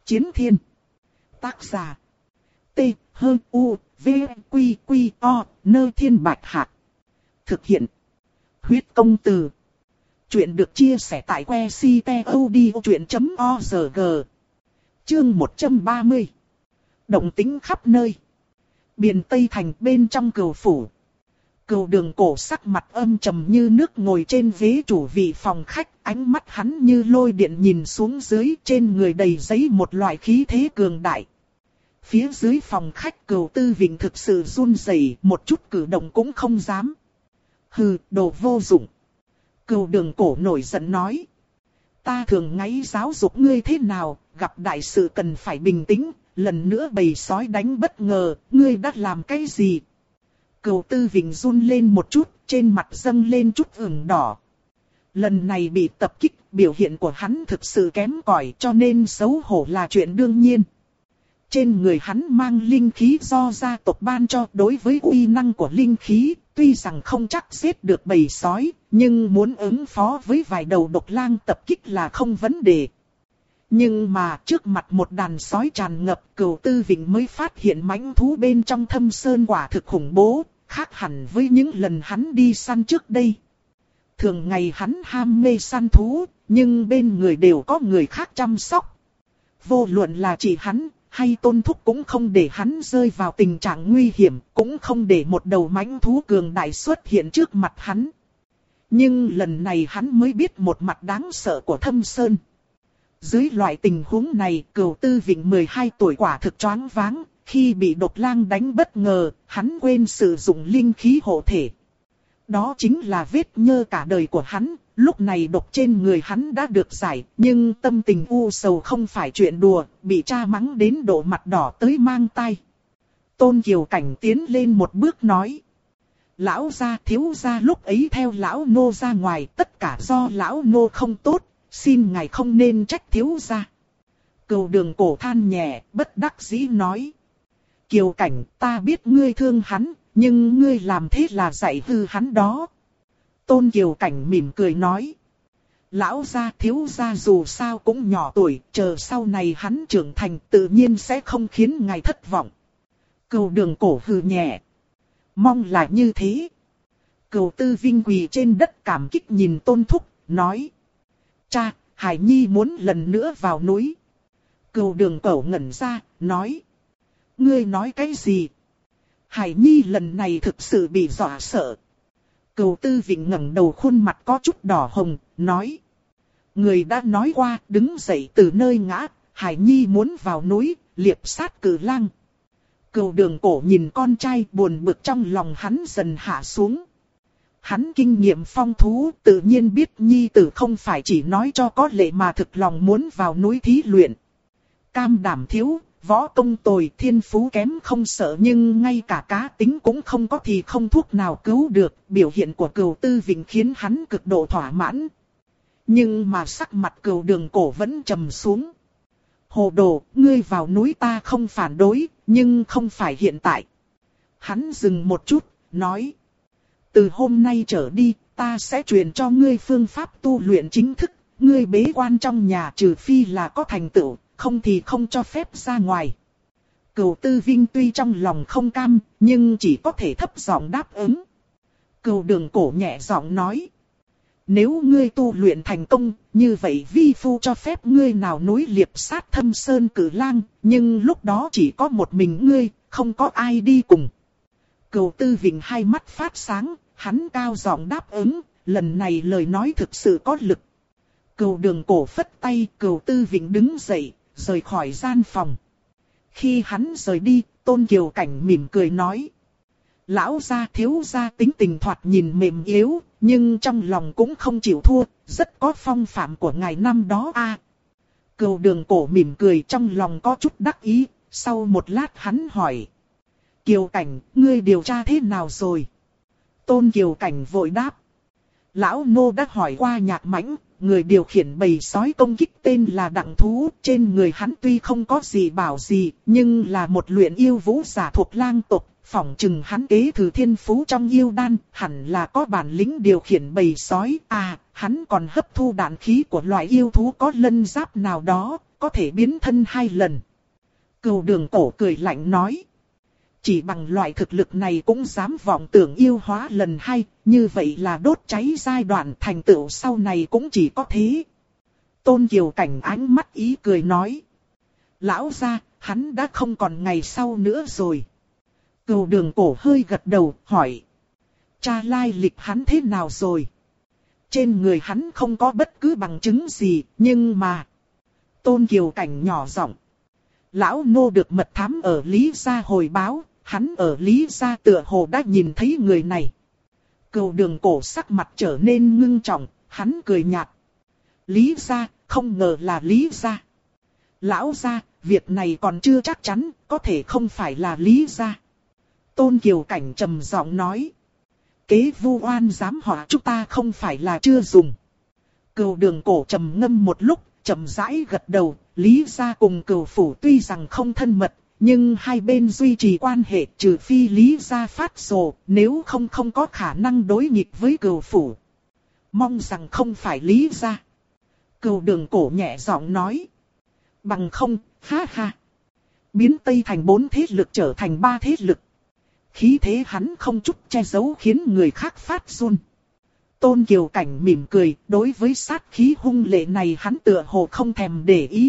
Chiến thiên. Tác giả. T-H-U-V-Q-Q-O, Nơ Thiên Bạch Hạc. Thực hiện. Huyết công từ. Chuyện được chia sẻ tại que ctod.org. Chương 130. Động tĩnh khắp nơi. Biển Tây Thành bên trong Cửu phủ. Cửu Đường Cổ sắc mặt âm trầm như nước ngồi trên ghế chủ vị phòng khách, ánh mắt hắn như lôi điện nhìn xuống dưới, trên người đầy giấy một loại khí thế cường đại. Phía dưới phòng khách Cửu Tư Vịnh thực sự run rẩy, một chút cử động cũng không dám. Hừ, đồ vô dụng. Cửu Đường Cổ nổi giận nói. Ta thường ngày giáo dục ngươi thế nào, gặp đại sự cần phải bình tĩnh, lần nữa bầy sói đánh bất ngờ, ngươi đã làm cái gì? Cửu Tư Vịnh run lên một chút, trên mặt dâng lên chút ửng đỏ. Lần này bị tập kích, biểu hiện của hắn thực sự kém cỏi, cho nên xấu hổ là chuyện đương nhiên. Trên người hắn mang linh khí do gia tộc ban cho, đối với uy năng của linh khí, tuy rằng không chắc giết được bầy sói, nhưng muốn ứng phó với vài đầu độc lang tập kích là không vấn đề. Nhưng mà trước mặt một đàn sói tràn ngập, Cửu Tư Vịnh mới phát hiện mãnh thú bên trong Thâm Sơn quả thực khủng bố, khác hẳn với những lần hắn đi săn trước đây. Thường ngày hắn ham mê săn thú, nhưng bên người đều có người khác chăm sóc. Vô luận là chỉ hắn hay Tôn Thúc cũng không để hắn rơi vào tình trạng nguy hiểm, cũng không để một đầu mãnh thú cường đại xuất hiện trước mặt hắn. Nhưng lần này hắn mới biết một mặt đáng sợ của Thâm Sơn. Dưới loại tình huống này, Cửu Tư Vịnh 12 tuổi quả thực choáng váng, khi bị độc lang đánh bất ngờ, hắn quên sử dụng linh khí hộ thể. Đó chính là vết nhơ cả đời của hắn, lúc này độc trên người hắn đã được giải, nhưng tâm tình u sầu không phải chuyện đùa, bị cha mắng đến độ mặt đỏ tới mang tai. Tôn Kiều Cảnh tiến lên một bước nói. Lão gia thiếu gia lúc ấy theo lão nô ra ngoài, tất cả do lão nô không tốt, xin ngài không nên trách thiếu gia. Cửu Đường Cổ than nhẹ, bất đắc dĩ nói. Kiều Cảnh, ta biết ngươi thương hắn, nhưng ngươi làm thế là dạy hư hắn đó. Tôn Kiều Cảnh mỉm cười nói. Lão gia thiếu gia dù sao cũng nhỏ tuổi, chờ sau này hắn trưởng thành tự nhiên sẽ không khiến ngài thất vọng. Cửu Đường Cổ hừ nhẹ. Mong là như thế. Cửu Tư Vinh quỳ trên đất cảm kích nhìn Tôn Thúc, nói. Cha, Hải Nhi muốn lần nữa vào núi. Cửu Đường Cổ ngẩn ra, nói. Ngươi nói cái gì? Hải Nhi lần này thực sự bị dọa sợ. Cửu Tư Vịnh ngẩng đầu, khuôn mặt có chút đỏ hồng, nói. Người đã nói qua, đứng dậy từ nơi ngã, Hải Nhi muốn vào núi, liệp sát cử lang. Cửu Đường Cổ nhìn con trai, buồn bực trong lòng hắn dần hạ xuống. Hắn kinh nghiệm phong thú, tự nhiên biết Nhi tử không phải chỉ nói cho có lệ mà thực lòng muốn vào núi thí luyện. Cam đảm thiếu, võ công tồi, thiên phú kém không sợ, nhưng ngay cả cá tính cũng không có thì không thuốc nào cứu được. Biểu hiện của Cửu Tư Vịnh khiến hắn cực độ thỏa mãn. Nhưng mà sắc mặt Cửu Đường Cổ vẫn trầm xuống. Hồ đồ, ngươi vào núi ta không phản đối, nhưng không phải hiện tại. Hắn dừng một chút, nói. Từ hôm nay trở đi, ta sẽ truyền cho ngươi phương pháp tu luyện chính thức. Ngươi bế quan trong nhà trừ phi là có thành tựu, không thì không cho phép ra ngoài. Cửu Tư Vinh tuy trong lòng không cam, nhưng chỉ có thể thấp giọng đáp ứng. Cửu Đường Cổ nhẹ giọng nói. Nếu ngươi tu luyện thành công, như vậy vi phu cho phép ngươi nào núi liệp sát Thâm Sơn cử lang, nhưng lúc đó chỉ có một mình ngươi, không có ai đi cùng. Cửu Tư Vịnh hai mắt phát sáng, hắn cao giọng đáp ứng, lần này lời nói thực sự có lực. Cửu Đường Cổ phất tay, Cửu Tư Vịnh đứng dậy, rời khỏi gian phòng. Khi hắn rời đi, Tôn Kiều Cảnh mỉm cười nói. Lão gia thiếu gia tính tình thoạt nhìn mềm yếu, nhưng trong lòng cũng không chịu thua, rất có phong phạm của ngài năm đó a. Cửu Đường Cổ mỉm cười, trong lòng có chút đắc ý, sau một lát hắn hỏi. Kiều Cảnh, ngươi điều tra thế nào rồi? Tôn Kiều Cảnh vội đáp. Lão nô đã hỏi qua Nhạc Mãnh, người điều khiển bầy sói công kích tên là Đặng Thú, trên người hắn tuy không có gì bảo gì, nhưng là một luyện yêu vũ giả thuộc lang tộc, phỏng chừng hắn kế thừa thiên phú trong yêu đan, hẳn là có bản lĩnh điều khiển bầy sói. À, hắn còn hấp thu đạn khí của loại yêu thú có lân giáp nào đó, có thể biến thân 2 lần. Cừu Đường Cổ cười lạnh nói. Chỉ bằng loại thực lực này cũng dám vọng tưởng yêu hóa lần 2, như vậy là đốt cháy giai đoạn thành tựu sau này cũng chỉ có thế. Tôn Kiều Cảnh ánh mắt ý cười nói. Lão gia, hắn đã không còn ngày sau nữa rồi. Cừu Đường Cổ hơi gật đầu, hỏi. Cha lai lịch hắn thế nào rồi? Trên người hắn không có bất cứ bằng chứng gì, nhưng mà... Tôn Kiều Cảnh nhỏ giọng. Lão nô được mật thám ở Lý Gia hồi báo, hắn ở Lý Gia tựa hồ đã nhìn thấy người này. Cừu Đường Cổ sắc mặt trở nên ngưng trọng, hắn cười nhạt. Lý Gia, không ngờ là Lý Gia. Lão gia, việc này còn chưa chắc chắn, có thể không phải là Lý Gia. Tôn Kiều Cảnh trầm giọng nói. Kế vu oan giám họa chúng ta không phải là chưa dùng. Cừu Đường Cổ trầm ngâm một lúc, chậm rãi gật đầu. Lý Gia cùng Cừu phủ tuy rằng không thân mật, nhưng hai bên duy trì quan hệ trừ phi Lý Gia phát rồ, nếu không không có khả năng đối nghịch với Cừu phủ. Mong rằng không phải Lý Gia. Cừu Đường Cổ nhẹ giọng nói. Bằng không, ha ha. Biến Tây thành 4 thế lực trở thành 3 thế lực. Khí thế hắn không chút che giấu khiến người khác phát run. Tôn Kiều Cảnh mỉm cười, đối với sát khí hung lệ này hắn tựa hồ không thèm để ý.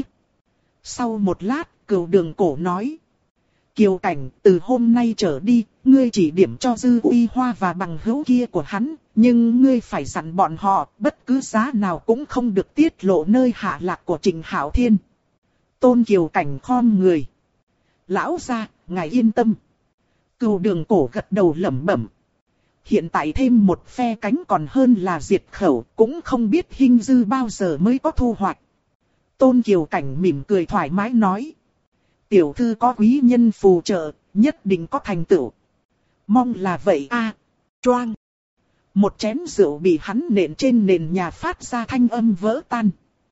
Sau một lát, Cừu Đường Cổ nói. Kiều Cảnh, từ hôm nay trở đi, ngươi chỉ điểm cho Dư Uy Hoa và bằng hữu kia của hắn, nhưng ngươi phải dặn bọn họ, bất cứ giá nào cũng không được tiết lộ nơi hạ lạc của Trình Hạo Thiên. Tôn Kiều Cảnh khom người. Lão gia, ngài yên tâm. Cừu Đường Cổ gật đầu lẩm bẩm. Hiện tại thêm một phe cánh còn hơn là diệt khẩu, cũng không biết Hinh Dư bao giờ mới có thu hoạch. Tôn Kiều Cảnh mỉm cười thoải mái nói. Tiểu thư có quý nhân phù trợ, nhất định có thành tựu. Mong là vậy a. Choang. Một chén rượu bị hắn nện trên nền nhà phát ra thanh âm vỡ tan.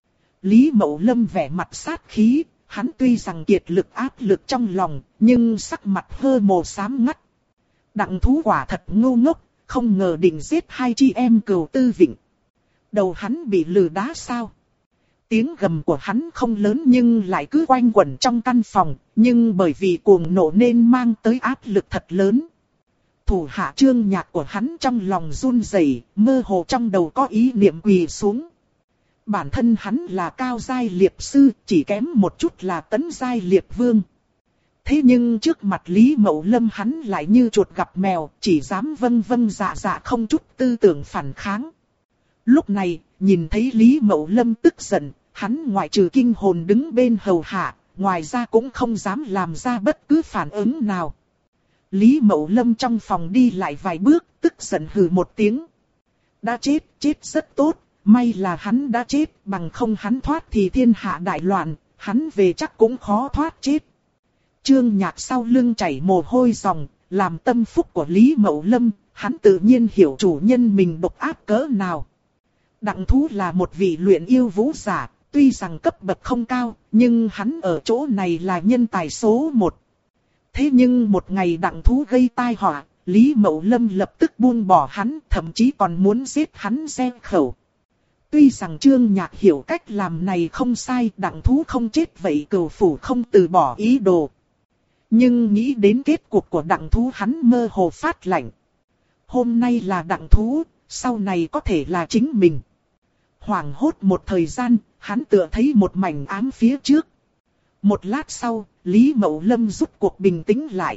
Lý Mậu Lâm vẻ mặt sát khí, hắn tuy rằng kiệt lực áp lực trong lòng, nhưng sắc mặt hơ mồ xám ngắt. Đặng Thú quả thật ngu ngốc, không ngờ định giết 2 chị em Cừu Tư Vịnh. Đầu hắn bị lừa đá sao? Tiếng gầm của hắn không lớn nhưng lại cứ quanh quẩn trong căn phòng, nhưng bởi vì cuồng nộ nên mang tới áp lực thật lớn. Thủ hạ Trương Nhạc của hắn trong lòng run rẩy, mơ hồ trong đầu có ý niệm quỳ xuống. Bản thân hắn là cao giai liệp sư, chỉ kém một chút là tấn giai liệp vương. Thế nhưng trước mặt Lý Mậu Lâm hắn lại như chuột gặp mèo, chỉ dám vâng vâng dạ dạ không chút tư tưởng phản kháng. Lúc này, nhìn thấy Lý Mậu Lâm tức giận, hắn ngoại trừ kinh hồn đứng bên hầu hạ, ngoài ra cũng không dám làm ra bất cứ phản ứng nào. Lý Mậu Lâm trong phòng đi lại vài bước, tức giận hừ một tiếng. Đã chết, chết rất tốt, may là hắn đã chết, bằng không hắn thoát thì thiên hạ đại loạn, hắn về chắc cũng khó thoát chết. Trương Nhạc sau lưng chảy mồ hôi ròng, làm tâm phúc của Lý Mậu Lâm, hắn tự nhiên hiểu chủ nhân mình độc ác cỡ nào. Đặng Thú là một vị luyện yêu vũ giả, tuy rằng cấp bậc không cao, nhưng hắn ở chỗ này là nhân tài số 1. Thế nhưng một ngày Đặng Thú gây tai họa, Lý Mậu Lâm lập tức buông bỏ hắn, thậm chí còn muốn giết hắn gieo khẩu. Tuy rằng Trương Nhạc hiểu cách làm này không sai, Đặng Thú không chết vậy Cừu phủ không từ bỏ ý đồ. Nhưng nghĩ đến kết cục của Đặng Thú hắn mơ hồ phát lạnh. Hôm nay là Đặng Thú, sau này có thể là chính mình. Hoảng hốt một thời gian, hắn tựa thấy một mảnh ám phía trước. Một lát sau, Lý Mậu Lâm rút cuộc bình tĩnh lại.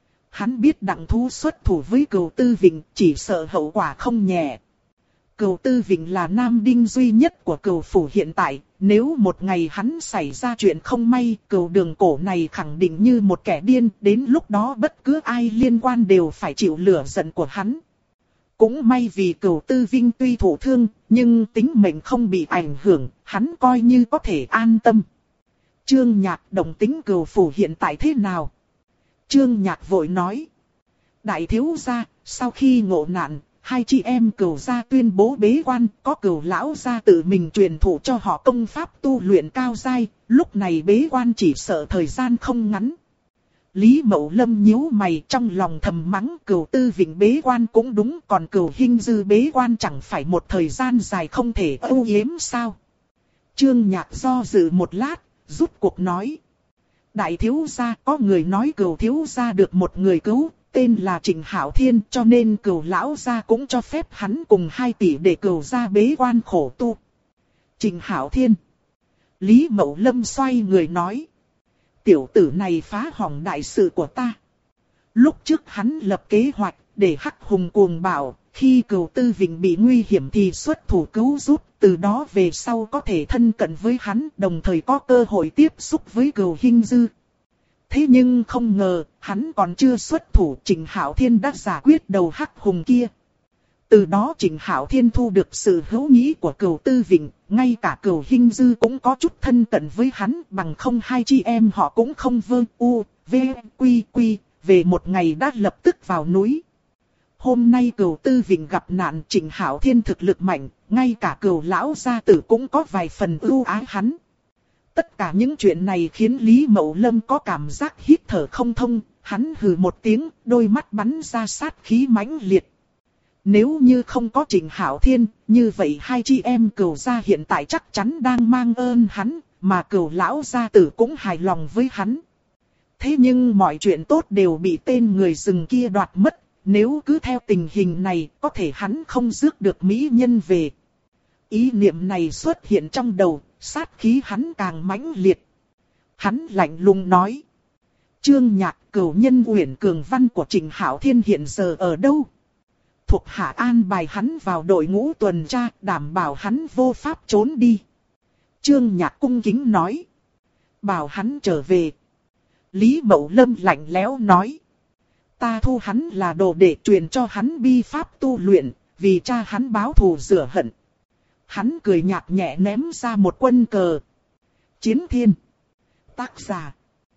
Hắn biết Đặng Thú xuất thủ với Cừu Tư Vịnh, chỉ sợ hậu quả không nhẹ. Cừu Tư Vịnh là nam đinh duy nhất của Cừu phủ hiện tại, nếu một ngày hắn xảy ra chuyện không may, Cừu Đường Cổ này khẳng định như một kẻ điên, đến lúc đó bất cứ ai liên quan đều phải chịu lửa giận của hắn. Cũng may vì Cừu Tư Vinh tuy thụ thương, nhưng tính mệnh không bị ảnh hưởng, hắn coi như có thể an tâm. Trương Nhạc đồng tính Cừu phủ hiện tại thế nào? Trương Nhạc vội nói. Đại thiếu gia, sau khi ngộ nạn, 2 chị em Cừu gia tuyên bố bế quan, có Cừu lão gia tự mình truyền thụ cho họ công pháp tu luyện cao giai, lúc này bế quan chỉ sợ thời gian không ngắn. Lý Mậu Lâm nhíu mày trong lòng thầm mắng Cừu Tư Vịnh bế quan cũng đúng, còn Cừu Hinh Dư bế quan chẳng phải một thời gian dài không thể âu yếm sao. Trương Nhạc do dự một lát, rút cuộc nói. Đại thiếu gia, có người nói Cửu thiếu gia được một người cứu, tên là Trịnh Hạo Thiên, cho nên Cửu lão gia cũng cho phép hắn cùng 2 tỷ để Cửu gia bế quan khổ tu. Trịnh Hạo Thiên. Lý Mậu Lâm xoay người nói. Tiểu tử này phá hỏng đại sự của ta. Lúc trước hắn lập kế hoạch để Hắc Hùng cuồng bạo, khi Cửu Tư Vịnh bị nguy hiểm thì xuất thủ cứu giúp, từ đó về sau có thể thân cận với hắn, đồng thời có cơ hội tiếp xúc với Cửu Hinh Dư. Thế nhưng không ngờ, hắn còn chưa xuất thủ, Trịnh Hạo Thiên đã giải quyết đầu Hắc Hùng kia. Từ đó Trịnh Hạo Thiên thu được sự hữu nghĩ của Cửu Tư Vịnh, ngay cả Cửu Hinh Dư cũng có chút thân cận với hắn, bằng không 2 chị em họ cũng không về một ngày đã lập tức vào núi. Hôm nay Cửu Tư Vịnh gặp nạn, Trịnh Hạo Thiên thực lực mạnh, ngay cả Cửu lão gia tử cũng có vài phần ưu ái hắn. Tất cả những chuyện này khiến Lý Mậu Lâm có cảm giác hít thở không thông, hắn hừ một tiếng, đôi mắt bắn ra sát khí mãnh liệt. Nếu như không có Trịnh Hạo Thiên, như vậy 2 chị em Cửu gia hiện tại chắc chắn đang mang ơn hắn, mà Cửu lão gia tử cũng hài lòng với hắn. Thế nhưng mọi chuyện tốt đều bị tên người rừng kia đoạt mất, nếu cứ theo tình hình này, có thể hắn không rước được mỹ nhân về. Ý niệm này xuất hiện trong đầu, sát khí hắn càng mãnh liệt. Hắn lạnh lùng nói. Trương Nhạc, Cửu nhân Uyển Cường Văn của Trịnh Hạo Thiên hiện giờ ở đâu? Thuộc hạ an bài hắn vào đội ngũ tuần tra, đảm bảo hắn vô pháp trốn đi. Trương Nhạc cung kính nói. Bảo hắn trở về. Lý Mậu Lâm lạnh lẽo nói. Ta thu hắn là đồ để truyền cho hắn bi pháp tu luyện, vì cha hắn báo thù rửa hận. Hắn cười nhạt nhẹ ném ra một quân cờ. Chiến Thiên. Tác giả.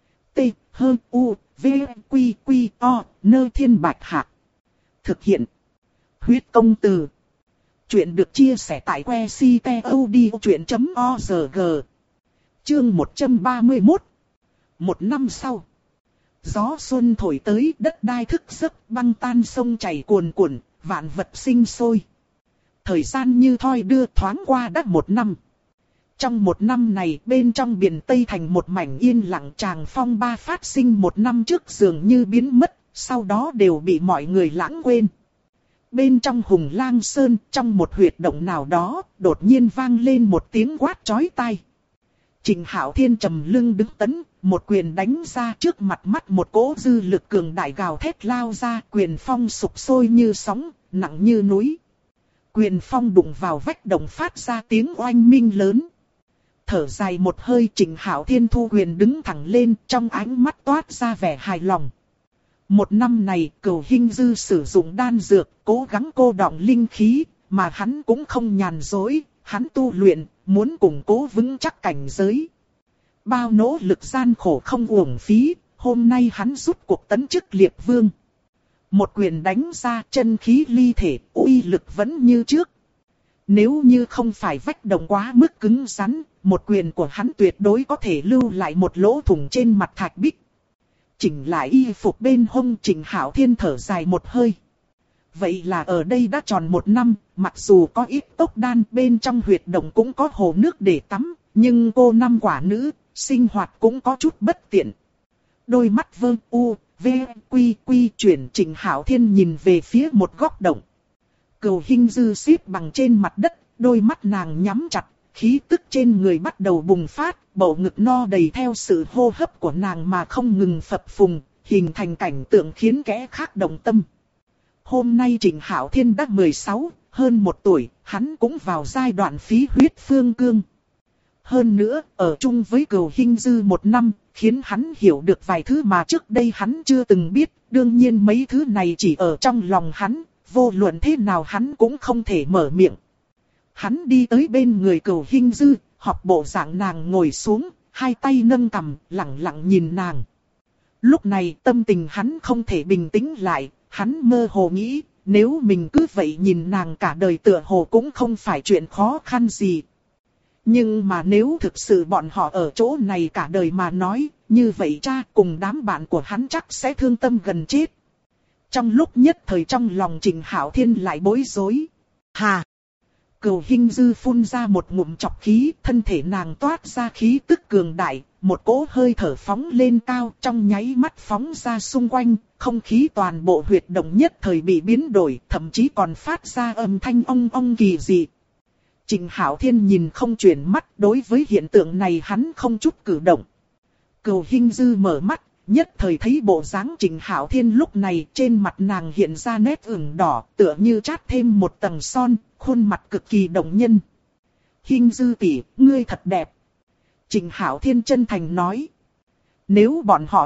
T-H-U-V-Q-Q-O, Nơi Thiên Bạch Hạc. Thực hiện. Huyết Công Từ. Chuyện được chia sẻ tại website.odchuyện.org. Chương 131. Một năm sau. Gió xuân thổi tới, đất đai thức giấc, băng tan sông chảy cuồn cuộn, vạn vật sinh sôi. Thời gian như thoi đưa, thoáng qua đã 1 năm. Trong 1 năm này, bên trong biển Tây Thành một mảnh yên lặng, tràng phong ba phát sinh 1 năm trước dường như biến mất, sau đó đều bị mọi người lãng quên. Bên trong Hùng Lang Sơn, trong một huyệt động nào đó, đột nhiên vang lên một tiếng quát chói tai. Trịnh Hạo Thiên trầm lưng đứng tấn, một quyền đánh ra, trước mặt mắt một cỗ dư lực cường đại gào thét lao ra, quyền phong sục sôi như sóng, nặng như núi. Quyền phong đụng vào vách động phát ra tiếng oanh minh lớn. Thở dài một hơi, Trịnh Hạo Thiên thu quyền đứng thẳng lên, trong ánh mắt toát ra vẻ hài lòng. 1 năm này, Cửu Hinh Dư sử dụng đan dược, cố gắng cô đọng linh khí, mà hắn cũng không nhàn dối, hắn tu luyện, muốn củng cố vững chắc cảnh giới. Bao nỗ lực gian khổ không uổng phí, hôm nay hắn rút cuộc tấn chức Liệp Vương. Một quyền đánh ra, chân khí ly thể, uy lực vẫn như trước. Nếu như không phải vách động quá mức cứng rắn, một quyền của hắn tuyệt đối có thể lưu lại một lỗ thủng trên mặt thạch bích. Chỉnh lại y phục bên hông, Trịnh Hạo Thiên thở dài một hơi. Vậy là ở đây đã tròn 1 năm, mặc dù có ít tốc đan, bên trong huyệt động cũng có hồ nước để tắm, nhưng cô năm quả nữ, sinh hoạt cũng có chút bất tiện. Đôi mắt Quy chuyển, Trịnh Hạo Thiên nhìn về phía một góc động. Cửu Hinh Dư xếp bằng trên mặt đất, đôi mắt nàng nhắm chặt, khí tức trên người bắt đầu bùng phát, bầu ngực no đầy theo sự hô hấp của nàng mà không ngừng phập phùng, hình thành cảnh tượng khiến kẻ khác động tâm. Hôm nay Trịnh Hạo Thiên đã 16, hơn 1 tuổi, hắn cũng vào giai đoạn phí huyết phương cương. Hơn nữa, ở chung với Cửu Hinh Dư 1 năm, khiến hắn hiểu được vài thứ mà trước đây hắn chưa từng biết, đương nhiên mấy thứ này chỉ ở trong lòng hắn, vô luận thế nào hắn cũng không thể mở miệng. Hắn đi tới bên người Cửu Hinh Dư, học bộ dạng nàng ngồi xuống, 2 tay nâng cằm, lặng lặng nhìn nàng. Lúc này tâm tình hắn không thể bình tĩnh lại, hắn mơ hồ nghĩ, nếu mình cứ vậy nhìn nàng cả đời tựa hồ cũng không phải chuyện khó khăn gì. Nhưng mà nếu thực sự bọn họ ở chỗ này cả đời mà nói, như vậy cha cùng đám bạn của hắn chắc sẽ thương tâm gần chết. Trong lúc nhất thời trong lòng Trịnh Hạo Thiên lại bối rối. Hà! Cửu Hinh Dư phun ra một ngụm trọc khí, thân thể nàng toát ra khí tức cường đại, một cỗ hơi thở phóng lên cao, trong nháy mắt phóng ra xung quanh, không khí toàn bộ huyệt động nhất thời bị biến đổi, thậm chí còn phát ra âm thanh ong ong kỳ dị. Trình Hạo Thiên nhìn không chuyển mắt, đối với hiện tượng này hắn không chút cử động. Cửu Hinh Dư mở mắt, nhất thời thấy bộ dáng Trình Hạo Thiên lúc này, trên mặt nàng hiện ra nét ửng đỏ, tựa như trát thêm một tầng son, khuôn mặt cực kỳ động nhân. Hinh Dư tỷ, ngươi thật đẹp. Trình Hạo Thiên chân thành nói. Nếu bọn họ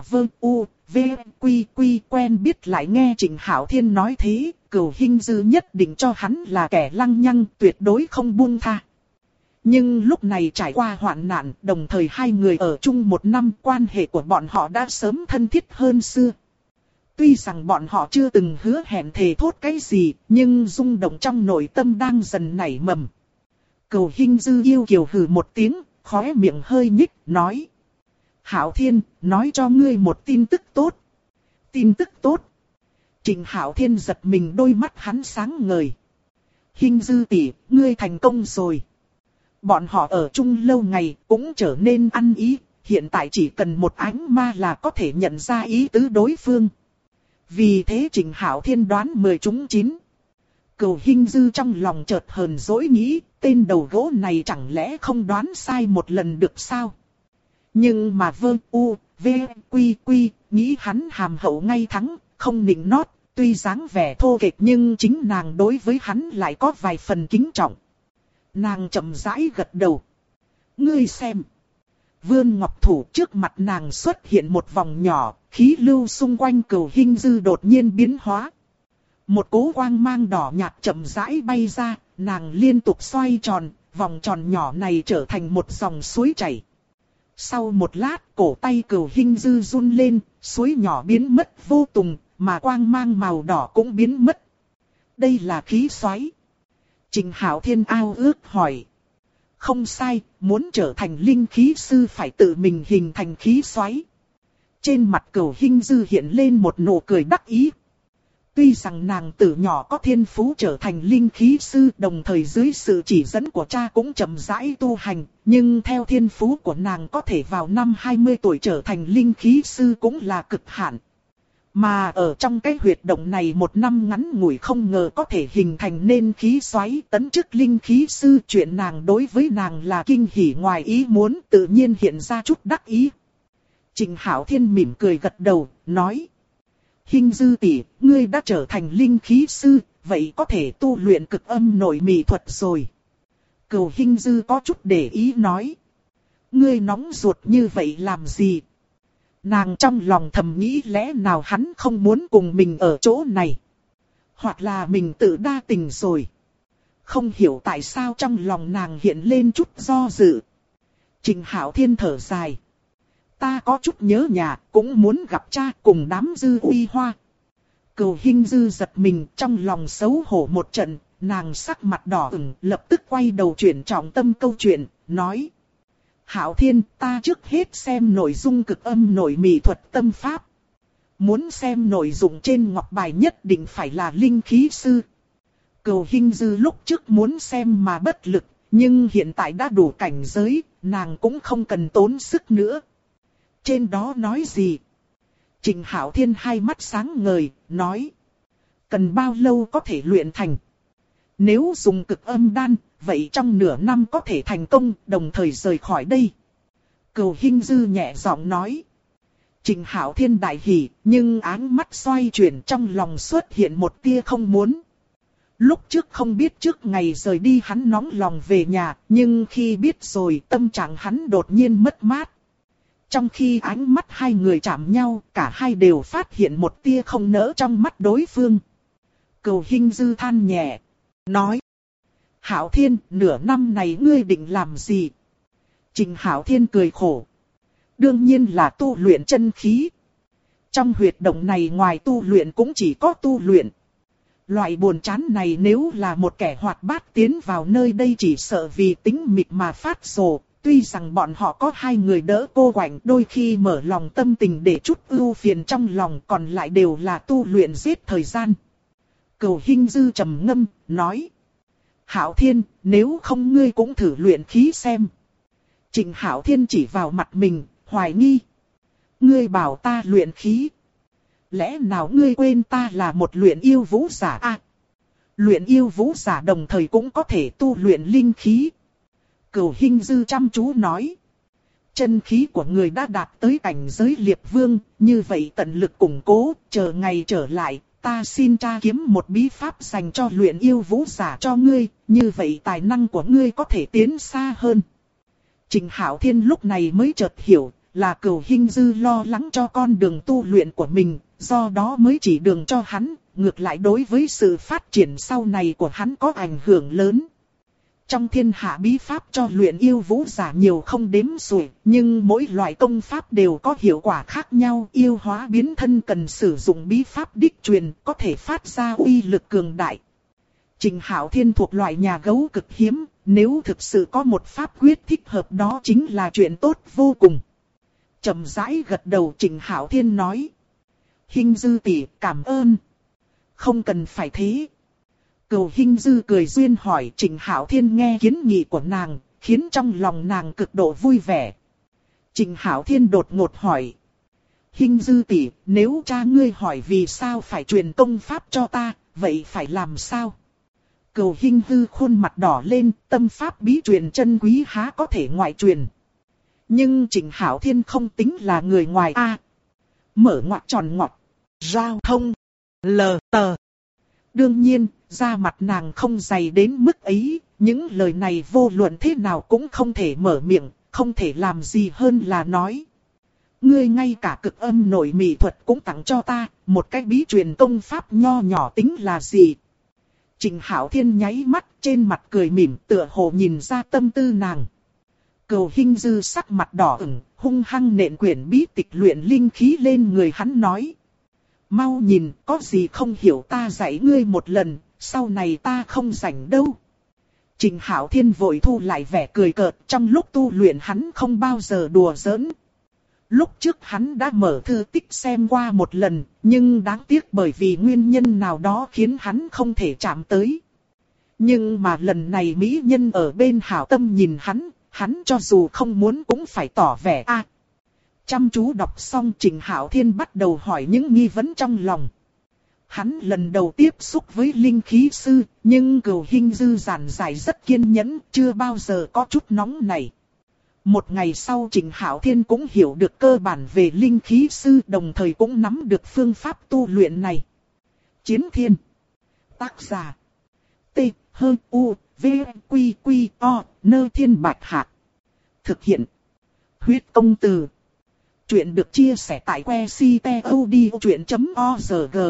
quen biết lại nghe Trình Hạo Thiên nói thế, Cửu Hinh Dư nhất định cho hắn là kẻ lăng nhăng, tuyệt đối không buông tha. Nhưng lúc này trải qua hoạn nạn, đồng thời hai người ở chung một năm, quan hệ của bọn họ đã sớm thân thiết hơn xưa. Tuy rằng bọn họ chưa từng hứa hẹn thề thốt cái gì, nhưng rung động trong nội tâm đang dần nảy mầm. Cửu Hinh Dư yêu kiều hừ một tiếng, khóe miệng hơi nhích, nói. Hạo Thiên, nói cho ngươi một tin tức tốt. Tin tức tốt. Trình Hạo Thiên giật mình, đôi mắt hắn sáng ngời. Hinh Dư tỷ, ngươi thành công rồi. Bọn họ ở chung lâu ngày cũng trở nên ăn ý, hiện tại chỉ cần một ánh ma là có thể nhận ra ý tứ đối phương. Vì thế Trình Hạo Thiên đoán 10 trúng 9. Cửu Hinh Dư trong lòng chợt hờn dỗi nghĩ, tên đầu gỗ này chẳng lẽ không đoán sai một lần được sao? Nhưng mà nghĩ hắn hàm hậu ngay thắng, không nịnh nót, tuy dáng vẻ thô kệch nhưng chính nàng đối với hắn lại có vài phần kính trọng. Nàng chậm rãi gật đầu. Ngươi xem. Vươn ngọc thủ, trước mặt nàng xuất hiện một vòng nhỏ, khí lưu xung quanh Cửu Hinh Dư đột nhiên biến hóa. Một cỗ quang mang đỏ nhạt chậm rãi bay ra, nàng liên tục xoay tròn, vòng tròn nhỏ này trở thành một dòng suối chảy. Sau một lát, cổ tay Cửu Hinh Dư run lên, suối nhỏ biến mất vô tùng, mà quang mang màu đỏ cũng biến mất. Đây là khí xoáy. Trình Hạo Thiên ao ước hỏi. Không sai, muốn trở thành linh khí sư phải tự mình hình thành khí xoáy. Trên mặt Cửu Hinh Dư hiện lên một nụ cười đắc ý. Tuy rằng nàng từ nhỏ có thiên phú trở thành linh khí sư, đồng thời dưới sự chỉ dẫn của cha cũng chậm rãi tu hành, nhưng theo thiên phú của nàng có thể vào năm 20 tuổi trở thành linh khí sư cũng là cực hạn. Mà ở trong cái huyệt động này một năm ngắn ngủi không ngờ có thể hình thành nên khí xoáy tấn chức linh khí sư, chuyện nàng đối với nàng là kinh hỉ ngoài ý muốn, tự nhiên hiện ra chút đắc ý. Trình Hạo Thiên mỉm cười gật đầu, nói. Hinh Dư tỷ, ngươi đã trở thành linh khí sư, vậy có thể tu luyện cực âm nội mị thuật rồi. Cửu Hinh Dư có chút để ý nói. Ngươi nóng ruột như vậy làm gì? Nàng trong lòng thầm nghĩ lẽ nào hắn không muốn cùng mình ở chỗ này. Hoặc là mình tự đa tình rồi. Không hiểu tại sao trong lòng nàng hiện lên chút do dự. Trình Hạo Thiên thở dài. Ta có chút nhớ nhà, cũng muốn gặp cha cùng đám Dư Uy Hoa. Cửu Hinh Dư giật mình, trong lòng xấu hổ một trận, nàng sắc mặt đỏ ửng, lập tức quay đầu chuyển trọng tâm câu chuyện, nói. Hạo Thiên, ta trước hết xem nội dung cực âm nội mị thuật tâm pháp. Muốn xem nội dung trên ngọc bài nhất định phải là linh khí sư. Cửu Hinh Dư lúc trước muốn xem mà bất lực, nhưng hiện tại đã đủ cảnh giới, nàng cũng không cần tốn sức nữa. Trên đó nói gì? Trình Hạo Thiên hai mắt sáng ngời, nói. Cần bao lâu có thể luyện thành? Nếu dùng cực âm đan, vậy trong nửa năm có thể thành công, đồng thời rời khỏi đây. Cửu Hinh Dư nhẹ giọng nói. Trình Hạo Thiên đại hỉ, nhưng áng mắt xoay chuyển, trong lòng xuất hiện một tia không muốn. Lúc trước không biết trước ngày rời đi hắn nóng lòng về nhà, nhưng khi biết rồi tâm trạng hắn đột nhiên mất mát. Trong khi ánh mắt hai người chạm nhau, cả hai đều phát hiện một tia không nỡ trong mắt đối phương. Cửu Hinh Dư than nhẹ, nói. Hạo Thiên, nửa năm này ngươi định làm gì? Trình Hạo Thiên cười khổ. Đương nhiên là tu luyện chân khí. Trong huyệt động này ngoài tu luyện cũng chỉ có tu luyện. Loại buồn chán này nếu là một kẻ hoạt bát tiến vào nơi đây chỉ sợ vì tính mịt mà phát rồ. Tuy rằng bọn họ có hai người đỡ cô quạnh, đôi khi mở lòng tâm tình để chút ưu phiền trong lòng, còn lại đều là tu luyện giết thời gian. Cửu Hinh Dư trầm ngâm, nói. Hạo Thiên, nếu không ngươi cũng thử luyện khí xem. Trình Hạo Thiên chỉ vào mặt mình, hoài nghi. Ngươi bảo ta luyện khí. Lẽ nào ngươi quên ta là một luyện yêu vũ giả à? Luyện yêu vũ giả đồng thời cũng có thể tu luyện linh khí. Cửu Hinh Dư chăm chú nói. Chân khí của người đã đạt tới cảnh giới liệp vương, như vậy tận lực củng cố, chờ ngày trở lại, ta xin tra kiếm một bí pháp dành cho luyện yêu vũ giả cho ngươi, như vậy tài năng của ngươi có thể tiến xa hơn. Trình Hạo Thiên lúc này mới chợt hiểu, là Cửu Hinh Dư lo lắng cho con đường tu luyện của mình, do đó mới chỉ đường cho hắn, ngược lại đối với sự phát triển sau này của hắn có ảnh hưởng lớn. Trong thiên hạ bí pháp cho luyện yêu vũ giả nhiều không đếm xuể, nhưng mỗi loại công pháp đều có hiệu quả khác nhau. Yêu hóa biến thân cần sử dụng bí pháp đích truyền, có thể phát ra uy lực cường đại. Trình Hạo Thiên thuộc loại nhà gấu cực hiếm, nếu thực sự có một pháp quyết thích hợp đó chính là chuyện tốt vô cùng. Chậm rãi gật đầu, Trình Hạo Thiên nói. Hinh Dư tỷ, cảm ơn. Không cần phải thế. Cửu Hinh Dư cười duyên hỏi. Trình Hạo Thiên nghe kiến nghị của nàng, khiến trong lòng nàng cực độ vui vẻ. Trình Hạo Thiên đột ngột hỏi. Hinh Dư tỷ, nếu cha ngươi hỏi vì sao phải truyền công pháp cho ta, vậy phải làm sao? Cửu Hinh Dư khuôn mặt đỏ lên, tâm pháp bí truyền chân quý há có thể ngoại truyền. Nhưng Trình Hạo Thiên không tính là người ngoài a. Mở ngoặc tròn ngoặc, giao thông, lờ tờ. Đương nhiên, da mặt nàng không dày đến mức ấy, những lời này vô luận thế nào cũng không thể mở miệng, không thể làm gì hơn là nói. Ngươi ngay cả cực âm nội mỹ thuật cũng tặng cho ta, một cái bí truyền công pháp nho nhỏ tính là gì? Trình Hạo Thiên nháy mắt, trên mặt cười mỉm, tựa hồ nhìn ra tâm tư nàng. Cửu Hinh Dư sắc mặt đỏ ửng, hung hăng nện quyển bí tịch luyện linh khí lên người hắn nói. Mau nhìn, có gì không hiểu ta dạy ngươi một lần, sau này ta không rảnh đâu. Trình Hạo Thiên vội thu lại vẻ cười cợt, trong lúc tu luyện hắn không bao giờ đùa giỡn. Lúc trước hắn đã mở thư tích xem qua một lần, nhưng đáng tiếc bởi vì nguyên nhân nào đó khiến hắn không thể chạm tới. Nhưng mà lần này mỹ nhân ở bên hảo tâm nhìn hắn cho dù không muốn cũng phải tỏ vẻ a. Chăm chú đọc xong, Trình Hạo Thiên bắt đầu hỏi những nghi vấn trong lòng. Hắn lần đầu tiếp xúc với linh khí sư, nhưng Cửu Hinh Dư giảng giải rất kiên nhẫn, chưa bao giờ có chút nóng này. Một ngày sau Trình Hạo Thiên cũng hiểu được cơ bản về linh khí sư, đồng thời cũng nắm được phương pháp tu luyện này. Chiến Thiên. Tác giả. T, H, U, V, Quy, Quy, O, Nơ Thiên Bạch Hạc. Thực hiện. Huyết Công Từ. Chuyện được chia sẻ tại website.odchuyện.org.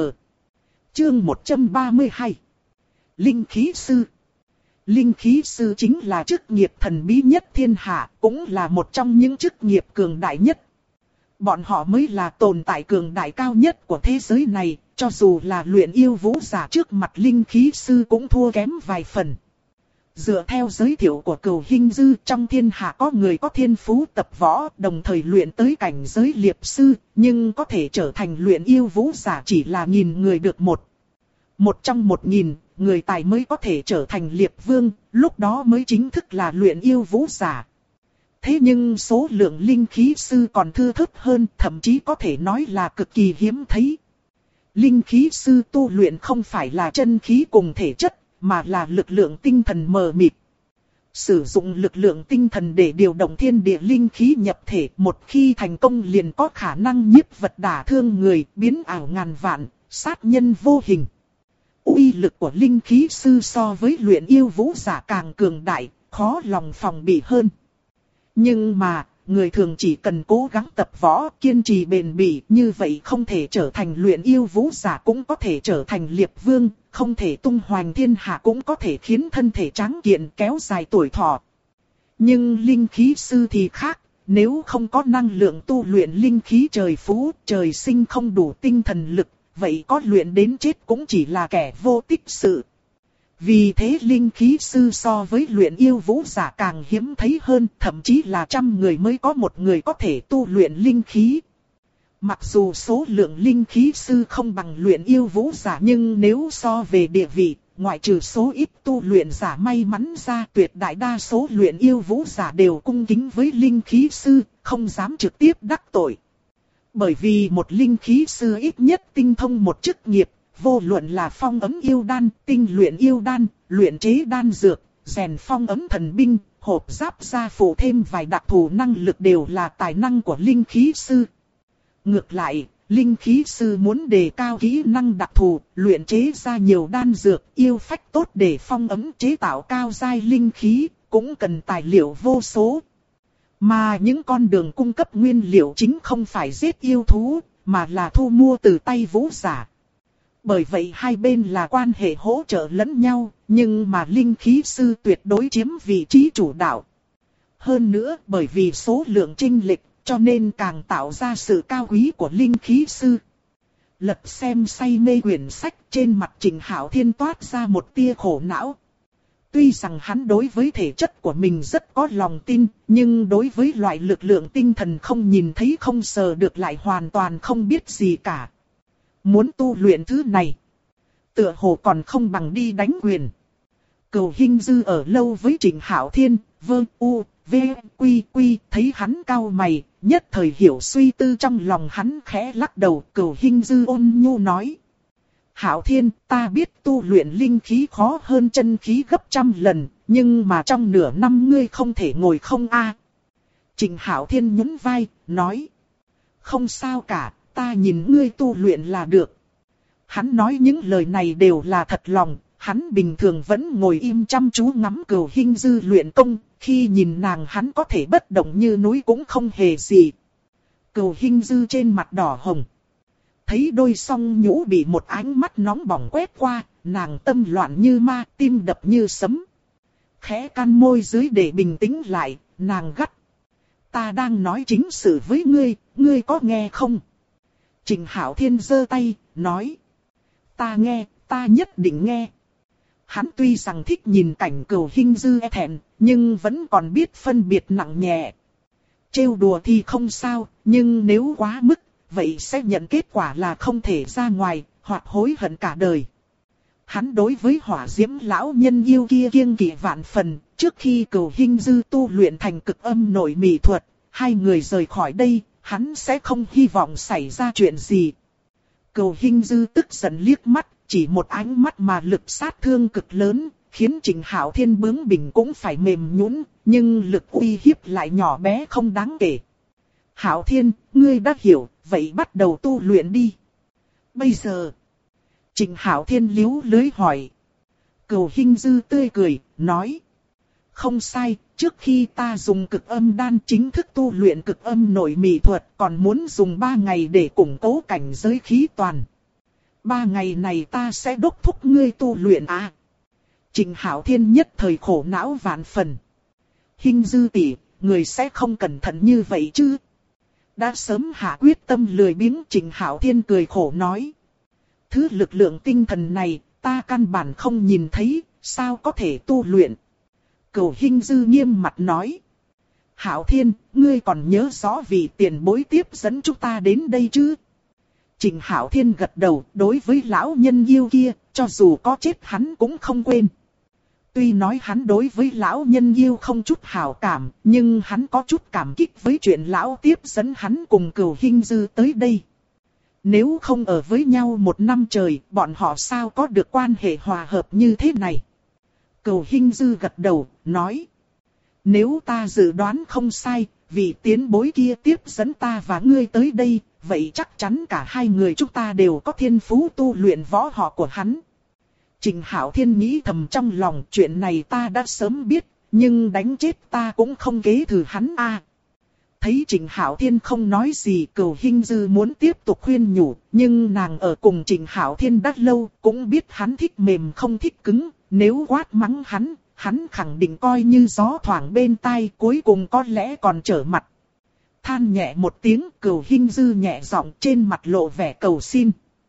Chương 132. Linh khí sư. Linh khí sư chính là chức nghiệp thần bí nhất thiên hạ, cũng là một trong những chức nghiệp cường đại nhất. Bọn họ mới là tồn tại cường đại cao nhất của thế giới này, cho dù là luyện yêu vũ giả trước mặt linh khí sư cũng thua kém vài phần. Dựa theo giới thiệu của Cửu Hinh Dư, trong thiên hạ có người có thiên phú tập võ, đồng thời luyện tới cảnh giới liệp sư, nhưng có thể trở thành luyện yêu vũ giả chỉ là 1000 người được một. Một trong 1000, người tài mới có thể trở thành liệp vương, lúc đó mới chính thức là luyện yêu vũ giả. Thế nhưng số lượng linh khí sư còn thưa thớt hơn, thậm chí có thể nói là cực kỳ hiếm thấy. Linh khí sư tu luyện không phải là chân khí cùng thể chất, mà là lực lượng tinh thần mờ mịt. Sử dụng lực lượng tinh thần để điều động thiên địa linh khí nhập thể, một khi thành công liền có khả năng nhiếp vật đả thương người, biến ảo ngàn vạn, sát nhân vô hình. Uy lực của linh khí sư so với luyện yêu vũ giả càng cường đại, khó lòng phòng bị hơn. Nhưng mà, người thường chỉ cần cố gắng tập võ, kiên trì bền bỉ, như vậy không thể trở thành luyện yêu vũ giả cũng có thể trở thành liệp vương, không thể tung hoành thiên hạ cũng có thể khiến thân thể tráng kiện kéo dài tuổi thọ. Nhưng linh khí sư thì khác, nếu không có năng lượng tu luyện linh khí trời phú, trời sinh không đủ tinh thần lực, vậy có luyện đến chết cũng chỉ là kẻ vô tích sự. Vì thế linh khí sư so với luyện yêu vũ giả càng hiếm thấy hơn, thậm chí là 100 người mới có một người có thể tu luyện linh khí. Mặc dù số lượng linh khí sư không bằng luyện yêu vũ giả, nhưng nếu so về địa vị, ngoại trừ số ít tu luyện giả may mắn ra, tuyệt đại đa số luyện yêu vũ giả đều cung kính với linh khí sư, không dám trực tiếp đắc tội. Bởi vì một linh khí sư ít nhất tinh thông một chức nghiệp, vô luận là phong ấm yêu đan, tinh luyện yêu đan, luyện chế đan dược, rèn phong ấm thần binh, hộp giáp gia phụ thêm vài đặc thù năng lực đều là tài năng của linh khí sư. Ngược lại, linh khí sư muốn đề cao kỹ năng đặc thù, luyện chế ra nhiều đan dược, yêu phách tốt để phong ấm chế tạo cao giai linh khí, cũng cần tài liệu vô số. Mà những con đường cung cấp nguyên liệu chính không phải giết yêu thú, mà là thu mua từ tay vũ giả. Bởi vậy hai bên là quan hệ hỗ trợ lẫn nhau, nhưng mà linh khí sư tuyệt đối chiếm vị trí chủ đạo. Hơn nữa, bởi vì số lượng chênh lệch, cho nên càng tạo ra sự cao quý của linh khí sư. Lật xem say mê quyển sách, trên mặt Trịnh Hạo Thiên toát ra một tia khổ não. Tuy rằng hắn đối với thể chất của mình rất có lòng tin, nhưng đối với loại lực lượng tinh thần không nhìn thấy không sờ được lại hoàn toàn không biết gì cả. Muốn tu luyện thứ này, tựa hồ còn không bằng đi đánh quyền. Cửu Hinh Dư ở lâu với Trịnh Hạo Thiên, thấy hắn cau mày, nhất thời hiểu suy tư trong lòng hắn, khẽ lắc đầu. Cửu Hinh Dư ôn nhu nói: Hạo Thiên, ta biết tu luyện linh khí khó hơn chân khí gấp trăm lần, nhưng mà trong nửa năm ngươi không thể ngồi không a. Trịnh Hạo Thiên nhún vai, nói: Không sao cả, ta nhìn ngươi tu luyện là được. Hắn nói những lời này đều là thật lòng, hắn bình thường vẫn ngồi im chăm chú ngắm Cửu Hinh Dư luyện công, khi nhìn nàng hắn có thể bất động như núi cũng không hề gì. Cửu Hinh Dư trên mặt đỏ hồng. Thấy đôi song nhũ bị một ánh mắt nóng bỏng quét qua, nàng tâm loạn như ma, tim đập như sấm. Khẽ cắn môi dưới để bình tĩnh lại, nàng gắt: Ta đang nói chính sự với ngươi, ngươi có nghe không? Trịnh Hạo Thiên giơ tay, nói: Ta nghe, ta nhất định nghe. Hắn tuy rằng thích nhìn cảnh Cửu Hinh Dư e thẹn, nhưng vẫn còn biết phân biệt nặng nhẹ. Trêu đùa thì không sao, nhưng nếu quá mức, vậy sẽ nhận kết quả là không thể ra ngoài, hoặc hối hận cả đời. Hắn đối với Hỏa Diễm lão nhân yêu kia kiêng kỵ vạn phần, trước khi Cửu Hinh Dư tu luyện thành cực âm nội mị thuật, hai người rời khỏi đây, hắn sẽ không hy vọng xảy ra chuyện gì. Cửu Hinh Dư tức giận liếc mắt, chỉ một ánh mắt mà lực sát thương cực lớn, khiến Trịnh Hạo Thiên bướng bỉnh cũng phải mềm nhũn, nhưng lực uy hiếp lại nhỏ bé không đáng kể. Hạo Thiên, ngươi đã hiểu, vậy bắt đầu tu luyện đi. Bây giờ, Trịnh Hạo Thiên liếu lưới hỏi. Cửu Hinh Dư tươi cười, nói: Không sai, trước khi ta dùng cực âm đan chính thức tu luyện cực âm nội mị thuật, còn muốn dùng 3 ngày để củng cố cảnh giới khí toàn. 3 ngày này ta sẽ đốc thúc ngươi tu luyện à? Trịnh Hạo Thiên nhất thời khổ não vạn phần. Hinh Dư tỷ, người sẽ không cẩn thận như vậy chứ? Đã sớm hạ quyết tâm lười biếng. Trịnh Hạo Thiên cười khổ nói: Thứ lực lượng tinh thần này, ta căn bản không nhìn thấy, sao có thể tu luyện? Cửu Hinh Dư nghiêm mặt nói: Hạo Thiên, ngươi còn nhớ rõ vị tiền bối tiếp dẫn chúng ta đến đây chứ? Trịnh Hạo Thiên gật đầu, đối với lão nhân yêu kia, cho dù có chết hắn cũng không quên. Tuy nói hắn đối với lão nhân yêu không chút hảo cảm, nhưng hắn có chút cảm kích với chuyện lão tiếp dẫn hắn cùng Cửu Hinh Dư tới đây. Nếu không ở với nhau 1 năm trời, bọn họ sao có được quan hệ hòa hợp như thế này? Cửu Hinh Dư gật đầu, nói: Nếu ta dự đoán không sai, vị tiến bối kia tiếp dẫn ta và ngươi tới đây, vậy chắc chắn cả hai người chúng ta đều có thiên phú tu luyện võ học của hắn. Trịnh Hạo Thiên nghĩ thầm trong lòng, chuyện này ta đã sớm biết, nhưng đánh chết ta cũng không kế thừa hắn a. Thấy Trịnh Hạo Thiên không nói gì, Cửu Hinh Dư muốn tiếp tục khuyên nhủ, nhưng nàng ở cùng Trịnh Hạo Thiên đã lâu, cũng biết hắn thích mềm không thích cứng, nếu quát mắng hắn khẳng định coi như gió thoảng bên tai, cuối cùng có lẽ còn trở mặt. Than nhẹ một tiếng, Cửu Hinh Dư nhẹ giọng, trên mặt lộ vẻ cầu xin.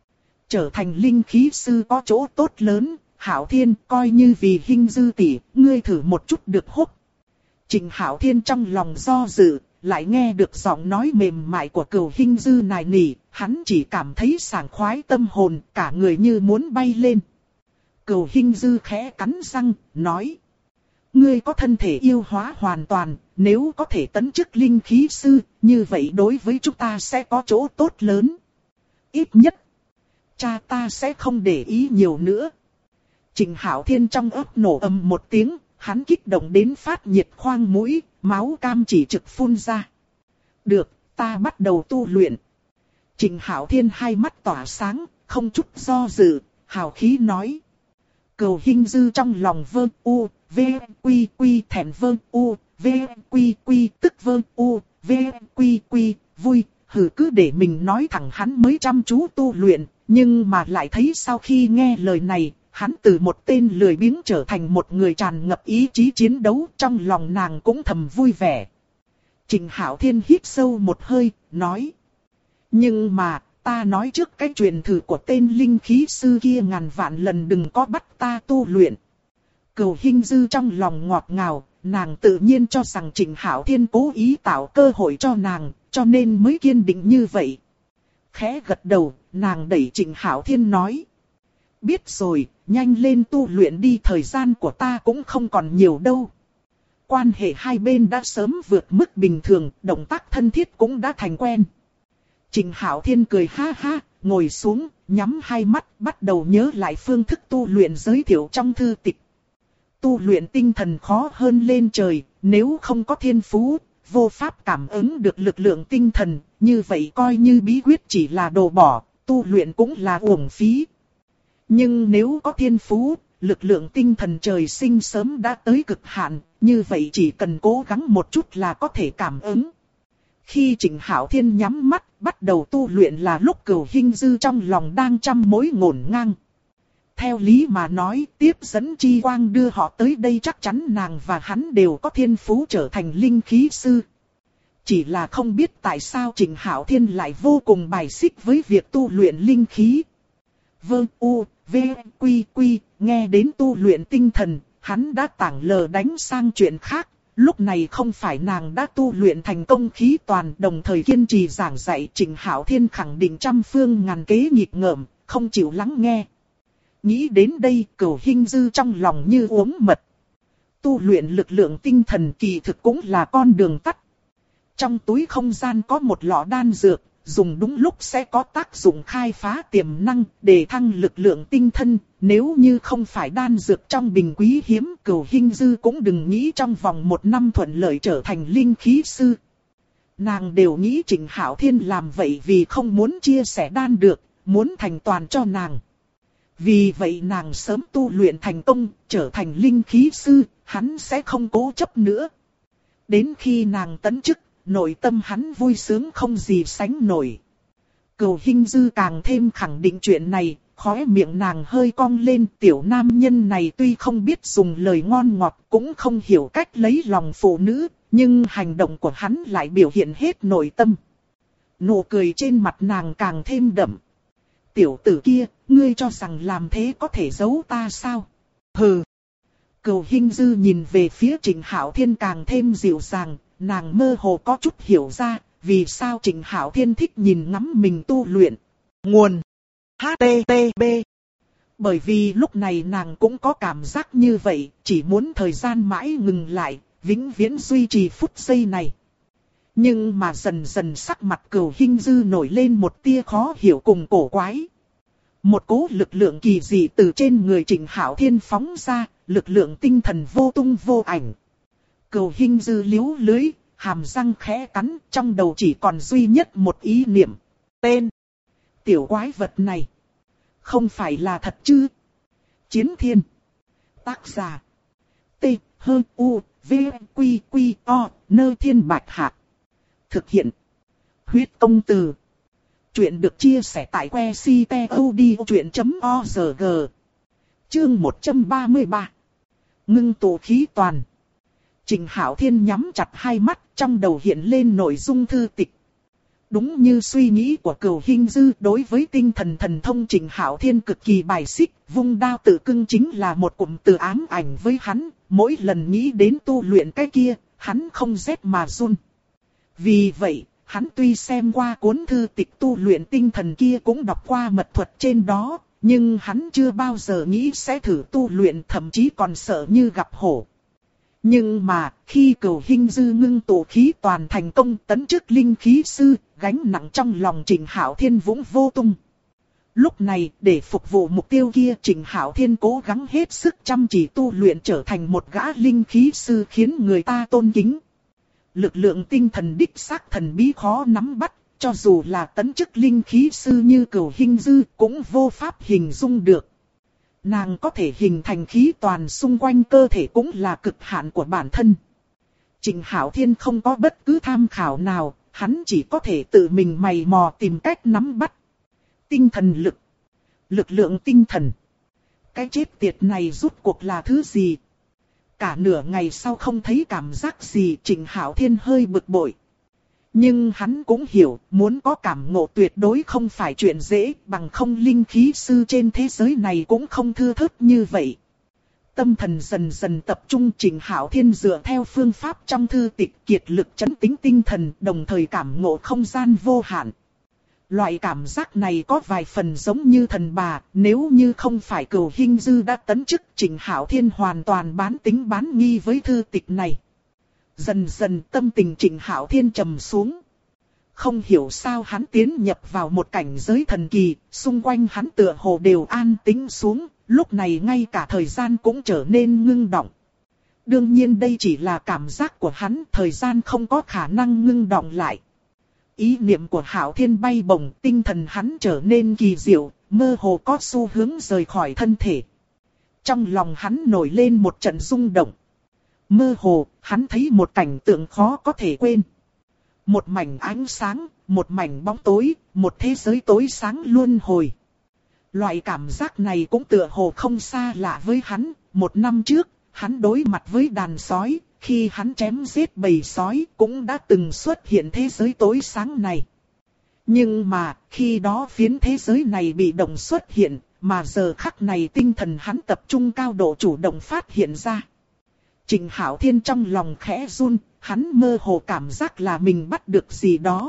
Trở thành linh khí sư có chỗ tốt lớn, Hạo Thiên, coi như vì Hinh Dư tỷ, ngươi thử một chút được húc. Trịnh Hạo Thiên trong lòng do dự, lại nghe được giọng nói mềm mại của Cửu Hinh Dư nài nỉ, hắn chỉ cảm thấy sảng khoái tâm hồn, cả người như muốn bay lên. Cửu Hinh Dư khẽ cắn răng, nói. Ngươi có thân thể yêu hóa hoàn toàn, nếu có thể tấn chức linh khí sư, như vậy đối với chúng ta sẽ có chỗ tốt lớn. Ít nhất, cha ta sẽ không để ý nhiều nữa. Trịnh Hạo Thiên trong ấp nổ ầm một tiếng, hắn kích động đến phát nhiệt khoang mũi, máu cam chỉ trực phun ra. Được, ta bắt đầu tu luyện. Trịnh Hạo Thiên hai mắt tỏa sáng, không chút do dự, hào khí nói. Cửu Hinh Dư trong lòng vơ u, v, quy quy thẹn vơ u, v, quy quy tức vơ u, v, quy quy vui, hừ cứ để mình nói thẳng hắn mới chăm chú tu luyện, nhưng mà lại thấy sau khi nghe lời này, hắn từ một tên lười biếng trở thành một người tràn ngập ý chí chiến đấu, trong lòng nàng cũng thầm vui vẻ. Trịnh Hạo Thiên hít sâu một hơi, nói. Nhưng mà, ta nói trước cái truyền thử của tên linh khí sư kia ngàn vạn lần đừng có bắt ta tu luyện. Cửu Hinh Dư trong lòng ngọt ngào, nàng tự nhiên cho rằng Trịnh Hạo Thiên cố ý tạo cơ hội cho nàng, cho nên mới kiên định như vậy. Khẽ gật đầu, nàng đẩy Trịnh Hạo Thiên nói. Biết rồi, nhanh lên tu luyện đi, thời gian của ta cũng không còn nhiều đâu. Quan hệ hai bên đã sớm vượt mức bình thường, động tác thân thiết cũng đã thành quen. Trịnh Hạo Thiên cười ha ha, ngồi xuống, nhắm hai mắt, bắt đầu nhớ lại phương thức tu luyện giới thiệu trong thư tịch. Tu luyện tinh thần khó hơn lên trời, nếu không có thiên phú, vô pháp cảm ứng được lực lượng tinh thần, như vậy coi như bí quyết chỉ là đồ bỏ, tu luyện cũng là uổng phí. Nhưng nếu có thiên phú, lực lượng tinh thần trời sinh sớm đã tới cực hạn, như vậy chỉ cần cố gắng một chút là có thể cảm ứng. Khi Trịnh Hạo Thiên nhắm mắt, bắt đầu tu luyện là lúc Cửu Hinh Dư trong lòng đang trăm mối ngổn ngang. Theo lý mà nói, tiếp dẫn chi quang đưa họ tới đây chắc chắn nàng và hắn đều có thiên phú trở thành linh khí sư. Chỉ là không biết tại sao Trịnh Hạo Thiên lại vô cùng bài xích với việc tu luyện linh khí. Vâng u, v, quy quy, nghe đến tu luyện tinh thần, hắn đã tảng lờ đánh sang chuyện khác. Lúc này không phải nàng đã tu luyện thành công khí toàn, đồng thời kiên trì giảng dạy, Trịnh Hạo Thiên khẳng định trăm phương ngàn kế nghịch ngợm, không chịu lắng nghe. Nghĩ đến đây, Cửu Hinh Dư trong lòng như uống mật. Tu luyện lực lượng tinh thần kỳ thực cũng là con đường tắt. Trong túi không gian có một lọ đan dược, dùng đúng lúc sẽ có tác dụng khai phá tiềm năng, để thăng lực lượng tinh thần. Nếu như không phải đan dược trong bình quý hiếm, Cửu Hinh Dư cũng đừng nghĩ trong vòng 1 năm thuận lợi trở thành linh khí sư. Nàng đều nghĩ Trịnh Hạo Thiên làm vậy vì không muốn chia sẻ đan được, muốn thành toàn cho nàng. Vì vậy nàng sớm tu luyện thành công, trở thành linh khí sư, hắn sẽ không cố chấp nữa. Đến khi nàng tấn chức, nội tâm hắn vui sướng không gì sánh nổi. Cửu Hinh Dư càng thêm khẳng định chuyện này, khóe miệng nàng hơi cong lên, tiểu nam nhân này tuy không biết dùng lời ngon ngọt, cũng không hiểu cách lấy lòng phụ nữ, nhưng hành động của hắn lại biểu hiện hết nội tâm. Nụ cười trên mặt nàng càng thêm đậm. Tiểu tử kia, ngươi cho rằng làm thế có thể giấu ta sao? Hừ. Cửu Hinh Dư nhìn về phía Trịnh Hạo Thiên càng thêm dịu dàng, nàng mơ hồ có chút hiểu ra, vì sao Trịnh Hạo Thiên thích nhìn ngắm mình tu luyện. Nguồn HTTP. Bởi vì lúc này nàng cũng có cảm giác như vậy, chỉ muốn thời gian mãi ngừng lại, vĩnh viễn duy trì phút giây này. Nhưng mà dần dần sắc mặt Cửu Hinh Dư nổi lên một tia khó hiểu cùng cổ quái. Một cỗ lực lượng kỳ dị từ trên người Trịnh Hạo Thiên phóng ra, lực lượng tinh thần vô tung vô ảnh. Cửu Hinh Dư liếu lưới, hàm răng khẽ cắn, trong đầu chỉ còn duy nhất một ý niệm. Tên. Tiểu quái vật này. Không phải là thật chứ? Chiến Thiên. Tác giả. T, H, U, V, Quy, Quy, O, Nơ Thiên Bạch Hạc. Thực hiện. Huyết Công Từ. Chuyện được chia sẻ tại que ctod.org. Chương 133. Ngưng tụ khí toàn. Trịnh Hạo Thiên nhắm chặt hai mắt, trong đầu hiện lên nội dung thư tịch. Đúng như suy nghĩ của Cửu Hinh Dư, đối với tinh thần thần thông Trịnh Hạo Thiên cực kỳ bài xích, vung đao tự cưng chính là một cụm từ ám ảnh với hắn, mỗi lần nghĩ đến tu luyện cái kia, hắn không rét mà run. Vì vậy, hắn tuy xem qua cuốn thư tịch tu luyện tinh thần kia cũng đọc qua mật thuật trên đó, nhưng hắn chưa bao giờ nghĩ sẽ thử tu luyện, thậm chí còn sợ như gặp hổ. Nhưng mà, khi Cửu Hinh Dư ngưng tụ khí toàn thành công tấn chức linh khí sư, gánh nặng trong lòng Trịnh Hạo Thiên vũng vô tung. Lúc này, để phục vụ mục tiêu kia, Trịnh Hạo Thiên cố gắng hết sức chăm chỉ tu luyện trở thành một gã linh khí sư khiến người ta tôn kính. Lực lượng tinh thần đích xác thần bí khó nắm bắt, cho dù là tấn chức linh khí sư như Cửu Hinh Dư cũng vô pháp hình dung được. Nàng có thể hình thành khí toàn xung quanh cơ thể cũng là cực hạn của bản thân. Trịnh Hạo Thiên không có bất cứ tham khảo nào, hắn chỉ có thể tự mình mày mò tìm cách nắm bắt. Tinh thần lực. Lực lượng tinh thần. Cái chết tiệt này rút cuộc là thứ gì? Cả nửa ngày sau không thấy cảm giác gì, Trịnh Hạo Thiên hơi bực bội. Nhưng hắn cũng hiểu, muốn có cảm ngộ tuyệt đối không phải chuyện dễ, bằng không linh khí sư trên thế giới này cũng không thưa thớt như vậy. Tâm thần dần dần tập trung, Trịnh Hạo Thiên dựa theo phương pháp trong thư tịch kiệt lực trấn tĩnh tinh thần, đồng thời cảm ngộ không gian vô hạn. Loại cảm giác này có vài phần giống như thần bà, nếu như không phải Cửu Hinh Dư đã tấn chức, Trịnh Hạo Thiên hoàn toàn bán tính bán nghi với thư tịch này. Dần dần tâm tình Trịnh Hạo Thiên trầm xuống. Không hiểu sao hắn tiến nhập vào một cảnh giới thần kỳ, xung quanh hắn tựa hồ đều an tĩnh xuống, lúc này ngay cả thời gian cũng trở nên ngưng động. Đương nhiên đây chỉ là cảm giác của hắn, thời gian không có khả năng ngưng động lại. Ý niệm của Hạo Thiên bay bổng, tinh thần hắn trở nên kỳ diệu, mơ hồ có xu hướng rời khỏi thân thể. Trong lòng hắn nổi lên một trận rung động. Mơ hồ, hắn thấy một cảnh tượng khó có thể quên. Một mảnh ánh sáng, một mảnh bóng tối, một thế giới tối sáng luân hồi. Loại cảm giác này cũng tựa hồ không xa lạ với hắn. Một năm trước, hắn đối mặt với đàn sói, khi hắn chém giết bầy sói cũng đã từng xuất hiện thế giới tối sáng này. Nhưng mà, khi đó phiến thế giới này bị động xuất hiện, mà giờ khắc này tinh thần hắn tập trung cao độ chủ động phát hiện ra. Trịnh Hạo Thiên trong lòng khẽ run, hắn mơ hồ cảm giác là mình bắt được gì đó.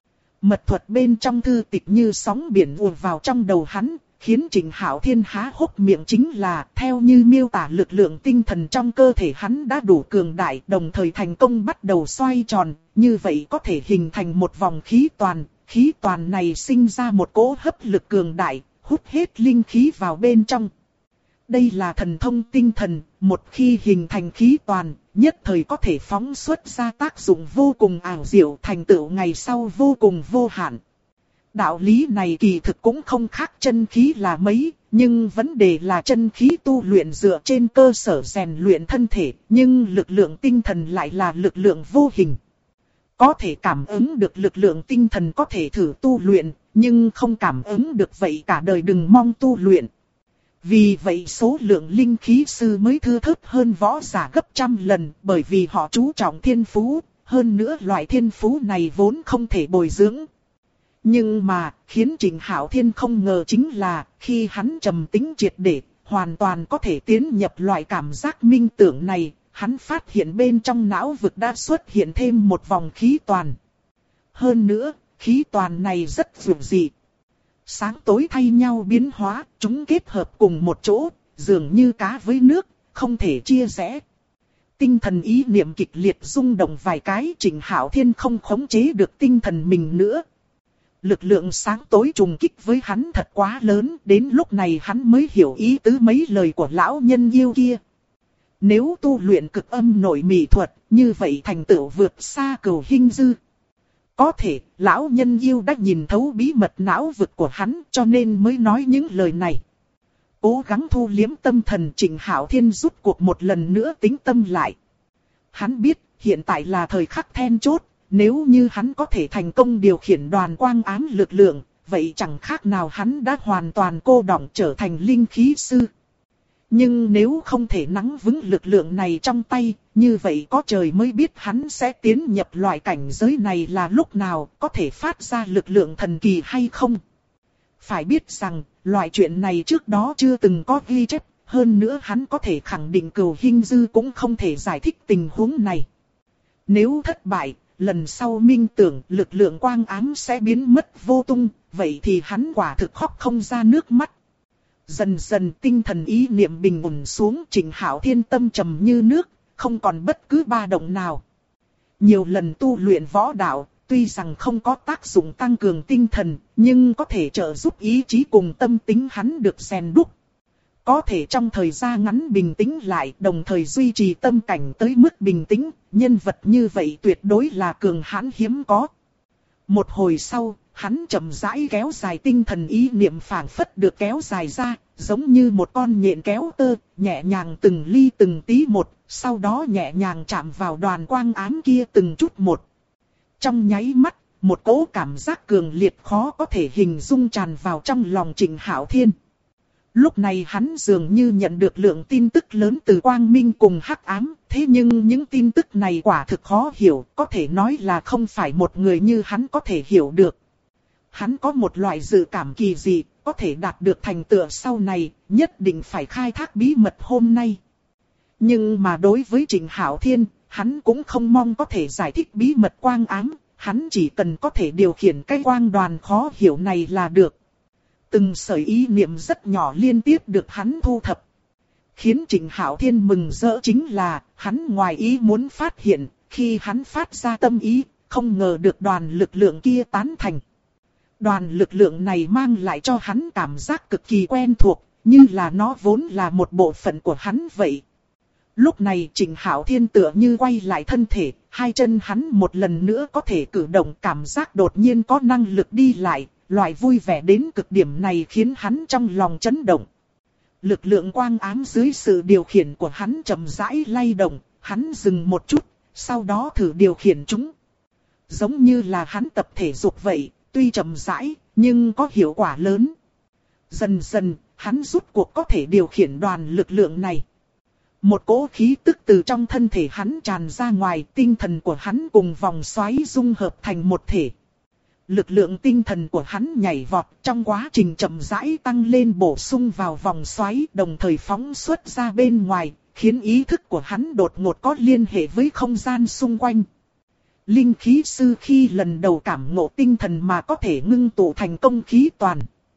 Mật thuật bên trong thư tịch như sóng biển ùa vào trong đầu hắn, khiến Trịnh Hạo Thiên há hốc miệng, chính là theo như miêu tả lực lượng tinh thần trong cơ thể hắn đã đủ cường đại, đồng thời thành công bắt đầu xoay tròn, như vậy có thể hình thành một vòng khí toàn này sinh ra một cỗ hấp lực cường đại, hút hết linh khí vào bên trong. Đây là thần thông tinh thần, một khi hình thành khí toàn, nhất thời có thể phóng xuất ra tác dụng vô cùng ảo diệu, thành tựu ngày sau vô cùng vô hạn. Đạo lý này kỳ thực cũng không khác chân khí là mấy, nhưng vấn đề là chân khí tu luyện dựa trên cơ sở rèn luyện thân thể, nhưng lực lượng tinh thần lại là lực lượng vô hình. Có thể cảm ứng được lực lượng tinh thần có thể thử tu luyện, nhưng không cảm ứng được vậy cả đời đừng mong tu luyện. Vì vậy số lượng linh khí sư mới thưa thớt hơn võ giả gấp trăm lần, bởi vì họ chú trọng thiên phú, hơn nữa loại thiên phú này vốn không thể bồi dưỡng. Nhưng mà, khiến Trịnh Hạo Thiên không ngờ chính là, khi hắn trầm tĩnh triệt để, hoàn toàn có thể tiến nhập loại cảm giác minh tưởng này, hắn phát hiện bên trong não vực đã xuất hiện thêm một vòng khí toàn. Hơn nữa, khí toàn này rất dữ dị. Sáng tối thay nhau biến hóa, chúng kết hợp cùng một chỗ, dường như cá với nước, không thể chia rẽ. Tinh thần ý niệm kịch liệt rung động vài cái, Trịnh Hạo Thiên không khống chế được tinh thần mình nữa. Lực lượng sáng tối trùng kích với hắn thật quá lớn, đến lúc này hắn mới hiểu ý tứ mấy lời của lão nhân yêu kia. Nếu tu luyện cực âm nội mị thuật, như vậy thành tựu vượt xa Cửu Hinh Dư. Có thể, lão nhân yêu đã nhìn thấu bí mật não vực của hắn, cho nên mới nói những lời này. Cố gắng thu liếm tâm thần, Trịnh Hạo Thiên rút cuộc một lần nữa tĩnh tâm lại. Hắn biết, hiện tại là thời khắc then chốt, nếu như hắn có thể thành công điều khiển đoàn quang ám lực lượng, vậy chẳng khác nào hắn đã hoàn toàn cô đọng trở thành linh khí sư. Nhưng nếu không thể nắm vững lực lượng này trong tay, như vậy có trời mới biết hắn sẽ tiến nhập loại cảnh giới này là lúc nào, có thể phát ra lực lượng thần kỳ hay không. Phải biết rằng, loại chuyện này trước đó chưa từng có ghi chép, hơn nữa hắn có thể khẳng định Cửu Hinh Dư cũng không thể giải thích tình huống này. Nếu thất bại, lần sau minh tưởng lực lượng quang ám sẽ biến mất vô tung, vậy thì hắn quả thực khóc không ra nước mắt. Dần dần tinh thần ý niệm bình ổn xuống, Trịnh Hạo Thiên tâm trầm như nước, không còn bất cứ ba động nào. Nhiều lần tu luyện võ đạo, tuy rằng không có tác dụng tăng cường tinh thần, nhưng có thể trợ giúp ý chí cùng tâm tính hắn được rèn đúc. Có thể trong thời gian ngắn bình tĩnh lại, đồng thời duy trì tâm cảnh tới mức bình tĩnh, nhân vật như vậy tuyệt đối là cường hãn hiếm có. Một hồi sau, hắn chậm rãi kéo dài tinh thần ý niệm phảng phất được kéo dài ra, giống như một con nhện kéo tơ, nhẹ nhàng từng ly từng tí một, sau đó nhẹ nhàng chạm vào đoàn quang ám kia từng chút một. Trong nháy mắt, một cỗ cảm giác cường liệt khó có thể hình dung tràn vào trong lòng Trịnh Hạo Thiên. Lúc này hắn dường như nhận được lượng tin tức lớn từ quang minh cùng hắc ám, thế nhưng những tin tức này quả thực khó hiểu, có thể nói là không phải một người như hắn có thể hiểu được. Hắn có một loại dự cảm kỳ dị, có thể đạt được thành tựu sau này, nhất định phải khai thác bí mật hôm nay. Nhưng mà đối với Trịnh Hạo Thiên, hắn cũng không mong có thể giải thích bí mật quang ám, hắn chỉ cần có thể điều khiển cái quang đoàn khó hiểu này là được. Từng sợi ý niệm rất nhỏ liên tiếp được hắn thu thập. Khiến Trịnh Hạo Thiên mừng rỡ chính là, hắn ngoài ý muốn phát hiện, khi hắn phát ra tâm ý, không ngờ được đoàn lực lượng kia tán thành. Đoàn lực lượng này mang lại cho hắn cảm giác cực kỳ quen thuộc, như là nó vốn là một bộ phận của hắn vậy. Lúc này Trịnh Hạo Thiên tựa như quay lại thân thể, hai chân hắn một lần nữa có thể cử động, cảm giác đột nhiên có năng lực đi lại, loại vui vẻ đến cực điểm này khiến hắn trong lòng chấn động. Lực lượng quang ám dưới sự điều khiển của hắn chậm rãi lay động, hắn dừng một chút, sau đó thử điều khiển chúng. Giống như là hắn tập thể dục vậy, tuy chậm rãi, nhưng có hiệu quả lớn. Dần dần, hắn rút cuộc có thể điều khiển đoàn lực lượng này. Một cỗ khí tức từ trong thân thể hắn tràn ra ngoài, tinh thần của hắn cùng vòng xoáy dung hợp thành một thể. Lực lượng tinh thần của hắn nhảy vọt trong quá trình chậm rãi tăng lên, bổ sung vào vòng xoáy, đồng thời phóng xuất ra bên ngoài, khiến ý thức của hắn đột ngột có liên hệ với không gian xung quanh. Linh khí sư khi lần đầu cảm ngộ tinh thần mà có thể ngưng tụ thành công khí toàn.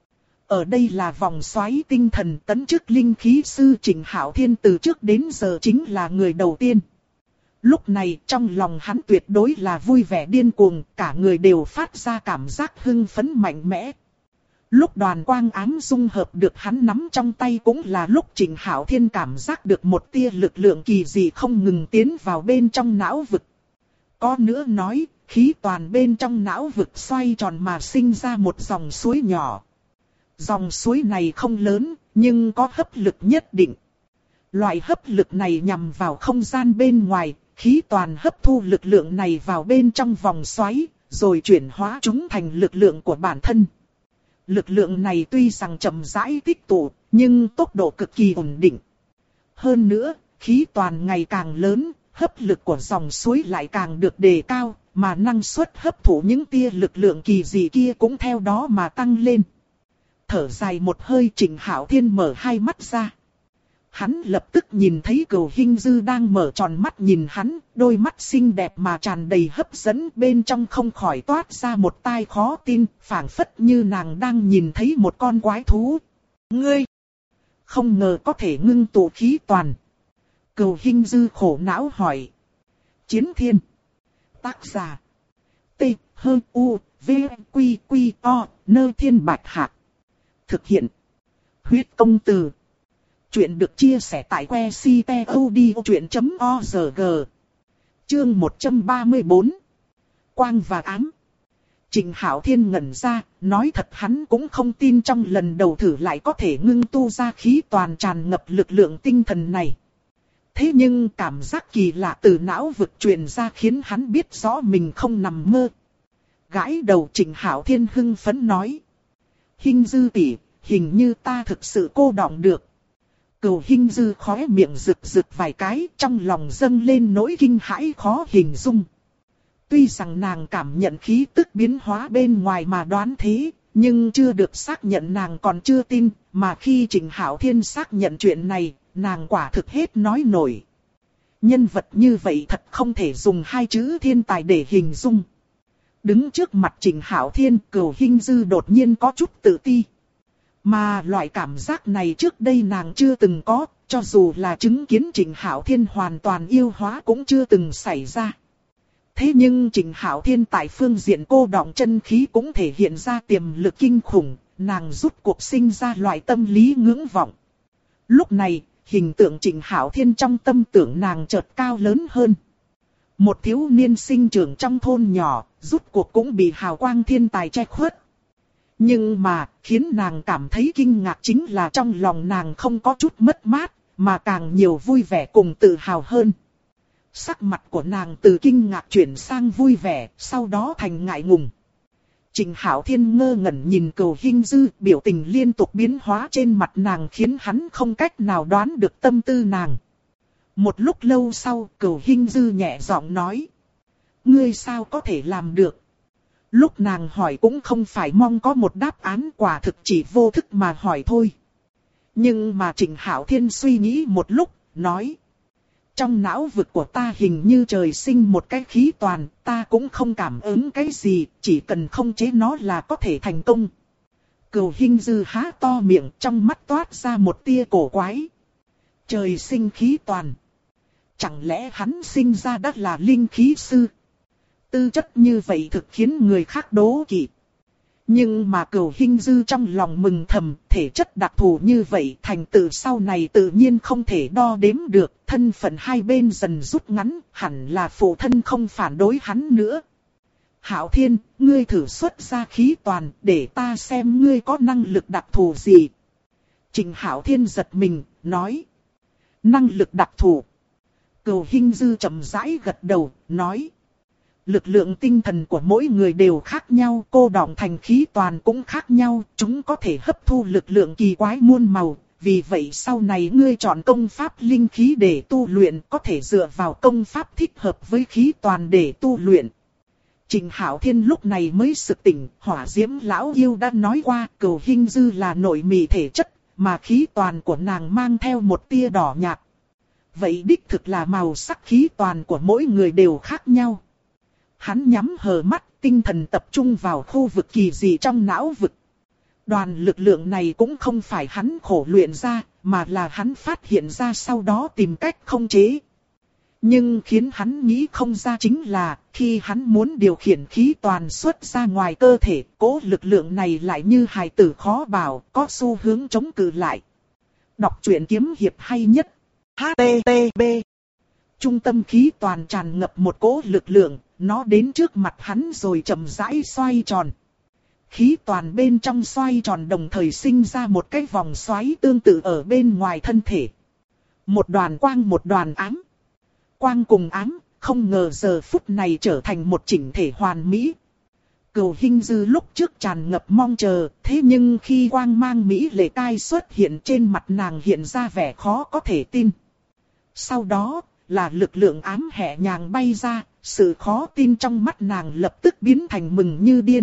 Ở đây là vòng xoáy tinh thần, tấn chức linh khí sư Trịnh Hạo Thiên từ trước đến giờ chính là người đầu tiên. Lúc này trong lòng hắn tuyệt đối là vui vẻ điên cuồng, cả người đều phát ra cảm giác hưng phấn mạnh mẽ. Lúc đoàn quang ám dung hợp được hắn nắm trong tay cũng là lúc Trịnh Hạo Thiên cảm giác được một tia lực lượng kỳ dị không ngừng tiến vào bên trong não vực. Có nữa nói, khí toàn bên trong não vực xoay tròn mà sinh ra một dòng suối nhỏ. Dòng suối này không lớn, nhưng có hấp lực nhất định. Loại hấp lực này nhằm vào không gian bên ngoài, khí toàn hấp thu lực lượng này vào bên trong vòng xoáy, rồi chuyển hóa chúng thành lực lượng của bản thân. Lực lượng này tuy rằng chậm rãi tích tụ, nhưng tốc độ cực kỳ ổn định. Hơn nữa, khí toàn ngày càng lớn, hấp lực của dòng suối lại càng được đề cao, mà năng suất hấp thụ những tia lực lượng kỳ dị kia cũng theo đó mà tăng lên. Thở dài một hơi, Trịnh Hạo Thiên mở hai mắt ra. Hắn lập tức nhìn thấy Cửu Hinh Dư đang mở tròn mắt nhìn hắn, đôi mắt xinh đẹp mà tràn đầy hấp dẫn, bên trong không khỏi toát ra một tai khó tin, phảng phất như nàng đang nhìn thấy một con quái thú. Ngươi! Không ngờ có thể ngưng tụ khí toàn. Cửu Hinh Dư khổ não hỏi. Chiến Thiên. Tác giả. T, H, U, V, Quy, Quy, O, Nơ Thiên Bạch Hạc. Thực hiện. Huyết Công Từ. Chuyện được chia sẻ tại que ctod.org. Chương 134. Quang và ám. Trịnh Hạo Thiên ngẩn ra, nói thật hắn cũng không tin trong lần đầu thử lại có thể ngưng tu ra khí toàn tràn ngập lực lượng tinh thần này. Thế nhưng cảm giác kỳ lạ từ não vực truyền ra khiến hắn biết rõ mình không nằm mơ. Gãi đầu, Trịnh Hạo Thiên hưng phấn nói. Hinh Dư tỷ, hình như ta thực sự cô đọng được. Cửu Hinh Dư khóe miệng rực rực vài cái, trong lòng dâng lên nỗi kinh hãi khó hình dung. Tuy rằng nàng cảm nhận khí tức biến hóa bên ngoài mà đoán thế, nhưng chưa được xác nhận nàng còn chưa tin, mà khi Trịnh Hạo Thiên xác nhận chuyện này, nàng quả thực hết nói nổi. Nhân vật như vậy thật không thể dùng hai chữ thiên tài để hình dung. Đứng trước mặt Trịnh Hạo Thiên, Cửu Hinh Dư đột nhiên có chút tự ti. Mà loại cảm giác này trước đây nàng chưa từng có, cho dù là chứng kiến Trịnh Hạo Thiên hoàn toàn yêu hóa cũng chưa từng xảy ra. Thế nhưng Trịnh Hạo Thiên tại phương diện cô đọng chân khí cũng thể hiện ra tiềm lực kinh khủng, nàng rút cuộc sinh ra loại tâm lý ngưỡng vọng. Lúc này, hình tượng Trịnh Hạo Thiên trong tâm tưởng nàng chợt cao lớn hơn. Một thiếu niên sinh trưởng trong thôn nhỏ, rút cuộc cũng bị hào quang thiên tài che khuất. Nhưng mà, khiến nàng cảm thấy kinh ngạc chính là trong lòng nàng không có chút mất mát, mà càng nhiều vui vẻ cùng tự hào hơn. Sắc mặt của nàng từ kinh ngạc chuyển sang vui vẻ, sau đó thành ngại ngùng. Trịnh Hạo Thiên ngơ ngẩn nhìn Cửu Hinh Dư, biểu tình liên tục biến hóa trên mặt nàng khiến hắn không cách nào đoán được tâm tư nàng. Một lúc lâu sau, Cửu Hinh Dư nhẹ giọng nói. Ngươi sao có thể làm được? Lúc nàng hỏi cũng không phải mong có một đáp án, quả thực chỉ vô thức mà hỏi thôi. Nhưng mà Trịnh Hạo Thiên suy nghĩ một lúc, nói. Trong não vực của ta hình như trời sinh một cái khí toàn, ta cũng không cảm ứng cái gì, chỉ cần không chế nó là có thể thành công. Cửu Hinh Dư há to miệng, trong mắt toát ra một tia cổ quái. Trời sinh khí toàn. Chẳng lẽ hắn sinh ra đã là linh khí sư? Tư chất như vậy thực khiến người khác đố kỵ. Nhưng mà Cửu Hinh Dư trong lòng mừng thầm, thể chất đặc thù như vậy thành tựu sau này tự nhiên không thể đo đếm được, thân phận hai bên dần rút ngắn, hẳn là phụ thân không phản đối hắn nữa. Hạo Thiên, ngươi thử xuất ra khí toàn, để ta xem ngươi có năng lực đặc thù gì. Trịnh Hạo Thiên giật mình, nói. Năng lực đặc thù. Cửu Hinh Dư chậm rãi gật đầu, nói. Lực lượng tinh thần của mỗi người đều khác nhau, cô đọng thành khí toàn cũng khác nhau, chúng có thể hấp thu lực lượng kỳ quái muôn màu. Vì vậy sau này ngươi chọn công pháp linh khí để tu luyện, có thể dựa vào công pháp thích hợp với khí toàn để tu luyện. Trịnh Hạo Thiên lúc này mới sực tỉnh, Hỏa Diễm lão yêu đã nói qua, Cửu Hinh Dư là nội mị thể chất, mà khí toàn của nàng mang theo một tia đỏ nhạt. Vậy đích thực là màu sắc khí toàn của mỗi người đều khác nhau. Hắn nhắm hờ mắt, tinh thần tập trung vào khu vực kỳ dị trong não vực. Đoàn lực lượng này cũng không phải hắn khổ luyện ra, mà là hắn phát hiện ra sau đó tìm cách không chế. Nhưng khiến hắn nghĩ không ra chính là, khi hắn muốn điều khiển khí toàn xuất ra ngoài cơ thể, cố lực lượng này lại như hài tử khó bảo, có xu hướng chống cự lại. Đọc truyện kiếm hiệp hay nhất. HTTP. Trung tâm khí toàn tràn ngập một cỗ lực lượng, nó đến trước mặt hắn rồi chậm rãi xoay tròn. Khí toàn bên trong xoay tròn đồng thời sinh ra một cái vòng xoáy tương tự ở bên ngoài thân thể. Một đoàn quang một đoàn ám. Quang cùng ám, không ngờ giờ phút này trở thành một chỉnh thể hoàn mỹ. Cửu Hinh Dư lúc trước tràn ngập mong chờ, thế nhưng khi quang mang mỹ lệ tai xuất hiện trên mặt nàng hiện ra vẻ khó có thể tin. Sau đó, là lực lượng ám nhẹ nhàng bay ra, sự khó tin trong mắt nàng lập tức biến thành mừng như điên.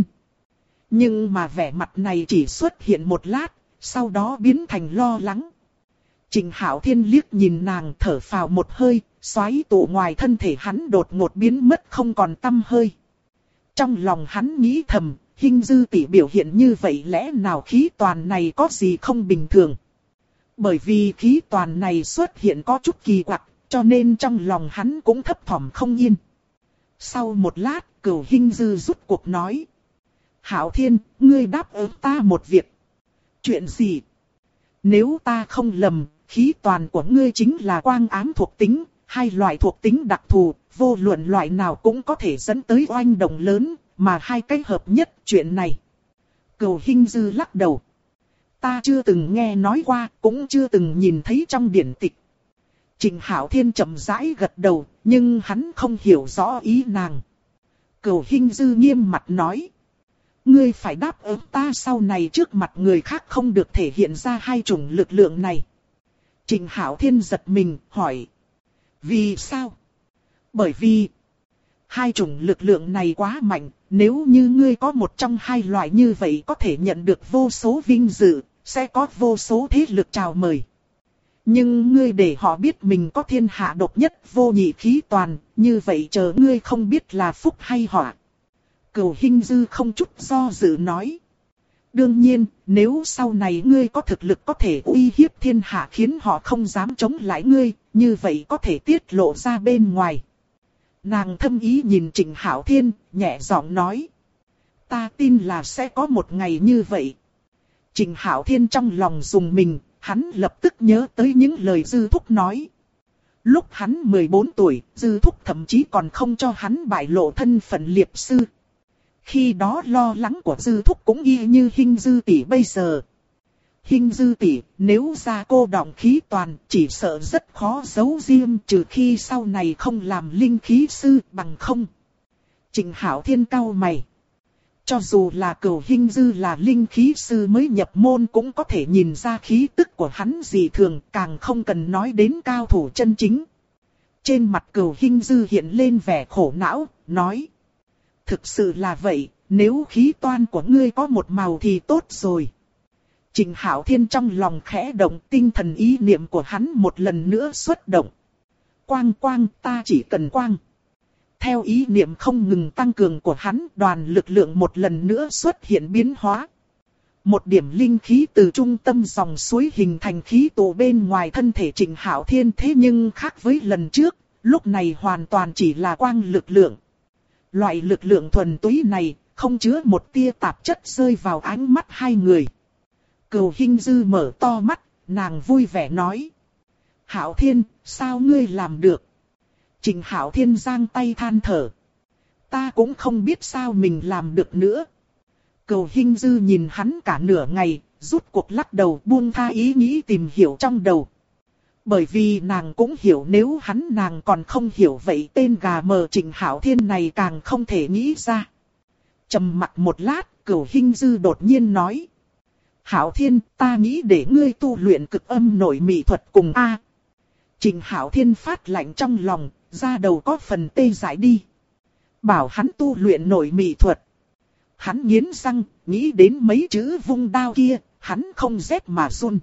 Nhưng mà vẻ mặt này chỉ xuất hiện một lát, sau đó biến thành lo lắng. Trịnh Hạo Thiên liếc nhìn nàng thở phào một hơi, xoáy tụ ngoài thân thể hắn đột ngột biến mất không còn tăm hơi. Trong lòng hắn nghĩ thầm, Hinh Dư tỷ biểu hiện như vậy lẽ nào khí toàn này có gì không bình thường. Bởi vì khí toàn này xuất hiện có chút kỳ quặc, cho nên trong lòng hắn cũng thấp thỏm không yên. Sau một lát, Cửu Hinh Dư rút cuộc nói. Hạo Thiên, ngươi đáp ứng ta một việc. Chuyện gì? Nếu ta không lầm, khí toàn của ngươi chính là quang ám thuộc tính, hai loại thuộc tính đặc thù, vô luận loại nào cũng có thể dẫn tới oanh động lớn, mà hai cái hợp nhất chuyện này. Cửu Hinh Dư lắc đầu. Ta chưa từng nghe nói qua, cũng chưa từng nhìn thấy trong điển tịch. Trịnh Hạo Thiên chậm rãi gật đầu, nhưng hắn không hiểu rõ ý nàng. Cửu Hinh Dư nghiêm mặt nói. Ngươi phải đáp ứng ta sau này trước mặt người khác không được thể hiện ra hai chủng lực lượng này. Trịnh Hạo Thiên giật mình, hỏi. Vì sao? Bởi vì hai chủng lực lượng này quá mạnh, nếu như ngươi có một trong hai loại như vậy có thể nhận được vô số vinh dự, sẽ có vô số thế lực chào mời. Nhưng ngươi để họ biết mình có thiên hạ độc nhất vô nhị khí toàn, như vậy chờ ngươi không biết là phúc hay họa. Cửu Hinh Dư không chút do dự nói. Đương nhiên, nếu sau này ngươi có thực lực có thể uy hiếp thiên hạ khiến họ không dám chống lại ngươi, như vậy có thể tiết lộ ra bên ngoài. Nàng thâm ý nhìn Trịnh Hạo Thiên, nhẹ giọng nói. Ta tin là sẽ có một ngày như vậy. Trịnh Hạo Thiên trong lòng rùng mình, hắn lập tức nhớ tới những lời Dư Thúc nói. Lúc hắn 14 tuổi, Dư Thúc thậm chí còn không cho hắn bại lộ thân phận liệp sư. Khi đó lo lắng của Dư Thúc cũng y như Hinh Dư tỷ bây giờ. Hinh Dư tỷ, nếu ra cô đọng khí toàn, chỉ sợ rất khó giấu riêng, trừ khi sau này không làm linh khí sư, bằng không. Trịnh Hạo Thiên cau mày. Cho dù là Cửu Hinh Dư là linh khí sư mới nhập môn cũng có thể nhìn ra khí tức của hắn dị thường, càng không cần nói đến cao thủ chân chính. Trên mặt Cửu Hinh Dư hiện lên vẻ khổ não, nói. Thực sự là vậy, nếu khí toan của ngươi có một màu thì tốt rồi. Trịnh Hạo Thiên trong lòng khẽ động, tinh thần ý niệm của hắn một lần nữa xuất động. Quang quang, ta chỉ cần quang. Theo ý niệm không ngừng tăng cường của hắn, đoàn lực lượng một lần nữa xuất hiện biến hóa. Một điểm linh khí từ trung tâm dòng suối hình thành khí tụ bên ngoài thân thể Trịnh Hạo Thiên, thế nhưng khác với lần trước, lúc này hoàn toàn chỉ là quang lực lượng. Loại lực lượng thuần túy này, không chứa một tia tạp chất rơi vào ánh mắt hai người. Cửu Hinh Dư mở to mắt, nàng vui vẻ nói. Hạo Thiên, sao ngươi làm được? Trịnh Hạo Thiên giang tay than thở. Ta cũng không biết sao mình làm được nữa. Cửu Hinh Dư nhìn hắn cả nửa ngày, rút cuộc lắc đầu buông tha ý nghĩ tìm hiểu trong đầu. Bởi vì nàng cũng hiểu nếu nàng còn không hiểu vậy tên gà mờ Trịnh Hạo Thiên này càng không thể nghĩ ra. Trầm mặc một lát, Cửu Hinh Dư đột nhiên nói. Hạo Thiên, ta nghĩ để ngươi tu luyện cực âm nội mị thuật cùng A. Trịnh Hạo Thiên phát lạnh trong lòng, da đầu có phần tê dại đi. Bảo hắn tu luyện nội mị thuật. Hắn nghiến răng, nghĩ đến mấy chữ vung đao kia, hắn không rét mà run.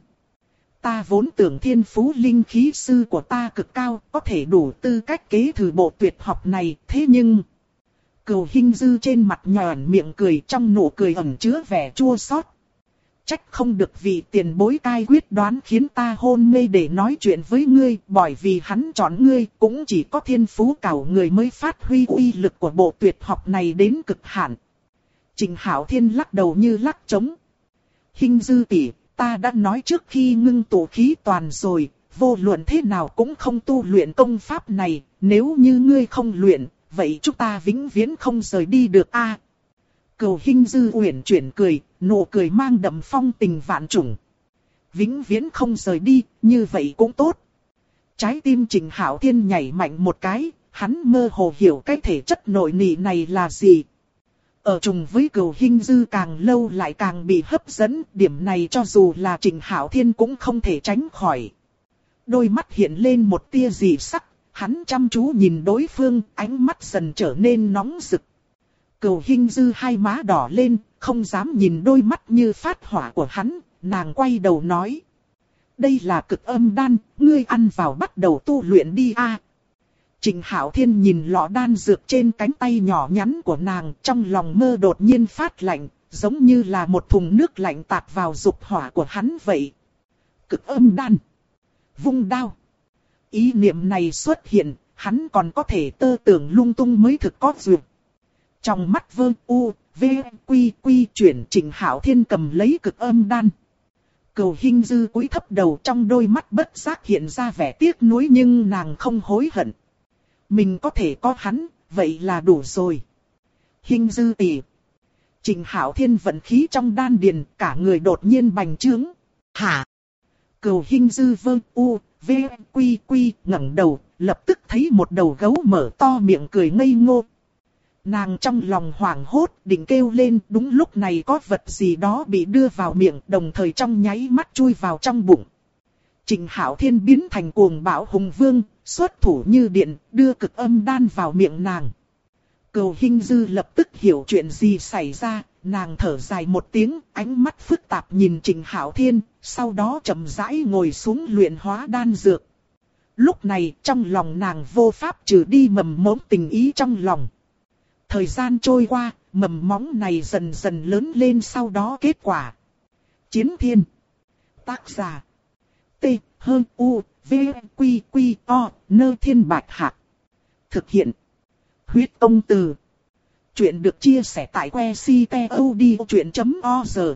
Ta vốn tưởng thiên phú linh khí sư của ta cực cao, có thể đủ tư cách kế thừa bộ tuyệt học này, thế nhưng... Cửu Hinh Dư trên mặt nhòn miệng cười, trong nụ cười ẩn chứa vẻ chua xót. Trách không được vị tiền bối cai quyết đoán khiến ta hôn mê để nói chuyện với ngươi, bởi vì hắn chọn ngươi, cũng chỉ có thiên phú cảo người mới phát huy uy lực của bộ tuyệt học này đến cực hạn. Trịnh Hạo Thiên lắc đầu như lắc trống. Hinh Dư tỷ, ta đã nói trước khi ngưng tụ khí toàn rồi, vô luận thế nào cũng không tu luyện công pháp này, nếu như ngươi không luyện, vậy chúng ta vĩnh viễn không rời đi được a. Cửu Hinh Dư uyển chuyển cười, nụ cười mang đậm phong tình vạn trùng. Vĩnh viễn không rời đi, như vậy cũng tốt. Trái tim Trịnh Hạo Thiên nhảy mạnh một cái, hắn mơ hồ hiểu cái thể chất nội nị này là gì. Ở chung với Cửu Hinh Dư càng lâu lại càng bị hấp dẫn, điểm này cho dù là Trịnh Hạo Thiên cũng không thể tránh khỏi. Đôi mắt hiện lên một tia dị sắc, hắn chăm chú nhìn đối phương, ánh mắt dần trở nên nóng rực. Cửu Hinh Dư hai má đỏ lên, không dám nhìn đôi mắt như phát hỏa của hắn, nàng quay đầu nói. Đây là cực âm đan, ngươi ăn vào bắt đầu tu luyện đi a. Trịnh Hạo Thiên nhìn lọ đan dược trên cánh tay nhỏ nhắn của nàng, trong lòng mơ đột nhiên phát lạnh, giống như là một thùng nước lạnh tạt vào dục hỏa của hắn vậy. Cực âm đan. Vung đao. Ý niệm này xuất hiện, hắn còn có thể tơ tưởng lung tung mới thực có duyệt. Trong mắt Vương U, V, Quy Quy chuyển, Trịnh Hạo Thiên cầm lấy cực âm đan. Cửu Hinh Dư cúi thấp đầu, trong đôi mắt bất giác hiện ra vẻ tiếc nuối nhưng nàng không hối hận. Mình có thể có hắn, vậy là đủ rồi. Hinh Dư tỷ. Trịnh Hạo Thiên vận khí trong đan điền, cả người đột nhiên bành trướng. Hả? Cửu Hinh Dư Vương U, V, Quy Quy ngẩng đầu, lập tức thấy một đầu gấu mở to miệng cười ngây ngô. Nàng trong lòng hoảng hốt, định kêu lên, đúng lúc này có vật gì đó bị đưa vào miệng, đồng thời trong nháy mắt chui vào trong bụng. Trịnh Hạo Thiên biến thành cuồng bạo hùng vương, xuất thủ như điện, đưa cực âm đan vào miệng nàng. Cửu Hinh Dư lập tức hiểu chuyện gì xảy ra, nàng thở dài một tiếng, ánh mắt phức tạp nhìn Trịnh Hạo Thiên, sau đó chậm rãi ngồi xuống luyện hóa đan dược. Lúc này trong lòng nàng vô pháp trừ đi mầm mống tình ý trong lòng. Thời gian trôi qua, mầm móng này dần dần lớn lên sau đó kết quả. Chiến thiên. Tác giả. T. U. V. Quy. Quy. O. Nơ Thiên Bạch Hạc. Thực hiện. Huyết Công Từ. Chuyện được chia sẻ tại que ctod.org.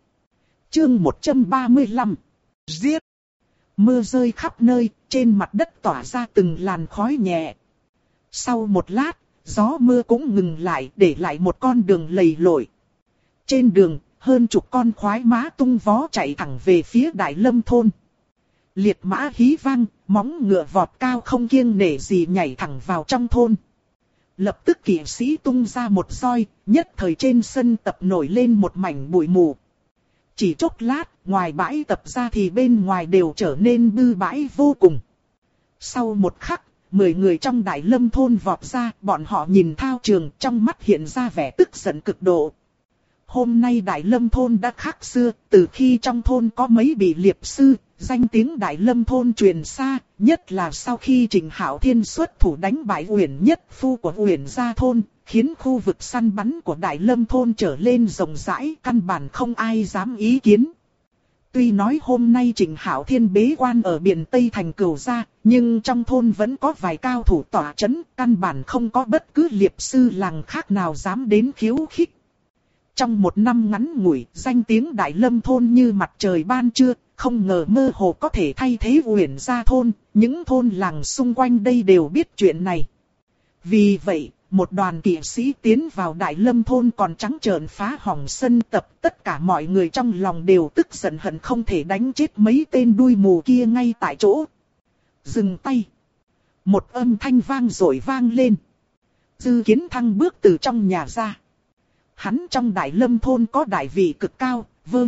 Chương 135. Giết. Mưa rơi khắp nơi, trên mặt đất tỏa ra từng làn khói nhẹ. Sau một lát, gió mưa cũng ngừng lại, để lại một con đường lầy lội. Trên đường, hơn chục con khoái mã tung vó chạy thẳng về phía Đại Lâm thôn. Liệt mã hí vang, móng ngựa vọt cao không kiêng nể gì nhảy thẳng vào trong thôn. Lập tức kỵ sĩ tung ra một roi, nhất thời trên sân tập nổi lên một mảnh bụi mù. Chỉ chốc lát, ngoài bãi tập ra thì bên ngoài đều trở nên bư bãi vô cùng. Sau một khắc, 10 người trong Đại Lâm thôn vọt ra, bọn họ nhìn thao trường, trong mắt hiện ra vẻ tức giận cực độ. Hôm nay Đại Lâm thôn đã khác xưa, từ khi trong thôn có mấy vị liệp sư, danh tiếng Đại Lâm thôn truyền xa, nhất là sau khi Trình Hạo Thiên xuất thủ đánh bại Uyển Nhất Phu của Uyển Gia thôn, khiến khu vực săn bắn của Đại Lâm thôn trở lên rộng rãi, căn bản không ai dám ý kiến. Tuy nói hôm nay Trình Hạo Thiên bế quan ở biển Tây thành Cửu Gia, nhưng trong thôn vẫn có vài cao thủ tỏa chấn, căn bản không có bất cứ liệp sư làng khác nào dám đến khiêu khích. Trong một năm ngắn ngủi, danh tiếng Đại Lâm thôn như mặt trời ban trưa, không ngờ mơ hồ có thể thay thế Uyển Gia thôn, những thôn làng xung quanh đây đều biết chuyện này. Vì vậy, một đoàn kỵ sĩ tiến vào Đại Lâm thôn còn trắng trợn phá hỏng sân tập, tất cả mọi người trong lòng đều tức giận hận không thể đánh chết mấy tên đuôi mù kia ngay tại chỗ. Dừng tay. Một âm thanh vang dội vang lên. Dư Kiến Thăng bước từ trong nhà ra. Hắn trong Đại Lâm thôn có đại vị cực cao,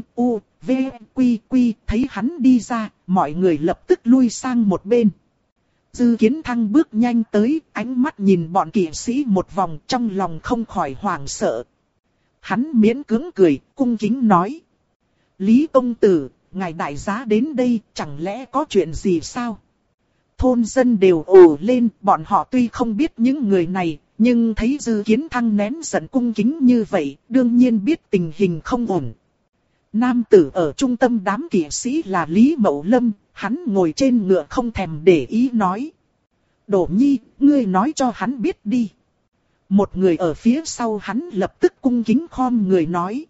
V. Quy. Thấy hắn đi ra, mọi người lập tức lui sang một bên. Dư Kiến Thăng bước nhanh tới, ánh mắt nhìn bọn kỵ sĩ một vòng, trong lòng không khỏi hoảng sợ. Hắn miễn cưỡng cười, cung kính nói. Lý công tử, ngài đại giá đến đây, chẳng lẽ có chuyện gì sao? Thôn dân đều ồ lên, bọn họ tuy không biết những người này, nhưng thấy Dư Kiến Thăng nén giận cung kính như vậy, đương nhiên biết tình hình không ổn. Nam tử ở trung tâm đám kỵ sĩ là Lý Mậu Lâm, hắn ngồi trên ngựa không thèm để ý nói. Đỗ Nhi, ngươi nói cho hắn biết đi. Một người ở phía sau hắn lập tức cung kính khom người nói.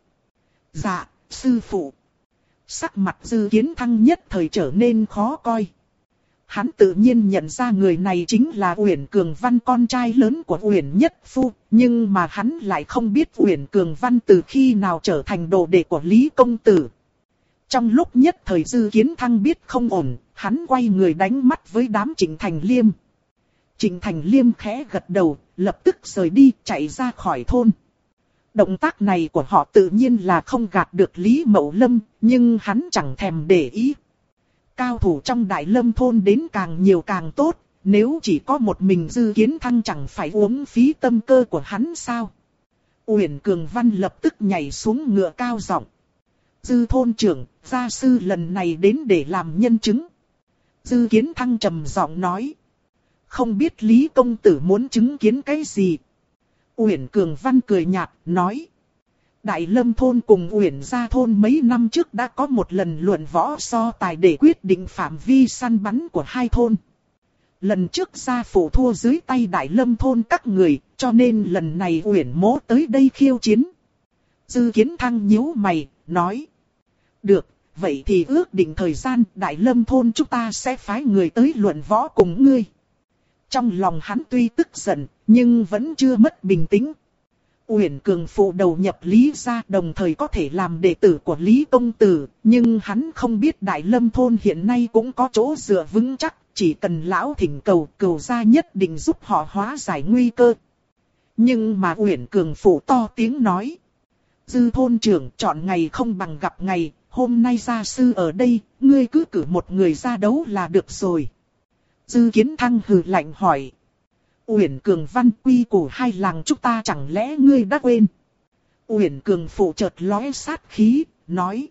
Dạ, sư phụ. Sắc mặt Dư Kiến Thăng nhất thời trở nên khó coi. Hắn tự nhiên nhận ra người này chính là Uyển Cường Văn, con trai lớn của Uyển Nhất Phu, nhưng mà hắn lại không biết Uyển Cường Văn từ khi nào trở thành đồ đệ của Lý công tử. Trong lúc nhất thời Dư Kiến Thăng biết không ổn, hắn quay người đánh mắt với đám Trịnh Thành Liêm. Trịnh Thành Liêm khẽ gật đầu, lập tức rời đi, chạy ra khỏi thôn. Động tác này của họ tự nhiên là không gạt được Lý Mậu Lâm, nhưng hắn chẳng thèm để ý. Cao thủ trong Đại Lâm thôn đến càng nhiều càng tốt, nếu chỉ có một mình Dư Kiến Thăng chẳng phải uống phí tâm cơ của hắn sao? Uyển Cường Văn lập tức nhảy xuống ngựa cao giọng. Dư thôn trưởng, gia sư lần này đến để làm nhân chứng. Dư Kiến Thăng trầm giọng nói. Không biết Lý công tử muốn chứng kiến cái gì? Uyển Cường Văn cười nhạt, nói. Đại Lâm thôn cùng Uyển Gia thôn mấy năm trước đã có một lần luận võ so tài để quyết định phạm vi săn bắn của hai thôn. Lần trước gia phụ thua dưới tay Đại Lâm thôn các người, cho nên lần này Uyển mỗ tới đây khiêu chiến. Dư Kiến Thăng nhíu mày, nói. Được, vậy thì ước định thời gian Đại Lâm thôn chúng ta sẽ phái người tới luận võ cùng ngươi. Trong lòng hắn tuy tức giận, nhưng vẫn chưa mất bình tĩnh. Uyển Cường phụ đầu nhập Lý gia, đồng thời có thể làm đệ tử của Lý công tử, nhưng hắn không biết Đại Lâm thôn hiện nay cũng có chỗ dựa vững chắc, chỉ cần lão thỉnh cầu, Cửu gia nhất định giúp họ hóa giải nguy cơ. Nhưng mà Uyển Cường phụ to tiếng nói. Dư thôn trưởng, chọn ngày không bằng gặp ngày, hôm nay gia sư ở đây, ngươi cứ cử một người ra đấu là được rồi. Dư Kiến Thăng hừ lạnh hỏi. Uyển Cường Văn, quy củ hai làng chúng ta chẳng lẽ ngươi đã quên? Uyển Cường phụ chợt lóe sát khí, nói.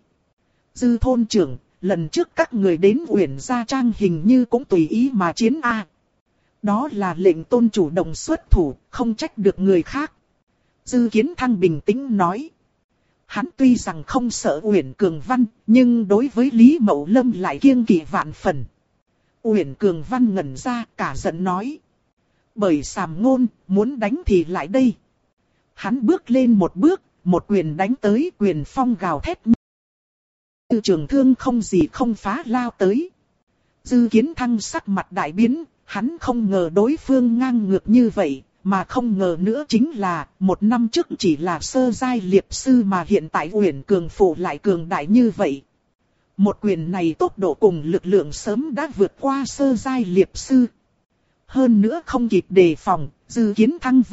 Dư thôn trưởng, lần trước các người đến Uyển Gia Trang hình như cũng tùy ý mà chiến a. Đó là lệnh tôn chủ động xuất thủ, không trách được người khác. Dư Kiến Thăng bình tĩnh nói. Hắn tuy rằng không sợ Uyển Cường Văn, nhưng đối với Lý Mậu Lâm lại kiêng kỵ vạn phần. Uyển Cường Văn ngẩn ra, cả giận nói. Bởi sàm ngôn, muốn đánh thì lại đây. Hắn bước lên một bước, một quyền đánh tới, quyền phong gào thét. Như trường thương không gì không phá lao tới. Dư Kiến Thăng sắc mặt đại biến, hắn không ngờ đối phương ngang ngược như vậy. Mà không ngờ nữa chính là, một năm trước chỉ là sơ giai liệp sư mà hiện tại Uyển Cường Phụ lại cường đại như vậy. Một quyền này tốc độ cùng lực lượng sớm đã vượt qua sơ giai liệp sư. Hơn nữa không kịp đề phòng, Dư Kiến Thăng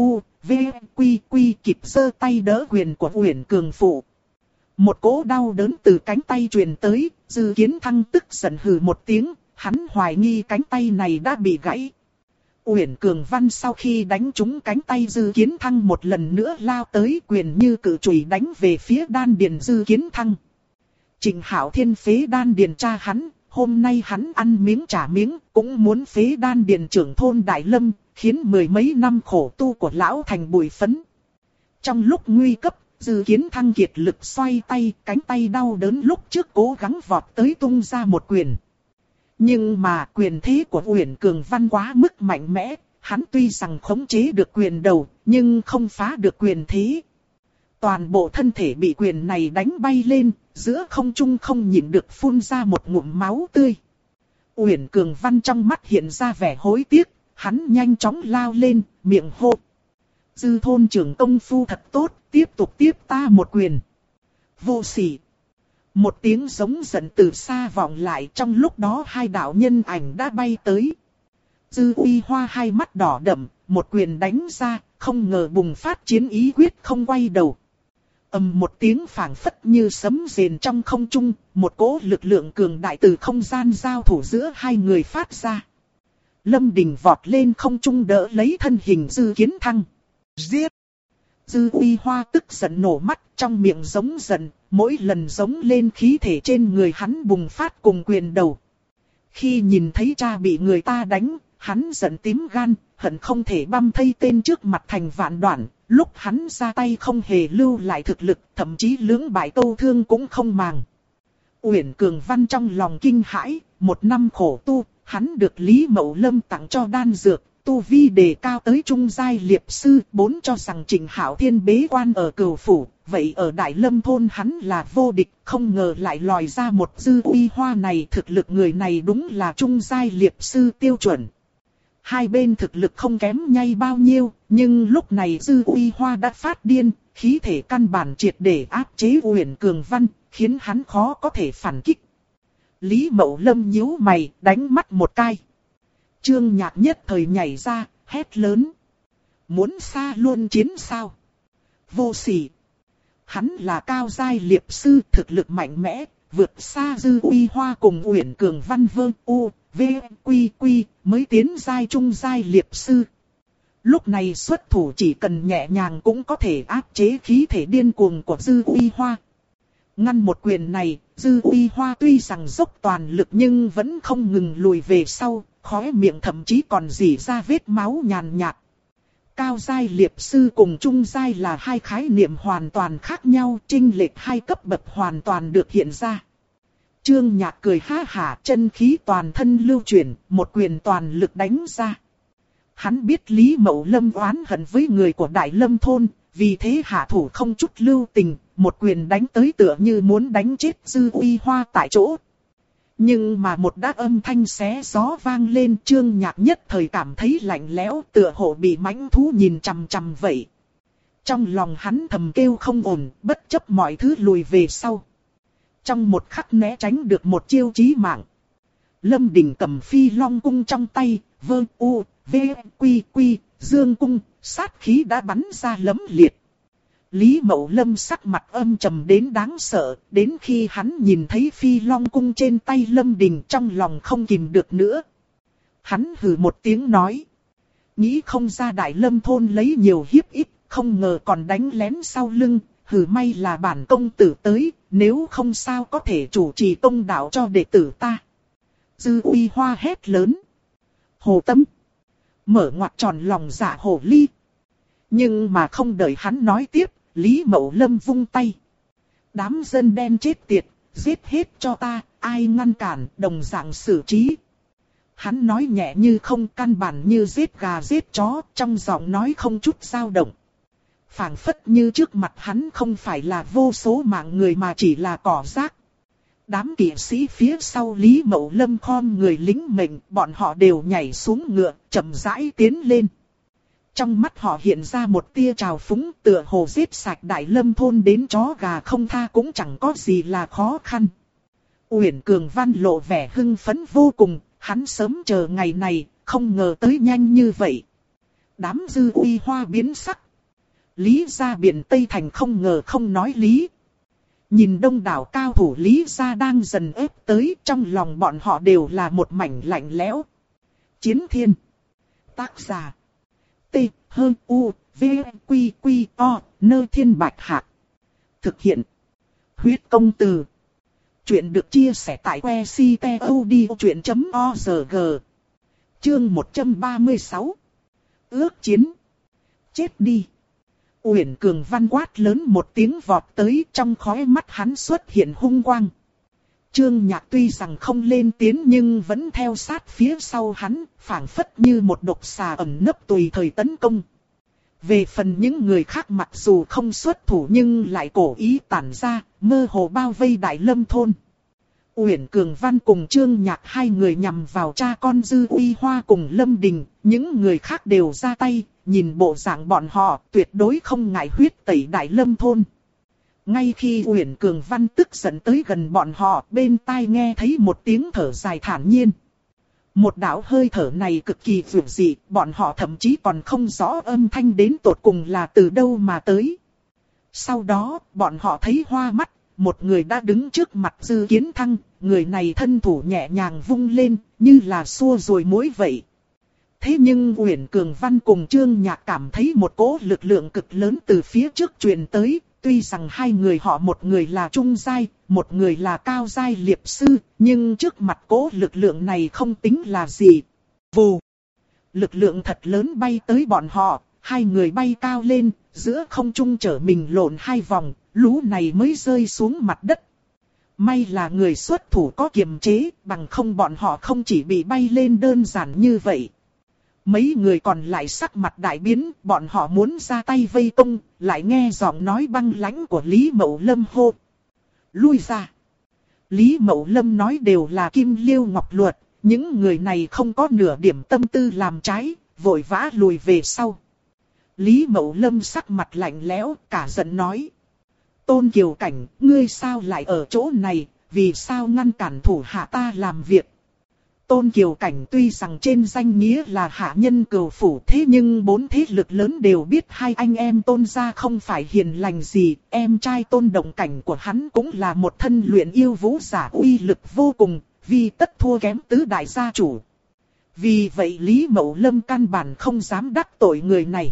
quy kịp giơ tay đỡ quyền của Uyển Cường Phụ. Một cỗ đau đớn từ cánh tay truyền tới, Dư Kiến Thăng tức giận hừ một tiếng, hắn hoài nghi cánh tay này đã bị gãy. Uyển Cường Văn sau khi đánh trúng cánh tay Dư Kiến Thăng một lần nữa lao tới, quyền như cự chùy đánh về phía đan điền Dư Kiến Thăng. Trịnh Hạo Thiên phế đan điền cha hắn, hôm nay hắn ăn miếng trả miếng, cũng muốn phế đan điền trưởng thôn Đại Lâm, khiến mười mấy năm khổ tu của lão thành bụi phấn. Trong lúc nguy cấp, Dư Kiến Thăng kiệt lực xoay tay, cánh tay đau đớn lúc trước cố gắng vọt tới tung ra một quyền. Nhưng mà quyền thế của Uyển Cường Văn quá mức mạnh mẽ, hắn tuy rằng khống chế được quyền đầu, nhưng không phá được quyền thế. Toàn bộ thân thể bị quyền này đánh bay lên, giữa không trung không nhịn được phun ra một ngụm máu tươi. Uyển Cường Văn trong mắt hiện ra vẻ hối tiếc, hắn nhanh chóng lao lên, miệng hô. Dư thôn trưởng công phu thật tốt, tiếp tục tiếp ta một quyền. Vô sỉ. Một tiếng giống giận từ xa vọng lại, trong lúc đó hai đạo nhân ảnh đã bay tới. Dư Uy Hoa hai mắt đỏ đậm, một quyền đánh ra, không ngờ bùng phát chiến ý quyết không quay đầu. Ầm một tiếng phảng phất như sấm rền trong không trung, một cỗ lực lượng cường đại từ không gian giao thủ giữa hai người phát ra. Lâm Đình vọt lên không trung đỡ lấy thân hình Dư Kiến Thăng. Giết! Dư Uy Hoa tức giận nổ mắt, trong miệng giống giận, mỗi lần giống lên khí thể trên người hắn bùng phát cùng quyền đầu. Khi nhìn thấy cha bị người ta đánh, hắn giận tím gan, hận không thể băm thây tên trước mặt thành vạn đoạn. Lúc hắn ra tay không hề lưu lại thực lực, thậm chí lưỡng bại câu thương cũng không màng. Uyển Cường Văn trong lòng kinh hãi, một năm khổ tu, hắn được Lý Mậu Lâm tặng cho đan dược, tu vi đề cao tới trung giai liệp sư, bốn cho rằng Trịnh Hạo Thiên bế quan ở Cửu Phủ, vậy ở Đại Lâm thôn hắn là vô địch, không ngờ lại lòi ra một Dư Uy Hoa này, thực lực người này đúng là trung giai liệp sư tiêu chuẩn. Hai bên thực lực không kém nhau bao nhiêu, nhưng lúc này Dư Uy Hoa đã phát điên, khí thể căn bản triệt để áp chế Uyển Cường Văn, khiến hắn khó có thể phản kích. Lý Mậu Lâm nhíu mày, đánh mắt một cái. Trương Nhạc nhất thời nhảy ra, hét lớn. Muốn xa luôn chiến sao? Vô sỉ. Hắn là cao giai liệp sư, thực lực mạnh mẽ, vượt xa Dư Uy Hoa cùng Uyển Cường Văn quy mới tiến giai trung giai liệp sư. Lúc này xuất thủ chỉ cần nhẹ nhàng cũng có thể áp chế khí thể điên cuồng của Dư Uy Hoa. Ngăn một quyền này, Dư Uy Hoa tuy rằng dốc toàn lực nhưng vẫn không ngừng lùi về sau, khóe miệng thậm chí còn rỉ ra vết máu nhàn nhạt. Cao giai liệp sư cùng trung giai là hai khái niệm hoàn toàn khác nhau, chênh lệch hai cấp bậc hoàn toàn được hiện ra. Trương Nhạc cười ha hả, chân khí toàn thân lưu chuyển, một quyền toàn lực đánh ra. Hắn biết Lý Mậu Lâm oán hận với người của Đại Lâm thôn, vì thế hạ thủ không chút lưu tình, một quyền đánh tới tựa như muốn đánh chết Dư Uy Hoa tại chỗ. Nhưng mà một đát âm thanh xé gió vang lên, Trương Nhạc nhất thời cảm thấy lạnh lẽo, tựa hồ bị mãnh thú nhìn chằm chằm vậy. Trong lòng hắn thầm kêu không ổn, bất chấp mọi thứ lùi về sau. Trong một khắc né tránh được một chiêu chí mạng. Lâm Đình cầm Phi Long cung trong tay, dương cung, sát khí đã bắn ra lấm liệt. Lý Mậu Lâm sắc mặt âm trầm đến đáng sợ, đến khi hắn nhìn thấy Phi Long cung trên tay Lâm Đình trong lòng không kìm được nữa. Hắn hừ một tiếng nói. Nghĩ không ra Đại Lâm thôn lấy nhiều hiếp ít, không ngờ còn đánh lén sau lưng, hừ may là bản công tử tới, nếu không sao có thể chủ trì công đạo cho đệ tử ta. Dư Uy Hoa hét lớn. Hồ Tâm. Mở ngoặc tròn lòng dạ hồ ly. Nhưng mà không đợi hắn nói tiếp, Lý Mậu Lâm vung tay. Đám dân đen chết tiệt, giết hết cho ta, ai ngăn cản, đồng dạng xử trí. Hắn nói nhẹ như không, căn bản như giết gà giết chó, trong giọng nói không chút dao động. Phảng phất như trước mặt hắn không phải là vô số mạng người mà chỉ là cỏ rác. Đám kỵ sĩ phía sau Lý Mậu Lâm khom người lính mệnh, bọn họ đều nhảy xuống ngựa, chậm rãi tiến lên. Trong mắt họ hiện ra một tia trào phúng, tựa hồ giết sạch Đại Lâm thôn đến chó gà không tha cũng chẳng có gì là khó khăn. Uyển Cường Văn lộ vẻ hưng phấn vô cùng, hắn sớm chờ ngày này, không ngờ tới nhanh như vậy. Đám Dư Uy Hoa biến sắc. Lý gia biển Tây Thành không ngờ không nói lý. Nhìn đông đảo cao thủ Lý gia đang dần ép tới, trong lòng bọn họ đều là một mảnh lạnh lẽo. Chiến Thiên. Tác giả. T, H, U, V, Quy, Quy, O, Nơ Thiên Bạch Hạc. Thực hiện. Huyết Công Từ. Chuyện được chia sẻ tại que ctod.org. Chương 136. Ước chiến. Chết đi. Uyển Cường Văn quát lớn một tiếng vọt tới, trong khóe mắt hắn xuất hiện hung quang. Trương Nhạc tuy rằng không lên tiếng nhưng vẫn theo sát phía sau hắn, phảng phất như một độc xà ẩn nấp tùy thời tấn công. Về phần những người khác mặc dù không xuất thủ nhưng lại cố ý tản ra, mơ hồ bao vây Đại Lâm thôn. Uyển Cường Văn cùng Trương Nhạc hai người nhằm vào cha con Dư Uy Hoa cùng Lâm Đình, những người khác đều ra tay, nhìn bộ dạng bọn họ tuyệt đối không ngại huyết tẩy Đại Lâm thôn. Ngay khi Uyển Cường Văn tức giận tới gần bọn họ, bên tai nghe thấy một tiếng thở dài thản nhiên. Một đạo hơi thở này cực kỳ dữ dị, bọn họ thậm chí còn không rõ âm thanh đến tột cùng là từ đâu mà tới. Sau đó, bọn họ thấy hoa mắt, một người đã đứng trước mặt Dư Kiến Thăng, người này thân thủ nhẹ nhàng vung lên, như là xua ruồi muỗi vậy. Thế nhưng Uyển Cường Văn cùng Trương Nhạc cảm thấy một cỗ lực lượng cực lớn từ phía trước truyền tới, tuy rằng hai người họ một người là trung giai, một người là cao giai liệp sư, nhưng trước mặt cỗ lực lượng này không tính là gì. Vù! Lực lượng thật lớn bay tới bọn họ, hai người bay cao lên, giữa không trung trở mình lộn hai vòng, lũ này mới rơi xuống mặt đất. May là người xuất thủ có kiềm chế, bằng không bọn họ không chỉ bị bay lên đơn giản như vậy. Mấy người còn lại sắc mặt đại biến, bọn họ muốn ra tay vây công, lại nghe giọng nói băng lãnh của Lý Mậu Lâm hô. Lui ra! Lý Mậu Lâm nói đều là kim liêu ngọc luật, những người này không có nửa điểm tâm tư làm trái, vội vã lùi về sau. Lý Mậu Lâm sắc mặt lạnh lẽo, cả giận nói. Tôn Kiều Cảnh, ngươi sao lại ở chỗ này, vì sao ngăn cản thủ hạ ta làm việc? Tôn Kiều Cảnh tuy rằng trên danh nghĩa là hạ nhân Cửu phủ, thế nhưng bốn thế lực lớn đều biết hai anh em Tôn gia không phải hiền lành gì, em trai Tôn Động Cảnh của hắn cũng là một thân luyện yêu vũ giả uy lực vô cùng, vì tất thua kém tứ đại gia chủ. Vì vậy Lý Mậu Lâm căn bản không dám đắc tội người này.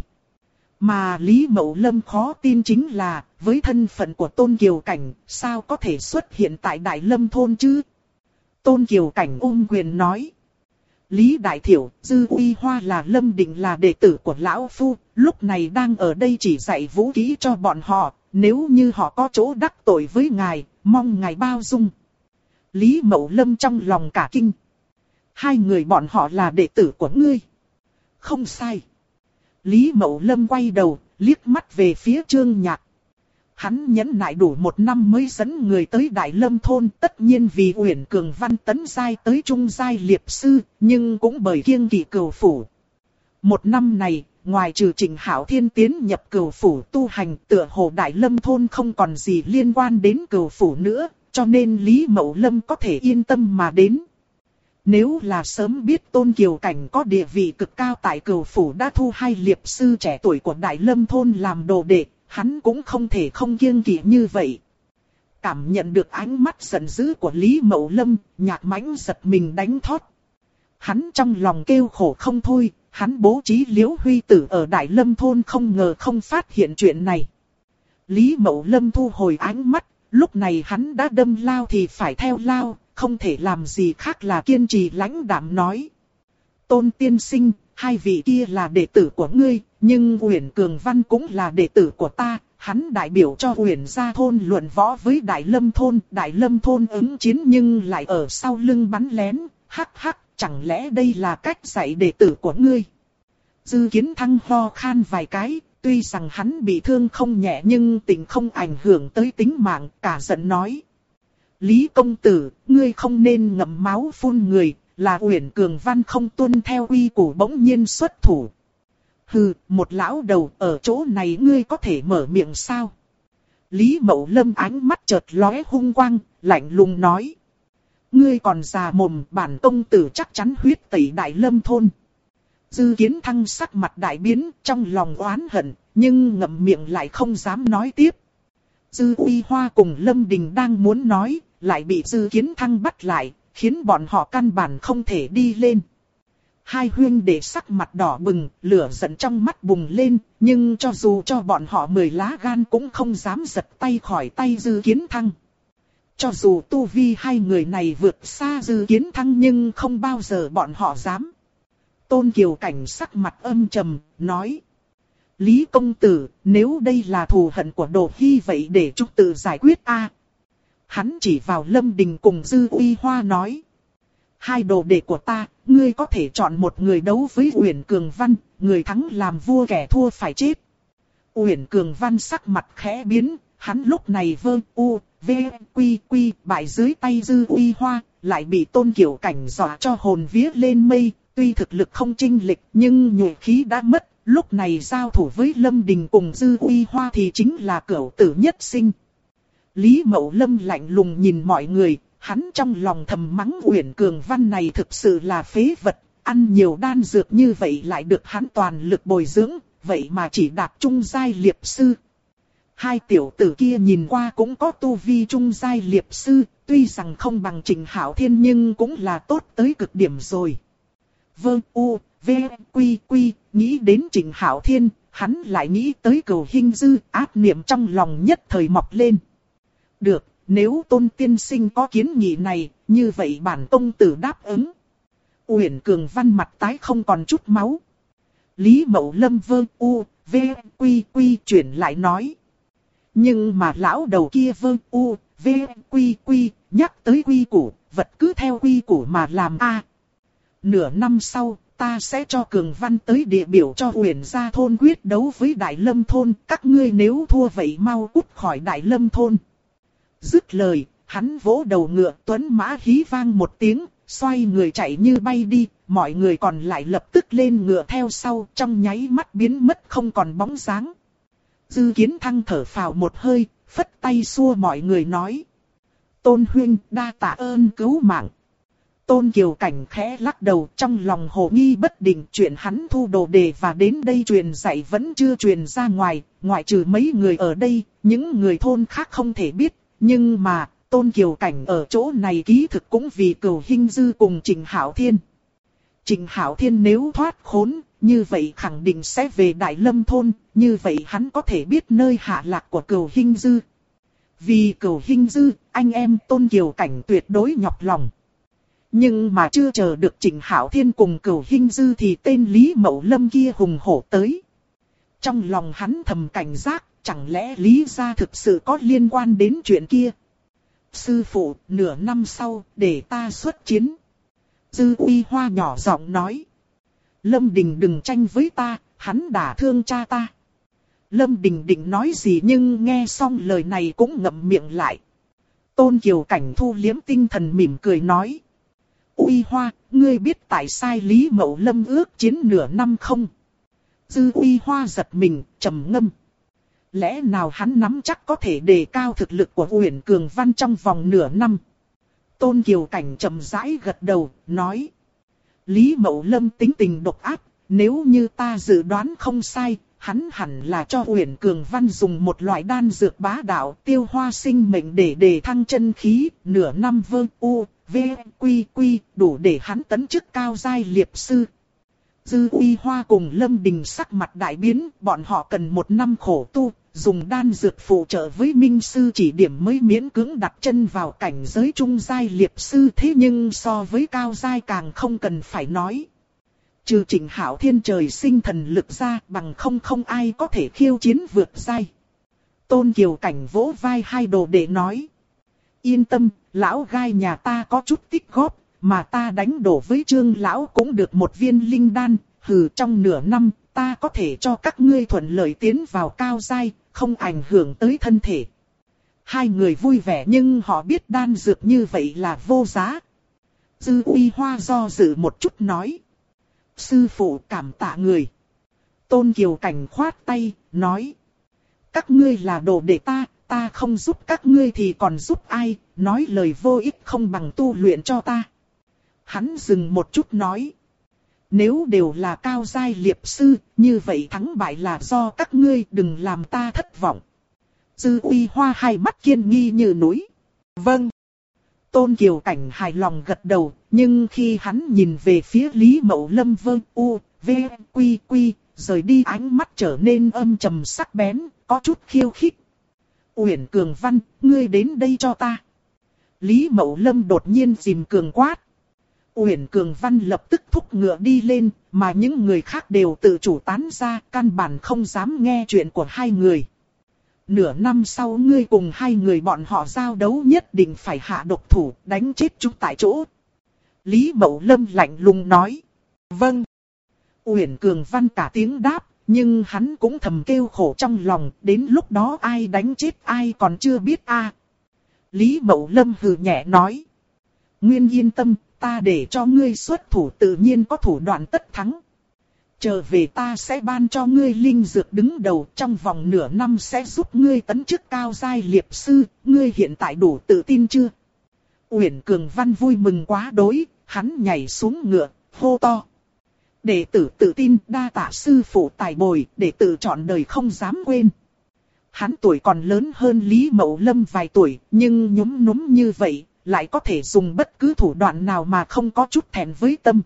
Mà Lý Mậu Lâm khó tin chính là, với thân phận của Tôn Kiều Cảnh, sao có thể xuất hiện tại Đại Lâm thôn chứ? Tôn Kiều Cảnh ôm quyền nói. Lý Đại Thiểu, Dư Uy Hoa là Lâm Định là đệ tử của Lão Phu, lúc này đang ở đây chỉ dạy vũ khí cho bọn họ, nếu như họ có chỗ đắc tội với ngài, mong ngài bao dung. Lý Mậu Lâm trong lòng cả kinh. Hai người bọn họ là đệ tử của ngươi. Không sai. Lý Mậu Lâm quay đầu, liếc mắt về phía Trương Nhạc. Hắn nhẫn nại đủ một năm mới dẫn người tới Đại Lâm thôn, tất nhiên vì Uyển Cường Văn tấn giai tới trung giai liệp sư, nhưng cũng bởi kiêng kỵ Cửu phủ. Một năm này, ngoài trừ Trịnh Hạo Thiên tiến nhập Cửu phủ tu hành, tựa hồ Đại Lâm thôn không còn gì liên quan đến Cửu phủ nữa, cho nên Lý Mậu Lâm có thể yên tâm mà đến. Nếu là sớm biết Tôn Kiều Cảnh có địa vị cực cao tại Cửu phủ đã thu hai liệp sư trẻ tuổi của Đại Lâm thôn làm đồ đệ, hắn cũng không thể không kiêng kỵ như vậy. Cảm nhận được ánh mắt giận dữ của Lý Mậu Lâm, Nhạc Mãnh giật mình đánh thót. Hắn trong lòng kêu khổ không thôi, hắn bố trí Liễu Huy Tử ở Đại Lâm thôn không ngờ không phát hiện chuyện này. Lý Mậu Lâm thu hồi ánh mắt, lúc này hắn đã đâm lao thì phải theo lao, không thể làm gì khác là kiên trì lãnh đạm nói. Tôn tiên sinh, hai vị kia là đệ tử của ngươi, nhưng Uyển Cường Văn cũng là đệ tử của ta, hắn đại biểu cho Uyển gia thôn luận võ với Đại Lâm thôn ứng chiến nhưng lại ở sau lưng bắn lén, hắc hắc, chẳng lẽ đây là cách dạy đệ tử của ngươi? Dư Kiến Thăng ho khan vài cái, tuy rằng hắn bị thương không nhẹ nhưng tình không ảnh hưởng tới tính mạng, cả giận nói. Lý công tử, ngươi không nên ngậm máu phun người, là Uyển Cường Văn không tuân theo quy củ bỗng nhiên xuất thủ. Hừ, một lão đầu ở chỗ này ngươi có thể mở miệng sao? Lý Mậu Lâm ánh mắt chợt lóe hung quang, lạnh lùng nói. Ngươi còn già mồm, bản công tử chắc chắn huyết tẩy Đại Lâm thôn. Dư Kiến Thăng sắc mặt đại biến, trong lòng oán hận, nhưng ngậm miệng lại không dám nói tiếp. Dư Uy Hoa cùng Lâm Đình đang muốn nói, lại bị Dư Kiến Thăng bắt lại, khiến bọn họ căn bản không thể đi lên. Hai huynh đệ sắc mặt đỏ bừng, lửa giận trong mắt bùng lên, nhưng cho dù cho bọn họ 10 lá gan cũng không dám giật tay khỏi tay Dư Kiến Thăng. Cho dù tu vi hai người này vượt xa Dư Kiến Thăng nhưng không bao giờ bọn họ dám. Tôn Kiều Cảnh sắc mặt âm trầm, nói. Lý công tử, nếu đây là thù hận của Đồ Hy vậy để chúng tự giải quyết a. Hắn chỉ vào Lâm Đình cùng Dư Uy Hoa nói. Hai đồ đệ của ta, ngươi có thể chọn một người đấu với Uyển Cường Văn, người thắng làm vua kẻ thua phải chết. Uyển Cường Văn sắc mặt khẽ biến, hắn lúc này quy bại dưới tay Dư Uy Hoa, lại bị Tôn Kiều Cảnh dọa cho hồn vía lên mây, tuy thực lực không chênh lệch nhưng nhuệ khí đã mất, lúc này giao thủ với Lâm Đình cùng Dư Uy Hoa thì chính là cửu tử nhất sinh. Lý Mậu Lâm lạnh lùng nhìn mọi người, hắn trong lòng thầm mắng Uyển Cường Văn này thực sự là phế vật, ăn nhiều đan dược như vậy lại được hắn toàn lực bồi dưỡng, vậy mà chỉ đạt trung giai liệp sư. Hai tiểu tử kia nhìn qua cũng có tu vi trung giai liệp sư, tuy rằng không bằng Trình Hạo Thiên nhưng cũng là tốt tới cực điểm rồi. Nghĩ đến Trình Hạo Thiên, hắn lại nghĩ tới Cửu Hinh Dư, ác niệm trong lòng nhất thời mọc lên. Được, nếu Tôn tiên sinh có kiến nghị này, như vậy bản công tử đáp ứng. Uyển Cường Văn mặt tái không còn chút máu. Lý Mậu Lâm chuyển lại nói. Nhưng mà lão đầu kia nhắc tới quy củ, vật cứ theo quy củ mà làm a. Nửa năm sau, ta sẽ cho Cường Văn tới địa biểu cho Uyển gia thôn quyết đấu với Đại Lâm thôn, các ngươi nếu thua vậy mau cút khỏi Đại Lâm thôn. Dứt lời, hắn vỗ đầu ngựa, tuấn mã hí vang một tiếng, xoay người chạy như bay đi, mọi người còn lại lập tức lên ngựa theo sau, trong nháy mắt biến mất không còn bóng dáng. Dư Kiến Thăng thở phào một hơi, phất tay xua mọi người nói. Tôn huynh, đa tạ ơn cứu mạng. Tôn Kiều Cảnh khẽ lắc đầu, trong lòng hồ nghi bất định, chuyện hắn thu đồ đề và đến đây truyền dạy vẫn chưa truyền ra ngoài, ngoại trừ mấy người ở đây, những người thôn khác không thể biết. Nhưng mà, Tôn Kiều Cảnh ở chỗ này ký thực cũng vì Cửu Hinh Dư cùng Trình Hạo Thiên. Trình Hạo Thiên nếu thoát khốn, như vậy khẳng định sẽ về Đại Lâm thôn, như vậy hắn có thể biết nơi hạ lạc của Cửu Hinh Dư. Vì Cửu Hinh Dư, anh em Tôn Kiều Cảnh tuyệt đối nhọc lòng. Nhưng mà chưa chờ được Trình Hạo Thiên cùng Cửu Hinh Dư thì tên Lý Mậu Lâm kia hùng hổ tới. Trong lòng hắn thầm cảnh giác. Chẳng lẽ Lý gia thực sự có liên quan đến chuyện kia? Sư phụ, nửa năm sau, để ta xuất chiến. Dư Uy Hoa nhỏ giọng nói. Lâm Đình đừng tranh với ta, hắn đả thương cha ta. Lâm Đình định nói gì nhưng nghe xong lời này cũng ngậm miệng lại. Tôn Kiều Cảnh thu liếm tinh thần mỉm cười nói. Uy Hoa, ngươi biết tại sao Lý Mậu Lâm ước chiến nửa năm không? Dư Uy Hoa giật mình, trầm ngâm. Lẽ nào hắn nắm chắc có thể đề cao thực lực của Uyển Cường Văn trong vòng nửa năm? Tôn Kiều Cảnh trầm rãi gật đầu, nói. Lý Mậu Lâm tính tình độc ác, nếu như ta dự đoán không sai, hắn hẳn là cho Uyển Cường Văn dùng một loại đan dược bá đạo tiêu hoa sinh mệnh để đề thăng chân khí, nửa năm đủ để hắn tấn chức cao giai liệp sư. Dư Uy Hoa cùng Lâm Đình sắc mặt đại biến, bọn họ cần 1 năm khổ tu, dùng đan dược phụ trợ với minh sư chỉ điểm mới miễn cưỡng đặt chân vào cảnh giới trung giai liệp sư, thế nhưng so với cao giai càng không cần phải nói. Trừ Trịnh Hạo Thiên trời sinh thần lực ra, bằng không ai có thể khiêu chiến vượt giai. Tôn Kiều Cảnh vỗ vai hai đồ đệ nói. Yên tâm, lão gai nhà ta có chút tích góp, mà ta đánh đổ với Trương lão cũng được một viên linh đan, trong nửa năm, ta có thể cho các ngươi thuận lợi tiến vào cao giai, không ảnh hưởng tới thân thể. Hai người vui vẻ nhưng họ biết đan dược như vậy là vô giá. Dư Uy Hoa do dự một chút nói. Sư phụ cảm tạ người. Tôn Kiều Cảnh khoát tay, nói. Các ngươi là đồ đệ ta không giúp các ngươi thì còn giúp ai, nói lời vô ích không bằng tu luyện cho ta. Hắn dừng một chút nói. Nếu đều là cao giai liệp sư, như vậy thắng bại là do các ngươi, đừng làm ta thất vọng. Dư Uy Hoa hai mắt kiên nghi như núi. Vâng. Tôn Kiều Cảnh hài lòng gật đầu, nhưng khi hắn nhìn về phía Lý Mậu Lâm rời đi ánh mắt trở nên âm trầm sắc bén, có chút khiêu khích. Uyển Cường Văn, ngươi đến đây cho ta. Lý Mậu Lâm đột nhiên dìm cường quát. Uyển Cường Văn lập tức thúc ngựa đi lên, mà những người khác đều tự chủ tán ra, căn bản không dám nghe chuyện của hai người. Nửa năm sau ngươi cùng hai người bọn họ giao đấu nhất định phải hạ độc thủ, đánh chết chúng tại chỗ. Lý Mậu Lâm lạnh lùng nói. Vâng. Uyển Cường Văn cả tiếng đáp, nhưng hắn cũng thầm kêu khổ trong lòng, đến lúc đó ai đánh chết ai còn chưa biết a. Lý Mậu Lâm hừ nhẹ nói. Nguyên yên tâm, ta để cho ngươi xuất thủ tự nhiên có thủ đoạn tất thắng. Trở về ta sẽ ban cho ngươi linh dược đứng đầu, trong vòng nửa năm sẽ giúp ngươi tấn chức cao giai liệp sư, ngươi hiện tại đủ tự tin chưa? Uyển Cường Văn vui mừng quá đối, hắn nhảy xuống ngựa, hô to. Đệ tử tự tin, đa tạ sư phụ tài bồi, đệ tử trọn đời không dám quên. Hắn tuổi còn lớn hơn Lý Mậu Lâm vài tuổi, nhưng nhúm núm như vậy, lại có thể dùng bất cứ thủ đoạn nào mà không có chút thẹn với tâm.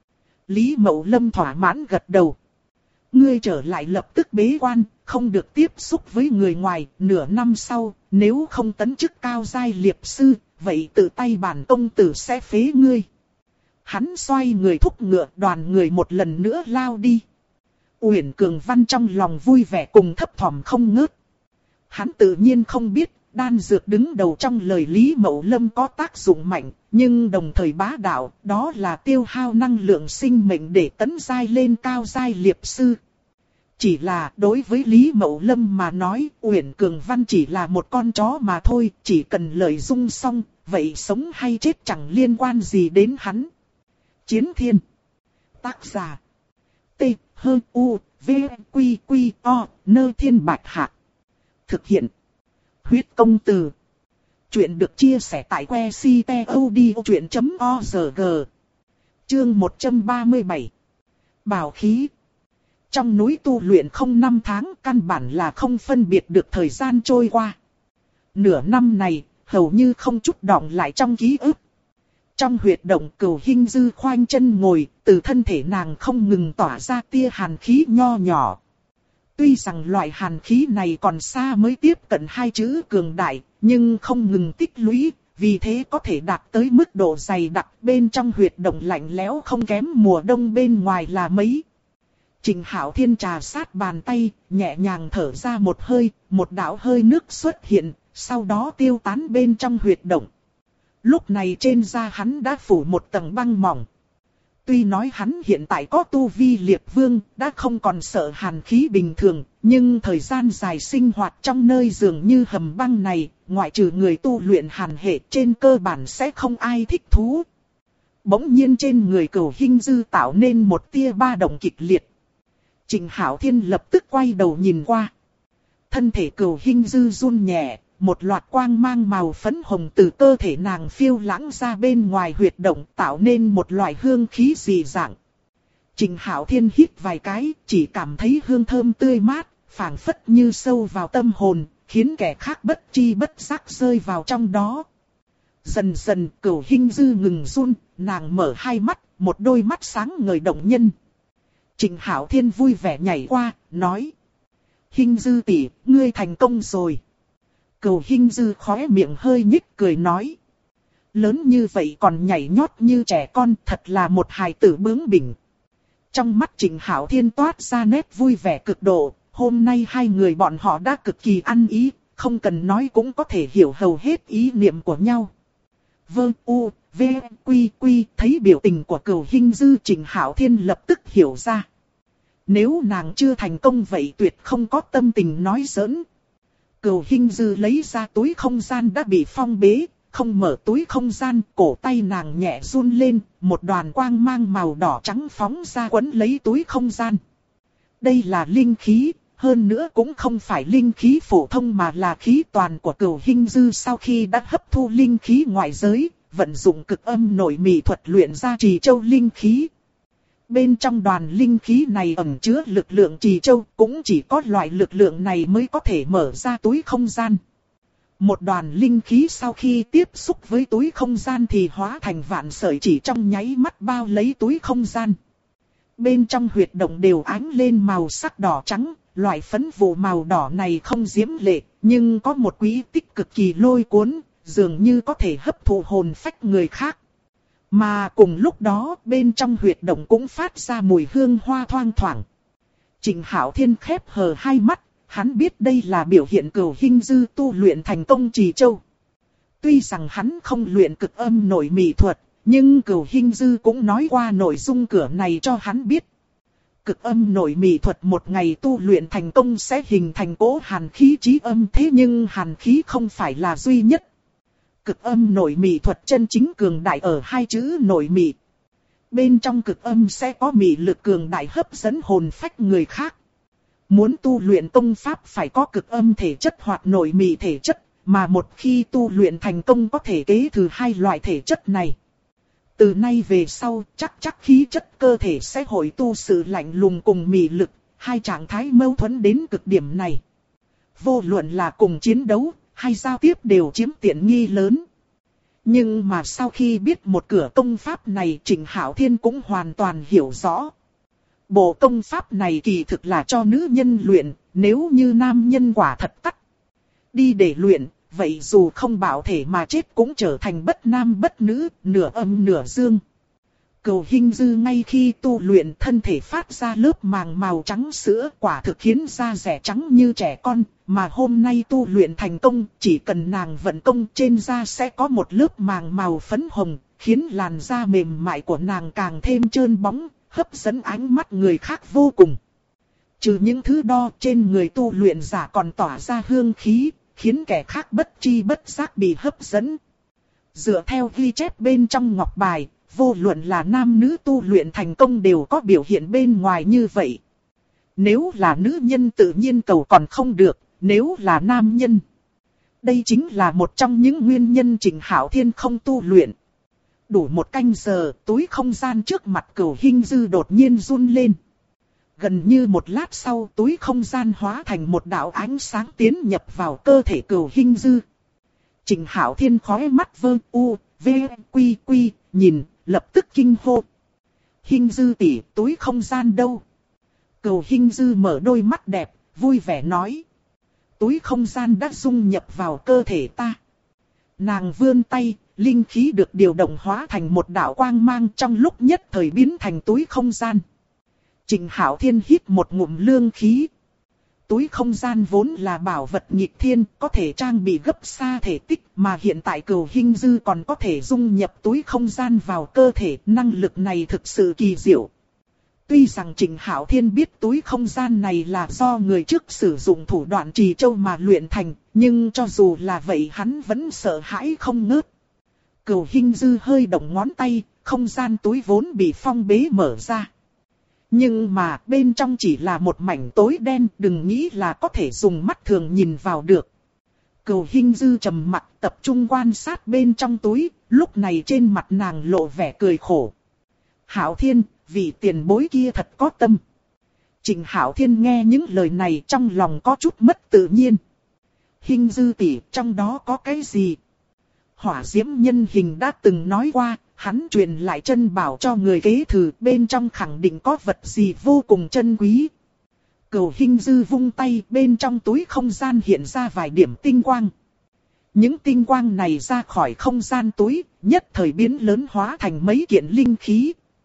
Lý Mậu Lâm thỏa mãn gật đầu. Ngươi trở lại lập tức bế quan, không được tiếp xúc với người ngoài, nửa năm sau, nếu không tấn chức cao giai liệp sư, vậy tự tay bản công tử sẽ phế ngươi. Hắn xoay người thúc ngựa, đoàn người một lần nữa lao đi. Uyển Cường Văn trong lòng vui vẻ cùng thấp thỏm không ngớt. Hắn tự nhiên không biết, đan dược đứng đầu trong lời Lý Mậu Lâm có tác dụng mạnh, nhưng đồng thời bá đạo, đó là tiêu hao năng lượng sinh mệnh để tấn giai lên cao giai liệp sư. Chỉ là đối với Lý Mậu Lâm mà nói, Uyển Cường Văn chỉ là một con chó mà thôi, chỉ cần lợi dụng xong, vậy sống hay chết chẳng liên quan gì đến hắn. Chiến Thiên. Tác giả. T-H-U-V-Q-Q-O, Nơ Thiên Bạch Hạc. Thực hiện. Huyết Công Từ. Chuyện được chia sẻ tại que ctod.org. Chương 137. Bảo khí. Trong núi tu luyện không 5 tháng, căn bản là không phân biệt được thời gian trôi qua. Nửa năm này, hầu như không chút đọng lại trong ký ức. Trong huyệt động Cửu Hinh Dư khoanh chân ngồi, từ thân thể nàng không ngừng tỏa ra tia hàn khí nho nhỏ. Tuy rằng loại hàn khí này còn xa mới tiếp cận hai chữ cường đại, nhưng không ngừng tích lũy, vì thế có thể đạt tới mức độ dày đặc, bên trong huyệt động lạnh lẽo không kém mùa đông bên ngoài là mấy. Trịnh Hạo Thiên trà sát bàn tay, nhẹ nhàng thở ra một hơi, một đạo hơi nước xuất hiện, sau đó tiêu tán bên trong huyệt động. Lúc này trên da hắn đã phủ một tầng băng mỏng. Tuy nói hắn hiện tại có tu vi liệt vương, đã không còn sợ hàn khí bình thường, nhưng thời gian dài sinh hoạt trong nơi dường như hầm băng này, ngoại trừ người tu luyện hàn hệ trên cơ bản sẽ không ai thích thú. Bỗng nhiên trên người Cửu Hinh Dư tạo nên một tia ba động kịch liệt. Trịnh Hạo Thiên lập tức quay đầu nhìn qua. Thân thể Cửu Hinh Dư run nhẹ, một loạt quang mang màu phấn hồng từ cơ thể nàng phiêu lãng ra bên ngoài huyệt động, tạo nên một loại hương khí dị dạng. Trịnh Hạo Thiên hít vài cái, chỉ cảm thấy hương thơm tươi mát, phảng phất như sâu vào tâm hồn, khiến kẻ khác bất tri bất giác rơi vào trong đó. Dần dần Cửu Hinh Dư ngừng run, nàng mở hai mắt, một đôi mắt sáng ngời động nhân. Trịnh Hạo Thiên vui vẻ nhảy qua, nói. Hinh Dư tỷ, ngươi thành công rồi. Cửu Hinh Dư khóe miệng hơi nhích cười nói. Lớn như vậy còn nhảy nhót như trẻ con, thật là một hài tử bướng bỉnh. Trong mắt Trịnh Hạo Thiên toát ra nét vui vẻ cực độ, hôm nay hai người bọn họ đã cực kỳ ăn ý, không cần nói cũng có thể hiểu hầu hết ý niệm của nhau. Vâng u, v, quy quy, thấy biểu tình của Cửu Hinh Dư, Trịnh Hạo Thiên lập tức hiểu ra. Nếu nàng chưa thành công vậy tuyệt không có tâm tình nói giỡn. Cửu Hinh Dư lấy ra túi không gian đã bị phong bế, không mở túi không gian, cổ tay nàng nhẹ run lên, một đoàn quang mang màu đỏ trắng phóng ra quấn lấy túi không gian. Đây là linh khí, hơn nữa cũng không phải linh khí phổ thông mà là khí toàn của Cửu Hinh Dư sau khi đã hấp thu linh khí ngoại giới, vận dụng cực âm nội mị thuật luyện ra trì châu linh khí. Bên trong đoàn linh khí này ẩn chứa lực lượng trì châu, cũng chỉ có loại lực lượng này mới có thể mở ra túi không gian. Một đoàn linh khí sau khi tiếp xúc với túi không gian thì hóa thành vạn sợi chỉ trong nháy mắt bao lấy túi không gian. Bên trong huyệt động đều ánh lên màu sắc đỏ trắng, loại phấn vụ màu đỏ này không diễm lệ, nhưng có một quỹ tích cực kỳ lôi cuốn, dường như có thể hấp thụ hồn phách người khác. Mà cùng lúc đó bên trong huyệt động cũng phát ra mùi hương hoa thoang thoảng. Trịnh Hạo Thiên khép hờ hai mắt, hắn biết đây là biểu hiện Cửu Hinh Dư tu luyện thành công trì châu. Tuy rằng hắn không luyện cực âm nội mị thuật, nhưng Cửu Hinh Dư cũng nói qua nội dung cửa này cho hắn biết. Cực âm nội mị thuật một ngày tu luyện thành công sẽ hình thành cỗ hàn khí chí âm, thế nhưng hàn khí không phải là duy nhất. Cực âm nội mị thuật chân chính cường đại ở hai chữ nội mị. Bên trong cực âm sẽ có mị lực cường đại hấp dẫn hồn phách người khác. Muốn tu luyện công pháp phải có cực âm thể chất hoặc nội mị thể chất, mà một khi tu luyện thành công có thể kế thừa hai loại thể chất này. Từ nay về sau chắc khí chất cơ thể sẽ hội tu sự lạnh lùng cùng mị lực, hai trạng thái mâu thuẫn đến cực điểm này. Vô luận là cùng chiến đấu hay giao tiếp đều chiếm tiện nghi lớn. Nhưng mà sau khi biết một cửa công pháp này, Trịnh Hạo Thiên cũng hoàn toàn hiểu rõ. Bộ công pháp này kỳ thực là cho nữ nhân luyện, nếu như nam nhân quả thật tắt đi để luyện, vậy dù không bảo thể mà chết cũng trở thành bất nam bất nữ, nửa âm nửa dương. Cửu Hinh Dư ngay khi tu luyện thân thể phát ra lớp màng màu trắng sữa, quả thực khiến da rẻ trắng như trẻ con, mà hôm nay tu luyện thành công, chỉ cần nàng vận công trên da sẽ có một lớp màng màu phấn hồng, khiến làn da mềm mại của nàng càng thêm trơn bóng, hấp dẫn ánh mắt người khác vô cùng. Trừ những thứ đo, trên người tu luyện giả còn tỏa ra hương khí, khiến kẻ khác bất tri bất giác bị hấp dẫn. Dựa theo ghi chép bên trong ngọc bài, vô luận là nam nữ tu luyện thành công đều có biểu hiện bên ngoài như vậy. Nếu là nữ nhân tự nhiên cầu còn không được, nếu là nam nhân. Đây chính là một trong những nguyên nhân Trịnh Hạo Thiên không tu luyện. Đủ một canh giờ, túi không gian trước mặt Cửu Hinh Dư đột nhiên run lên. Gần như một lát sau, túi không gian hóa thành một đạo ánh sáng tiến nhập vào cơ thể Cửu Hinh Dư. Trịnh Hạo Thiên khóe mắt vơ u, v, quy quy, nhìn, lập tức kinh hô. Hinh Dư tỷ, túi không gian đâu? Cửu Hinh Dư mở đôi mắt đẹp, vui vẻ nói. Túi không gian đã dung nhập vào cơ thể ta. Nàng vươn tay, linh khí được điều động hóa thành một đạo quang mang, trong lúc nhất thời biến thành túi không gian. Trịnh Hạo Thiên hít một ngụm lương khí. Túi không gian vốn là bảo vật nghịch thiên, có thể trang bị gấp xa thể tích, mà hiện tại Cửu Hinh Dư còn có thể dung nhập túi không gian vào cơ thể, năng lực này thực sự kỳ diệu. Tuy rằng Trịnh Hạo Thiên biết túi không gian này là do người trước sử dụng thủ đoạn trì châu mà luyện thành, nhưng cho dù là vậy hắn vẫn sợ hãi không ngớt. Cửu Hinh Dư hơi động ngón tay, không gian túi vốn bị phong bế mở ra. Nhưng mà bên trong chỉ là một mảnh tối đen, đừng nghĩ là có thể dùng mắt thường nhìn vào được. Cửu Hinh Dư trầm mặc tập trung quan sát bên trong túi, lúc này trên mặt nàng lộ vẻ cười khổ. Hạo Thiên, vị tiền bối kia thật có tâm. Trịnh Hạo Thiên nghe những lời này trong lòng có chút mất tự nhiên. Hinh Dư tỷ, trong đó có cái gì? Hỏa Diễm Nhân Hình đã từng nói qua, hắn truyền lại chân bảo cho người kế thừa, bên trong khẳng định có vật gì vô cùng chân quý. Cửu Hinh Dư vung tay, bên trong túi không gian hiện ra vài điểm tinh quang. Những tinh quang này ra khỏi không gian túi, nhất thời biến lớn hóa thành mấy kiện linh khí.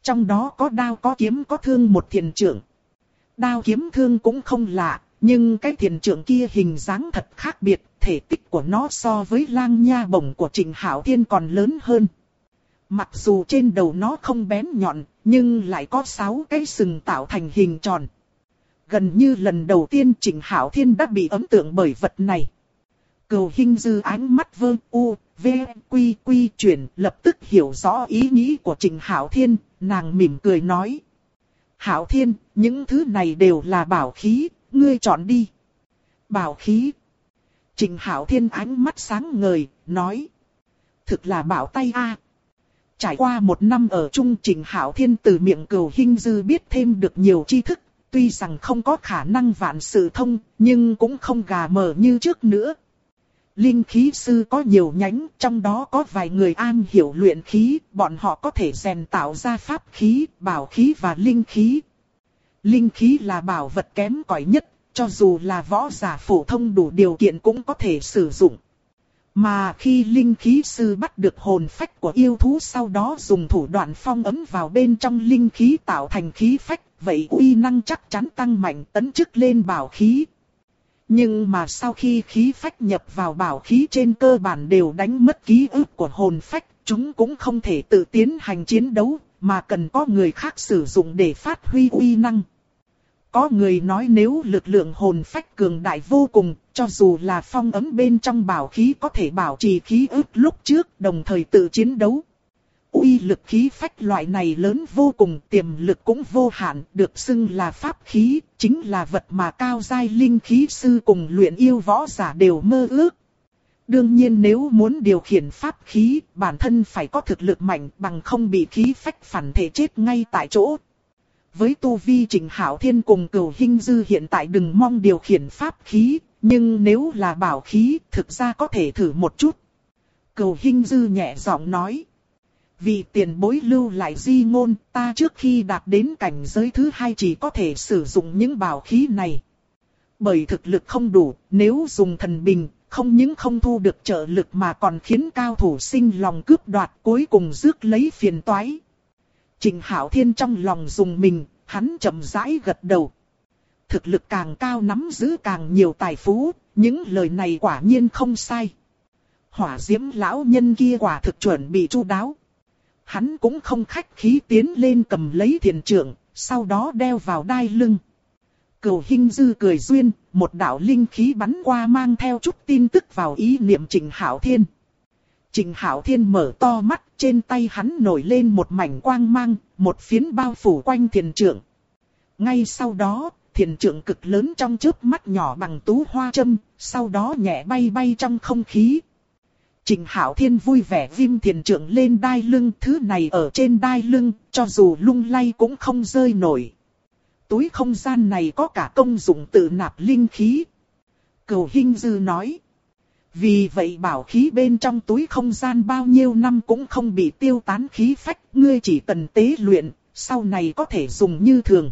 Trong đó có đao có kiếm có thương một thiền trượng. Đao kiếm thương cũng không lạ, nhưng cái thiền trượng kia hình dáng thật khác biệt, thể tích của nó so với lang nha bổng của Trịnh Hạo Thiên còn lớn hơn. Mặc dù trên đầu nó không bén nhọn, nhưng lại có 6 cái sừng tạo thành hình tròn. Gần như lần đầu tiên Trịnh Hạo Thiên đã bị ấn tượng bởi vật này. Cừu Hinh Dư ánh mắt vơ u, v, quy quy chuyển, lập tức hiểu rõ ý nghĩ của Trịnh Hạo Thiên, nàng mỉm cười nói. Hạo Thiên, những thứ này đều là bảo khí, ngươi chọn đi. Bảo khí. Trịnh Hạo Thiên ánh mắt sáng ngời, nói. Thực là bảo tay a. Trải qua 1 năm ở chung, Trịnh Hạo Thiên từ miệng Cừu Hinh Dư biết thêm được nhiều tri thức, tuy rằng không có khả năng vạn sự thông, nhưng cũng không gà mờ như trước nữa. Linh khí sư có nhiều nhánh, trong đó có vài người am hiểu luyện khí, bọn họ có thể rèn tạo ra pháp khí, bảo khí và linh khí. Linh khí là bảo vật kém cỏi nhất, cho dù là võ giả phổ thông đủ điều kiện cũng có thể sử dụng. Mà khi linh khí sư bắt được hồn phách của yêu thú, sau đó dùng thủ đoạn phong ấn vào bên trong linh khí tạo thành khí phách, vậy uy năng chắc chắn tăng mạnh, tấn chức lên bảo khí. Nhưng mà sau khi khí phách nhập vào bảo khí, trên cơ bản đều đánh mất ký ức của hồn phách, chúng cũng không thể tự tiến hành chiến đấu, mà cần có người khác sử dụng để phát huy uy năng. Có người nói nếu lực lượng hồn phách cường đại vô cùng, cho dù là phong ấn bên trong bảo khí có thể bảo trì khí ức lúc trước, đồng thời tự chiến đấu. Uy lực khí phách loại này lớn vô cùng, tiềm lực cũng vô hạn, được xưng là pháp khí, chính là vật mà cao giai linh khí sư cùng luyện yêu võ giả đều mơ ước. Đương nhiên nếu muốn điều khiển pháp khí, bản thân phải có thực lực mạnh, bằng không bị khí phách phản thể chết ngay tại chỗ. Với tu vi Trịnh Hạo Thiên cùng Cừu Hinh Dư hiện tại đừng mong điều khiển pháp khí, nhưng nếu là bảo khí, thực ra có thể thử một chút. Cừu Hinh Dư nhẹ giọng nói. Vì tiền bối lưu lại di ngôn, ta trước khi đạt đến cảnh giới thứ 2 chỉ có thể sử dụng những bảo khí này. Bởi thực lực không đủ, nếu dùng thần bình, không những không thu được trợ lực mà còn khiến cao thủ sinh lòng cướp đoạt, cuối cùng rước lấy phiền toái. Trịnh Hạo Thiên trong lòng dùng mình, hắn chậm rãi gật đầu. Thực lực càng cao nắm giữ càng nhiều tài phú, những lời này quả nhiên không sai. Hỏa Diễm lão nhân kia quả thực chuẩn bị chu đáo. Hắn cũng không khách khí tiến lên cầm lấy thiền trượng, sau đó đeo vào đai lưng. Cừu Hinh Dư cười duyên, một đạo linh khí bắn qua mang theo chút tin tức vào ý niệm Trịnh Hạo Thiên. Trịnh Hạo Thiên mở to mắt, trên tay hắn nổi lên một mảnh quang mang, một phiến bao phủ quanh thiền trượng. Ngay sau đó, thiền trượng cực lớn trong chớp mắt nhỏ bằng tú hoa châm, sau đó nhẹ bay bay trong không khí. Trịnh Hạo Thiên vui vẻ vim thiền trượng lên đai lưng, thứ này ở trên đai lưng, cho dù lung lay cũng không rơi nổi. Túi không gian này có cả công dụng tự nạp linh khí. Cừu Hinh Dư nói. Vì vậy bảo khí bên trong túi không gian bao nhiêu năm cũng không bị tiêu tán khí phách, ngươi chỉ cần tế luyện, sau này có thể dùng như thường.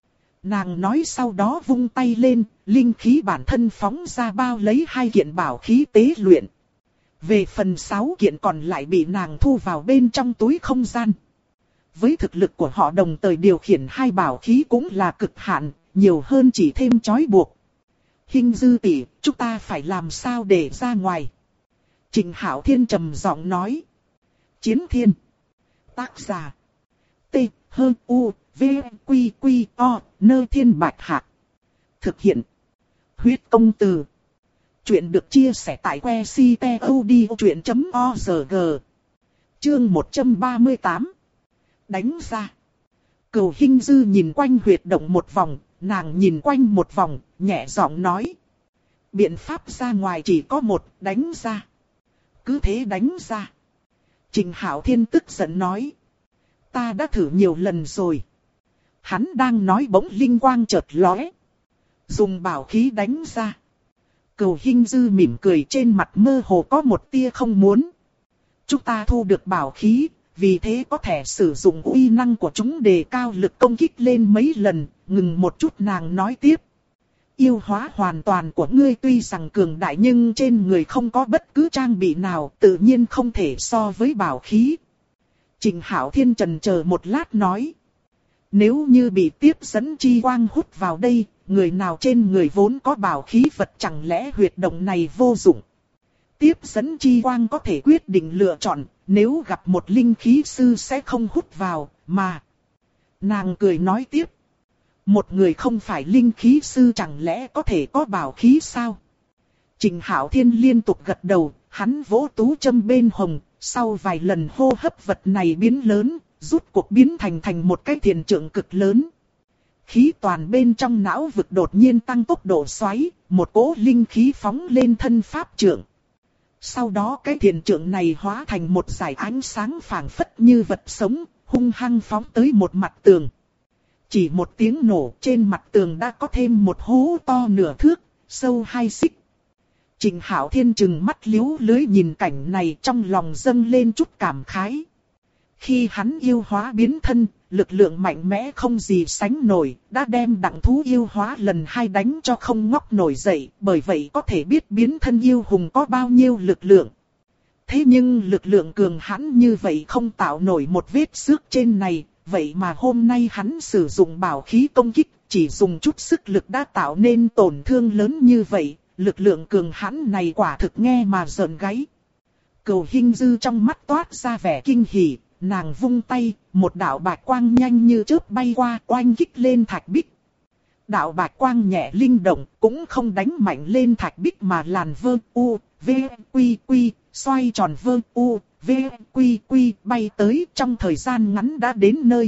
Nàng nói sau đó vung tay lên, linh khí bản thân phóng ra bao lấy 2 kiện bảo khí tế luyện. Về phần 6 kiện còn lại bị nàng thu vào bên trong túi không gian. Với thực lực của họ đồng thời điều khiển 2 bảo khí cũng là cực hạn, nhiều hơn chỉ thêm trói buộc. Hinh Dư tỷ, chúng ta phải làm sao để ra ngoài? Trịnh Hạo Thiên trầm giọng nói. Chiến Thiên. Tác giả. T, H, U, V, Quy, Quy, O, Nơ Thiên Bạch Hạc. Thực hiện. Huyết Công Từ. Chuyện được chia sẻ tại que ctod.org. Chương 138. Đánh ra. Cừu Hinh Dư nhìn quanh huyệt động một vòng, nàng nhìn quanh một vòng, nhẹ giọng nói. Biện pháp ra ngoài chỉ có một, đánh ra. Cứ thế đánh ra. Trịnh Hạo Thiên tức giận nói. Ta đã thử nhiều lần rồi. Hắn đang nói bỗng linh quang chợt lóe. Dùng bảo khí đánh ra. Cừu Hinh Dư mỉm cười, trên mặt mơ hồ có một tia không muốn. Chúng ta thu được bảo khí, vì thế có thể sử dụng uy năng của chúng đề cao lực công kích lên mấy lần. Ngừng một chút nàng nói tiếp. Yêu hóa hoàn toàn của ngươi tuy rằng cường đại nhưng trên người không có bất cứ trang bị nào, tự nhiên không thể so với bảo khí. Trịnh Hạo Thiên chần chờ một lát nói. Nếu như bị tiếp dẫn chi quang hút vào đây, người nào trên người vốn có bảo khí vật chẳng lẽ huyệt động này vô dụng. Tiếp dẫn chi quang có thể quyết định lựa chọn, nếu gặp một linh khí sư sẽ không hút vào, mà. Nàng cười nói tiếp. Một người không phải linh khí sư chẳng lẽ có thể có bảo khí sao? Trịnh Hạo Thiên liên tục gật đầu, hắn vỗ tú châm bên hồng, sau vài lần hô hấp vật này biến lớn, rút cuộc biến thành một cái thiền trượng cực lớn. Khí toàn bên trong não vực đột nhiên tăng tốc độ xoáy, một cỗ linh khí phóng lên thân pháp trượng. Sau đó cái thiền trượng này hóa thành một dải ánh sáng phảng phất như vật sống, hung hăng phóng tới một mặt tường. Chỉ một tiếng nổ, trên mặt tường đã có thêm một hố to nửa thước, sâu 2 xích. Trịnh Hạo Thiên trừng mắt liếu lưới nhìn cảnh này, trong lòng dâng lên chút cảm khái. Khi hắn yêu hóa biến thân, lực lượng mạnh mẽ không gì sánh nổi, đã đem đặng thú yêu hóa lần 2 đánh cho không ngóc nổi dậy, bởi vậy có thể biết biến thân yêu hùng có bao nhiêu lực lượng. Thế nhưng lực lượng cường hãn như vậy không tạo nổi một vết xước trên này, vậy mà hôm nay hắn sử dụng bảo khí công kích, chỉ dùng chút sức lực đã tạo nên tổn thương lớn như vậy, lực lượng cường hãn này quả thực nghe mà rợn gáy. Cửu Hinh Dư trong mắt toát ra vẻ kinh hỉ, nàng vung tay, một đạo bạch quang nhanh như chớp bay qua, oanh kích lên thạch bích. Đạo bạch quang nhẹ linh động, cũng không đánh mạnh lên thạch bích mà làn vơ u, v, quy quy, xoay tròn vơ u, v, quy quy bay tới, trong thời gian ngắn đã đến nơi.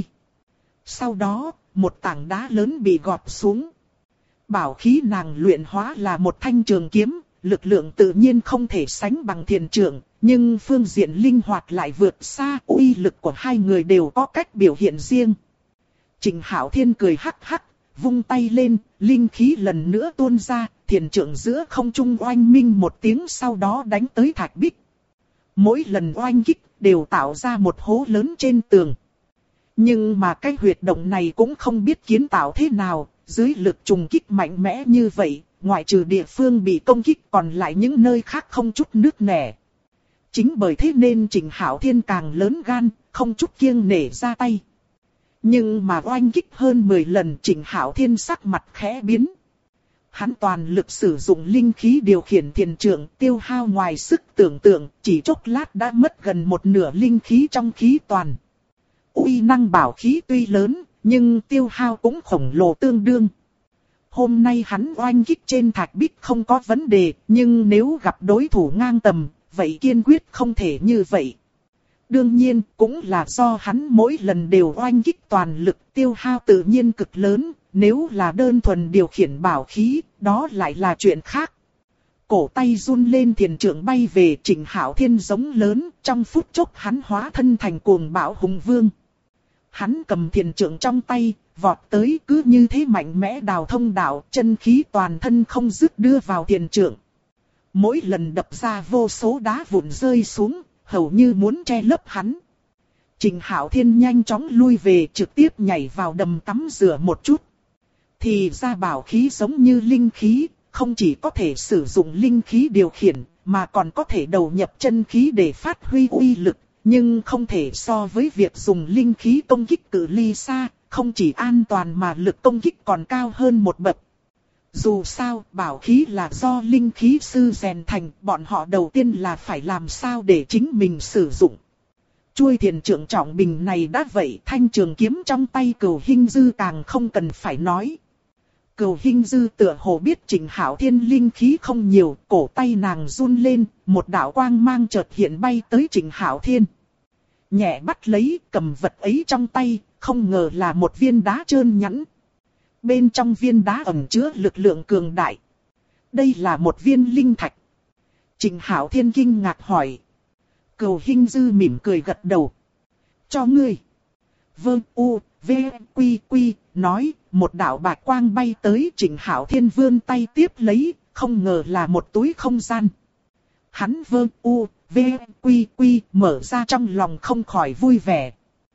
Sau đó, một tảng đá lớn bị gọt xuống. Bảo khí nàng luyện hóa là một thanh trường kiếm, lực lượng tự nhiên không thể sánh bằng thiền trượng, nhưng phương diện linh hoạt lại vượt xa, uy lực của hai người đều có cách biểu hiện riêng. Trịnh Hạo Thiên cười hắc hắc, vung tay lên, linh khí lần nữa tuôn ra, thiền trượng giữa không trung oanh minh một tiếng, sau đó đánh tới thạch bích. Mỗi lần oanh kích đều tạo ra một hố lớn trên tường. Nhưng mà cái huyệt động này cũng không biết kiến tạo thế nào, dưới lực trùng kích mạnh mẽ như vậy, ngoại trừ địa phương bị công kích còn lại những nơi khác không chút nứt nẻ. Chính bởi thế nên Trịnh Hạo Thiên càng lớn gan, không chút kiêng nể ra tay. Nhưng mà oanh kích hơn 10 lần, Trịnh Hạo Thiên sắc mặt khẽ biến. Hắn toàn lực sử dụng linh khí điều khiển thiền trượng, tiêu hao ngoài sức tưởng tượng, chỉ chốc lát đã mất gần một nửa linh khí trong khí toàn. Uy năng bảo khí tuy lớn, nhưng tiêu hao cũng khổng lồ tương đương. Hôm nay hắn oanh kích trên thạch bích không có vấn đề, nhưng nếu gặp đối thủ ngang tầm, vậy kiên quyết không thể như vậy. Đương nhiên, cũng là do hắn mỗi lần đều oanh kích toàn lực, tiêu hao tự nhiên cực lớn, nếu là đơn thuần điều khiển bảo khí, đó lại là chuyện khác. Cổ tay run lên, thiền trượng bay về, Trịnh Hạo Thiên giống lớn, trong phút chốc hắn hóa thân thành cuồng bạo hùng vương. Hắn cầm thiền trượng trong tay, vọt tới, cứ như thế mạnh mẽ đào thông đạo, chân khí toàn thân không dứt đưa vào thiền trượng. Mỗi lần đập ra vô số đá vụn rơi xuống, hầu như muốn che lấp hắn. Trịnh Hạo Thiên nhanh chóng lui về, trực tiếp nhảy vào đầm tắm rửa một chút. Thì ra bảo khí giống như linh khí, không chỉ có thể sử dụng linh khí điều khiển, mà còn có thể đầu nhập chân khí để phát huy uy lực, nhưng không thể so với việc dùng linh khí công kích cự ly xa, không chỉ an toàn mà lực công kích còn cao hơn một bậc. Dù sao, bảo khí là do linh khí sư rèn thành, bọn họ đầu tiên là phải làm sao để chính mình sử dụng. Chuôi thiền trượng trọng bình này đã vậy, thanh trường kiếm trong tay Cửu Hinh Dư càng không cần phải nói. Cửu Hinh Dư tựa hồ biết Trịnh Hạo Thiên linh khí không nhiều, cổ tay nàng run lên, một đạo quang mang chợt hiện bay tới Trịnh Hạo Thiên. Nhẹ bắt lấy, cầm vật ấy trong tay, không ngờ là một viên đá trơn nhẵn. Bên trong viên đá ẩn chứa lực lượng cường đại. Đây là một viên linh thạch. Trịnh Hạo Thiên kinh ngạc hỏi. Cửu Hinh Dư mỉm cười gật đầu. Cho ngươi. Vâng u, v, quy quy, nói, một đạo bạch quang bay tới, Trịnh Hạo Thiên vươn tay tiếp lấy, không ngờ là một túi không gian. Hắn vâng u, v, quy quy, mở ra trong lòng không khỏi vui vẻ.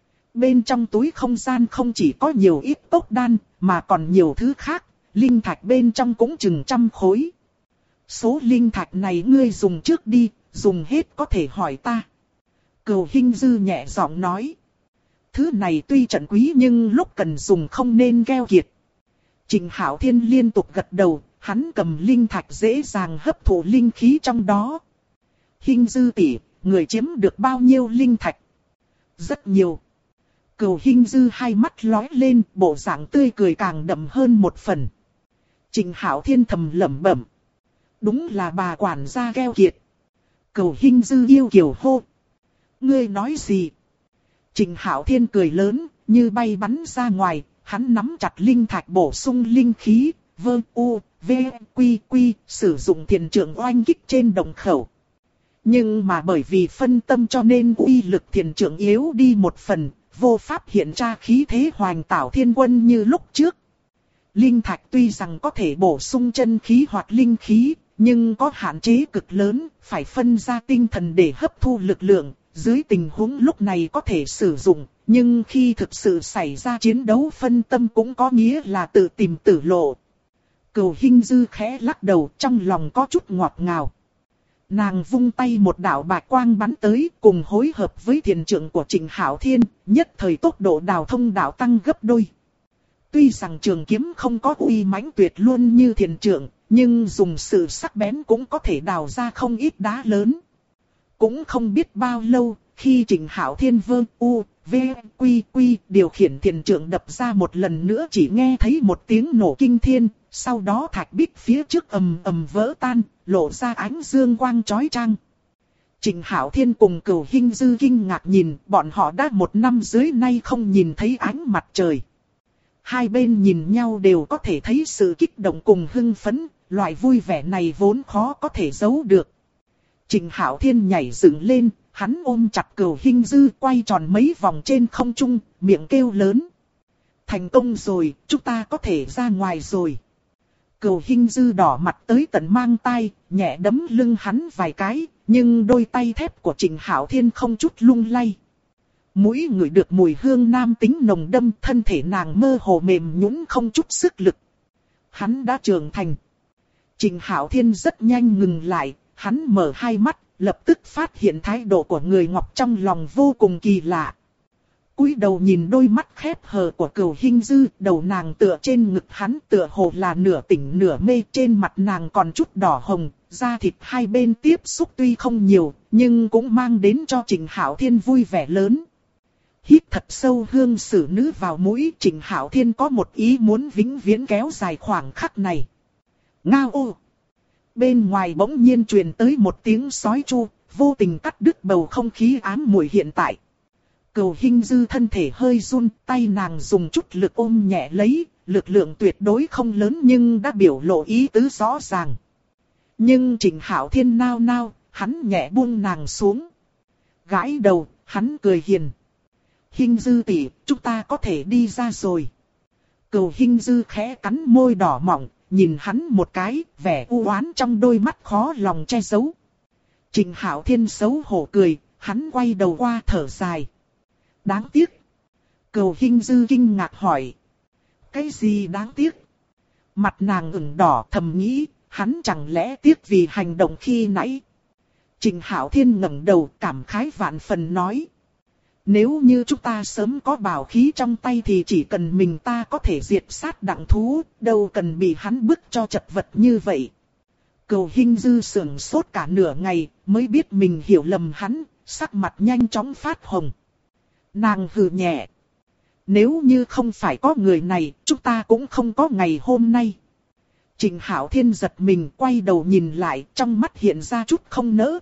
Bên trong túi không gian không chỉ có nhiều ít cốc đan, mà còn nhiều thứ khác, linh thạch bên trong cũng chừng 100 khối. Số linh thạch này ngươi dùng trước đi, dùng hết có thể hỏi ta. Cửu Hinh Dư nhẹ giọng nói. Thứ này tuy trận quý nhưng lúc cần dùng không nên keo kiệt. Trình Hạo Thiên liên tục gật đầu, hắn cầm linh thạch dễ dàng hấp thụ linh khí trong đó. Hinh Dư tỷ, người chiếm được bao nhiêu linh thạch? Rất nhiều. Cửu Hinh Dư hai mắt lóe lên, bộ dạng tươi cười càng đậm hơn một phần. Trình Hạo Thiên thầm lẩm bẩm. Đúng là bà quản gia keo kiệt. Cửu Hinh Dư yêu kiều hô. Ngươi nói gì? Trình Hạo Thiên cười lớn, như bay bắn ra ngoài, hắn nắm chặt linh thạch bổ sung linh khí, sử dụng thiền trượng oanh kích trên đồng khẩu. Nhưng mà bởi vì phân tâm cho nên uy lực thiền trượng yếu đi một phần, vô pháp hiện ra khí thế hoành tảo thiên quân như lúc trước. Linh thạch tuy rằng có thể bổ sung chân khí hoặc linh khí, nhưng có hạn chế cực lớn, phải phân ra tinh thần để hấp thu lực lượng. Dưới tình huống lúc này có thể sử dụng, nhưng khi thực sự xảy ra chiến đấu phân tâm cũng có nghĩa là tự tìm tử lộ. Cửu Hinh Dư khẽ lắc đầu, trong lòng có chút ngọt ngào. Nàng vung tay một đạo bạch quang bắn tới, cùng hối hợp với thiền trượng của Trình Hạo Thiên, nhất thời tốc độ đào thông đạo tăng gấp đôi. Tuy rằng trường kiếm không có uy mãnh tuyệt luôn như thiền trượng, nhưng dùng sự sắc bén cũng có thể đào ra không ít đá lớn. Cũng không biết bao lâu, khi Trình Hạo Thiên điều khiển thiền trượng đập ra một lần nữa chỉ nghe thấy một tiếng nổ kinh thiên, sau đó thạch bích phía trước ầm ầm vỡ tan, lộ ra ánh dương quang chói chang. Trình Hạo Thiên cùng Cửu Hinh Dư kinh ngạc nhìn, bọn họ đã một năm dưới nay không nhìn thấy ánh mặt trời. Hai bên nhìn nhau đều có thể thấy sự kích động cùng hưng phấn, loại vui vẻ này vốn khó có thể giấu được. Trình Hạo Thiên nhảy dựng lên, hắn ôm chặt Cửu Hinh Dư quay tròn mấy vòng trên không trung, miệng kêu lớn. Thành công rồi, chúng ta có thể ra ngoài rồi. Cửu Hinh Dư đỏ mặt tới tận mang tai, nhẹ đấm lưng hắn vài cái, nhưng đôi tay thép của Trình Hạo Thiên không chút lung lay. Mũi ngửi được mùi hương nam tính nồng đậm, thân thể nàng mơ hồ mềm nhũn không chút sức lực. Hắn đã trưởng thành. Trình Hạo Thiên rất nhanh ngừng lại, hắn mở hai mắt, lập tức phát hiện thái độ của người ngọc trong lòng vô cùng kỳ lạ. Cúi đầu nhìn đôi mắt khép hờ của Cửu Hinh Dư, đầu nàng tựa trên ngực hắn tựa hồ là nửa tỉnh nửa mê, trên mặt nàng còn chút đỏ hồng, da thịt hai bên tiếp xúc tuy không nhiều, nhưng cũng mang đến cho Trình Hạo Thiên vui vẻ lớn. Hít thật sâu hương xử nữ vào mũi, Trình Hạo Thiên có một ý muốn vĩnh viễn kéo dài khoảng khắc này. Ngao ô! Bên ngoài bỗng nhiên truyền tới một tiếng sói chu, vô tình cắt đứt bầu không khí ám muội hiện tại. Cửu Hinh Dư thân thể hơi run, tay nàng dùng chút lực ôm nhẹ lấy, lực lượng tuyệt đối không lớn nhưng đã biểu lộ ý tứ rõ ràng. Nhưng Trình Hạo Thiên nao nao, hắn nhẹ buông nàng xuống. Gãi đầu, hắn cười hiền. Hinh Dư tỷ, chúng ta có thể đi ra rồi. Cửu Hinh Dư khẽ cắn môi đỏ mọng, nhìn hắn một cái, vẻ u oán trong đôi mắt khó lòng che giấu. Trình Hạo Thiên xấu hổ cười, hắn quay đầu qua thở dài. Đáng tiếc. Cửu Hinh Dư kinh ngạc hỏi. Cái gì đáng tiếc? Mặt nàng ửng đỏ thầm nghĩ, hắn chẳng lẽ tiếc vì hành động khi nãy. Trình Hạo Thiên ngẩng đầu cảm khái vạn phần nói. Nếu như chúng ta sớm có bảo khí trong tay thì chỉ cần mình ta có thể diệt sát đặng thú, đâu cần bị hắn bức cho chật vật như vậy. Cửu Hinh Dư sững sốt cả nửa ngày, mới biết mình hiểu lầm hắn, sắc mặt nhanh chóng phát hồng. Nàng hừ nhẹ. Nếu như không phải có người này, chúng ta cũng không có ngày hôm nay. Trình Hạo Thiên giật mình quay đầu nhìn lại, trong mắt hiện ra chút không nỡ.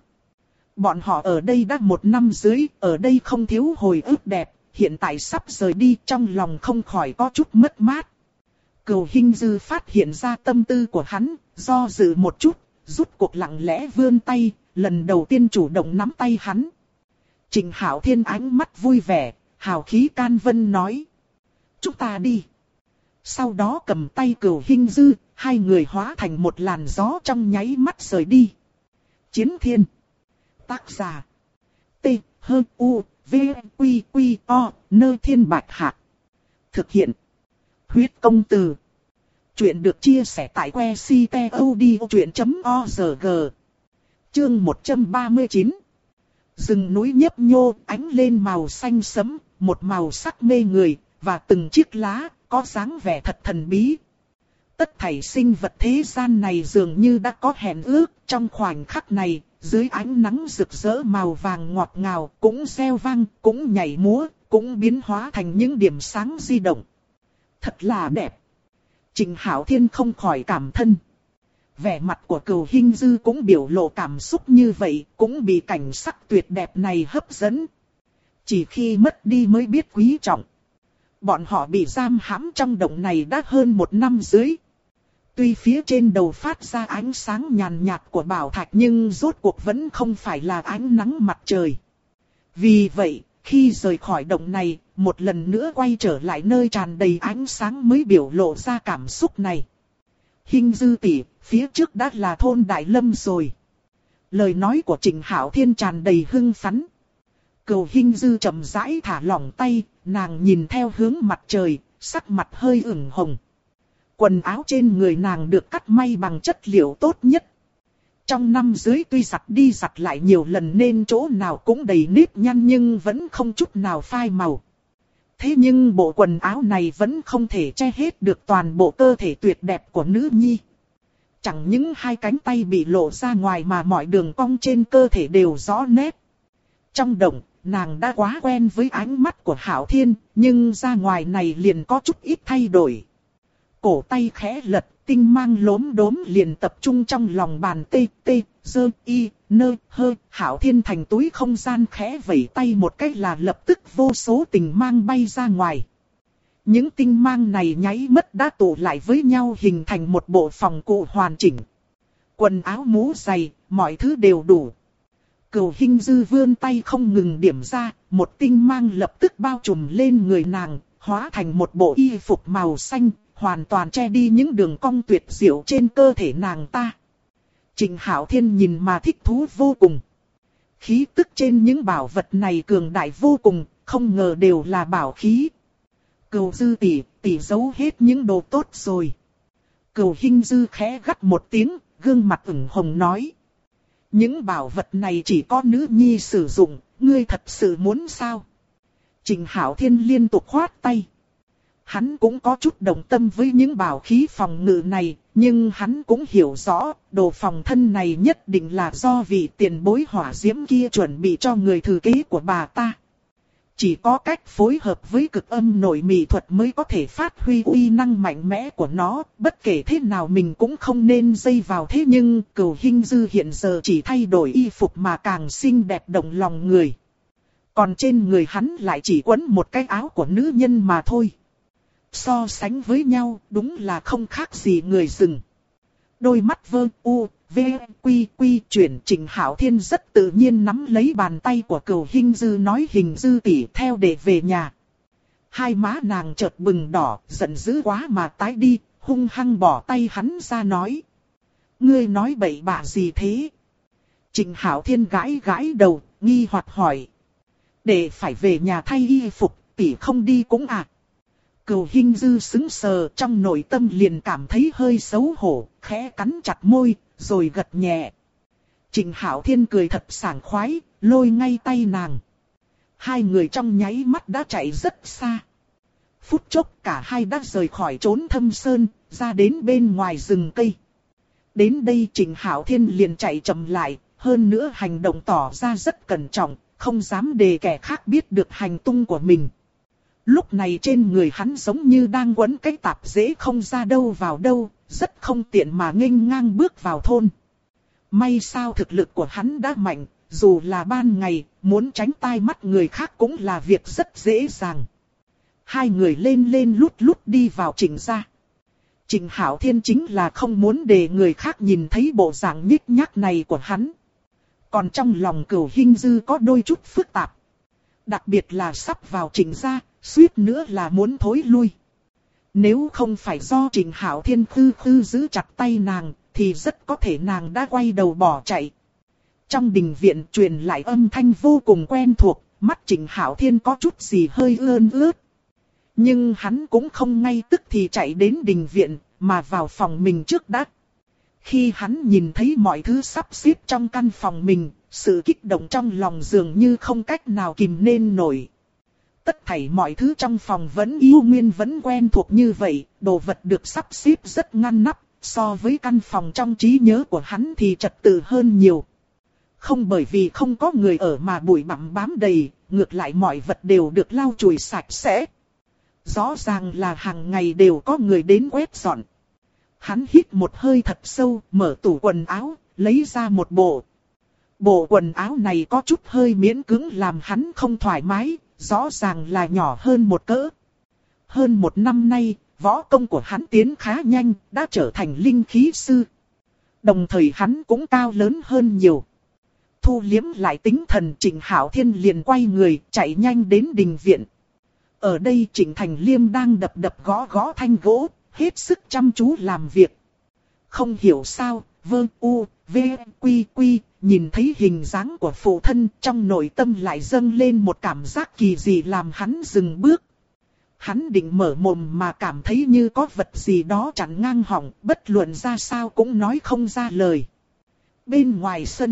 Bọn họ ở đây đã một năm dưới, ở đây không thiếu hồi ức đẹp, hiện tại sắp rời đi trong lòng không khỏi có chút mất mát. Cửu Hinh Dư phát hiện ra tâm tư của hắn, do dự một chút, rút cuộc lặng lẽ vươn tay, lần đầu tiên chủ động nắm tay hắn. Trình Hạo Thiên ánh mắt vui vẻ, hào khí can vân nói. Chúng ta đi. Sau đó cầm tay Cửu Hinh Dư, hai người hóa thành một làn gió trong nháy mắt rời đi. Chiến Thiên. Tác giả. T-H-U-V-Q-Q-O, Nơi Thiên Bạch Hạc. Thực hiện. Huyết Công Từ. Chuyện được chia sẻ tại que ctod.org. Chương 139. Rừng núi nhấp nhô, ánh lên màu xanh sẫm, một màu sắc mê người, và từng chiếc lá, có dáng vẻ thật thần bí. Tất thảy sinh vật thế gian này dường như đã có hẹn ước, trong khoảnh khắc này, dưới ánh nắng rực rỡ màu vàng ngọt ngào, cũng reo vang, cũng nhảy múa, cũng biến hóa thành những điểm sáng di động. Thật là đẹp. Trình Hạo Thiên không khỏi cảm thân. Vẻ mặt của Cửu Hinh Dư cũng biểu lộ cảm xúc như vậy, cũng bị cảnh sắc tuyệt đẹp này hấp dẫn. Chỉ khi mất đi mới biết quý trọng. Bọn họ bị giam hãm trong động này đã hơn 1 năm dưới. Tuy phía trên đầu phát ra ánh sáng nhàn nhạt của bảo thạch nhưng rốt cuộc vẫn không phải là ánh nắng mặt trời. Vì vậy, khi rời khỏi động này, một lần nữa quay trở lại nơi tràn đầy ánh sáng mới biểu lộ ra cảm xúc này. Hinh Dư tỷ, phía trước đã là thôn Đại Lâm rồi. Lời nói của Trình Hạo Thiên tràn đầy hưng phấn. Cửu Hinh Dư chậm rãi thả lỏng tay, nàng nhìn theo hướng mặt trời, sắc mặt hơi ửng hồng. Quần áo trên người nàng được cắt may bằng chất liệu tốt nhất. Trong năm dưới tuy giặt đi giặt lại nhiều lần nên chỗ nào cũng đầy nếp nhăn nhưng vẫn không chút nào phai màu. Thế nhưng bộ quần áo này vẫn không thể che hết được toàn bộ cơ thể tuyệt đẹp của nữ nhi. Chẳng những hai cánh tay bị lộ ra ngoài mà mọi đường cong trên cơ thể đều rõ nét. Trong động, nàng đã quá quen với ánh mắt của Hạo Thiên, nhưng ra ngoài này liền có chút ít thay đổi. Cổ tay khẽ lật, tinh mang lốm đốm liền tập trung trong lòng bàn tê tê, dơ y, nơ, hơ. Hạo Thiên thành túi không gian khẽ vẩy tay một cách là lập tức vô số tinh mang bay ra ngoài. Những tinh mang này nháy mắt đã tụ lại với nhau hình thành một bộ phòng cụ hoàn chỉnh. Quần áo mũ giày, mọi thứ đều đủ. Cửu Hinh Dư vươn tay không ngừng điểm ra, một tinh mang lập tức bao trùm lên người nàng, hóa thành một bộ y phục màu xanh, hoàn toàn che đi những đường cong tuyệt diệu trên cơ thể nàng ta. Trình Hạo Thiên nhìn mà thích thú vô cùng. Khí tức trên những bảo vật này cường đại vô cùng, không ngờ đều là bảo khí. Cửu Dư tỷ giấu hết những đồ tốt rồi. Cửu Hinh Dư khẽ gắt một tiếng, gương mặt ửng hồng nói. Những bảo vật này chỉ có nữ nhi sử dụng, ngươi thật sự muốn sao? Trình Hạo Thiên liên tục khoát tay. Hắn cũng có chút đồng tâm với những bảo khí phòng ngự này, nhưng hắn cũng hiểu rõ, đồ phòng thân này nhất định là do vị tiền bối hỏa diễm kia chuẩn bị cho người thừa kế của bà ta. Chỉ có cách phối hợp với cực âm nội mị thuật mới có thể phát huy uy năng mạnh mẽ của nó, bất kể thế nào mình cũng không nên dây vào thế nhưng Cửu Hinh Dư hiện giờ chỉ thay đổi y phục mà càng xinh đẹp động lòng người. Còn trên người hắn lại chỉ quấn một cái áo của nữ nhân mà thôi. So sánh với nhau đúng là không khác gì người rừng. Đôi mắt vơ u, v, quy quy chuyển. Trình Hạo Thiên rất tự nhiên nắm lấy bàn tay của Cửu Hinh Dư nói Hình Dư tỷ theo để về nhà. Hai má nàng chợt bừng đỏ, giận dữ quá mà tái đi, hung hăng bỏ tay hắn ra nói. Ngươi nói bậy bạ gì thế? Trình Hạo Thiên gãi gãi đầu, nghi hoặc hỏi. Để phải về nhà thay y phục, tỷ không đi cũng à? Cửu Hinh Dư sững sờ, trong nội tâm liền cảm thấy hơi xấu hổ, khẽ cắn chặt môi, rồi gật nhẹ. Trình Hạo Thiên cười thật sảng khoái, lôi ngay tay nàng. Hai người trong nháy mắt đã chạy rất xa. Phút chốc cả hai đã rời khỏi chốn thâm sơn, ra đến bên ngoài rừng cây. Đến đây Trình Hạo Thiên liền chạy chậm lại, hơn nữa hành động tỏ ra rất cẩn trọng, không dám để kẻ khác biết được hành tung của mình. Lúc này trên người hắn giống như đang quấn cái tạp dễ không ra đâu vào đâu, rất không tiện mà nghênh ngang bước vào thôn. May sao thực lực của hắn đã mạnh, dù là ban ngày, muốn tránh tai mắt người khác cũng là việc rất dễ dàng. Hai người lên lút lút đi vào Trình gia. Trình Hạo Thiên chính là không muốn để người khác nhìn thấy bộ dạng nhích nhác này của hắn. Còn trong lòng Cửu Hinh Dư có đôi chút phức tạp. Đặc biệt là sắp vào Trình gia, suýt nữa là muốn thối lui. Nếu không phải do Trình Hạo Thiên khư giữ chặt tay nàng, thì rất có thể nàng đã quay đầu bỏ chạy. Trong đình viện truyền lại âm thanh vô cùng quen thuộc, mắt Trình Hạo Thiên có chút gì hơi ươn ướt. Nhưng hắn cũng không ngay tức thì chạy đến đình viện, mà vào phòng mình trước đã. Khi hắn nhìn thấy mọi thứ sắp xếp trong căn phòng mình, Sự kích động trong lòng dường như không cách nào kìm nên nổi. Tất thảy mọi thứ trong phòng vẫn yêu nguyên vẫn quen thuộc như vậy, đồ vật được sắp xếp rất ngăn nắp, so với căn phòng trong trí nhớ của hắn thì trật tự hơn nhiều. Không bởi vì không có người ở mà bụi bặm bám đầy, ngược lại mọi vật đều được lau chùi sạch sẽ. Rõ ràng là hàng ngày đều có người đến quét dọn. Hắn hít một hơi thật sâu, mở tủ quần áo, lấy ra một bộ. Bộ quần áo này có chút hơi miễn cưỡng làm hắn không thoải mái, rõ ràng là nhỏ hơn một cỡ. Hơn một năm nay, võ công của hắn tiến khá nhanh, đã trở thành linh khí sư. Đồng thời hắn cũng cao lớn hơn nhiều. Thu liếm lại tinh thần, Trịnh Hạo Thiên liền quay người, chạy nhanh đến đình viện. Ở đây Trịnh Thành Liêm đang đập đập gõ gõ thanh gỗ, hết sức chăm chú làm việc. Không hiểu sao, nhìn thấy hình dáng của phụ thân, trong nội tâm lại dâng lên một cảm giác kỳ dị làm hắn dừng bước. Hắn định mở mồm mà cảm thấy như có vật gì đó chặn ngang họng, bất luận ra sao cũng nói không ra lời. Bên ngoài sân,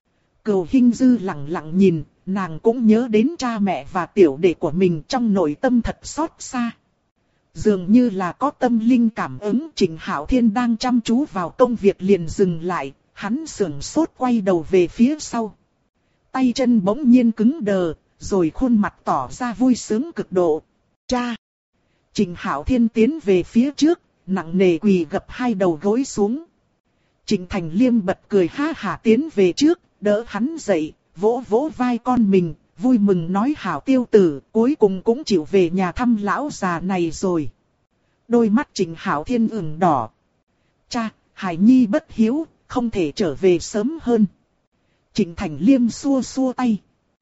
Cửu Hinh Dư lặng lặng nhìn, nàng cũng nhớ đến cha mẹ và tiểu đệ của mình, trong nội tâm thật xót xa. Dường như là có tâm linh cảm ứng, Trịnh Hạo Thiên đang chăm chú vào công việc liền dừng lại, hắn sững sốt quay đầu về phía sau. Tay chân bỗng nhiên cứng đờ, rồi khuôn mặt tỏ ra vui sướng cực độ. Cha! Trịnh Hạo Thiên tiến về phía trước, nặng nề quỳ gập hai đầu gối xuống. Trịnh Thành Liêm bật cười ha hả tiến về trước, đỡ hắn dậy, vỗ vỗ vai con mình, vui mừng nói hảo tiêu tử, cuối cùng cũng chịu về nhà thăm lão già này rồi. Đôi mắt Trịnh Hạo Thiên ửng đỏ. Cha, Hải Nhi bất hiếu, không thể trở về sớm hơn. Trịnh Thành Liêm xua xua tay.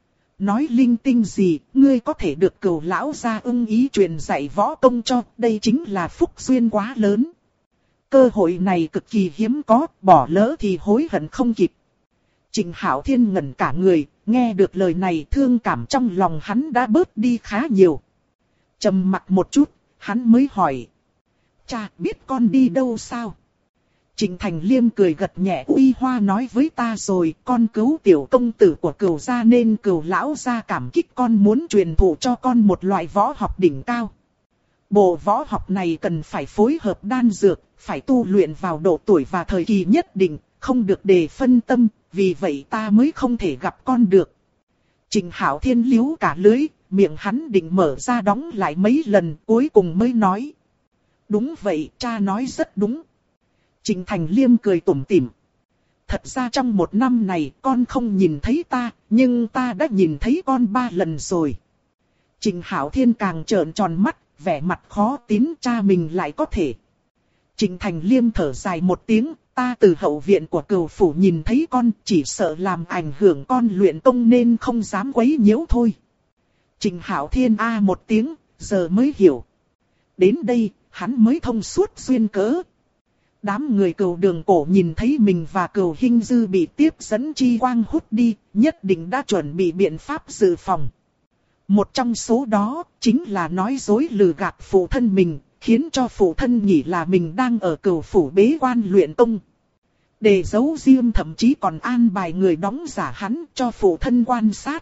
Nói linh tinh gì, ngươi có thể được Cửu lão gia ưng ý truyền dạy võ công cho, đây chính là phúc duyên quá lớn. Cơ hội này cực kỳ hiếm có, bỏ lỡ thì hối hận không kịp. Trịnh Hạo Thiên ngẩn cả người, nghe được lời này thương cảm trong lòng hắn đã bớt đi khá nhiều. Trầm mặc một chút, hắn mới hỏi. Cha, biết con đi đâu sao? Trịnh Thành Liêm cười gật nhẹ, uy hoa nói với ta rồi, con cứu tiểu công tử của Cửu gia nên Cửu lão gia cảm kích con, muốn truyền thụ cho con một loại võ học đỉnh cao. Bộ võ học này cần phải phối hợp đan dược, phải tu luyện vào độ tuổi và thời kỳ nhất định, không được để phân tâm, vì vậy ta mới không thể gặp con được. Trịnh Hạo Thiên liếu cả lưới, miệng hắn định mở ra đóng lại mấy lần, cuối cùng mới nói. Đúng vậy, cha nói rất đúng. Trịnh Thành Liêm cười tủm tỉm. Thật ra trong một năm này con không nhìn thấy ta, nhưng ta đã nhìn thấy con 3 lần rồi. Trịnh Hạo Thiên càng trợn tròn mắt, vẻ mặt khó tin, cha mình lại có thể. Trịnh Thành Liêm thở dài một tiếng, ta từ hậu viện của Cửu phủ nhìn thấy con, chỉ sợ làm ảnh hưởng con luyện công nên không dám quấy nhiễu thôi. Trịnh Hạo Thiên a một tiếng, giờ mới hiểu. Đến đây, hắn mới thông suốt duyên cớ. Đám người Cửu Đường Cổ nhìn thấy mình và Cửu Hinh Dư bị tiếp dẫn chi quang hút đi, nhất định đã chuẩn bị biện pháp dự phòng. Một trong số đó, chính là nói dối lừa gạt phụ thân mình, khiến cho phụ thân nghĩ là mình đang ở Cửu phủ bế quan luyện công. Để giấu riêng thậm chí còn an bài người đóng giả hắn cho phụ thân quan sát.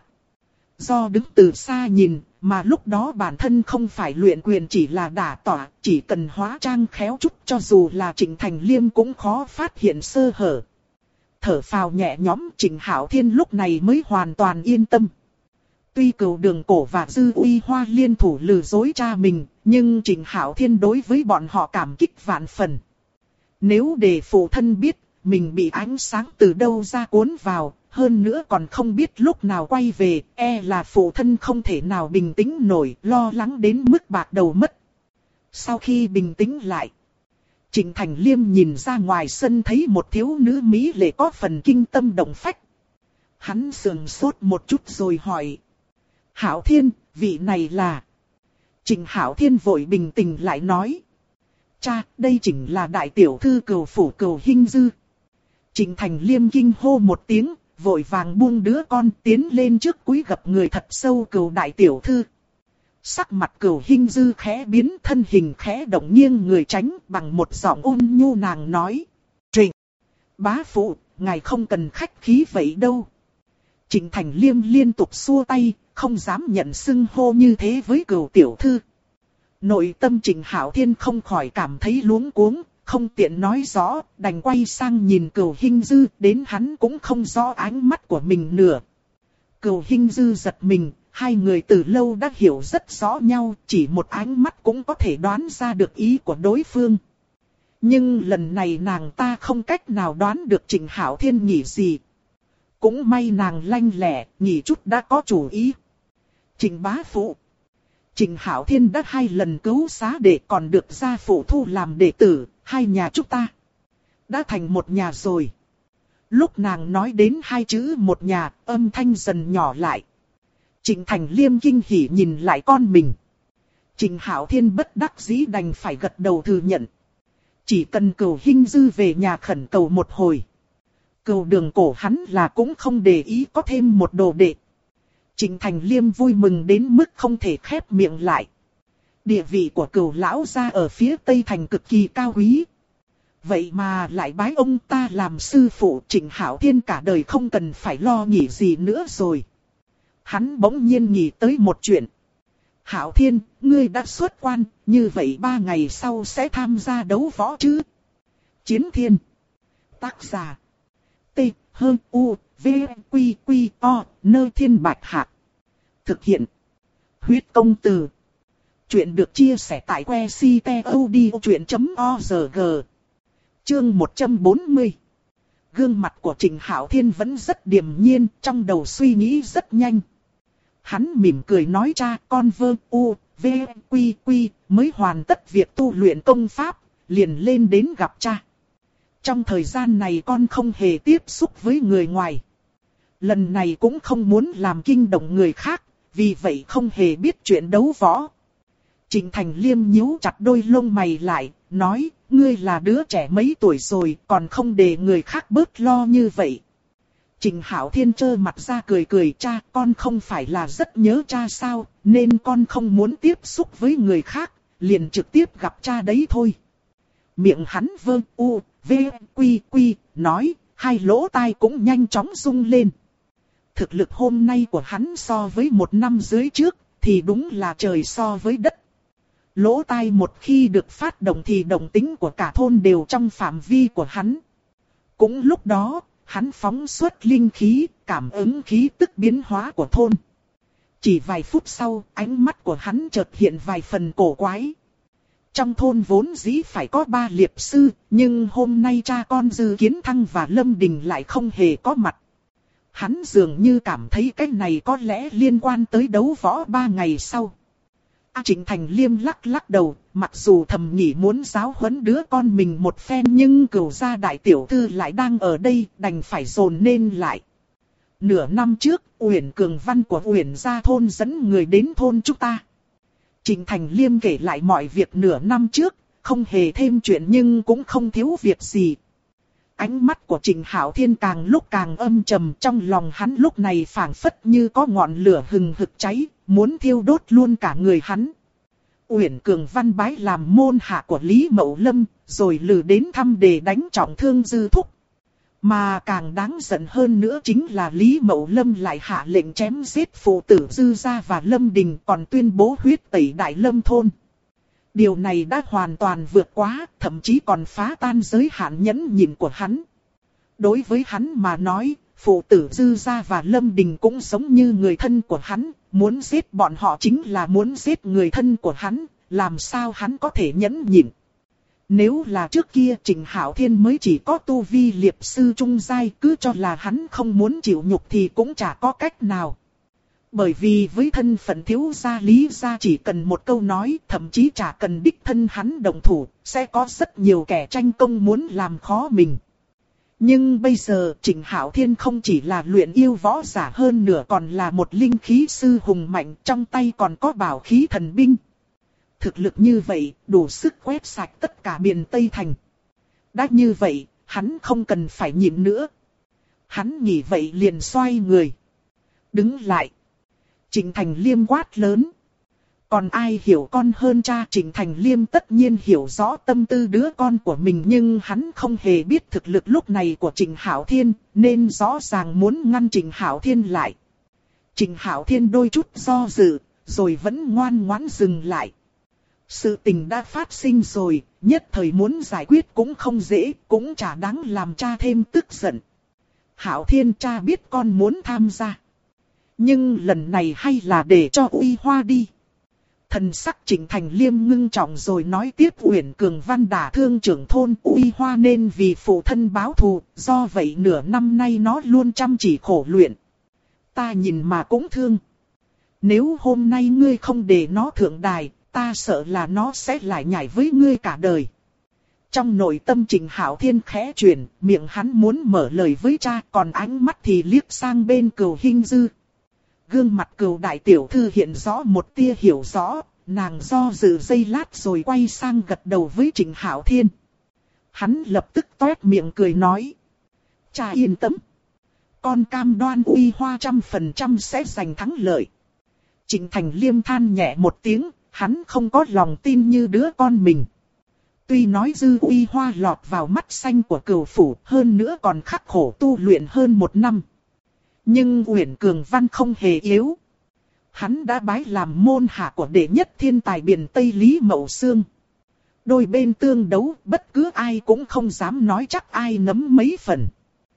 Do đứng từ xa nhìn, mà lúc đó bản thân không phải luyện quyền chỉ là đả tỏa, chỉ cần hóa trang khéo chút cho dù là Trịnh Thành Liêm cũng khó phát hiện sơ hở. Thở phào nhẹ nhõm, Trịnh Hạo Thiên lúc này mới hoàn toàn yên tâm. Tuy Cửu Đường Cổ và Dư Uy Hoa liên thủ lừa dối cha mình, nhưng Trịnh Hạo Thiên đối với bọn họ cảm kích vạn phần. Nếu để phụ thân biết, mình bị ánh sáng từ đâu ra cuốn vào, hơn nữa còn không biết lúc nào quay về, e là phụ thân không thể nào bình tĩnh nổi, lo lắng đến mức bạc đầu mất. Sau khi bình tĩnh lại, Trịnh Thành Liêm nhìn ra ngoài sân thấy một thiếu nữ mỹ lệ có phần kinh tâm động phách. Hắn sườn sốt một chút rồi hỏi. Hạo Thiên, vị này là... Trịnh Hạo Thiên vội bình tĩnh lại nói. Cha, đây chính là đại tiểu thư Cửu phủ Cửu Hinh Dư. Trịnh Thành Liêm kinh hô một tiếng, vội vàng buông đứa con tiến lên trước cúi gập người thật sâu Cửu đại tiểu thư. Sắc mặt Cửu Hinh Dư khẽ biến, thân hình khẽ động nghiêng người tránh, bằng một giọng ôn nhu nàng nói. Trịnh bá phụ, ngài không cần khách khí vậy đâu. Trịnh Thành Liêm liên tục xua tay, không dám nhận xưng hô như thế với Cửu tiểu thư. Nội tâm Trịnh Hạo Thiên không khỏi cảm thấy luống cuống, không tiện nói rõ, đành quay sang nhìn Cửu Hinh Dư, đến hắn cũng không rõ ánh mắt của mình nữa. Cửu Hinh Dư giật mình, hai người từ lâu đã hiểu rất rõ nhau, chỉ một ánh mắt cũng có thể đoán ra được ý của đối phương. Nhưng lần này nàng ta không cách nào đoán được Trịnh Hạo Thiên nghĩ gì. Cũng may nàng lanh lẹ, nghĩ chút đã có chủ ý. Trịnh bá phụ. Trịnh Hạo Thiên đã 2 lần cứu xá đệ còn được gia phụ thu làm đệ tử, hai nhà chúng ta đã thành một nhà rồi. Lúc nàng nói đến 2 chữ một nhà, âm thanh dần nhỏ lại. Trịnh Thành Liêm kinh hỉ nhìn lại con mình. Trịnh Hạo Thiên bất đắc dĩ đành phải gật đầu thừa nhận. Chỉ cần Cửu Hinh Dư về nhà khẩn cầu một hồi. Cửu Đường Cổ hắn là cũng không để ý có thêm một đồ đệ. Trịnh Thành Liêm vui mừng đến mức không thể khép miệng lại. Địa vị của Cửu lão gia ở phía Tây Thành cực kỳ cao quý. Vậy mà lại bái ông ta làm sư phụ, Trịnh Hạo Thiên cả đời không cần phải lo nghĩ gì nữa rồi. Hắn bỗng nhiên nghĩ tới một chuyện. Hạo Thiên, ngươi đã xuất quan, như vậy 3 ngày sau sẽ tham gia đấu võ chứ? Chiến Thiên. Tác giả. T, H, U, V, Quy, Quy, O, Nơi Thiên Bạch Hạc. Thực hiện. Huyết Công Từ. Chuyện được chia sẻ tại que ctod.org. Chương 140. Gương mặt của Trịnh Hạo Thiên vẫn rất điềm nhiên, trong đầu suy nghĩ rất nhanh. Hắn mỉm cười nói cha, con V, Quy, Quy, mới hoàn tất việc tu luyện công pháp, liền lên đến gặp cha. Trong thời gian này con không hề tiếp xúc với người ngoài. Lần này cũng không muốn làm kinh động người khác, vì vậy không hề biết chuyện đấu võ. Trịnh Thành Liêm nhíu chặt đôi lông mày lại, nói, ngươi là đứa trẻ mấy tuổi rồi, còn không để người khác bớt lo như vậy. Trịnh Hạo Thiên trơ mặt ra cười cười, cha, con không phải là rất nhớ cha sao, nên con không muốn tiếp xúc với người khác, liền trực tiếp gặp cha đấy thôi. Miệng hắn Quy, Quy, nói, hai lỗ tai cũng nhanh chóng rung lên. Thực lực hôm nay của hắn so với 1 năm dưới trước, thì đúng là trời so với đất. Lỗ tai một khi được phát động thì động tính của cả thôn đều trong phạm vi của hắn. Cũng lúc đó, hắn phóng xuất linh khí, cảm ứng khí tức biến hóa của thôn. Chỉ vài phút sau, ánh mắt của hắn chợt hiện vài phần cổ quái. Trong thôn vốn dĩ phải có 3 liệp sư, nhưng hôm nay cha con Dư Kiến Thăng và Lâm Đình lại không hề có mặt. Hắn dường như cảm thấy cái này có lẽ liên quan tới đấu võ 3 ngày sau. Trịnh Thành Liêm lắc lắc đầu, mặc dù thầm nghĩ muốn giáo huấn đứa con mình một phen nhưng Cửu gia đại tiểu thư lại đang ở đây, đành phải dồn nên lại. Nửa năm trước, Uyển Cường Văn của Uyển gia thôn dẫn người đến thôn chúng ta. Trịnh Thành Liêm kể lại mọi việc nửa năm trước, không hề thêm chuyện nhưng cũng không thiếu việc gì. Ánh mắt của Trịnh Hạo Thiên càng lúc càng âm trầm, trong lòng hắn lúc này phảng phất như có ngọn lửa hừng hực cháy, muốn thiêu đốt luôn cả người hắn. Uyển Cường Văn bái làm môn hạ của Lý Mậu Lâm, rồi lử đến thăm để đánh trọng thương Dư Thúc. Mà càng đáng giận hơn nữa chính là Lý Mậu Lâm lại hạ lệnh chém giết phụ tử Dư gia và Lâm Đình, còn tuyên bố huyết tẩy Đại Lâm thôn. Điều này đã hoàn toàn vượt quá, thậm chí còn phá tan giới hạn nhẫn nhịn của hắn. Đối với hắn mà nói, phụ tử Dư gia và Lâm Đình cũng giống như người thân của hắn, muốn giết bọn họ chính là muốn giết người thân của hắn, làm sao hắn có thể nhẫn nhịn. Nếu là trước kia Trịnh Hạo Thiên mới chỉ có tu vi liệp sư trung giai, cứ cho là hắn không muốn chịu nhục thì cũng chả có cách nào. Bởi vì với thân phận thiếu gia Lý gia chỉ cần một câu nói, thậm chí chả cần đích thân hắn động thủ, sẽ có rất nhiều kẻ tranh công muốn làm khó mình. Nhưng bây giờ Trịnh Hạo Thiên không chỉ là luyện yêu võ giả, hơn nữa còn là một linh khí sư hùng mạnh, trong tay còn có bảo khí thần binh. Thực lực như vậy, đủ sức quét sạch tất cả miền Tây Thành. Đã như vậy, hắn không cần phải nhịn nữa. Hắn nghĩ vậy liền xoay người. Đứng lại. Trịnh Thành Liêm quát lớn. Còn ai hiểu con hơn cha? Trịnh Thành Liêm tất nhiên hiểu rõ tâm tư đứa con của mình, nhưng hắn không hề biết thực lực lúc này của Trịnh Hạo Thiên, nên rõ ràng muốn ngăn Trịnh Hạo Thiên lại. Trịnh Hạo Thiên đôi chút do dự, rồi vẫn ngoan ngoãn dừng lại. Sự tình đã phát sinh rồi, nhất thời muốn giải quyết cũng không dễ, cũng chả đáng làm cha thêm tức giận. Hạo Thiên, cha biết con muốn tham gia, nhưng lần này hay là để cho Uy Hoa đi. Thần sắc Trịnh Thành Liêm ngưng trọng rồi nói tiếp, Uyển Cường Văn đả thương trưởng thôn Uy Hoa nên vì phụ thân báo thù, do vậy nửa năm nay nó luôn chăm chỉ khổ luyện. Ta nhìn mà cũng thương. Nếu hôm nay ngươi không để nó thượng đài, ta sợ là nó sẽ lại nhảy với ngươi cả đời. Trong nội tâm Trịnh Hạo Thiên khẽ chuyển, miệng hắn muốn mở lời với cha, còn ánh mắt thì liếc sang bên Cừu Hinh Dư. Gương mặt Cừu đại tiểu thư hiện rõ một tia hiểu rõ, nàng do dự giây lát rồi quay sang gật đầu với Trịnh Hạo Thiên. Hắn lập tức toét miệng cười nói: cha yên tâm, con cam đoan Uy Hoa 100% sẽ giành thắng lợi. Trịnh Thành Liêm than nhẹ một tiếng, hắn không có lòng tin như đứa con mình. Tuy nói Dư Uy Hoa lọt vào mắt xanh của Cừu phủ, hơn nữa còn khắc khổ tu luyện hơn 1 năm. Nhưng Uyển Cường Văn không hề yếu. Hắn đã bái làm môn hạ của đệ nhất thiên tài Biện Tây Lý Mậu Xương. Đôi bên tương đấu, bất cứ ai cũng không dám nói chắc ai nắm mấy phần.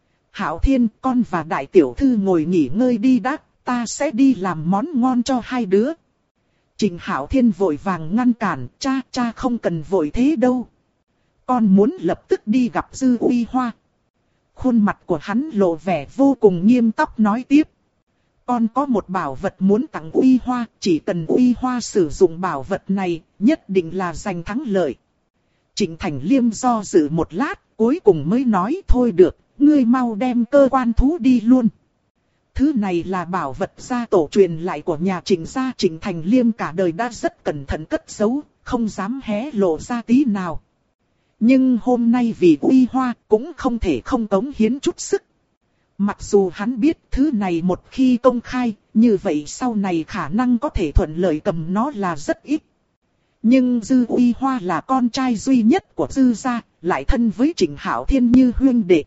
Hạo Thiên, con và đại tiểu thư ngồi nghỉ ngơi đi đã, ta sẽ đi làm món ngon cho hai đứa. Trịnh Hạo Thiên vội vàng ngăn cản, cha không cần vội thế đâu. Con muốn lập tức đi gặp Dư Uy Hoa. Khuôn mặt của hắn lộ vẻ vô cùng nghiêm túc nói tiếp. Con có một bảo vật muốn tặng Uy Hoa, chỉ cần Uy Hoa sử dụng bảo vật này, nhất định là giành thắng lợi. Trịnh Thành Liêm do dự một lát, cuối cùng mới nói thôi được, ngươi mau đem cơ quan thú đi luôn. Thứ này là bảo vật gia tổ truyền lại của nhà Trịnh gia. Trịnh Thành Liêm cả đời đã rất cẩn thận cất giấu, không dám hé lộ ra tí nào. Nhưng hôm nay vì Uy Hoa cũng không thể không cống hiến chút sức. Mặc dù hắn biết thứ này một khi công khai, như vậy sau này khả năng có thể thuận lợi cầm nó là rất ít. Nhưng Dư Uy Hoa là con trai duy nhất của Dư gia, lại thân với Trịnh Hạo Thiên như huynh đệ.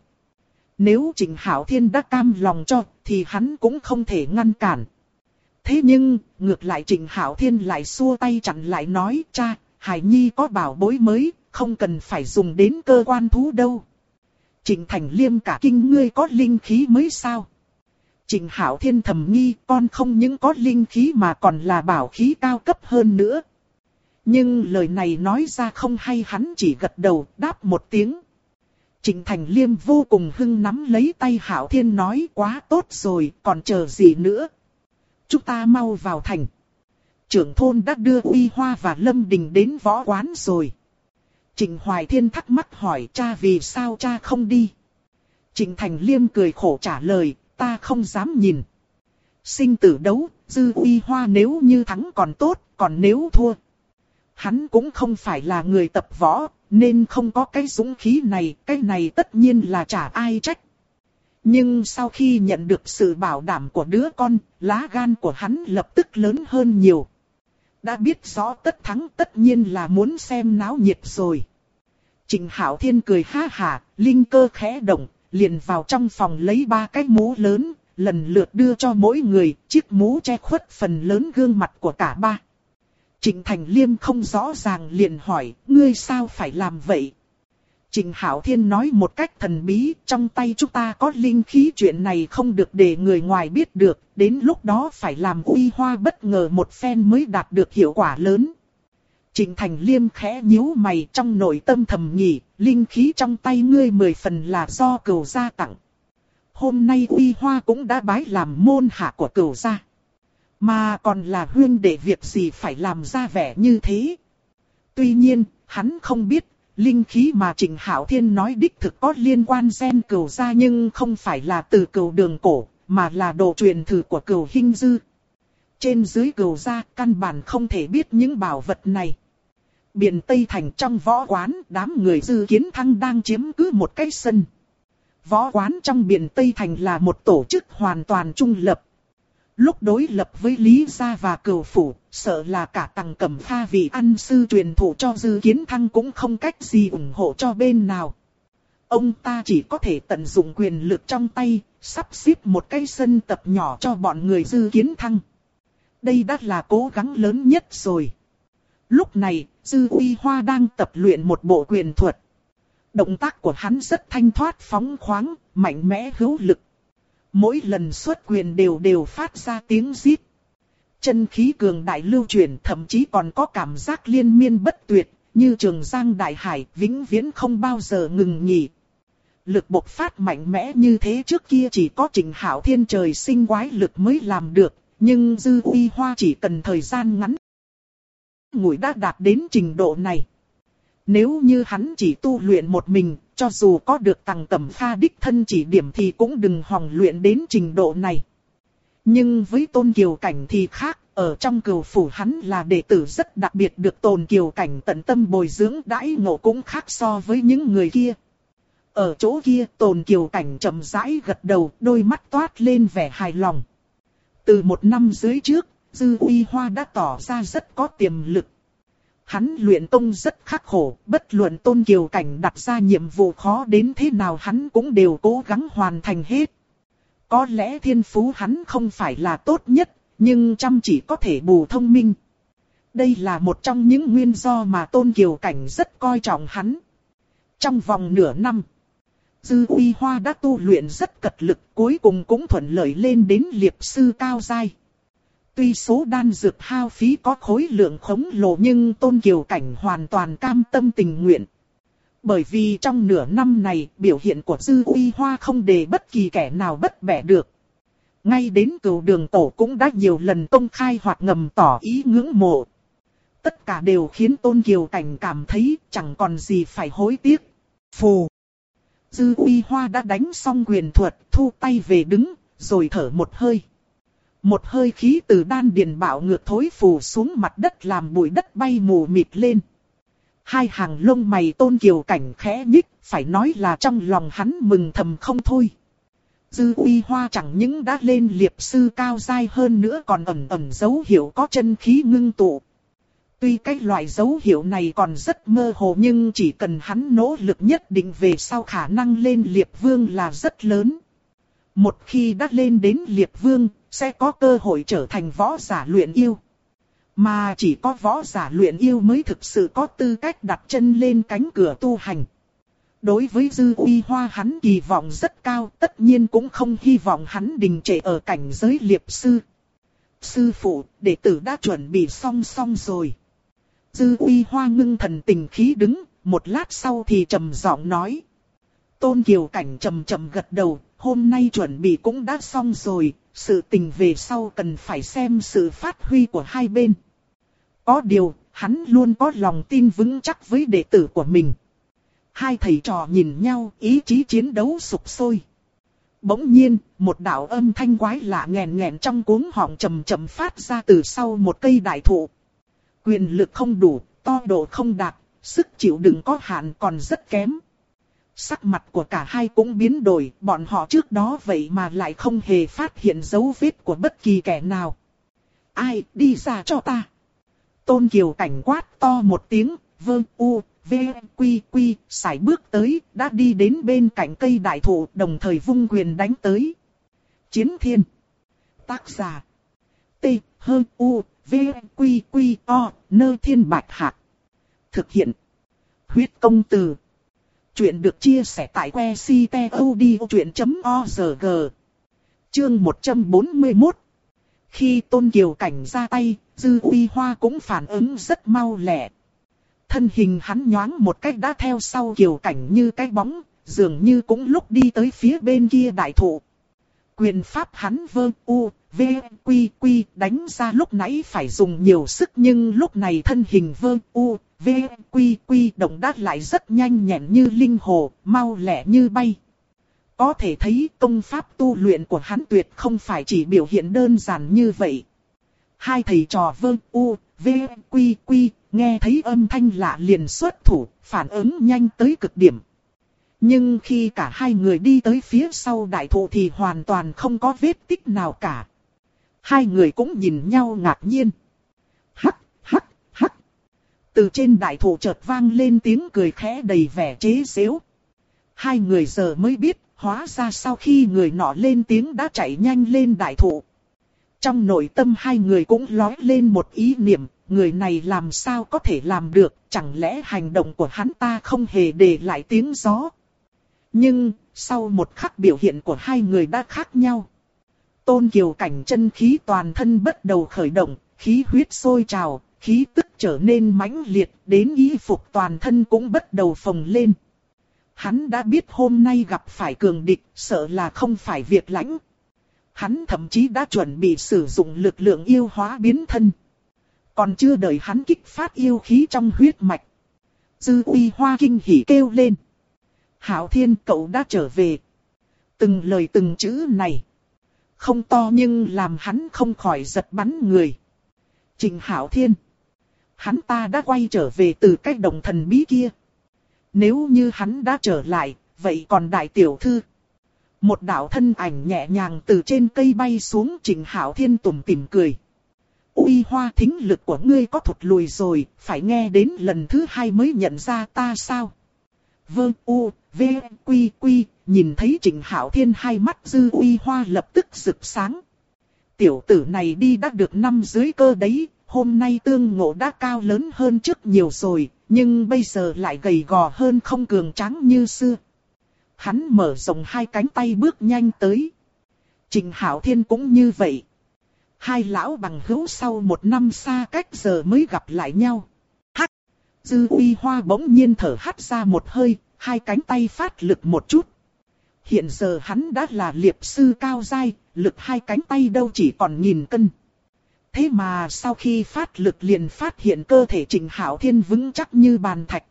Nếu Trịnh Hạo Thiên đã cam lòng cho, thì hắn cũng không thể ngăn cản. Thế nhưng, ngược lại Trịnh Hạo Thiên lại xua tay chặn lại nói, cha, Hải Nhi có bảo bối mới, không cần phải dùng đến cơ quan thú đâu. Trịnh Thành Liêm cả kinh, ngươi có linh khí mới sao? Trịnh Hạo Thiên thầm nghi, con không những có linh khí mà còn là bảo khí cao cấp hơn nữa. Nhưng lời này nói ra không hay, hắn chỉ gật đầu, đáp một tiếng. Trịnh Thành Liêm vô cùng hưng nắm lấy tay Hạo Thiên nói, quá tốt rồi, còn chờ gì nữa? Chúng ta mau vào thành. Trưởng thôn đã đưa Uy Hoa và Lâm Đình đến võ quán rồi. Trịnh Hoài Thiên thắc mắc hỏi, cha vì sao cha không đi? Trịnh Thành Liêm cười khổ trả lời, ta không dám nhìn. Sinh tử đấu, Dư Uy Hoa nếu như thắng còn tốt, còn nếu thua. Hắn cũng không phải là người tập võ, nên không có cái dũng khí này, cái này tất nhiên là chả ai trách. Nhưng sau khi nhận được sự bảo đảm của đứa con, lá gan của hắn lập tức lớn hơn nhiều. Đã biết rõ tất thắng tất nhiên là muốn xem náo nhiệt rồi. Trịnh Hạo Thiên cười ha hả, linh cơ khẽ động, liền vào trong phòng lấy 3 cái mũ lớn, lần lượt đưa cho mỗi người, chiếc mũ che khuất phần lớn gương mặt của cả ba. Trịnh Thành Liêm không rõ ràng liền hỏi, ngươi sao phải làm vậy? Trịnh Hạo Thiên nói một cách thần bí, trong tay chúng ta có linh khí, chuyện này không được để người ngoài biết được, đến lúc đó phải làm Uy Hoa bất ngờ một phen mới đạt được hiệu quả lớn. Trịnh Thành Liêm khẽ nhíu mày, trong nội tâm thầm nhỉ, linh khí trong tay ngươi 10 phần là do Cừu gia tặng. Hôm nay Uy Hoa cũng đã bái làm môn hạ của Cừu gia. Mà còn là huynh đệ, việc gì phải làm ra vẻ như thế. Tuy nhiên, hắn không biết, linh khí mà Trịnh Hạo Thiên nói đích thực có liên quan gen Cừu gia, nhưng không phải là từ Cừu Đường Cổ, mà là đồ truyền thụ của Cừu Hinh Dư. Trên dưới Cừu gia căn bản không thể biết những bảo vật này. Biện Tây Thành trong võ quán, đám người Dư Kiến Thăng đang chiếm cứ một cái sân. Võ quán trong Biện Tây Thành là một tổ chức hoàn toàn trung lập. Lúc đối lập với Lý Gia và Cửu Phủ, sợ là cả Tằng Cẩm Pha vì ăn sư truyền thụ cho Dư Kiến Thăng cũng không cách gì ủng hộ cho bên nào. Ông ta chỉ có thể tận dụng quyền lực trong tay, sắp xếp một cái sân tập nhỏ cho bọn người Dư Kiến Thăng. Đây đã là cố gắng lớn nhất rồi. Lúc này, Dư Uy Hoa đang tập luyện một bộ quyền thuật. Động tác của hắn rất thanh thoát phóng khoáng, mạnh mẽ hữu lực. Mỗi lần xuất quyền đều phát ra tiếng rít. Chân khí cường đại lưu chuyển, thậm chí còn có cảm giác liên miên bất tuyệt, như trường giang đại hải, vĩnh viễn không bao giờ ngừng nghỉ. Lực bộc phát mạnh mẽ như thế trước kia chỉ có Trịnh Hạo Thiên trời sinh quái lực mới làm được, nhưng Dư Uy Hoa chỉ cần thời gian ngắn ngủi đã đạt đến trình độ này. Nếu như hắn chỉ tu luyện một mình, cho dù có được Tằng Cẩm Pha đích thân chỉ điểm thì cũng đừng hòng luyện đến trình độ này. Nhưng với Tôn Kiều Cảnh thì khác, ở trong Cửu Phủ hắn là đệ tử rất đặc biệt được Tôn Kiều Cảnh tận tâm bồi dưỡng, đãi ngộ cũng khác so với những người kia. Ở chỗ kia Tôn Kiều Cảnh chậm rãi gật đầu, đôi mắt toát lên vẻ hài lòng. Từ một năm dưới trước, Dư Uy Hoa đã tỏ ra rất có tiềm lực. Hắn luyện công rất khắc khổ, bất luận Tôn Kiều Cảnh đặt ra nhiệm vụ khó đến thế nào hắn cũng đều cố gắng hoàn thành hết. Có lẽ thiên phú hắn không phải là tốt nhất, nhưng chăm chỉ có thể bù thông minh. Đây là một trong những nguyên do mà Tôn Kiều Cảnh rất coi trọng hắn. Trong vòng nửa năm, Dư Uy Hoa đã tu luyện rất cật lực, cuối cùng cũng thuận lợi lên đến liệp sư cao giai. Tuy số đan dược hao phí có khối lượng khổng lồ nhưng Tôn Kiều Cảnh hoàn toàn cam tâm tình nguyện. Bởi vì trong nửa năm này biểu hiện của Dư Uy Hoa không để bất kỳ kẻ nào bất bẻ được. Ngay đến Cửu Đường Tổ cũng đã nhiều lần công khai hoặc ngầm tỏ ý ngưỡng mộ. Tất cả đều khiến Tôn Kiều Cảnh cảm thấy chẳng còn gì phải hối tiếc. Phù! Dư Uy Hoa đã đánh xong quyền thuật, thu tay về đứng, rồi thở một hơi. Một hơi khí từ đan điền bạo ngược thối phù xuống mặt đất làm bụi đất bay mù mịt lên. Hai hàng lông mày Tôn Kiều Cảnh khẽ nhích, phải nói là trong lòng hắn mừng thầm không thôi. Dư Uy Hoa chẳng những đã lên liệp sư cao giai hơn nữa còn ẩn ẩn dấu hiệu có chân khí ngưng tụ. Tuy cái loại dấu hiệu này còn rất mơ hồ nhưng chỉ cần hắn nỗ lực nhất định về sau khả năng lên liệp vương là rất lớn. Một khi đã lên đến liệp vương, sẽ có cơ hội trở thành võ giả luyện yêu. Mà chỉ có võ giả luyện yêu mới thực sự có tư cách đặt chân lên cánh cửa tu hành. Đối với Dư Uy Hoa hắn kỳ vọng rất cao, tất nhiên cũng không hy vọng hắn đình trệ ở cảnh giới liệp sư. Sư phụ, đệ tử đã chuẩn bị xong rồi. Dư Uy Hoa ngưng thần tình khí đứng, một lát sau thì trầm giọng nói. Tôn Kiều Cảnh trầm gật đầu, hôm nay chuẩn bị cũng đã xong rồi, sự tình về sau cần phải xem sự phát huy của hai bên. Có điều, hắn luôn có lòng tin vững chắc với đệ tử của mình. Hai thầy trò nhìn nhau, ý chí chiến đấu sục sôi. Bỗng nhiên, một đạo âm thanh quái lạ nghẹn trong cuống họng chậm phát ra từ sau một cây đại thụ. Quyền lực không đủ, to độ không đạt, sức chịu đựng có hạn còn rất kém. Sắc mặt của cả hai cũng biến đổi, bọn họ trước đó vậy mà lại không hề phát hiện dấu vết của bất kỳ kẻ nào. Ai, đi ra cho ta. Tôn Kiều Cảnh quát to một tiếng, quy, sải bước tới, đã đi đến bên cạnh cây đại thụ, đồng thời vung quyền đánh tới. Chiến Thiên. Tác giả. Quy, Nơ Thiên Bạch Hạc. Thực hiện. Huyết Công Từ. Chuyện được chia sẻ tại website.odchuyện.org. Chương 141. Khi Tôn Kiều Cảnh ra tay, Dư Uy Hoa cũng phản ứng rất mau lẹ. Thân hình hắn nhoáng một cách đã theo sau Kiều Cảnh như cái bóng, dường như cũng lúc đi tới phía bên kia đại thụ. Quyền pháp hắn quy đánh ra lúc nãy phải dùng nhiều sức nhưng lúc này thân hình quy động đát lại rất nhanh nhẹn như linh hồ, mau lẹ như bay. Có thể thấy công pháp tu luyện của hắn tuyệt không phải chỉ biểu hiện đơn giản như vậy. Hai thầy trò quy nghe thấy âm thanh lạ liền xuất thủ, phản ứng nhanh tới cực điểm. Nhưng khi cả hai người đi tới phía sau đại thụ thì hoàn toàn không có vết tích nào cả. Hai người cũng nhìn nhau ngạc nhiên. Hắc, hắc, hắc. Từ trên đại thụ chợt vang lên tiếng cười khẽ đầy vẻ chế giễu. Hai người giờ mới biết, hóa ra sau khi người nọ lên tiếng đã chạy nhanh lên đại thụ. Trong nội tâm hai người cũng lóe lên một ý niệm, người này làm sao có thể làm được, chẳng lẽ hành động của hắn ta không hề để lại tiếng gió. Nhưng, sau một khắc biểu hiện của hai người đã khác nhau. Tôn Kiều Cảnh chân khí toàn thân bắt đầu khởi động, khí huyết sôi trào, khí tức trở nên mãnh liệt, đến y phục toàn thân cũng bắt đầu phồng lên. Hắn đã biết hôm nay gặp phải cường địch, sợ là không phải việc lãnh. Hắn thậm chí đã chuẩn bị sử dụng lực lượng yêu hóa biến thân. Còn chưa đợi hắn kích phát yêu khí trong huyết mạch, Dư Uy Hoa kinh hỉ kêu lên. Hạo Thiên, cậu đã trở về. Từng lời từng chữ này không to nhưng làm hắn không khỏi giật bắn người. Trình Hạo Thiên, hắn ta đã quay trở về từ cái đồng thần bí kia. Nếu như hắn đã trở lại, vậy còn đại tiểu thư? Một đạo thân ảnh nhẹ nhàng từ trên cây bay xuống. Trình Hạo Thiên tủm tỉm cười. Uy Hoa, thính lực của ngươi có thụt lùi rồi, phải nghe đến lần thứ hai mới nhận ra ta sao? Vương U, V, Quy, Quy, nhìn thấy Trình Hạo Thiên hai mắt Dư Uy Hoa lập tức rực sáng. Tiểu tử này đi đã được năm dưới cơ đấy, hôm nay tương ngộ đã cao lớn hơn trước nhiều rồi, nhưng bây giờ lại gầy gò hơn, không cường tráng như xưa. Hắn mở rộng hai cánh tay bước nhanh tới. Trình Hạo Thiên cũng như vậy. Hai lão bằng hữu sau một năm xa cách giờ mới gặp lại nhau. Hắc! Dư Uy Hoa bỗng nhiên thở hắt ra một hơi, hai cánh tay phát lực một chút. Hiện giờ hắn đã là liệp sư cao giai, lực hai cánh tay đâu chỉ còn 1000 cân. Thế mà sau khi phát lực liền phát hiện cơ thể Trình Hạo Thiên vững chắc như bàn thạch.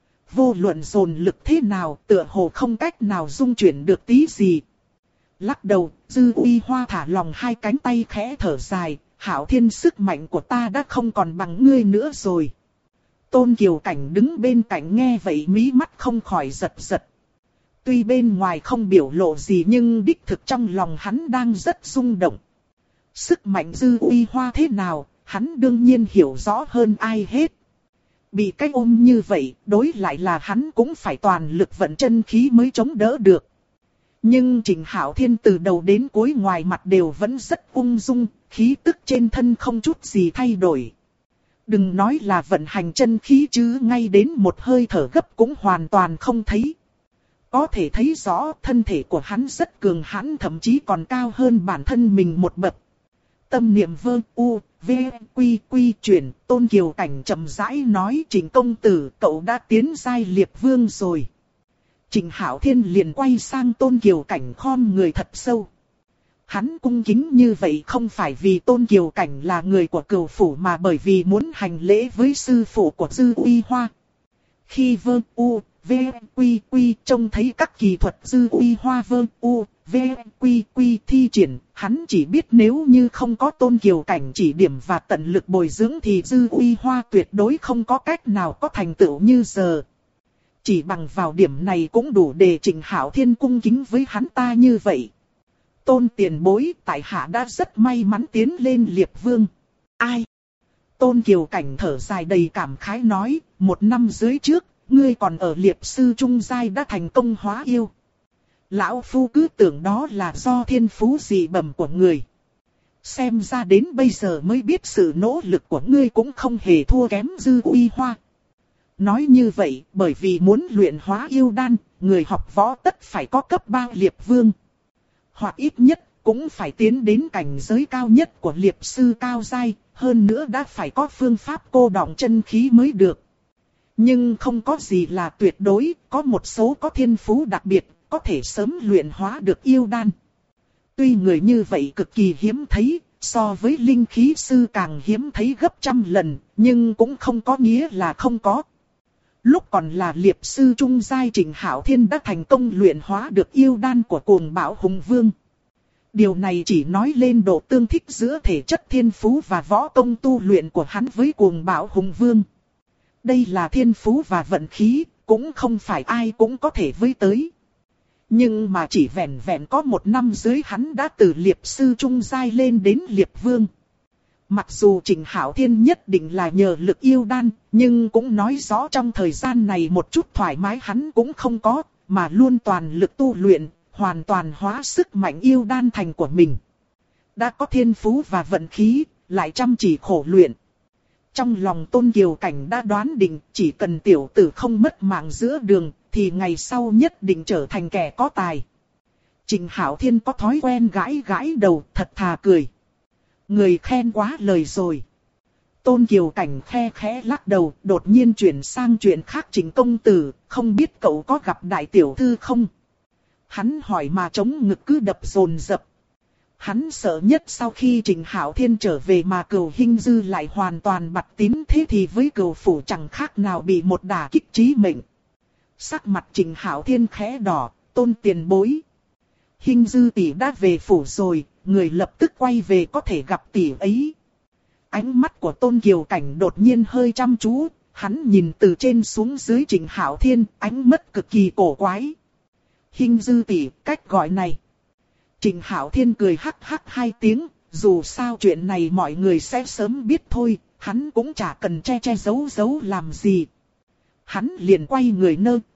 Vô luận dồn lực thế nào, tựa hồ không cách nào dung chuyển được tí gì. Lắc đầu, Dư Uy Hoa thả lòng hai cánh tay khẽ thở dài. Hạo Thiên, sức mạnh của ta đã không còn bằng ngươi nữa rồi. Tôn Kiều Cảnh đứng bên cạnh nghe vậy mí mắt không khỏi giật giật. Tuy bên ngoài không biểu lộ gì nhưng đích thực trong lòng hắn đang rất rung động. Sức mạnh Dư Uy Hoa thế nào, hắn đương nhiên hiểu rõ hơn ai hết. Bị cái ôm như vậy, đối lại là hắn cũng phải toàn lực vận chân khí mới chống đỡ được. Nhưng Trình Hạo Thiên từ đầu đến cuối ngoài mặt đều vẫn rất ung dung, khí tức trên thân không chút gì thay đổi. Đừng nói là vận hành chân khí chứ ngay đến một hơi thở gấp cũng hoàn toàn không thấy. Có thể thấy rõ thân thể của hắn rất cường hãn, thậm chí còn cao hơn bản thân mình một bậc. Tâm niệm Vương U, V, Quy, Quy chuyển. Tôn Kiều Cảnh chậm rãi nói, Trình công tử, cậu đã tiến giai liệp vương rồi. Trình Hạo Thiên liền quay sang Tôn Kiều Cảnh khom người thật sâu. Hắn cung kính như vậy không phải vì Tôn Kiều Cảnh là người của Cửu Phủ mà bởi vì muốn hành lễ với sư phụ của Dư Uy Hoa. Khi Vương U, V, Quy, Quy trông thấy các kỳ thuật Dư Uy Hoa Vương U, V, Quy, Quy thi triển, hắn chỉ biết nếu như không có Tôn Kiều Cảnh chỉ điểm và tận lực bồi dưỡng thì Dư Uy Hoa tuyệt đối không có cách nào có thành tựu như giờ. Chỉ bằng vào điểm này cũng đủ để Trình Hạo Thiên cung kính với hắn ta như vậy. Tôn tiền bối, tại hạ đã rất may mắn tiến lên liệp vương. Ai? Tôn Kiều Cảnh thở dài đầy cảm khái nói, 1 năm dưới trước, ngươi còn ở liệp sư trung giai đã thành công hóa yêu. Lão Phu cứ tưởng đó là do thiên phú dị bẩm của người. Xem ra đến bây giờ mới biết sự nỗ lực của ngươi cũng không hề thua kém Dư Uy Hoa. Nói như vậy, bởi vì muốn luyện hóa yêu đan, người học võ tất phải có cấp 3 liệp vương. Hoặc ít nhất, cũng phải tiến đến cảnh giới cao nhất của liệp sư cao giai, hơn nữa đã phải có phương pháp cô đọng chân khí mới được. Nhưng không có gì là tuyệt đối, có một số có thiên phú đặc biệt, có thể sớm luyện hóa được yêu đan. Tuy người như vậy cực kỳ hiếm thấy, so với linh khí sư càng hiếm thấy gấp trăm lần, nhưng cũng không có nghĩa là không có. Lúc còn là liệp sư trung giai, Trình Hạo Thiên đã thành công luyện hóa được yêu đan của Cuồng Bạo Hùng Vương. Điều này chỉ nói lên độ tương thích giữa thể chất thiên phú và võ công tu luyện của hắn với Cuồng Bạo Hùng Vương. Đây là thiên phú và vận khí, cũng không phải ai cũng có thể với tới. Nhưng mà chỉ vẹn vẹn có 1 năm dưới hắn đã từ liệp sư trung giai lên đến liệp vương. Mặc dù Trịnh Hạo Thiên nhất định là nhờ lực yêu đan, nhưng cũng nói rõ trong thời gian này một chút thoải mái hắn cũng không có, mà luôn toàn lực tu luyện, hoàn toàn hóa sức mạnh yêu đan thành của mình. Đã có thiên phú và vận khí, lại chăm chỉ khổ luyện. Trong lòng Tôn Kiều Cảnh đã đoán định chỉ cần tiểu tử không mất mạng giữa đường, thì ngày sau nhất định trở thành kẻ có tài. Trịnh Hạo Thiên có thói quen gãi gãi đầu, thật thà cười. Người khen quá lời rồi. Tôn Kiều Cảnh khe khẽ lắc đầu, đột nhiên chuyển sang chuyện khác. Trịnh công tử, không biết cậu có gặp đại tiểu thư không? Hắn hỏi mà trống ngực cứ đập dồn dập. Hắn sợ nhất sau khi Trịnh Hạo Thiên trở về mà Cửu Hinh Dư lại hoàn toàn bặt tím, thế thì với Cửu phủ chẳng khác nào bị một đả kích chí mệnh. Sắc mặt Trịnh Hạo Thiên khẽ đỏ, Tôn tiền bối. Hinh Dư tỷ đã về phủ rồi, người lập tức quay về có thể gặp tỷ ấy. Ánh mắt của Tôn Kiều Cảnh đột nhiên hơi chăm chú, hắn nhìn từ trên xuống dưới Trịnh Hạo Thiên, ánh mắt cực kỳ cổ quái. Hinh Dư tỷ, cách gọi này. Trịnh Hạo Thiên cười hắc hắc 2 tiếng, dù sao chuyện này mọi người sẽ sớm biết thôi, hắn cũng chả cần che che giấu giấu làm gì. Hắn liền quay người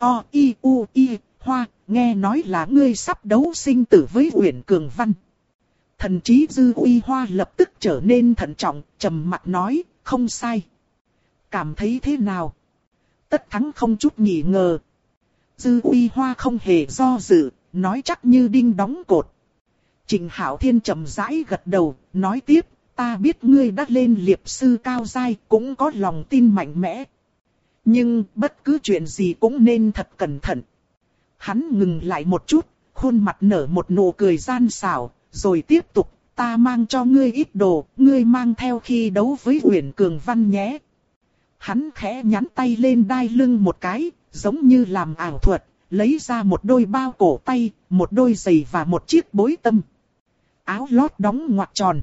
Hoa, nghe nói là ngươi sắp đấu sinh tử với Uyển Cường Văn. Thần trí Dư Uy Hoa lập tức trở nên thận trọng, trầm mặc nói, không sai. Cảm thấy thế nào? Tất thắng không chút nghi ngờ. Dư Uy Hoa không hề do dự, nói chắc như đinh đóng cột. Trịnh Hạo Thiên chậm rãi gật đầu, nói tiếp, ta biết ngươi đã lên liệp sư cao giai, cũng có lòng tin mạnh mẽ. Nhưng bất cứ chuyện gì cũng nên thật cẩn thận. Hắn ngừng lại một chút, khuôn mặt nở một nụ cười gian xảo, rồi tiếp tục, ta mang cho ngươi ít đồ, ngươi mang theo khi đấu với Uyển Cường Văn nhé. Hắn khẽ nhắn tay lên đai lưng một cái, giống như làm ảo thuật, lấy ra một đôi bao cổ tay, một đôi giày và một chiếc bối tâm. Áo lót đóng ngoặc tròn.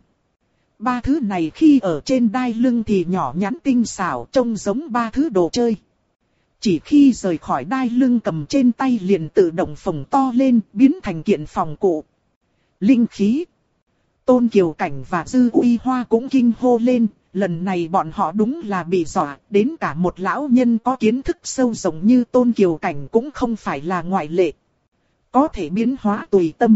3 thứ này khi ở trên đai lưng thì nhỏ nhắn tinh xảo, trông giống 3 thứ đồ chơi. Chỉ khi rời khỏi đai lưng cầm trên tay liền tự động phồng to lên, biến thành kiện phòng cụ. Linh khí. Tôn Kiều Cảnh và Dư Uy Hoa cũng kinh hô lên, lần này bọn họ đúng là bị dọa, đến cả một lão nhân có kiến thức sâu rộng như Tôn Kiều Cảnh cũng không phải là ngoại lệ. Có thể biến hóa tùy tâm.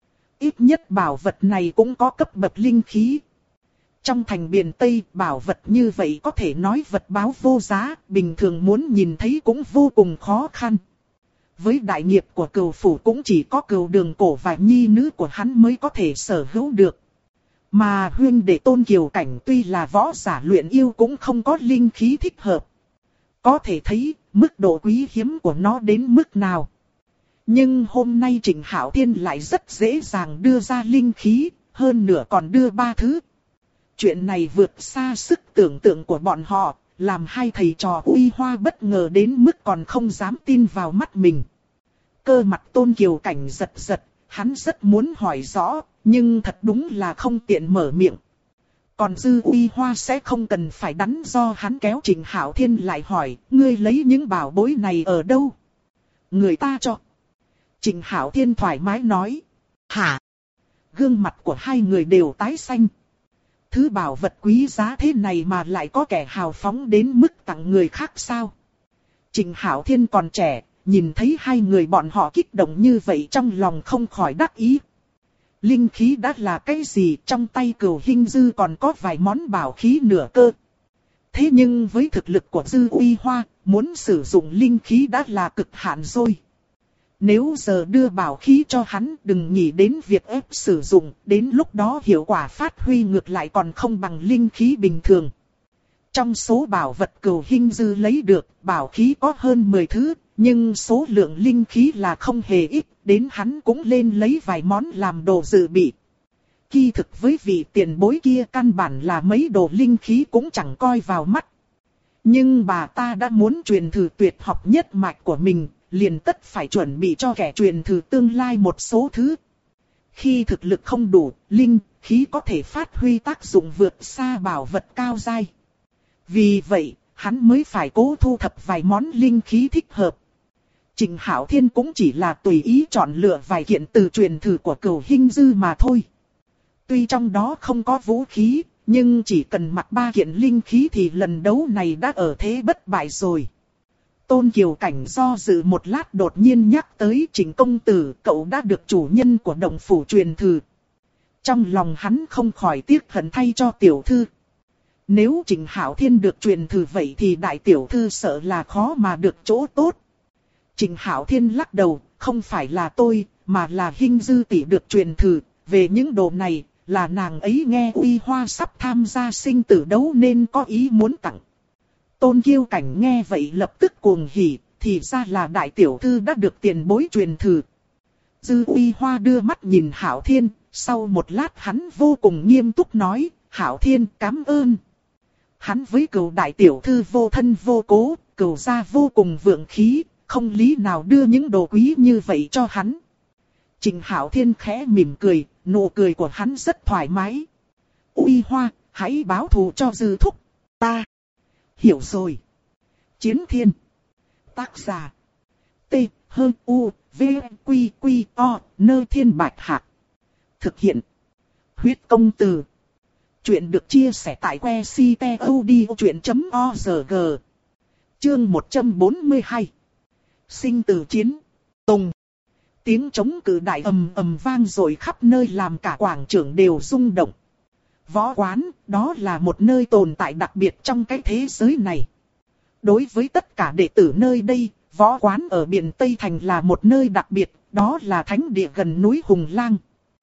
Ít nhất bảo vật này cũng có cấp bậc linh khí. Trong thành Biện Tây, bảo vật như vậy có thể nói vật báo vô giá, bình thường muốn nhìn thấy cũng vô cùng khó khăn. Với đại nghiệp của Cửu phủ cũng chỉ có Cửu Đường Cổ và nhi nữ của hắn mới có thể sở hữu được. Mà huynh đệ Tôn Kiều Cảnh tuy là võ giả luyện yêu cũng không có linh khí thích hợp. Có thể thấy mức độ quý hiếm của nó đến mức nào. Nhưng hôm nay Trịnh Hạo Thiên lại rất dễ dàng đưa ra linh khí, hơn nữa còn đưa 3 thứ. Chuyện này vượt xa sức tưởng tượng của bọn họ, làm hai thầy trò Uy Hoa bất ngờ đến mức còn không dám tin vào mắt mình. Cơ mặt Tôn Kiều Cảnh giật giật, hắn rất muốn hỏi rõ, nhưng thật đúng là không tiện mở miệng. Còn Dư Uy Hoa sẽ không cần phải đắn do hắn kéo Trịnh Hạo Thiên lại hỏi, ngươi lấy những bảo bối này ở đâu? Người ta cho. Trịnh Hạo Thiên thoải mái nói. Hả? Gương mặt của hai người đều tái xanh. Thứ bảo vật quý giá thế này mà lại có kẻ hào phóng đến mức tặng người khác sao? Trịnh Hạo Thiên còn trẻ, nhìn thấy hai người bọn họ kích động như vậy trong lòng không khỏi đắc ý. Linh khí đã là cái gì, trong tay Cửu Hinh Dư còn có vài món bảo khí nửa cơ. Thế nhưng với thực lực của Dư Uy Hoa, muốn sử dụng linh khí đã là cực hạn rồi. Nếu giờ đưa bảo khí cho hắn, đừng nghĩ đến việc ép sử dụng, đến lúc đó hiệu quả phát huy ngược lại còn không bằng linh khí bình thường. Trong số bảo vật Cửu Hinh Dư lấy được, bảo khí có hơn 10 thứ, nhưng số lượng linh khí là không hề ít, đến hắn cũng lên lấy vài món làm đồ dự bị. Kỳ thực với vị tiền bối kia căn bản là mấy đồ linh khí cũng chẳng coi vào mắt. Nhưng bà ta đã muốn truyền thử tuyệt học nhất mạch của mình, liền tất phải chuẩn bị cho kẻ truyền thử tương lai một số thứ. Khi thực lực không đủ, linh khí có thể phát huy tác dụng vượt xa bảo vật cao giai. Vì vậy, hắn mới phải cố thu thập vài món linh khí thích hợp. Trịnh Hạo Thiên cũng chỉ là tùy ý chọn lựa vài kiện từ truyền thử của Cửu Hinh Dư mà thôi. Tuy trong đó không có vũ khí, nhưng chỉ cần mặc 3 kiện linh khí thì lần đấu này đã ở thế bất bại rồi. Tôn Kiều Cảnh do dự một lát đột nhiên nhắc tới Trịnh công tử, cậu đã được chủ nhân của động phủ truyền thử. Trong lòng hắn không khỏi tiếc hận thay cho tiểu thư. Nếu Trịnh Hạo Thiên được truyền thử vậy thì đại tiểu thư sợ là khó mà được chỗ tốt. Trịnh Hạo Thiên lắc đầu, không phải là tôi, mà là Hinh Dư tỷ được truyền thử. Về những đồ này, là nàng ấy nghe Uy Hoa sắp tham gia sinh tử đấu nên có ý muốn tặng. Tôn Kiêu Cảnh nghe vậy lập tức cuồng hỉ, thì ra là đại tiểu thư đã được tiền bối truyền thử. Dư Uy Hoa đưa mắt nhìn Hạo Thiên, sau một lát hắn vô cùng nghiêm túc nói, Hạo Thiên cảm ơn. Hắn với Cửu đại tiểu thư vô thân vô cố, Cửu gia vô cùng vượng khí, không lý nào đưa những đồ quý như vậy cho hắn. Trịnh Hạo Thiên khẽ mỉm cười, nụ cười của hắn rất thoải mái. Uy Hoa, hãy báo thù cho Dư thúc. Ta hiểu rồi. Chiến Thiên. Tác giả. T, H, U, V, Quy, Quy, O, Nơ Thiên Bạch Hạc. Thực hiện. Huyết công từ. Chuyện được chia sẻ tại que ctod.org. Chương 142. Sinh tử chiến. Tùng. Tiếng trống cử đại ầm ầm vang rồi khắp nơi làm cả quảng trường đều rung động. Võ quán, đó là một nơi tồn tại đặc biệt trong cái thế giới này. Đối với tất cả đệ tử nơi đây, võ quán ở biển Tây Thành là một nơi đặc biệt, đó là thánh địa gần núi Hùng Lang.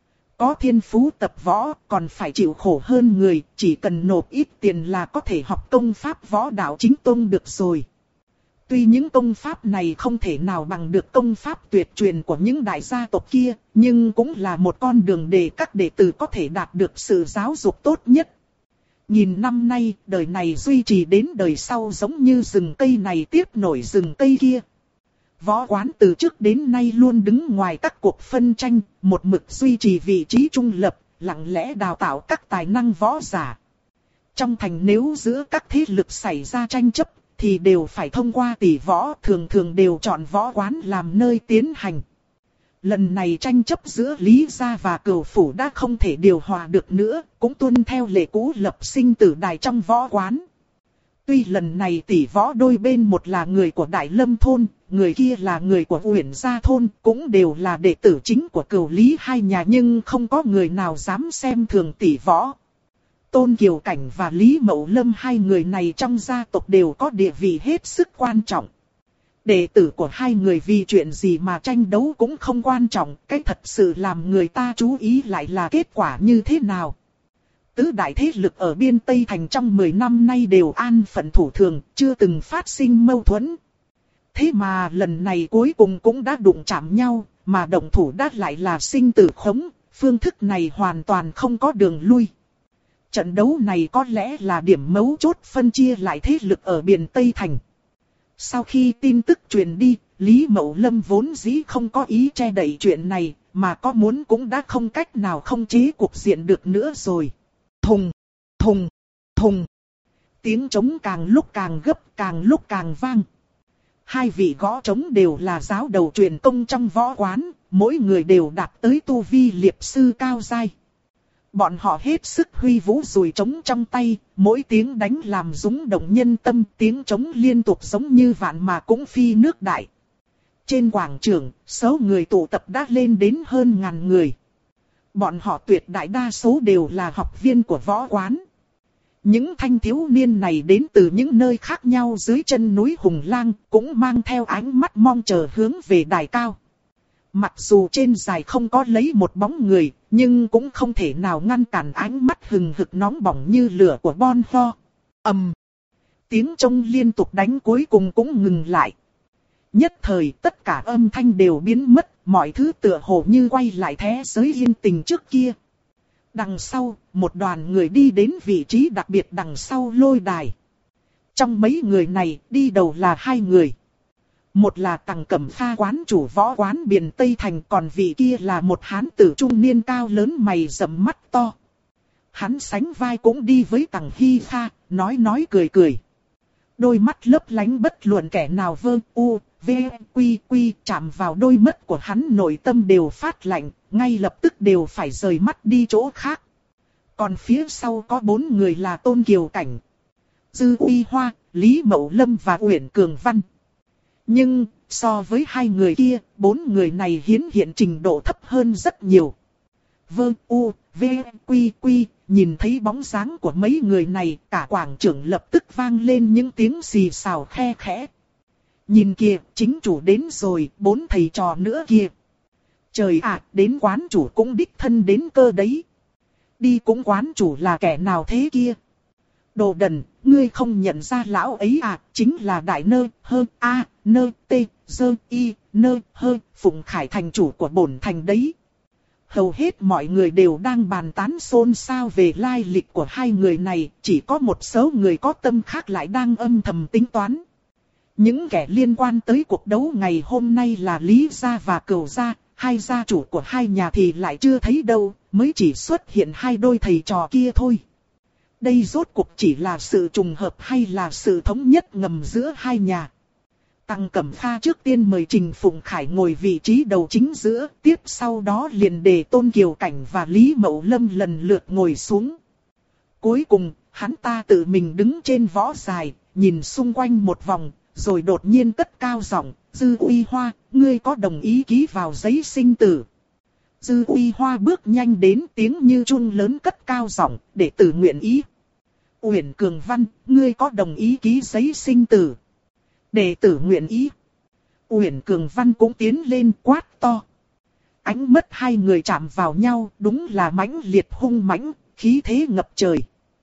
Có thiên phú tập võ, còn phải chịu khổ hơn người, chỉ cần nộp ít tiền là có thể học công pháp võ đạo chính tông được rồi. Tuy những công pháp này không thể nào bằng được công pháp tuyệt truyền của những đại gia tộc kia, nhưng cũng là một con đường để các đệ tử có thể đạt được sự giáo dục tốt nhất. Nhìn năm nay, đời này duy trì đến đời sau giống như rừng cây này tiếp nổi rừng cây kia. Võ quán từ trước đến nay luôn đứng ngoài các cuộc phân tranh, một mực duy trì vị trí trung lập, lặng lẽ đào tạo các tài năng võ giả. Trong thành nếu giữa các thế lực xảy ra tranh chấp, thì đều phải thông qua tỷ võ, thường thường đều chọn võ quán làm nơi tiến hành. Lần này tranh chấp giữa Lý Gia và Cửu Phủ đã không thể điều hòa được nữa, cũng tuân theo lệ cũ lập sinh tử đài trong võ quán. Tuy lần này tỷ võ đôi bên một là người của Đại Lâm Thôn, người kia là người của Uyển Gia Thôn, cũng đều là đệ tử chính của Cửu Lý hai nhà nhưng không có người nào dám xem thường tỷ võ. Tôn Kiều Cảnh và Lý Mậu Lâm hai người này trong gia tộc đều có địa vị hết sức quan trọng. Đệ tử của hai người vì chuyện gì mà tranh đấu cũng không quan trọng, cái thật sự làm người ta chú ý lại là kết quả như thế nào. Tứ đại thế lực ở biên Tây Thành trong 10 năm nay đều an phận thủ thường, chưa từng phát sinh mâu thuẫn. Thế mà lần này cuối cùng cũng đã đụng chạm nhau, mà động thủ đã lại là sinh tử khống, phương thức này hoàn toàn không có đường lui. Trận đấu này có lẽ là điểm mấu chốt phân chia lại thế lực ở biên Tây Thành. Sau khi tin tức truyền đi, Lý Mậu Lâm vốn dĩ không có ý che đậy chuyện này, mà có muốn cũng đã không cách nào không chế cuộc diện được nữa rồi. Thùng, thùng, thùng. Tiếng trống càng lúc càng gấp, càng lúc càng vang. Hai vị gõ trống đều là giáo đầu truyền công trong võ quán, mỗi người đều đạt tới tu vi liệp sư cao giai. Bọn họ hết sức huy vũ dùi trống trong tay, mỗi tiếng đánh làm rung động nhân tâm, tiếng trống liên tục giống như vạn mà cũng phi nước đại. Trên quảng trường, số người tụ tập đã lên đến hơn 1000 người. Bọn họ tuyệt đại đa số đều là học viên của võ quán. Những thanh thiếu niên này đến từ những nơi khác nhau dưới chân núi Hùng Lang, cũng mang theo ánh mắt mong chờ hướng về đài cao. Mặc dù trên đài không có lấy một bóng người, nhưng cũng không thể nào ngăn cản ánh mắt hừng hực nóng bỏng như lửa của Bon Ho. Tiếng trống liên tục đánh cuối cùng cũng ngừng lại. Nhất thời tất cả âm thanh đều biến mất, mọi thứ tựa hồ như quay lại thế giới yên tình trước kia. Đằng sau, một đoàn người đi đến vị trí đặc biệt đằng sau lôi đài. Trong mấy người này, đi đầu là hai người. Một là Tằng Cẩm Pha quán chủ võ quán biển Tây Thành, còn vị kia là một hán tử trung niên cao lớn mày rậm mắt to. Hắn sánh vai cũng đi với Tằng Hi Pha, nói cười cười. Đôi mắt lấp lánh bất luận kẻ nào vơ u, V, Quy Quy chạm vào đôi mắt của hắn, nội tâm đều phát lạnh, ngay lập tức đều phải rời mắt đi chỗ khác. Còn phía sau có 4 người là Tôn Kiều Cảnh, Dư Uy Hoa, Lý Mậu Lâm và Uyển Cường Văn. Nhưng, so với 2 người kia, 4 người này hiển hiện trình độ thấp hơn rất nhiều. Vâng, U, V, Quy Quy, nhìn thấy bóng dáng của mấy người này, cả quảng trường lập tức vang lên những tiếng xì xào khe khẽ. Nhìn kìa, chính chủ đến rồi, 4 thầy trò nữa kìa. Trời ạ, đến quán chủ cũng đích thân đến cơ đấy. Đi cũng quán chủ là kẻ nào thế kia? Đồ đần, ngươi không nhận ra lão ấy à, chính là Đại Nơ, Hơ, A, Nơ, T, Dơ, Y, Nơ, Hơ, Phụng Khải thành chủ của bổn thành đấy. Hầu hết mọi người đều đang bàn tán xôn xao về lai lịch của 2 người này, chỉ có một số người có tâm khác lại đang âm thầm tính toán. Những kẻ liên quan tới cuộc đấu ngày hôm nay là Lý Gia và Cửu Gia, 2 gia chủ của 2 nhà thì lại chưa thấy đâu, mới chỉ xuất hiện 2 đôi thầy trò kia thôi. Đây rốt cuộc chỉ là sự trùng hợp hay là sự thống nhất ngầm giữa 2 nhà? Tăng Cẩm Pha trước tiên mời Trình Phụng Khải ngồi vị trí đầu chính giữa, tiếp sau đó liền để Tôn Kiều Cảnh và Lý Mậu Lâm lần lượt ngồi xuống. Cuối cùng, hắn ta tự mình đứng trên võ dài, nhìn xung quanh một vòng, rồi đột nhiên cất cao giọng, Dư Uy Hoa, ngươi có đồng ý ký vào giấy sinh tử? Dư Uy Hoa bước nhanh đến, tiếng như chuông lớn cất cao giọng, đệ tử nguyện ý. Uyển Cường Văn, ngươi có đồng ý ký giấy sinh tử? Đệ tử nguyện ý. Uyển Cường Văn cũng tiến lên quát to. Ánh mắt 2 người chạm vào nhau, đúng là mãnh liệt hung mãnh, khí thế ngập trời.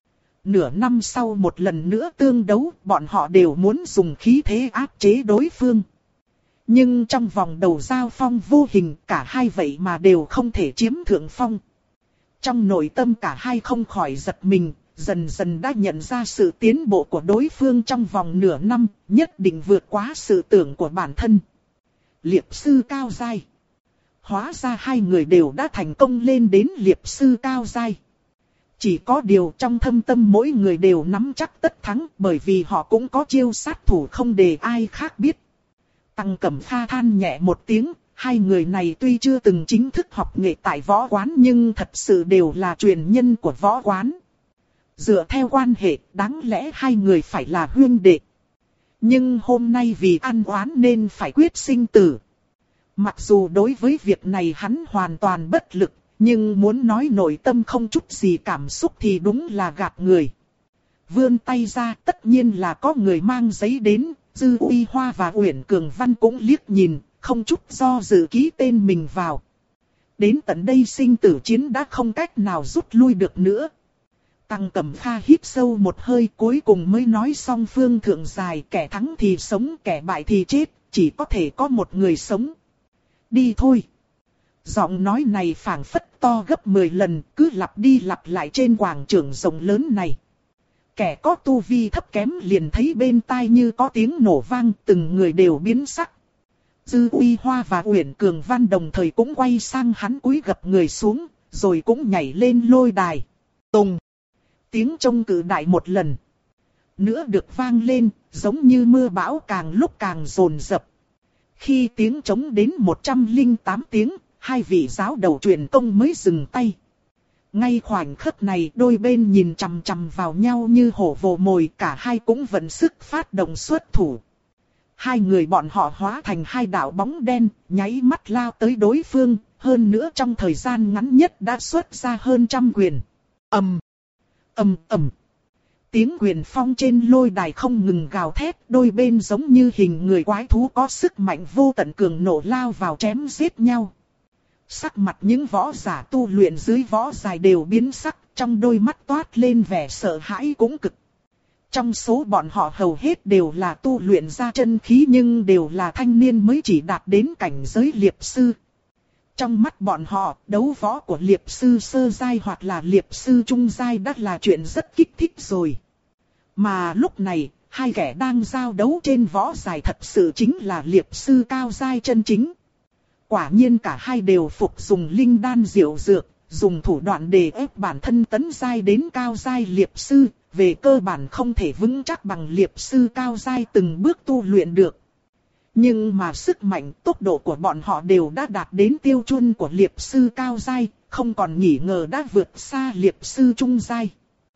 Nửa năm sau một lần nữa tương đấu, bọn họ đều muốn dùng khí thế áp chế đối phương. Nhưng trong vòng đầu giao phong vô hình, cả 2 vậy mà đều không thể chiếm thượng phong. Trong nội tâm cả 2 không khỏi giật mình, dần dần đã nhận ra sự tiến bộ của đối phương trong vòng nửa năm, nhất định vượt quá sự tưởng của bản thân. Liệp sư cao giai. Hóa ra 2 người đều đã thành công lên đến liệp sư cao giai. Chỉ có điều trong thâm tâm mỗi người đều nắm chắc tất thắng, bởi vì họ cũng có chiêu sát thủ không để ai khác biết. Tăng Cẩm Pha than nhẹ một tiếng, 2 người này tuy chưa từng chính thức học nghệ tại võ quán nhưng thật sự đều là truyền nhân của võ quán. Dựa theo quan hệ, đáng lẽ 2 người phải là huynh đệ. Nhưng hôm nay vì ăn oán nên phải quyết sinh tử. Mặc dù đối với việc này hắn hoàn toàn bất lực, nhưng muốn nói nội tâm không chút gì cảm xúc thì đúng là gạt người. Vươn tay ra, tất nhiên là có người mang giấy đến, Dư Uy Hoa và Uyển Cường Văn cũng liếc nhìn, không chút do dự ký tên mình vào. Đến tận đây sinh tử chiến đã không cách nào rút lui được nữa. Tăng Cẩm Pha hít sâu một hơi, cuối cùng mới nói xong phương thượng dài, kẻ thắng thì sống, kẻ bại thì chết, chỉ có thể có một người sống. Đi thôi. Giọng nói này phảng phất to gấp 10 lần, cứ lặp đi lặp lại trên quảng trường rộng lớn này. Kẻ có tu vi thấp kém liền thấy bên tai như có tiếng nổ vang, từng người đều biến sắc. Dư Uy Hoa và Uyển Cường Văn đồng thời cũng quay sang hắn, cúi gập người xuống, rồi cũng nhảy lên lôi đài. Tùng! Tiếng trông cự đại một lần nữa được vang lên, giống như mưa bão càng lúc càng dồn dập. Khi tiếng trống đến 108 tiếng, 2 vị giáo đầu truyền công mới dừng tay. Ngay khoảnh khắc này, đôi bên nhìn chằm chằm vào nhau như hổ vồ mồi, cả 2 cũng vận sức phát động xuất thủ. 2 người bọn họ hóa thành 2 đạo bóng đen, nháy mắt lao tới đối phương, hơn nữa trong thời gian ngắn nhất đã xuất ra hơn 100 quyền. Ầm, ầm ầm. Tiếng quyền phong trên lôi đài không ngừng gào thét, đôi bên giống như hình người quái thú có sức mạnh vô tận cường nộ lao vào chém giết nhau. Sắc mặt những võ giả tu luyện dưới võ dài đều biến sắc, trong đôi mắt toát lên vẻ sợ hãi cũng cực. Trong số bọn họ hầu hết đều là tu luyện ra chân khí nhưng đều là thanh niên mới chỉ đạt đến cảnh giới liệp sư. Trong mắt bọn họ, đấu võ của liệp sư sơ giai hoặc là liệp sư trung giai đã là chuyện rất kích thích rồi. Mà lúc này, 2 kẻ đang giao đấu trên võ dài thật sự chính là liệp sư cao giai chân chính. Quả nhiên cả 2 đều phục dùng linh đan diệu dược, dùng thủ đoạn để ép bản thân tấn giai đến cao giai liệp sư, về cơ bản không thể vững chắc bằng liệp sư cao giai từng bước tu luyện được. Nhưng mà sức mạnh, tốc độ của bọn họ đều đã đạt đến tiêu chuẩn của liệp sư cao giai, không còn nghi ngờ đã vượt xa liệp sư trung giai.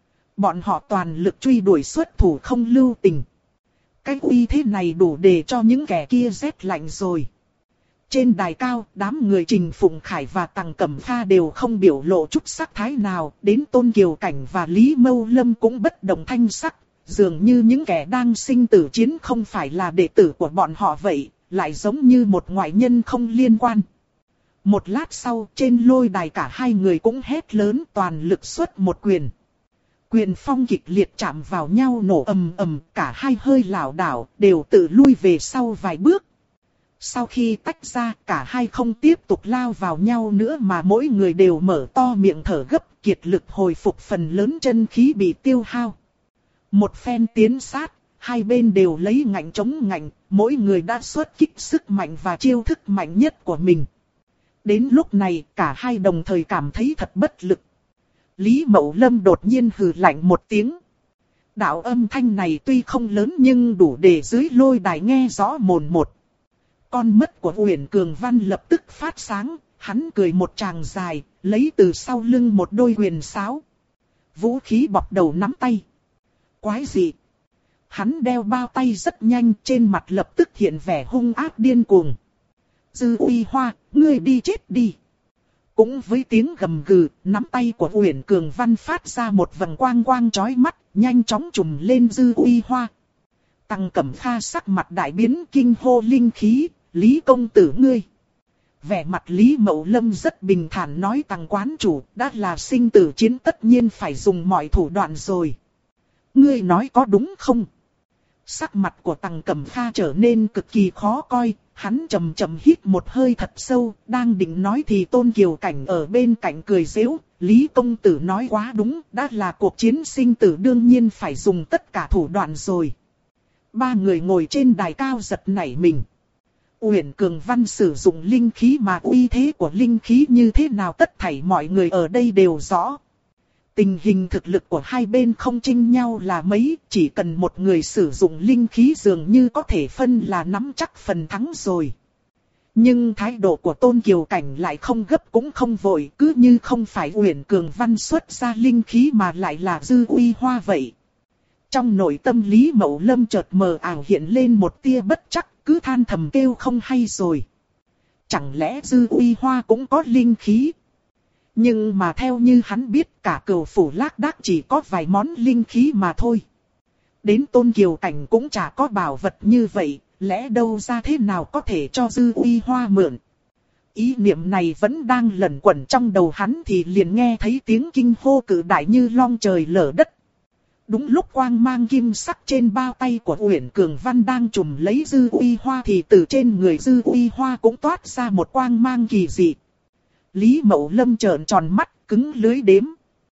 Bọn họ toàn lực truy đuổi xuất thủ không lưu tình. Cái uy thế này đủ để cho những kẻ kia rét lạnh rồi. Trên đài cao, đám người Trình Phụng Khải và Tằng Cẩm Pha đều không biểu lộ chút sắc thái nào, đến Tôn Kiều Cảnh và Lý Mâu Lâm cũng bất động thanh sắc, dường như những kẻ đang sinh tử chiến không phải là đệ tử của bọn họ vậy, lại giống như một ngoại nhân không liên quan. Một lát sau, trên lôi đài cả hai người cũng hét lớn toàn lực xuất một quyền. Quyền phong kịch liệt chạm vào nhau nổ ầm ầm, cả hai hơi lảo đảo, đều tự lui về sau vài bước. Sau khi tách ra, cả hai không tiếp tục lao vào nhau nữa mà mỗi người đều mở to miệng thở gấp, kiệt lực hồi phục phần lớn chân khí bị tiêu hao. Một phen tiến sát, hai bên đều lấy ngạnh chống ngạnh, mỗi người đã xuất kích sức mạnh và chiêu thức mạnh nhất của mình. Đến lúc này, cả hai đồng thời cảm thấy thật bất lực. Lý Mậu Lâm đột nhiên hừ lạnh một tiếng. Đạo âm thanh này tuy không lớn nhưng đủ để dưới lôi đài nghe rõ mồn một. Con mắt của Uyển Cường Văn lập tức phát sáng, hắn cười một tràng dài, lấy từ sau lưng một đôi huyền sáo. Vũ khí bọc đầu nắm tay. Quái dị. Hắn đeo bao tay rất nhanh, trên mặt lập tức hiện vẻ hung ác điên cuồng. Dư Uy Hoa, ngươi đi chết đi. Cũng với tiếng gầm gừ, nắm tay của Uyển Cường Văn phát ra một vầng quang quang chói mắt, nhanh chóng trùm lên Dư Uy Hoa. Tằng Cẩm Pha sắc mặt đại biến kinh hô linh khí, Lý công tử ngươi. Vẻ mặt Lý Mậu Lâm rất bình thản nói Tằng quán chủ, đã là sinh tử chiến tất nhiên phải dùng mọi thủ đoạn rồi. Ngươi nói có đúng không? Sắc mặt của Tằng Cẩm Pha trở nên cực kỳ khó coi, hắn chậm chậm hít một hơi thật sâu, đang định nói thì Tôn Kiều Cảnh ở bên cạnh cười giễu, Lý công tử nói quá đúng, đã là cuộc chiến sinh tử đương nhiên phải dùng tất cả thủ đoạn rồi. Ba người ngồi trên đài cao giật nảy mình. Uyển Cường Văn sử dụng linh khí mà uy thế của linh khí như thế nào tất thảy mọi người ở đây đều rõ. Tình hình thực lực của hai bên không chênh nhau là mấy, chỉ cần một người sử dụng linh khí dường như có thể phân là nắm chắc phần thắng rồi. Nhưng thái độ của Tôn Kiều Cảnh lại không gấp cũng không vội, cứ như không phải Uyển Cường Văn xuất ra linh khí mà lại là Dư Uy Hoa vậy. Trong nội tâm Lý Mậu Lâm chợt mờ ảo hiện lên một tia bất chắc, cứ than thầm kêu không hay rồi. Chẳng lẽ Dư Uy Hoa cũng có linh khí? Nhưng mà theo như hắn biết cả Cửu Phủ Lác Đác chỉ có vài món linh khí mà thôi. Đến Tôn Kiều Cảnh cũng chả có bảo vật như vậy, lẽ đâu ra thế nào có thể cho Dư Uy Hoa mượn. Ý niệm này vẫn đang lẩn quẩn trong đầu hắn thì liền nghe thấy tiếng kinh hô cự đại như long trời lở đất. Đúng lúc quang mang kim sắc trên bao tay của Uyển Cường Văn đang trùm lấy Dư Uy Hoa thì từ trên người Dư Uy Hoa cũng toát ra một quang mang kỳ dị. Lý Mậu Lâm trợn tròn mắt, cứng lưới đếm.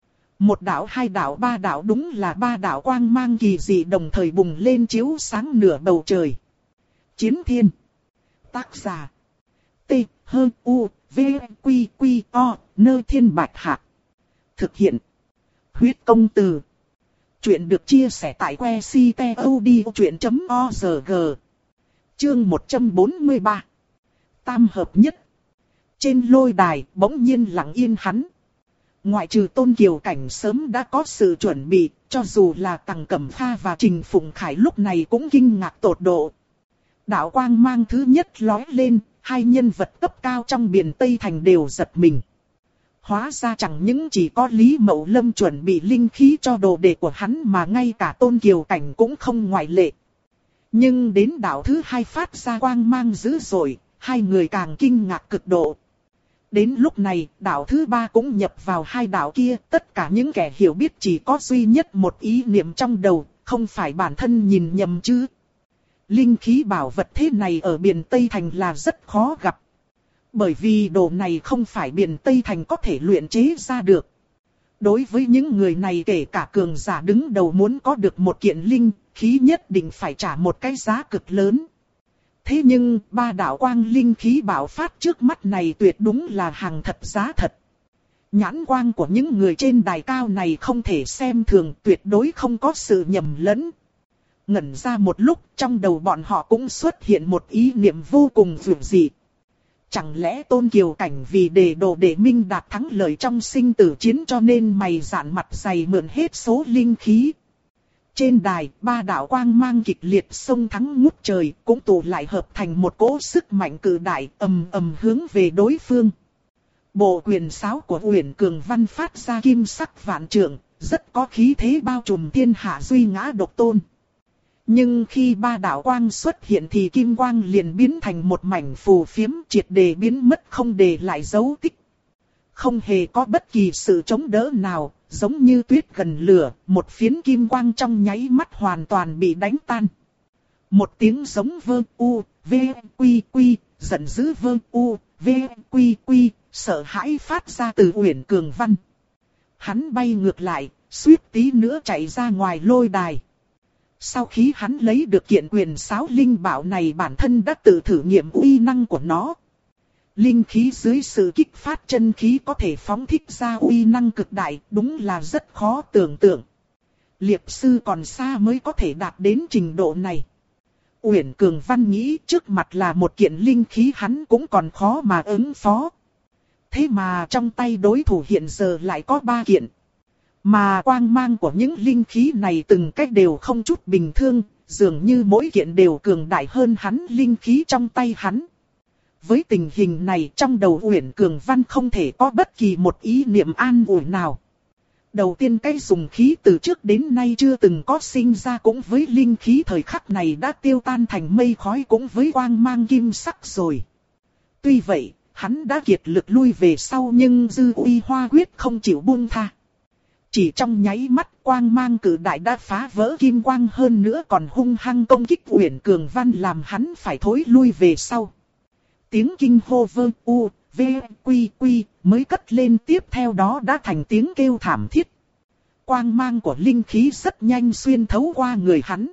Một đạo, hai đạo, ba đạo, đúng là ba đạo quang mang kỳ dị đồng thời bùng lên chiếu sáng nửa bầu trời. Chiến Thiên. Tác giả. T, H, U, V, Quy, Quy, O, Nơ Thiên Bạch Hạc. Thực hiện. Huyết Công Từ. Chuyện được chia sẻ tại que ctod.org. Chương 143. Tam hợp nhất. Trên lôi đài bỗng nhiên lặng yên hắn. Ngoại trừ Tôn Kiều Cảnh sớm đã có sự chuẩn bị, cho dù là Tằng Cẩm Pha và Trình Phụng Khải lúc này cũng kinh ngạc tột độ. Đạo quang mang thứ nhất lói lên, hai nhân vật cấp cao trong biển Tây Thành đều giật mình. Hóa ra chẳng những chỉ có Lý Mậu Lâm chuẩn bị linh khí cho đồ đệ của hắn mà ngay cả Tôn Kiều Cảnh cũng không ngoại lệ. Nhưng đến đạo thứ hai phát ra quang mang dữ dội, hai người càng kinh ngạc cực độ. Đến lúc này, đạo thứ ba cũng nhập vào hai đạo kia, tất cả những kẻ hiểu biết chỉ có duy nhất một ý niệm trong đầu, không phải bản thân nhìn nhầm chứ. Linh khí bảo vật thế này ở biển Tây Thành là rất khó gặp. Bởi vì đồ này không phải biển Tây Thành có thể luyện chế ra được. Đối với những người này kể cả cường giả đứng đầu muốn có được một kiện linh khí nhất định phải trả một cái giá cực lớn. Thế nhưng ba đạo quang linh khí bảo phát trước mắt này tuyệt đúng là hàng thật giá thật. Nhãn quang của những người trên đài cao này không thể xem thường, tuyệt đối không có sự nhầm lẫn. Ngẩn ra một lúc, trong đầu bọn họ cũng xuất hiện một ý niệm vô cùng dường dị. Chẳng lẽ Tôn Kiều Cảnh vì để đồ đệ Minh Đạt thắng lợi trong sinh tử chiến cho nên mày dạn mặt dày mượn hết số linh khí. Trên đài, ba đạo quang mang kịch liệt xông thắng ngút trời, cũng tụ lại hợp thành một cỗ sức mạnh cự đại, ầm ầm hướng về đối phương. Bộ quyền sáo của Uyển Cường Văn phát ra kim sắc vạn trượng, rất có khí thế bao trùm thiên hạ duy ngã độc tôn. Nhưng khi ba đạo quang xuất hiện thì kim quang liền biến thành một mảnh phù phiếm, triệt để biến mất không để lại dấu tích. Không hề có bất kỳ sự chống đỡ nào, giống như tuyết gần lửa, một phiến kim quang trong nháy mắt hoàn toàn bị đánh tan. Một tiếng giống vơ u, v, quy quy, giận dữ vơ u, v, quy quy, sợ hãi phát ra từ Uyển Cường Văn. Hắn bay ngược lại, suýt tí nữa chạy ra ngoài lôi đài. Sau khi hắn lấy được kiện quyền sáo linh bảo này, bản thân đã tự thử nghiệm uy năng của nó. Linh khí dưới sự kích phát chân khí có thể phóng thích ra uy năng cực đại, đúng là rất khó tưởng tượng. Liệp sư còn xa mới có thể đạt đến trình độ này. Uyển Cường Văn nghĩ trước mặt là một kiện linh khí hắn cũng còn khó mà ứng phó. Thế mà trong tay đối thủ hiện giờ lại có 3 kiện. Mà quang mang của những linh khí này từng cách đều không chút bình thường, dường như mỗi kiện đều cường đại hơn hắn linh khí trong tay hắn. Với tình hình này trong đầu Uyển Cường Văn không thể có bất kỳ một ý niệm an ủi nào. Đầu tiên cái dùng khí từ trước đến nay chưa từng có sinh ra cũng với linh khí thời khắc này đã tiêu tan thành mây khói cũng với quang mang kim sắc rồi. Tuy vậy, hắn đã kiệt lực lui về sau nhưng dư uy hoa quyết không chịu buông tha. Chỉ trong nháy mắt quang mang cử đại đã phá vỡ kim quang hơn nữa còn hung hăng công kích Uyển Cường Văn làm hắn phải thối lui về sau. Tiếng kinh hô vơ u, v, quy quy mới cất lên, tiếp theo đó đã thành tiếng kêu thảm thiết. Quang mang của linh khí rất nhanh xuyên thấu qua người hắn.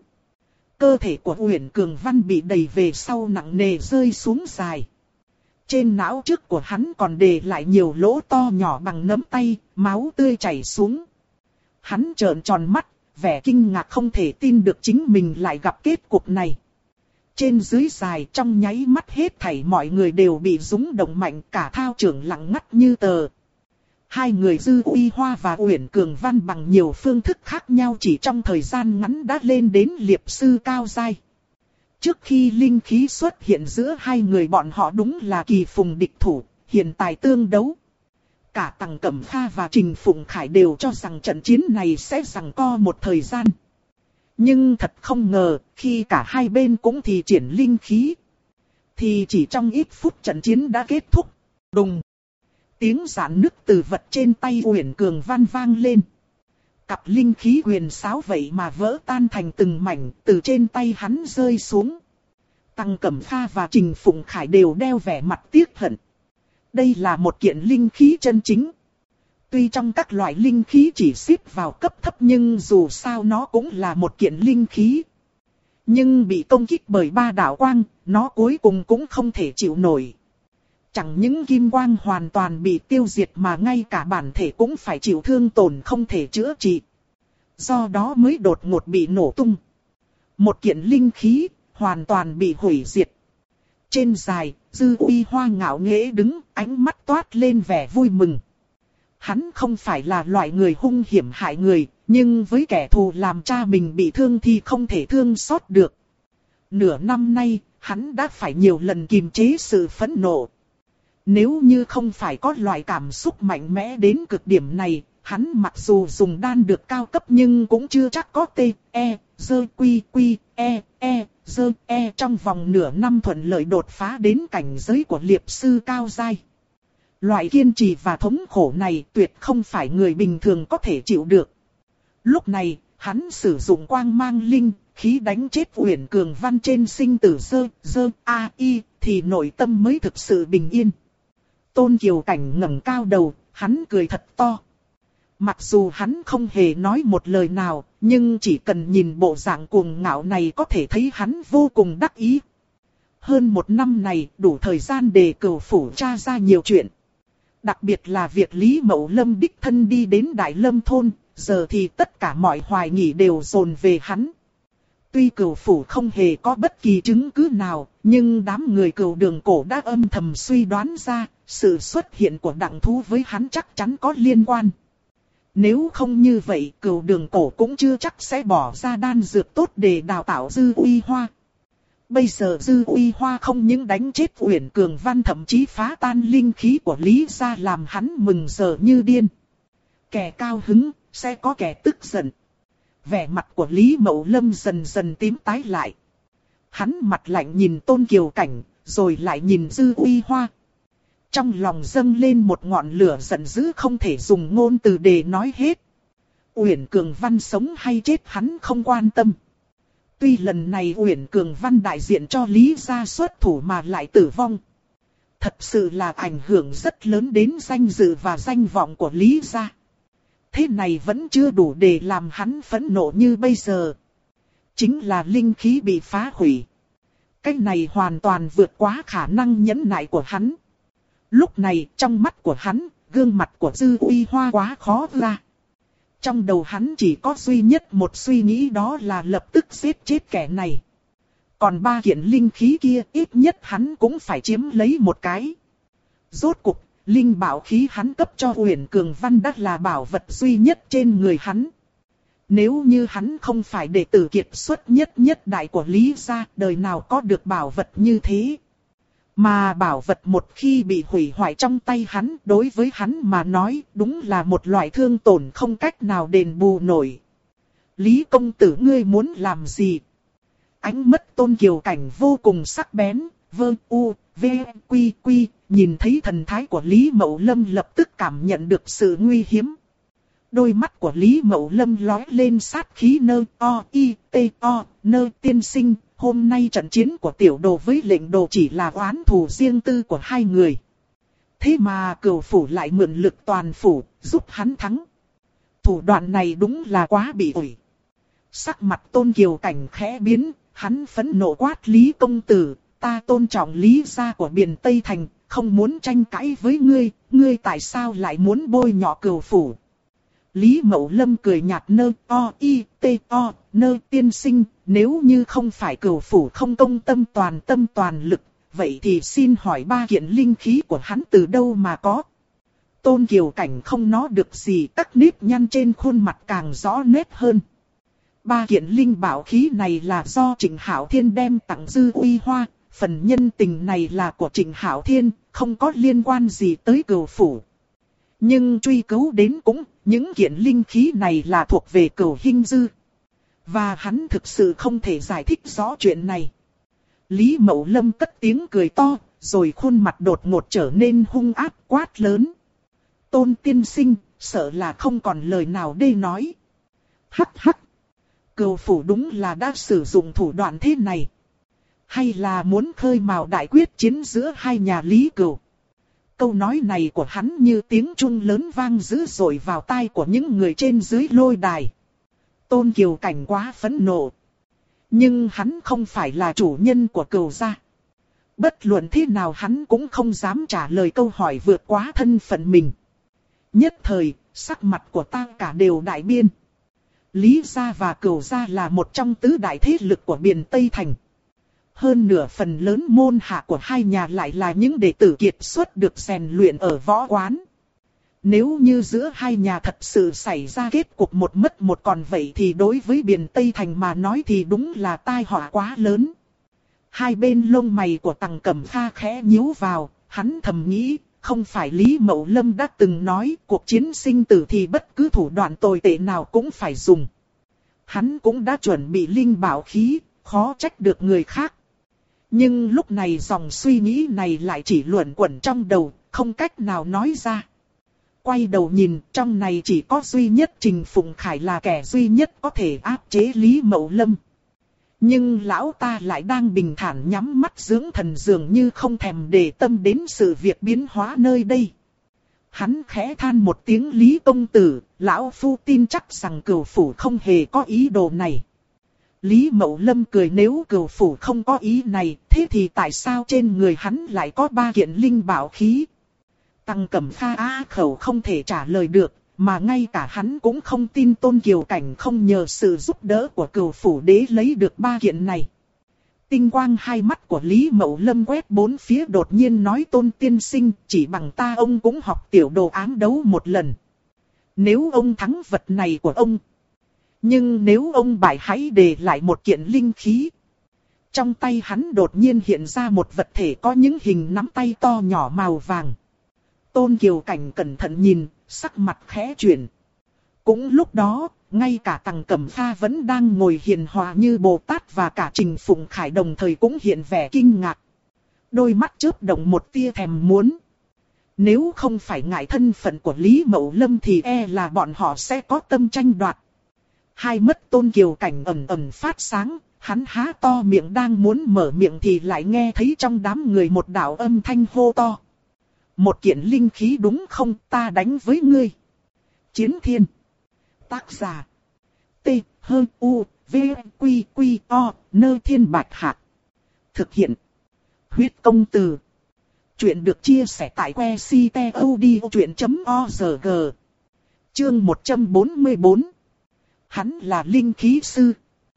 Cơ thể của Uyển Cường Văn bị đẩy về sau nặng nề rơi xuống dài. Trên não trước của hắn còn để lại nhiều lỗ to nhỏ bằng nắm tay, máu tươi chảy xuống. Hắn trợn tròn mắt, vẻ kinh ngạc không thể tin được chính mình lại gặp kết cục này. Trên dưới dài trong nháy mắt hết thảy mọi người đều bị rúng động mạnh, cả thao trưởng lặng ngắt như tờ. Hai người Dư Uy Hoa và Uyển Cường Văn bằng nhiều phương thức khác nhau chỉ trong thời gian ngắn đã lên đến liệp sư cao giai. Trước khi linh khí xuất hiện giữa hai người bọn họ đúng là kỳ phùng địch thủ, hiện tại tương đấu. Cả Tằng Cẩm Kha và Trình Phụng Khải đều cho rằng trận chiến này sẽ giằng co một thời gian. Nhưng thật không ngờ, khi cả hai bên cũng thi triển linh khí, thì chỉ trong ít phút trận chiến đã kết thúc. Đùng! Tiếng rạn nứt từ vật trên tay Uyển Cường Văn vang lên. Cặp linh khí huyền sáo vậy mà vỡ tan thành từng mảnh, từ trên tay hắn rơi xuống. Tằng Cẩm Kha và Trình Phụng Khải đều đeo vẻ mặt tiếc hận. Đây là một kiện linh khí chân chính. Tuy trong các loại linh khí chỉ xếp vào cấp thấp nhưng dù sao nó cũng là một kiện linh khí. Nhưng bị công kích bởi 3 đạo quang, nó cuối cùng cũng không thể chịu nổi. Chẳng những kim quang hoàn toàn bị tiêu diệt mà ngay cả bản thể cũng phải chịu thương tổn không thể chữa trị. Do đó mới đột ngột bị nổ tung. Một kiện linh khí, hoàn toàn bị hủy diệt. Trên dài, Dư Uy Hoa ngạo nghễ đứng, ánh mắt toát lên vẻ vui mừng. Hắn không phải là loại người hung hiểm hại người, nhưng với kẻ thù làm cha mình bị thương thì không thể thương xót được. Nửa năm nay, hắn đã phải nhiều lần kiềm chế sự phẫn nộ. Nếu như không phải có loại cảm xúc mạnh mẽ đến cực điểm này, hắn mặc dù dùng đan được cao cấp nhưng cũng chưa chắc có trong vòng nửa năm thuận lợi đột phá đến cảnh giới của liệp sư cao giai. Loại kiên trì và thống khổ này tuyệt không phải người bình thường có thể chịu được. Lúc này, hắn sử dụng quang mang linh khí đánh chết Uyển Cường Văn trên sinh tử thì nội tâm mới thực sự bình yên. Tôn Kiều Cảnh ngẩng cao đầu, hắn cười thật to. Mặc dù hắn không hề nói một lời nào, nhưng chỉ cần nhìn bộ dạng cuồng ngạo này có thể thấy hắn vô cùng đắc ý. Hơn 1 năm này đủ thời gian để Cửu Phủ tra ra nhiều chuyện. Đặc biệt là việc Lý Mậu Lâm đích thân đi đến Đại Lâm Thôn, giờ thì tất cả mọi hoài nghi đều dồn về hắn. Tuy cửu phủ không hề có bất kỳ chứng cứ nào, nhưng đám người Cửu Đường Cổ đã âm thầm suy đoán ra, sự xuất hiện của Đặng Thú với hắn chắc chắn có liên quan. Nếu không như vậy, Cửu Đường Cổ cũng chưa chắc sẽ bỏ ra đan dược tốt để đào tạo Dư Uy Hoa. Bây giờ Dư Uy Hoa không những đánh chết Uyển Cường Văn, thậm chí phá tan linh khí của Lý gia, làm hắn mừng rỡ như điên. Kẻ cao hứng, sẽ có kẻ tức giận. Vẻ mặt của Lý Mậu Lâm dần dần tím tái lại. Hắn mặt lạnh nhìn Tôn Kiều Cảnh, rồi lại nhìn Dư Uy Hoa. Trong lòng dâng lên một ngọn lửa giận dữ không thể dùng ngôn từ để nói hết. Uyển Cường Văn sống hay chết hắn không quan tâm. Tuy lần này Uyển Cường Văn đại diện cho Lý gia xuất thủ mà lại tử vong, thật sự là ảnh hưởng rất lớn đến danh dự và danh vọng của Lý gia. Thế này vẫn chưa đủ để làm hắn phẫn nộ như bây giờ. Chính là linh khí bị phá hủy. Cái này hoàn toàn vượt quá khả năng nhẫn nại của hắn. Lúc này trong mắt của hắn, gương mặt của Dư Uy Hoa quá khó ra. Trong đầu hắn chỉ có duy nhất một suy nghĩ, đó là lập tức giết chết kẻ này. Còn 3 kiện linh khí kia ít nhất hắn cũng phải chiếm lấy một cái. Rốt cục, linh bảo khí hắn cấp cho Uyển Cường Văn đã là bảo vật duy nhất trên người hắn. Nếu như hắn không phải đệ tử kiệt xuất nhất đại của Lý gia, đời nào có được bảo vật như thế. Mà bảo vật một khi bị hủy hoại trong tay hắn, đối với hắn mà nói đúng là một loại thương tổn không cách nào đền bù nổi. Lý công tử, ngươi muốn làm gì? Ánh mắt Tôn Kiều Cảnh vô cùng sắc bén, quy, nhìn thấy thần thái của Lý Mậu Lâm lập tức cảm nhận được sự nguy hiểm. Đôi mắt của Lý Mậu Lâm lóe lên sát khí. Tiên sinh, hôm nay trận chiến của tiểu đồ với lệnh đồ chỉ là oán thù riêng tư của hai người. Thế mà Cửu phủ lại mượn lực toàn phủ, giúp hắn thắng. Thủ đoạn này đúng là quá bị ổi. Sắc mặt Tôn Kiều Cảnh khẽ biến, hắn phẫn nộ quát: Lý công tử, ta tôn trọng Lý gia của Biện Tây Thành, không muốn tranh cãi với ngươi, ngươi tại sao lại muốn bôi nhọ Cửu phủ? Lý Mậu Lâm cười nhạt: tiên sinh, nếu như không phải Cửu phủ không công tâm toàn lực, vậy thì xin hỏi 3 kiện linh khí của hắn từ đâu mà có? Tôn Kiều Cảnh không nói được gì, các nếp nhăn trên khuôn mặt càng rõ nét hơn. 3 kiện linh bảo khí này là do Trịnh Hạo Thiên đem tặng Dư Uy Hoa, phần nhân tình này là của Trịnh Hạo Thiên, không có liên quan gì tới Cửu phủ. Nhưng truy cứu đến cùng, những kiện linh khí này là thuộc về Cửu Hinh Dư. Và hắn thực sự không thể giải thích rõ chuyện này. Lý Mậu Lâm cất tiếng cười to, rồi khuôn mặt đột ngột trở nên hung ác quát lớn: Tôn tiên sinh, sợ là không còn lời nào để nói. Hắc hắc, Cửu phủ đúng là đã sử dụng thủ đoạn thế này. Hay là muốn khơi mào đại quyết chiến giữa hai nhà Lý Cửu? Câu nói này của hắn như tiếng chuông lớn vang dữ dội vào tai của những người trên dưới lôi đài. Tôn Kiều Cảnh quá phẫn nộ. Nhưng hắn không phải là chủ nhân của Cửu gia. Bất luận thế nào hắn cũng không dám trả lời câu hỏi vượt quá thân phận mình. Nhất thời, sắc mặt của ta cả đều đại biên. Lý gia và Cửu gia là một trong tứ đại thế lực của Biện Tây Thành. Hơn nửa phần lớn môn hạ của hai nhà lại là những đệ tử kiệt xuất được rèn luyện ở võ quán. Nếu như giữa hai nhà thật sự xảy ra kết cục một mất một còn, vậy thì đối với Biện Tây Thành mà nói thì đúng là tai họa quá lớn. Hai bên lông mày của Tằng Cẩm Kha khẽ nhíu vào, hắn thầm nghĩ, không phải Lý Mậu Lâm đã từng nói cuộc chiến sinh tử thì bất cứ thủ đoạn tồi tệ nào cũng phải dùng. Hắn cũng đã chuẩn bị linh bảo khí, khó trách được người khác. Nhưng lúc này dòng suy nghĩ này lại chỉ luẩn quẩn trong đầu, không cách nào nói ra. Quay đầu nhìn, trong này chỉ có duy nhất Trình Phụng Khải là kẻ duy nhất có thể áp chế Lý Mậu Lâm. Nhưng lão ta lại đang bình thản nhắm mắt dưỡng thần, dường như không thèm để tâm đến sự việc biến hóa nơi đây. Hắn khẽ than một tiếng: Lý công tử, lão phu tin chắc rằng Cửu phủ không hề có ý đồ này. Lý Mậu Lâm cười: nếu Cửu phủ không có ý này, thế thì tại sao trên người hắn lại có 3 kiện linh bảo khí? Tằng Cẩm Kha á khẩu không thể trả lời được, mà ngay cả hắn cũng không tin Tôn Kiều Cảnh không nhờ sự giúp đỡ của Cửu Phủ Đế lấy được 3 kiện này. Tinh quang hai mắt của Lý Mậu Lâm quét bốn phía, đột nhiên nói: Tôn tiên sinh, chỉ bằng ta ông cũng học tiểu đồ ám đấu một lần. Nếu ông thắng vật này của ông, nhưng nếu ông bại hãy để lại một kiện linh khí. Trong tay hắn đột nhiên hiện ra một vật thể có những hình nắm tay to nhỏ màu vàng. Tôn Kiều Cảnh cẩn thận nhìn, sắc mặt khẽ chuyển. Cũng lúc đó, ngay cả Tằng Cẩm Pha vẫn đang ngồi hiền hòa như Bồ Tát và cả Trình Phụng Khải đồng thời cũng hiện vẻ kinh ngạc. Đôi mắt chớp động một tia thèm muốn. Nếu không phải ngại thân phận của Lý Mậu Lâm thì e là bọn họ sẽ có tâm tranh đoạt. Hai mắt Tôn Kiều Cảnh ẩn ẩn phát sáng, hắn há to miệng đang muốn mở miệng thì lại nghe thấy trong đám người một đạo âm thanh hô to. Một kiện linh khí đúng không, ta đánh với ngươi. Chiến Thiên. Tác giả. T. U. V. Quy. Quy. O. Nơi Thiên Bạch Hạc. Thực hiện. Huyết Công Từ. Chuyện được chia sẻ tại que ctod.org. Chương 144. Hắn là linh khí sư.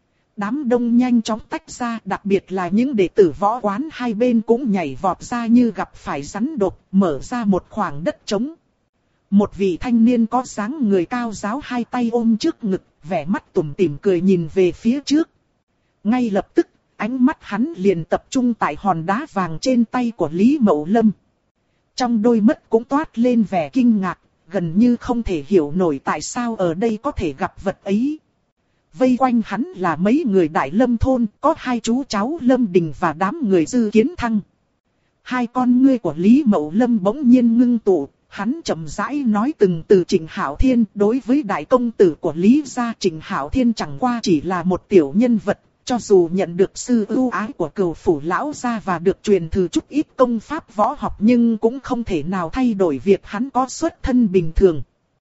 Đám đông nhanh chóng tách ra, đặc biệt là những đệ tử võ quán hai bên cũng nhảy vọt ra như gặp phải rắn độc, mở ra một khoảng đất trống. Một vị thanh niên có dáng người cao ráo, hai tay ôm trước ngực, vẻ mắt tủm tỉm cười nhìn về phía trước. Ngay lập tức, ánh mắt hắn liền tập trung tại hòn đá vàng trên tay của Lý Mậu Lâm. Trong đôi mắt cũng toát lên vẻ kinh ngạc, gần như không thể hiểu nổi tại sao ở đây có thể gặp vật ấy. Vây quanh hắn là mấy người Đại Lâm thôn, có hai chú cháu Lâm Đình và đám người Dư Kiến Thăng. Hai con ngươi của Lý Mậu Lâm bỗng nhiên ngưng tụ, hắn chậm rãi nói từng từ Trịnh Hạo Thiên. Đối với đại công tử của Lý gia, Trịnh Hạo Thiên chẳng qua chỉ là một tiểu nhân vật, cho dù nhận được sự ưu ái của Cửu Phủ lão gia và được truyền thụ chút ít công pháp võ học, nhưng cũng không thể nào thay đổi việc hắn có xuất thân bình thường.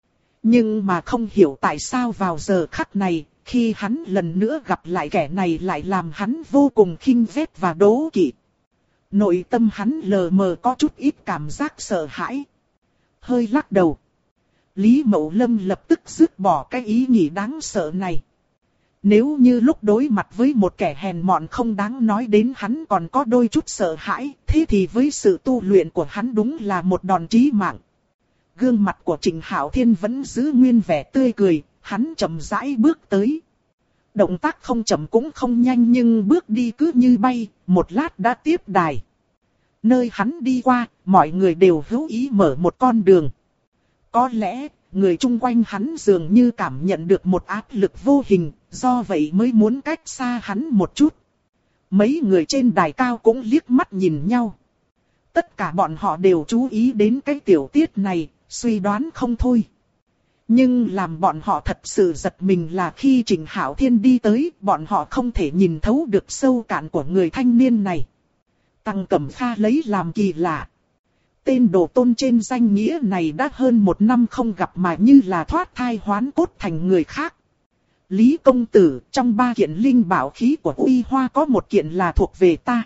Nhưng mà không hiểu tại sao vào giờ khắc này, khi hắn lần nữa gặp lại kẻ này lại làm hắn vô cùng khinh ghét và đố kỵ. Nội tâm hắn lờ mờ có chút ít cảm giác sợ hãi. Hơi lắc đầu. Lý Mậu Lâm lập tức dứt bỏ cái ý nghĩ đáng sợ này. Nếu như lúc đối mặt với một kẻ hèn mọn không đáng nói đến hắn còn có đôi chút sợ hãi, thế thì với sự tu luyện của hắn đúng là một đòn chí mạng. Gương mặt của Trịnh Hạo Thiên vẫn giữ nguyên vẻ tươi cười, hắn chậm rãi bước tới. Động tác không chậm cũng không nhanh nhưng bước đi cứ như bay, một lát đã tiếp đài. Nơi hắn đi qua, mọi người đều hữu ý mở một con đường. Có lẽ, người chung quanh hắn dường như cảm nhận được một áp lực vô hình, do vậy mới muốn cách xa hắn một chút. Mấy người trên đài cao cũng liếc mắt nhìn nhau. Tất cả bọn họ đều chú ý đến cái tiểu tiết này, suy đoán không thôi. Nhưng làm bọn họ thật sự giật mình là khi Trịnh Hạo Thiên đi tới, bọn họ không thể nhìn thấu được sâu cạn của người thanh niên này. Tằng Cẩm Pha lấy làm kỳ lạ. Tên đồ tôn trên danh nghĩa này đã hơn 1 năm không gặp mà như là thoát thai hoán cốt thành người khác. Lý công tử, trong 3 kiện linh bảo khí của Uy Hoa có 1 kiện là thuộc về ta.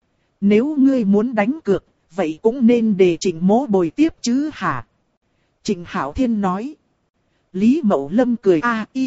Nếu ngươi muốn đánh cược, vậy cũng nên để Trịnh mỗ bồi tiếp chứ hả? Trịnh Hạo Thiên nói. Lý Mậu Lâm cười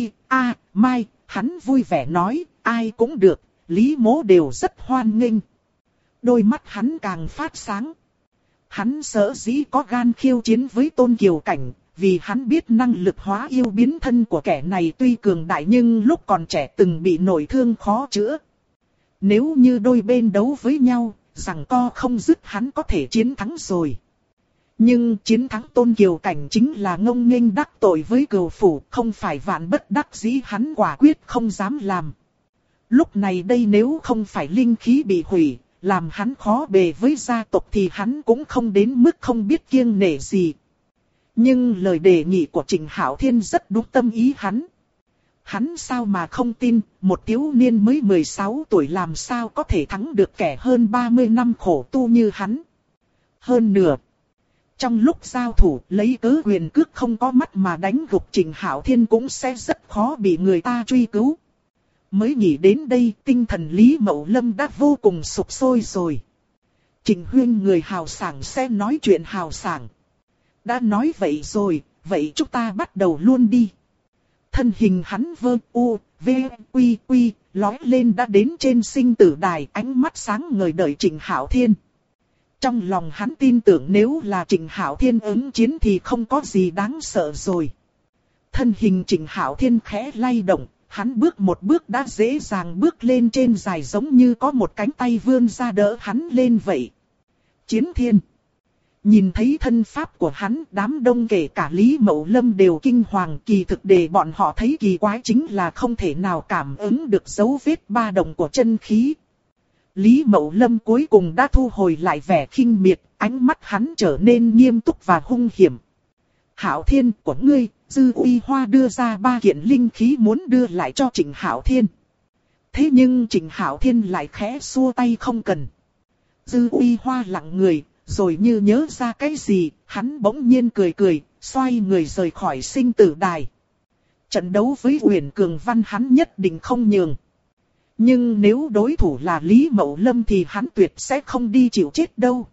mai, hắn vui vẻ nói, ai cũng được, Lý mỗ đều rất hoan nghênh. Đôi mắt hắn càng phát sáng. Hắn sở dĩ có gan khiêu chiến với Tôn Kiều Cảnh, vì hắn biết năng lực hóa yêu biến thân của kẻ này tuy cường đại nhưng lúc còn trẻ từng bị nội thương khó chữa. Nếu như đôi bên đấu với nhau, giằng co không dứt hắn có thể chiến thắng rồi. Nhưng chiến thắng Tôn Kiều Cảnh chính là ngông nghênh đắc tội với Cửu Phủ, không phải vạn bất đắc dĩ hắn quả quyết không dám làm. Lúc này đây nếu không phải linh khí bị hủy, làm hắn khó bề với gia tộc thì hắn cũng không đến mức không biết kiêng nể gì. Nhưng lời đề nghị của Trịnh Hạo Thiên rất đúng tâm ý hắn. Hắn sao mà không tin, một thiếu niên mới 16 tuổi làm sao có thể thắng được kẻ hơn 30 năm khổ tu như hắn. Hơn nữa, trong lúc giao thủ lấy cớ quyền cước không có mắt mà đánh gục Trịnh Hạo Thiên cũng sẽ rất khó bị người ta truy cứu. Mới nghĩ đến đây, tinh thần Lý Mậu Lâm đã vô cùng sụp sôi rồi. Trịnh huynh người hào sảng sẽ nói chuyện hào sảng. Đã nói vậy rồi, vậy chúng ta bắt đầu luôn đi. Thân hình hắn vơ u, v, quy quy, lói lên đã đến trên sinh tử đài, ánh mắt sáng ngời đợi Trịnh Hạo Thiên. Trong lòng hắn tin tưởng nếu là Trịnh Hạo Thiên ứng chiến thì không có gì đáng sợ rồi. Thân hình Trịnh Hạo Thiên khẽ lay động, hắn bước một bước đã dễ dàng bước lên trên dài giống như có một cánh tay vươn ra đỡ hắn lên vậy. Chiến Thiên. Nhìn thấy thân pháp của hắn, đám đông kể cả Lý Mậu Lâm đều kinh hoàng. Kỳ thực để bọn họ thấy kỳ quái chính là không thể nào cảm ứng được dấu vết ba động của chân khí. Lý Mậu Lâm cuối cùng đã thu hồi lại vẻ khinh miệt, ánh mắt hắn trở nên nghiêm túc và hung hiểm. Hạo Thiên của ngươi, Dư Uy Hoa đưa ra 3 kiện linh khí muốn đưa lại cho Trịnh Hạo Thiên. Thế nhưng Trịnh Hạo Thiên lại khẽ xua tay không cần. Dư Uy Hoa lặng người, rồi như nhớ ra cái gì, hắn bỗng nhiên cười cười, xoay người rời khỏi sinh tử đài. Trận đấu với Uyển Cường Văn hắn nhất định không nhường. Nhưng nếu đối thủ là Lý Mậu Lâm thì hắn tuyệt sẽ không đi chịu chết đâu.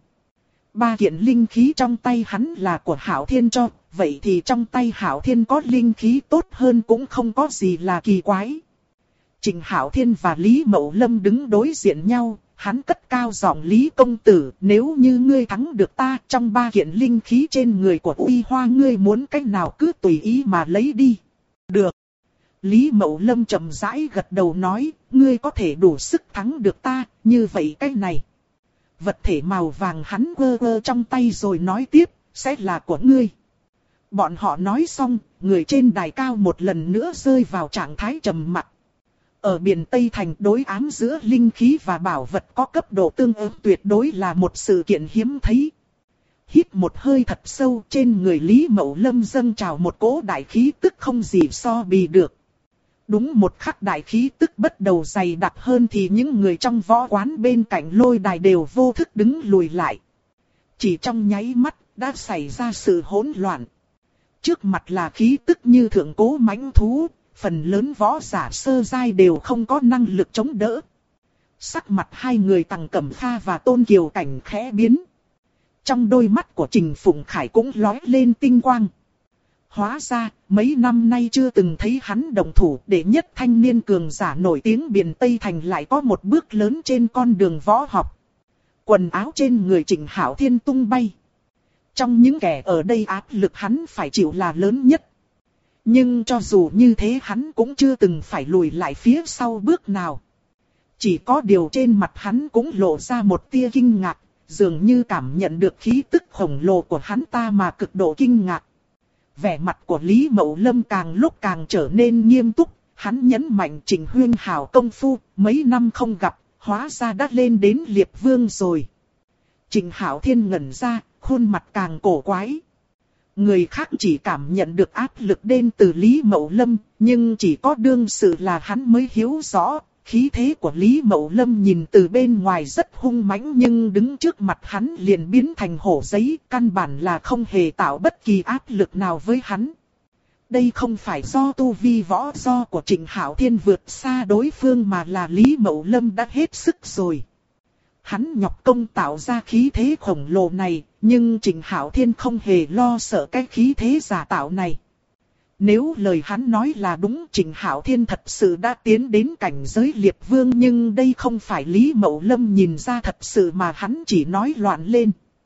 3 kiện linh khí trong tay hắn là của Hạo Thiên cho, vậy thì trong tay Hạo Thiên có linh khí tốt hơn cũng không có gì là kỳ quái. Trịnh Hạo Thiên và Lý Mậu Lâm đứng đối diện nhau, hắn cất cao giọng: Lý công tử, nếu như ngươi thắng được ta, trong 3 kiện linh khí trên người của Uy Hoa ngươi muốn cách nào cứ tùy ý mà lấy đi. Được. Lý Mậu Lâm chậm rãi gật đầu nói, ngươi có thể đủ sức thắng được ta, như vậy cái này. Vật thể màu vàng hắn quơ quơ trong tay rồi nói tiếp, sẽ là của ngươi. Bọn họ nói xong, người trên đài cao một lần nữa rơi vào trạng thái trầm mặc. Ở biển Tây Thành, đối ám giữa linh khí và bảo vật có cấp độ tương ứng tuyệt đối là một sự kiện hiếm thấy. Hít một hơi thật sâu, trên người Lý Mậu Lâm dâng trào một cỗ đại khí tức không gì so bì được. Đúng một khắc đại khí tức bắt đầu dày đặc hơn thì những người trong võ quán bên cạnh lôi đài đều vô thức đứng lùi lại. Chỉ trong nháy mắt đã xảy ra sự hỗn loạn. Trước mặt là khí tức như thượng cố mãnh thú, phần lớn võ giả sơ giai đều không có năng lực chống đỡ. Sắc mặt hai người Tằng Cẩm Kha và Tôn Kiều Cảnh khẽ biến. Trong đôi mắt của Trình Phụng Khải cũng lóe lên tinh quang. Hóa ra, mấy năm nay chưa từng thấy hắn động thủ, đệ nhất thanh niên cường giả nổi tiếng biển Tây Thành lại có một bước lớn trên con đường võ học. Quần áo trên người Trịnh Hạo Thiên tung bay. Trong những kẻ ở đây áp lực hắn phải chịu là lớn nhất. Nhưng cho dù như thế hắn cũng chưa từng phải lùi lại phía sau bước nào. Chỉ có điều trên mặt hắn cũng lộ ra một tia kinh ngạc, dường như cảm nhận được khí tức khổng lồ của hắn ta mà cực độ kinh ngạc. Vẻ mặt của Lý Mậu Lâm càng lúc càng trở nên nghiêm túc, hắn nhấn mạnh Trịnh huynh hảo công phu, mấy năm không gặp, hóa ra đã lên đến Liệp Vương rồi. Trịnh Hạo Thiên ngẩn ra, khuôn mặt càng cổ quái. Người khác chỉ cảm nhận được áp lực đến từ Lý Mậu Lâm, nhưng chỉ có đương sự là hắn mới hiểu rõ. Khí thế của Lý Mậu Lâm nhìn từ bên ngoài rất hung mãnh nhưng đứng trước mặt hắn liền biến thành hổ giấy, căn bản là không hề tạo bất kỳ áp lực nào với hắn. Đây không phải do tu vi võ do của Trịnh Hạo Thiên vượt xa đối phương mà là Lý Mậu Lâm đã hết sức rồi. Hắn nhọc công tạo ra khí thế khổng lồ này, nhưng Trịnh Hạo Thiên không hề lo sợ cái khí thế giả tạo này. Nếu lời hắn nói là đúng, Trịnh Hạo Thiên thật sự đã tiến đến cảnh giới Liệp Vương, nhưng đây không phải Lý Mậu Lâm nhìn ra thật sự mà hắn chỉ nói loạn lên.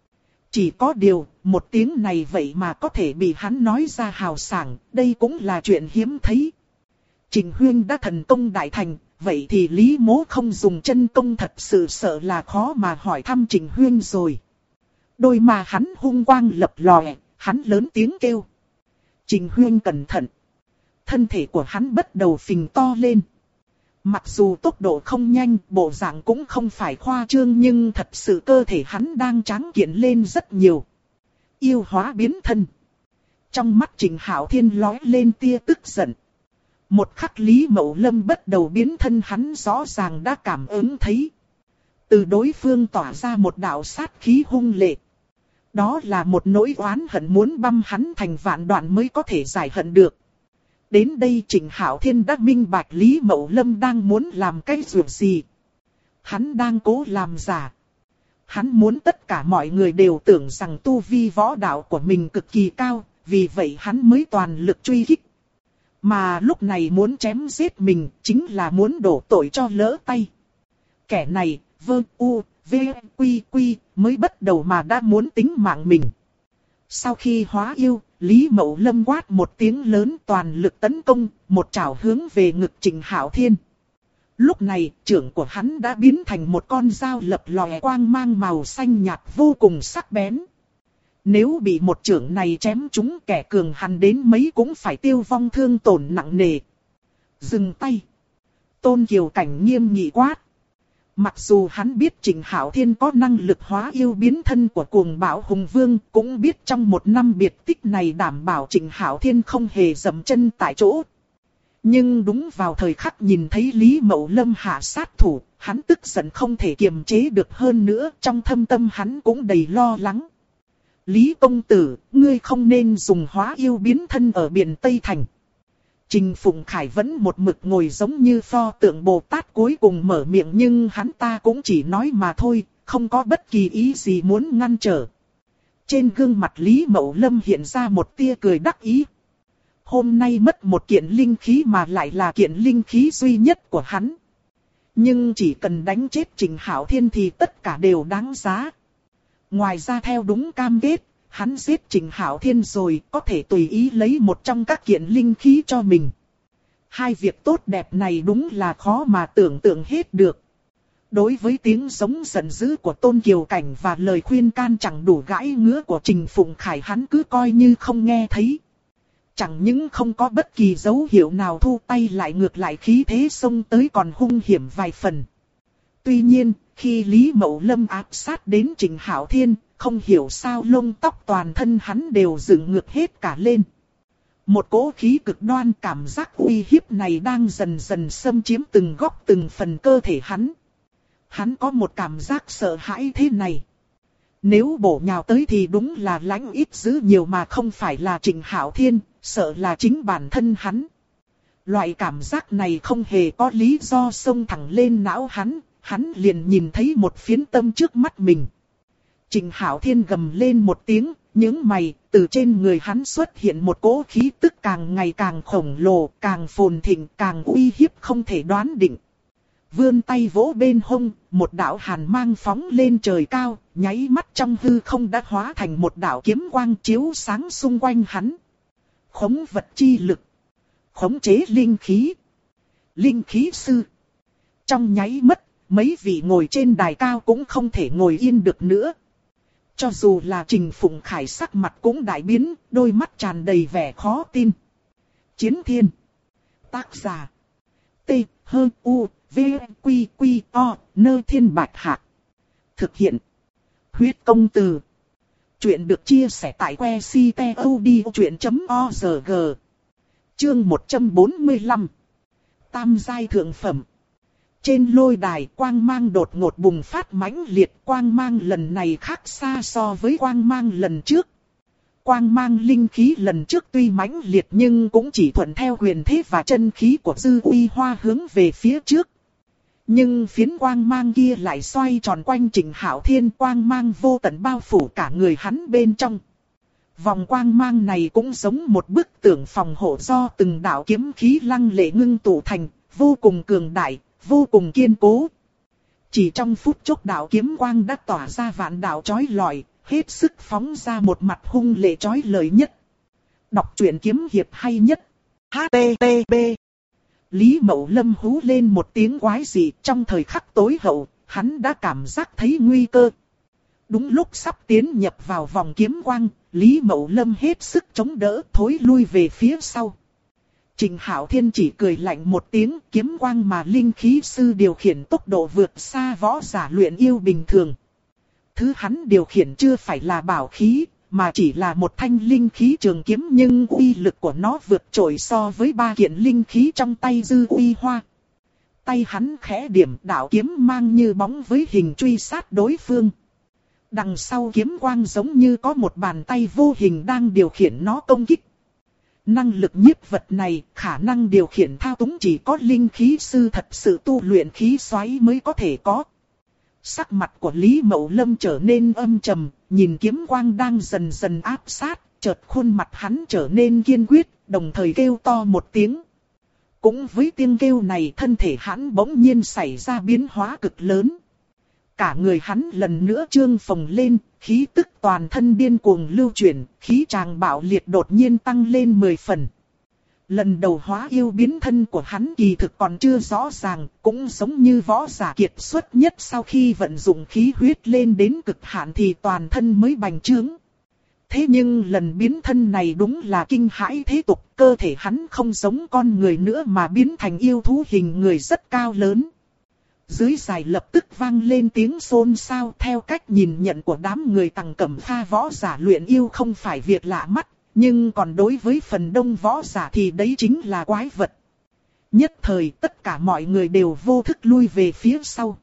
Chỉ có điều, một tiếng này vậy mà có thể bị hắn nói ra hào sảng, đây cũng là chuyện hiếm thấy. Trịnh huynh đã thần công đại thành, vậy thì Lý mỗ không dùng chân công thật sự sợ là khó mà hỏi thăm Trịnh huynh rồi. Đôi mà hắn hung quang lập lòe, hắn lớn tiếng kêu. Trịnh huynh cẩn thận. Thân thể của hắn bắt đầu phình to lên. Mặc dù tốc độ không nhanh, bộ dạng cũng không phải khoa trương, nhưng thật sự cơ thể hắn đang tráng kiện lên rất nhiều. Yêu hóa biến thân. Trong mắt Trịnh Hạo Thiên lóe lên tia tức giận. Một khắc Lý Mậu Lâm bắt đầu biến thân hắn rõ ràng đã cảm ứng thấy. Từ đối phương tỏa ra một đạo sát khí hung lệ. Đó là một nỗi oán hận muốn băm hắn thành vạn đoạn mới có thể giải hận được. Đến đây Trịnh Hạo Thiên đã minh bạch Lý Mậu Lâm đang muốn làm cái việc gì. Hắn đang cố làm giả. Hắn muốn tất cả mọi người đều tưởng rằng tu vi võ đạo của mình cực kỳ cao, vì vậy hắn mới toàn lực truy kích. Mà lúc này muốn chém giết mình, chính là muốn đổ tội cho lỡ tay. Kẻ này, quy mới bắt đầu mà đã muốn tính mạng mình. Sau khi hóa yêu, Lý Mậu Lâm quát một tiếng lớn toàn lực tấn công, một chảo hướng về ngực Trịnh Hạo Thiên. Lúc này, chưởng của hắn đã biến thành một con dao lập lòe quang mang màu xanh nhạt vô cùng sắc bén. Nếu bị một chưởng này chém trúng, kẻ cường hắn đến mấy cũng phải tiêu vong thương tổn nặng nề. Dừng tay. Tôn Kiều Cảnh nghiêm nghị quát. Mặc dù hắn biết Trịnh Hạo Thiên có năng lực hóa yêu biến thân của cuồng bạo hùng vương, cũng biết trong một năm biệt tích này đảm bảo Trịnh Hạo Thiên không hề dậm chân tại chỗ. Nhưng đúng vào thời khắc nhìn thấy Lý Mậu Lâm hạ sát thủ, hắn tức giận không thể kiềm chế được hơn nữa, trong thâm tâm hắn cũng đầy lo lắng. Lý công tử, ngươi không nên dùng hóa yêu biến thân ở biển Tây Thành. Trình Phụng Khải vẫn một mực ngồi giống như pho tượng Bồ Tát cuối cùng mở miệng, nhưng hắn ta cũng chỉ nói mà thôi, không có bất kỳ ý gì muốn ngăn trở. Trên gương mặt Lý Mậu Lâm hiện ra một tia cười đắc ý. Hôm nay mất một kiện linh khí mà lại là kiện linh khí duy nhất của hắn. Nhưng chỉ cần đánh chết Trịnh Hạo Thiên thì tất cả đều đáng giá. Ngoài ra theo đúng cam kết, hắn giết Trịnh Hạo Thiên rồi có thể tùy ý lấy một trong các kiện linh khí cho mình. Hai việc tốt đẹp này đúng là khó mà tưởng tượng hết được. Đối với tiếng giống giận dữ của Tôn Kiều Cảnh và lời khuyên can chẳng đủ gãi ngứa của Trình Phụng Khải, hắn cứ coi như không nghe thấy. Chẳng những không có bất kỳ dấu hiệu nào thu tay lại, ngược lại khí thế xông tới còn hung hiểm vài phần. Tuy nhiên, khi Lý Mậu Lâm áp sát đến Trịnh Hạo Thiên, không hiểu sao lông tóc toàn thân hắn đều dựng ngược hết cả lên. Một cỗ khí cực đoan, cảm giác uy hiếp này đang dần dần xâm chiếm từng góc từng phần cơ thể hắn. Hắn có một cảm giác sợ hãi thế này. Nếu bổ nhào tới thì đúng là lãnh ít dữ nhiều mà không phải là Trịnh Hạo Thiên, sợ là chính bản thân hắn. Loại cảm giác này không hề có lý do xông thẳng lên não hắn liền nhìn thấy một phiến tâm trước mắt mình. Trịnh Hạo Thiên gầm lên một tiếng, nhướng mày, từ trên người hắn xuất hiện một cỗ khí tức càng ngày càng khổng lồ, càng phồn thịnh, càng uy hiếp không thể đoán định. Vươn tay vỗ bên hông, một đạo hàn mang phóng lên trời cao, nháy mắt trong hư không đã hóa thành một đạo kiếm quang chiếu sáng xung quanh hắn. Khống vật chi lực, khống chế linh khí, linh khí sư. Trong nháy mắt, mấy vị ngồi trên đài cao cũng không thể ngồi yên được nữa. Cho dù là Trình Phụng Khải sắc mặt cũng đại biến, đôi mắt tràn đầy vẻ khó tin. Chiến Thiên. Tác giả. T-H-U-V-Q-Q-O, Nơ Thiên Bạch Hạc. Thực hiện. Huyết Công Từ. Chuyện được chia sẻ tại que ctod.org. Chương 145. Tam giai thượng phẩm. Trên lôi đài quang mang đột ngột bùng phát mãnh liệt, quang mang lần này khác xa so với quang mang lần trước. Quang mang linh khí lần trước tuy mãnh liệt nhưng cũng chỉ thuận theo huyền thế và chân khí của Dư Uy Hoa hướng về phía trước. Nhưng phiến quang mang kia lại xoay tròn quanh Trịnh Hạo Thiên, quang mang vô tận bao phủ cả người hắn bên trong. Vòng quang mang này cũng giống một bức tường phòng hộ do từng đạo kiếm khí lăng lệ ngưng tụ thành, vô cùng cường đại, vô cùng kiên cố. Chỉ trong phút chốc đạo kiếm quang đã tỏa ra vạn đạo chói lọi, hết sức phóng ra một mặt hung lệ chói lời nhất. Đọc truyện kiếm hiệp hay nhất. HTTP. Lý Mậu Lâm hú lên một tiếng quái dị, trong thời khắc tối hậu, hắn đã cảm giác thấy nguy cơ. Đúng lúc sắp tiến nhập vào vòng kiếm quang, Lý Mậu Lâm hết sức chống đỡ, thối lui về phía sau. Trịnh Hạo Thiên chỉ cười lạnh một tiếng, kiếm quang mà linh khí sư điều khiển tốc độ vượt xa võ giả luyện yêu bình thường. Thứ hắn điều khiển chưa phải là bảo khí, mà chỉ là một thanh linh khí trường kiếm, nhưng uy lực của nó vượt trội so với ba kiện linh khí trong tay Dư Uy Hoa. Tay hắn khẽ điểm, đạo kiếm mang như bóng với hình truy sát đối phương. Đằng sau kiếm quang giống như có một bàn tay vô hình đang điều khiển nó công kích. Năng lực nhiếp vật này, khả năng điều khiển thao túng chỉ có linh khí sư thật sự tu luyện khí xoáy mới có thể có. Sắc mặt của Lý Mậu Lâm trở nên âm trầm, nhìn kiếm quang đang dần dần áp sát, chợt khuôn mặt hắn trở nên kiên quyết, đồng thời kêu to một tiếng. Cũng với tiếng kêu này, thân thể hắn bỗng nhiên xảy ra biến hóa cực lớn. Cả người hắn lần nữa trương phồng lên, khí tức toàn thân điên cuồng lưu chuyển, khí tràng bạo liệt đột nhiên tăng lên 10 phần. Lần đầu hóa yêu biến thân của hắn kỳ thực còn chưa rõ ràng, cũng giống như võ giả kiệt xuất nhất sau khi vận dụng khí huyết lên đến cực hạn thì toàn thân mới bành trướng. Thế nhưng lần biến thân này đúng là kinh hãi thế tục, cơ thể hắn không giống con người nữa mà biến thành yêu thú hình người rất cao lớn. Dưới dài lập tức vang lên tiếng xôn xao, theo cách nhìn nhận của đám người Tằng Cẩm Pha, võ giả luyện yêu không phải việc lạ mắt, nhưng còn đối với phần đông võ giả thì đấy chính là quái vật. Nhất thời tất cả mọi người đều vô thức lui về phía sau.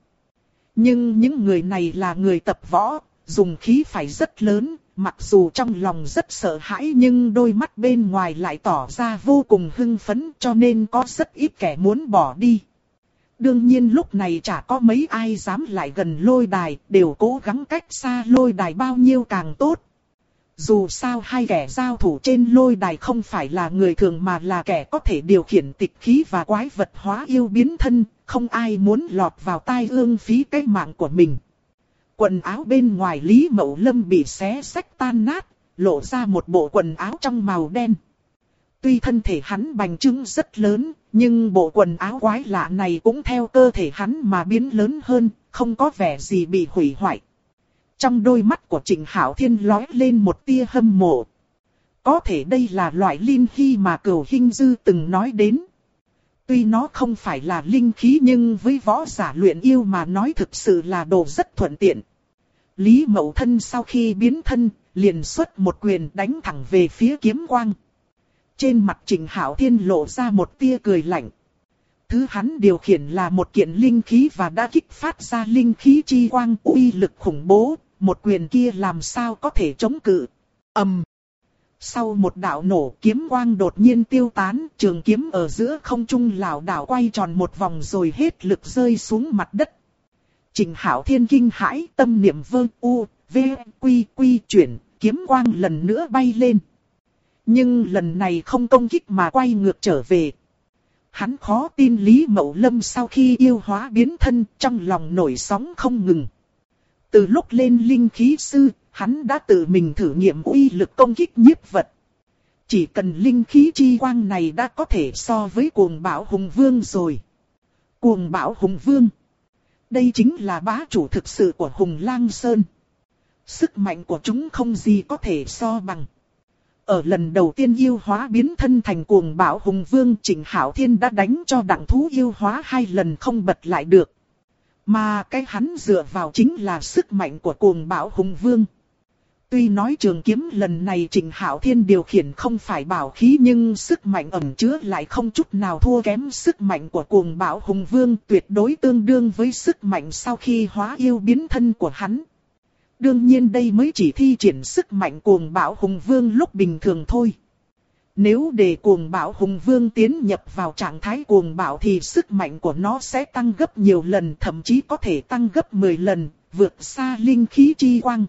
Nhưng những người này là người tập võ, dùng khí phải rất lớn, mặc dù trong lòng rất sợ hãi nhưng đôi mắt bên ngoài lại tỏ ra vô cùng hưng phấn, cho nên có rất ít kẻ muốn bỏ đi. Đương nhiên lúc này chả có mấy ai dám lại gần lôi đài, đều cố gắng cách xa lôi đài bao nhiêu càng tốt. Dù sao hai kẻ giao thủ trên lôi đài không phải là người thường mà là kẻ có thể điều khiển tịch khí và quái vật hóa yêu biến thân, không ai muốn lọt vào tai ương phí cái mạng của mình. Quần áo bên ngoài Lý Mậu Lâm bị xé xách tan nát, lộ ra một bộ quần áo trong màu đen. Tuy thân thể hắn bành trướng rất lớn, nhưng bộ quần áo quái lạ này cũng theo cơ thể hắn mà biến lớn hơn, không có vẻ gì bị hủy hoại. Trong đôi mắt của Trịnh Hạo Thiên lóe lên một tia hâm mộ. Có thể đây là loại linh khí mà Cửu Hinh Dư từng nói đến. Tuy nó không phải là linh khí nhưng với võ giả luyện yêu mà nói thực sự là đồ rất thuận tiện. Lý Mậu Thân sau khi biến thân, liền xuất một quyền đánh thẳng về phía kiếm quang. Trên mặt Trịnh Hạo Thiên lộ ra một tia cười lạnh. Thứ hắn điều khiển là một kiện linh khí và đã kích phát ra linh khí chi quang, uy lực khủng bố, một quyền kia làm sao có thể chống cự. Sau một đạo nổ, kiếm quang đột nhiên tiêu tán, trường kiếm ở giữa không trung lảo đảo quay tròn một vòng rồi hết lực rơi xuống mặt đất. Trịnh Hạo Thiên kinh hãi, tâm niệm vơ u, v, quy quy chuyển, kiếm quang lần nữa bay lên. Nhưng lần này không công kích mà quay ngược trở về. Hắn khó tin Lý Mậu Lâm sau khi yêu hóa biến thân, trong lòng nổi sóng không ngừng. Từ lúc lên linh khí sư, hắn đã tự mình thử nghiệm uy lực công kích nhiếp vật. Chỉ cần linh khí chi quang này đã có thể so với Cuồng Bạo Hùng Vương rồi. Cuồng Bạo Hùng Vương. Đây chính là bá chủ thực sự của Hùng Lang Sơn. Sức mạnh của chúng không gì có thể so bằng. Ở lần đầu tiên yêu hóa biến thân thành Cuồng Bạo Hùng Vương, Trịnh Hạo Thiên đã đánh cho đặng thú yêu hóa 2 lần không bật lại được. Mà cái hắn dựa vào chính là sức mạnh của Cuồng Bạo Hùng Vương. Tuy nói trường kiếm lần này Trịnh Hạo Thiên điều khiển không phải bảo khí nhưng sức mạnh ẩn chứa lại không chút nào thua kém sức mạnh của Cuồng Bạo Hùng Vương, tuyệt đối tương đương với sức mạnh sau khi hóa yêu biến thân của hắn. Đương nhiên đây mới chỉ thi triển sức mạnh Cuồng Bạo Hùng Vương lúc bình thường thôi. Nếu để Cuồng Bạo Hùng Vương tiến nhập vào trạng thái cuồng bạo thì sức mạnh của nó sẽ tăng gấp nhiều lần, thậm chí có thể tăng gấp 10 lần, vượt xa linh khí chi quang.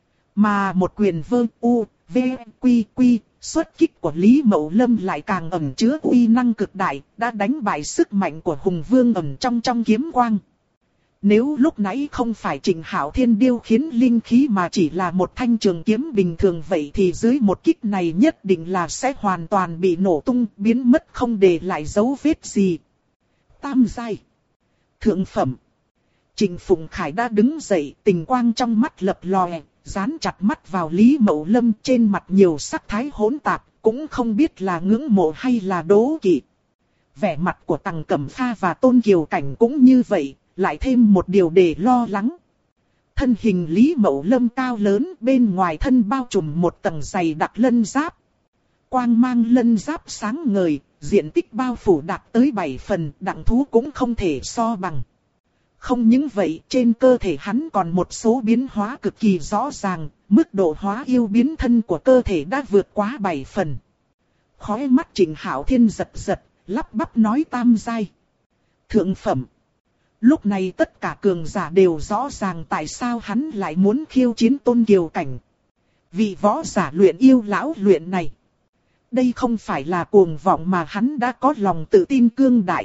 Mà một quyền vơ u, v, quy quy, xuất kích của Lý Mậu Lâm lại càng ẩn chứa uy năng cực đại, đã đánh bại sức mạnh của Hùng Vương ẩn trong kiếm quang. Nếu lúc nãy không phải Trịnh Hạo Thiên điều khiển linh khí mà chỉ là một thanh trường kiếm bình thường vậy thì dưới một kích này nhất định là sẽ hoàn toàn bị nổ tung, biến mất không để lại dấu vết gì. Tam giai. Thượng phẩm. Trịnh Phụng Khải đã đứng dậy, tình quang trong mắt lập lòe, dán chặt mắt vào Lý Mậu Lâm, trên mặt nhiều sắc thái hỗn tạp, cũng không biết là ngưỡng mộ hay là đố kỵ. Vẻ mặt của Tằng Cẩm Pha và Tôn Kiều Cảnh cũng như vậy. Lại thêm một điều để lo lắng. Thân hình Lý Mậu Lâm cao lớn, bên ngoài thân bao trùm một tầng dày đặc lân giáp. Quang mang lân giáp sáng ngời, diện tích bao phủ đạt tới 7 phần, đặng thú cũng không thể so bằng. Không những vậy, trên cơ thể hắn còn một số biến hóa cực kỳ rõ ràng, mức độ hóa yêu biến thân của cơ thể đã vượt quá 7 phần. Khóe mắt Trịnh Hạo Thiên giật giật, lắp bắp nói tam giai. Thượng phẩm. Lúc này tất cả cường giả đều rõ ràng tại sao hắn lại muốn khiêu chiến Tôn Kiều Cảnh. Vị võ giả luyện yêu lão luyện này. Đây không phải là cuồng vọng mà hắn đã có lòng tự tin cương đại.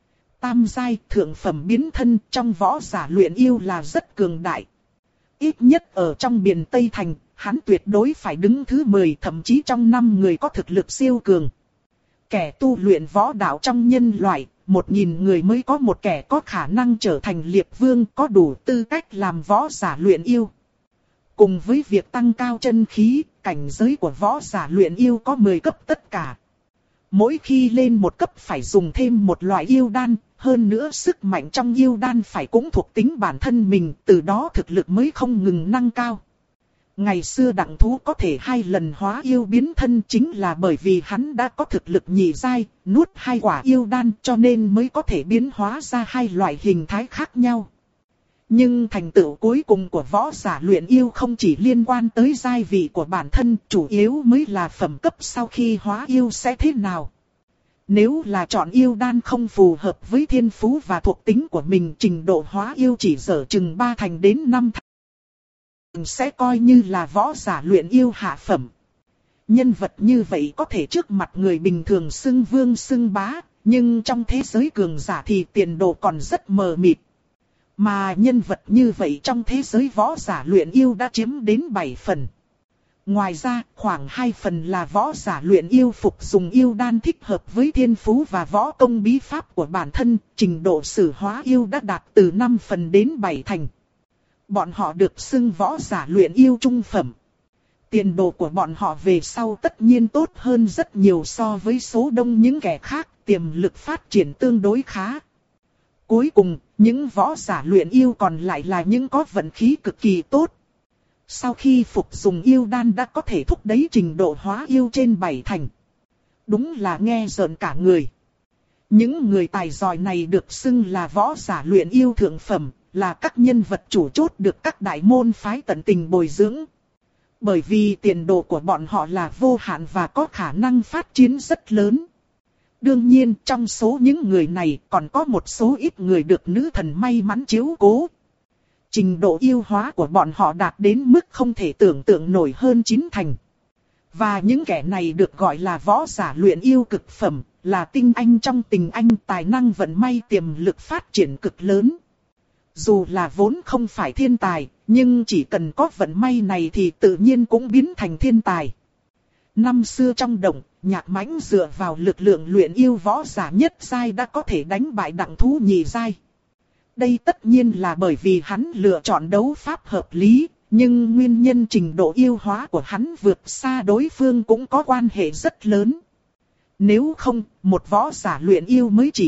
Tam giai thượng phẩm biến thân trong võ giả luyện yêu là rất cường đại. Ít nhất ở trong biển Tây Thành, hắn tuyệt đối phải đứng thứ 10 thậm chí trong 5 người có thực lực siêu cường. Kẻ tu luyện võ đạo trong nhân loại, 1000 người mới có một kẻ có khả năng trở thành liệp vương có đủ tư cách làm võ giả luyện yêu. Cùng với việc tăng cao chân khí, cảnh giới của võ giả luyện yêu có 10 cấp tất cả. Mỗi khi lên một cấp phải dùng thêm một loại yêu đan, hơn nữa sức mạnh trong yêu đan phải cũng thuộc tính bản thân mình, từ đó thực lực mới không ngừng nâng cao. Ngày xưa Đặng Thú có thể 2 lần hóa yêu biến thân chính là bởi vì hắn đã có thực lực nhị giai, nuốt 2 quả yêu đan cho nên mới có thể biến hóa ra 2 loại hình thái khác nhau. Nhưng thành tựu cuối cùng của võ giả luyện yêu không chỉ liên quan tới giai vị của bản thân, chủ yếu mới là phẩm cấp sau khi hóa yêu sẽ thế nào. Nếu là chọn yêu đan không phù hợp với thiên phú và thuộc tính của mình, trình độ hóa yêu chỉ dở chừng 3 thành đến 5 thành. Sẽ coi như là võ giả luyện yêu hạ phẩm. Nhân vật như vậy có thể trước mặt người bình thường xưng vương xưng bá, nhưng trong thế giới cường giả thì tiền đồ còn rất mờ mịt. Mà nhân vật như vậy trong thế giới võ giả luyện yêu đã chiếm đến 7 phần. Ngoài ra, khoảng 2 phần là võ giả luyện yêu phục dùng yêu đan thích hợp với thiên phú và võ công bí pháp của bản thân, trình độ sử hóa yêu đã đạt từ 5 phần đến 7 thành. Bọn họ được xưng võ giả luyện yêu trung phẩm. Tiền đồ của bọn họ về sau tất nhiên tốt hơn rất nhiều so với số đông những kẻ khác, tiềm lực phát triển tương đối khá. Cuối cùng, những võ giả luyện yêu còn lại là những có vận khí cực kỳ tốt. Sau khi phục dùng yêu đan đã có thể thúc đẩy trình độ hóa yêu trên 7 thành. Đúng là nghe rợn cả người. Những người tài giỏi này được xưng là võ giả luyện yêu thượng phẩm, là các nhân vật chủ chốt được các đại môn phái tận tình bồi dưỡng. Bởi vì tiền đồ của bọn họ là vô hạn và có khả năng phát triển rất lớn. Đương nhiên trong số những người này còn có một số ít người được nữ thần may mắn chiếu cố. Trình độ yêu hóa của bọn họ đạt đến mức không thể tưởng tượng nổi hơn 9 thành. Và những kẻ này được gọi là võ giả luyện yêu cực phẩm, là tinh anh trong tình anh, tài năng vận may tiềm lực phát triển cực lớn. Dù là vốn không phải thiên tài, nhưng chỉ cần có vận may này thì tự nhiên cũng biến thành thiên tài. Năm xưa trong động, Nhạc Mãnh dựa vào lực lượng luyện yêu võ giả nhất giai đã có thể đánh bại Đặng Thú nhị giai. Đây tất nhiên là bởi vì hắn lựa chọn đấu pháp hợp lý, nhưng nguyên nhân trình độ yêu hóa của hắn vượt xa đối phương cũng có quan hệ rất lớn. Nếu không, một võ giả luyện yêu mới chỉ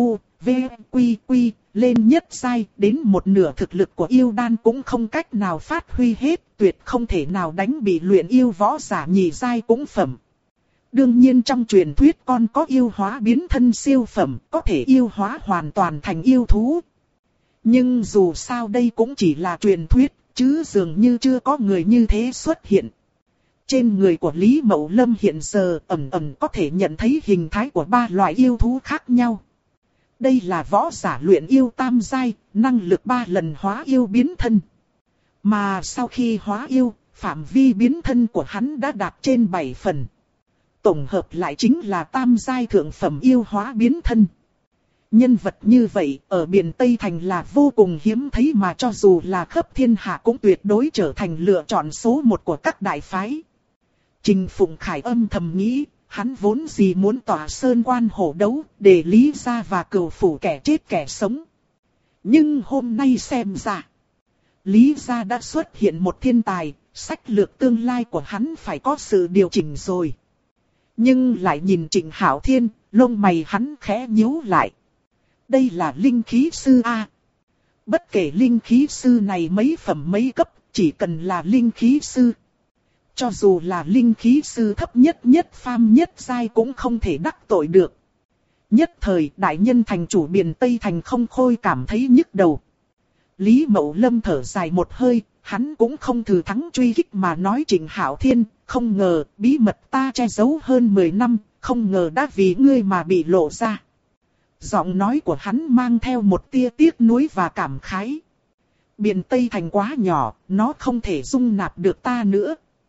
lên nhất giai, đến một nửa thực lực của yêu đan cũng không cách nào phát huy hết, tuyệt không thể nào đánh bị luyện yêu võ giả nhị giai cũng phẩm. Đương nhiên trong truyền thuyết còn có yêu hóa biến thân siêu phẩm, có thể yêu hóa hoàn toàn thành yêu thú. Nhưng dù sao đây cũng chỉ là truyền thuyết, chứ dường như chưa có người như thế xuất hiện. Trên người của Lý Mậu Lâm hiện giờ ẩn ẩn có thể nhận thấy hình thái của 3 loại yêu thú khác nhau. Đây là võ giả luyện yêu tam giai, năng lực 3 lần hóa yêu biến thân. Mà sau khi hóa yêu, phạm vi biến thân của hắn đã đạt trên 7 phần. Tổng hợp lại chính là tam giai thượng phẩm yêu hóa biến thân. Nhân vật như vậy ở biển Tây Thành là vô cùng hiếm thấy, mà cho dù là khắp thiên hạ cũng tuyệt đối trở thành lựa chọn số 1 của các đại phái. Trình Phụng Khải âm thầm nghĩ, hắn vốn gì muốn tỏa sơn quan hổ đấu, để Lý gia và Cửu phủ kẻ chết kẻ sống. Nhưng hôm nay xem ra, Lý gia đã xuất hiện một thiên tài, sách lược tương lai của hắn phải có sự điều chỉnh rồi. Nhưng lại nhìn Trịnh Hạo Thiên, lông mày hắn khẽ nhíu lại. Đây là linh khí sư A. Bất kể linh khí sư này mấy phẩm mấy cấp, chỉ cần là linh khí sư. Cho dù là linh khí sư thấp nhất nhất phàm nhất giai cũng không thể đắc tội được. Nhất thời đại nhân thành chủ biển Tây Thành không khôi cảm thấy nhức đầu. Lý Mậu Lâm thở dài một hơi, hắn cũng không thử thắng truy kích mà nói Trịnh Hạo Thiên, không ngờ bí mật ta che giấu hơn 10 năm, không ngờ đã vì ngươi mà bị lộ ra. Giọng nói của hắn mang theo một tia tiếc nuối và cảm khái. Biển Tây Thành quá nhỏ, nó không thể dung nạp được ta nữa.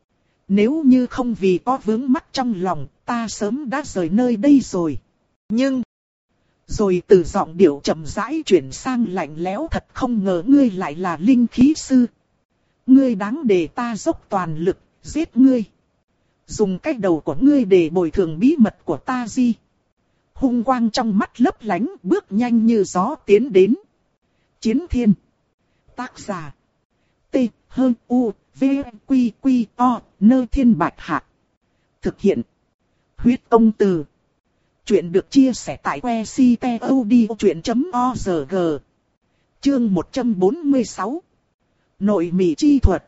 Nếu như không vì có vướng mắc trong lòng, ta sớm đã rời nơi đây rồi. Nhưng, rồi từ giọng điệu chậm rãi chuyển sang lạnh lẽo, thật không ngờ ngươi lại là linh khí sư. Ngươi đáng để ta dốc toàn lực, giết ngươi. Dùng cái đầu của ngươi để bồi thường bí mật của ta gì? Hung quang trong mắt lấp lánh, bước nhanh như gió tiến đến. Chiến Thiên. Tác giả. T, H, U, V, Quy, Quy, O, Nơ Thiên Bạch Hạc. Thực hiện. Huyết Công Từ. Chuyện được chia sẻ tại website.odchuyện.org. Chương 146. Nội mị chi thuật.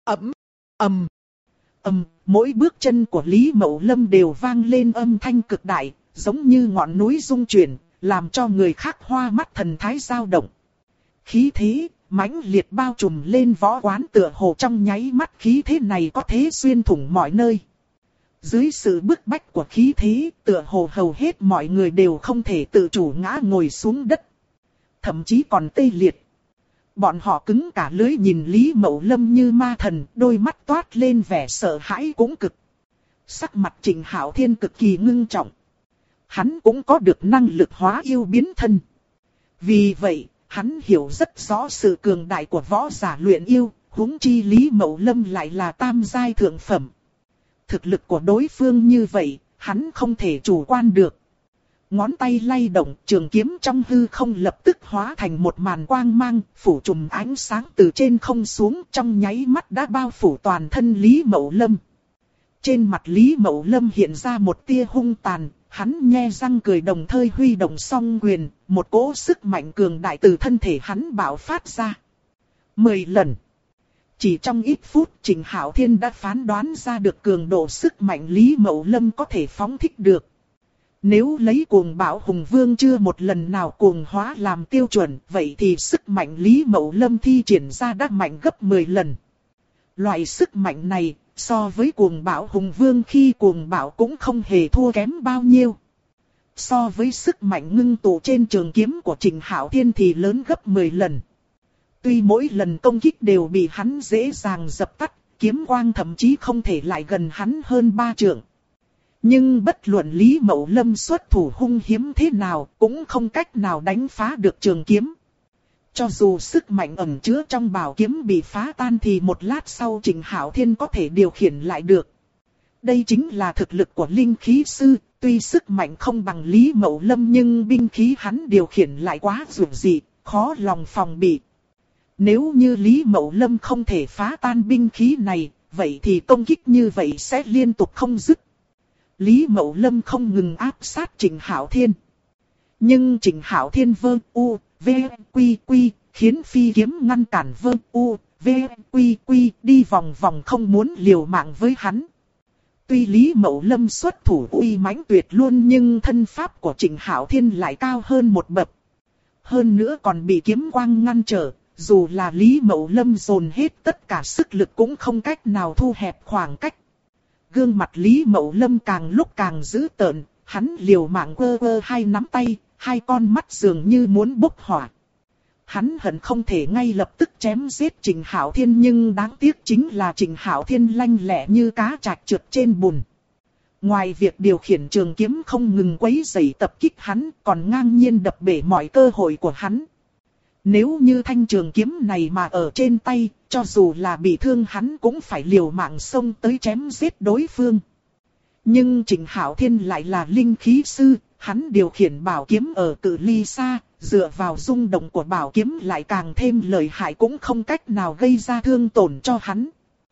Mỗi bước chân của Lý Mậu Lâm đều vang lên âm thanh cực đại, giống như ngọn núi rung chuyển, làm cho người khác hoa mắt thần thái dao động. Khí thế mãnh liệt bao trùm lên võ quán, tựa hồ trong nháy mắt khí thế này có thể xuyên thủng mọi nơi. Dưới sự bức bách của khí thế, tựa hồ hầu hết mọi người đều không thể tự chủ ngã ngồi xuống đất. Thậm chí còn tê liệt. Bọn họ cứng cả lưỡi nhìn Lý Mậu Lâm như ma thần, đôi mắt toát lên vẻ sợ hãi cũng cực. Sắc mặt Trịnh Hạo Thiên cực kỳ ngưng trọng. Hắn cũng có được năng lực hóa yêu biến thân. Vì vậy, hắn hiểu rất rõ sự cường đại của võ giả luyện yêu, huống chi Lý Mậu Lâm lại là tam giai thượng phẩm. Thực lực của đối phương như vậy, hắn không thể chủ quan được. Ngón tay lay động, trường kiếm trong hư không lập tức hóa thành một màn quang mang, phủ trùm ánh sáng từ trên không xuống, trong nháy mắt đã bao phủ toàn thân Lý Mậu Lâm. Trên mặt Lý Mậu Lâm hiện ra một tia hung tàn, hắn nhe răng cười đồng thời huy động song quyền, một cỗ sức mạnh cường đại từ thân thể hắn bạo phát ra. 10 lần. Chỉ trong ít phút, Trịnh Hạo Thiên đã phán đoán ra được cường độ sức mạnh Lý Mậu Lâm có thể phóng thích được. Nếu lấy cuồng bạo hùng vương chưa một lần nào cuồng hóa làm tiêu chuẩn, vậy thì sức mạnh Lý Mậu Lâm thi triển ra đã mạnh gấp 10 lần. Loại sức mạnh này, so với cuồng bạo hùng vương khi cuồng bạo cũng không hề thua kém bao nhiêu. So với sức mạnh ngưng tụ trên trường kiếm của Trịnh Hạo Thiên thì lớn gấp 10 lần. Tuy mỗi lần công kích đều bị hắn dễ dàng dập tắt, kiếm quang thậm chí không thể lại gần hắn hơn 3 trượng. Nhưng bất luận Lý Mậu Lâm xuất thủ hung hiếm thế nào, cũng không cách nào đánh phá được trường kiếm. Cho dù sức mạnh ẩn chứa trong bảo kiếm bị phá tan thì một lát sau Trịnh Hạo Thiên có thể điều khiển lại được. Đây chính là thực lực của linh khí sư, tuy sức mạnh không bằng Lý Mậu Lâm nhưng binh khí hắn điều khiển lại quá dữ dị, khó lòng phòng bị. Nếu như Lý Mậu Lâm không thể phá tan binh khí này, vậy thì công kích như vậy sẽ liên tục không dứt. Lý Mậu Lâm không ngừng áp sát Trịnh Hạo Thiên. Nhưng Trịnh Hạo Thiên vơ u, v, quy quy, khiến phi kiếm ngăn cản vơ u, v, quy quy, đi vòng vòng không muốn liều mạng với hắn. Tuy Lý Mậu Lâm xuất thủ uy mãnh tuyệt luôn nhưng thân pháp của Trịnh Hạo Thiên lại cao hơn một bậc. Hơn nữa còn bị kiếm quang ngăn trở, dù là Lý Mậu Lâm dồn hết tất cả sức lực cũng không cách nào thu hẹp khoảng cách. Gương mặt Lý Mậu Lâm càng lúc càng dữ tợn, hắn liều mạng quơ quơ hai nắm tay, hai con mắt dường như muốn bốc hỏa. Hắn hận không thể ngay lập tức chém giết Trịnh Hạo Thiên nhưng đáng tiếc chính là Trịnh Hạo Thiên lanh lẹ như cá trạch trượt trên bùn. Ngoài việc điều khiển trường kiếm không ngừng quấy rầy tập kích hắn, còn ngang nhiên đập bể mọi cơ hội của hắn. Nếu như thanh trường kiếm này mà ở trên tay, cho dù là bị thương hắn cũng phải liều mạng xông tới chém giết đối phương. Nhưng Trịnh Hạo Thiên lại là linh khí sư, hắn điều khiển bảo kiếm ở cự ly xa, dựa vào rung động của bảo kiếm lại càng thêm lợi hại cũng không cách nào gây ra thương tổn cho hắn.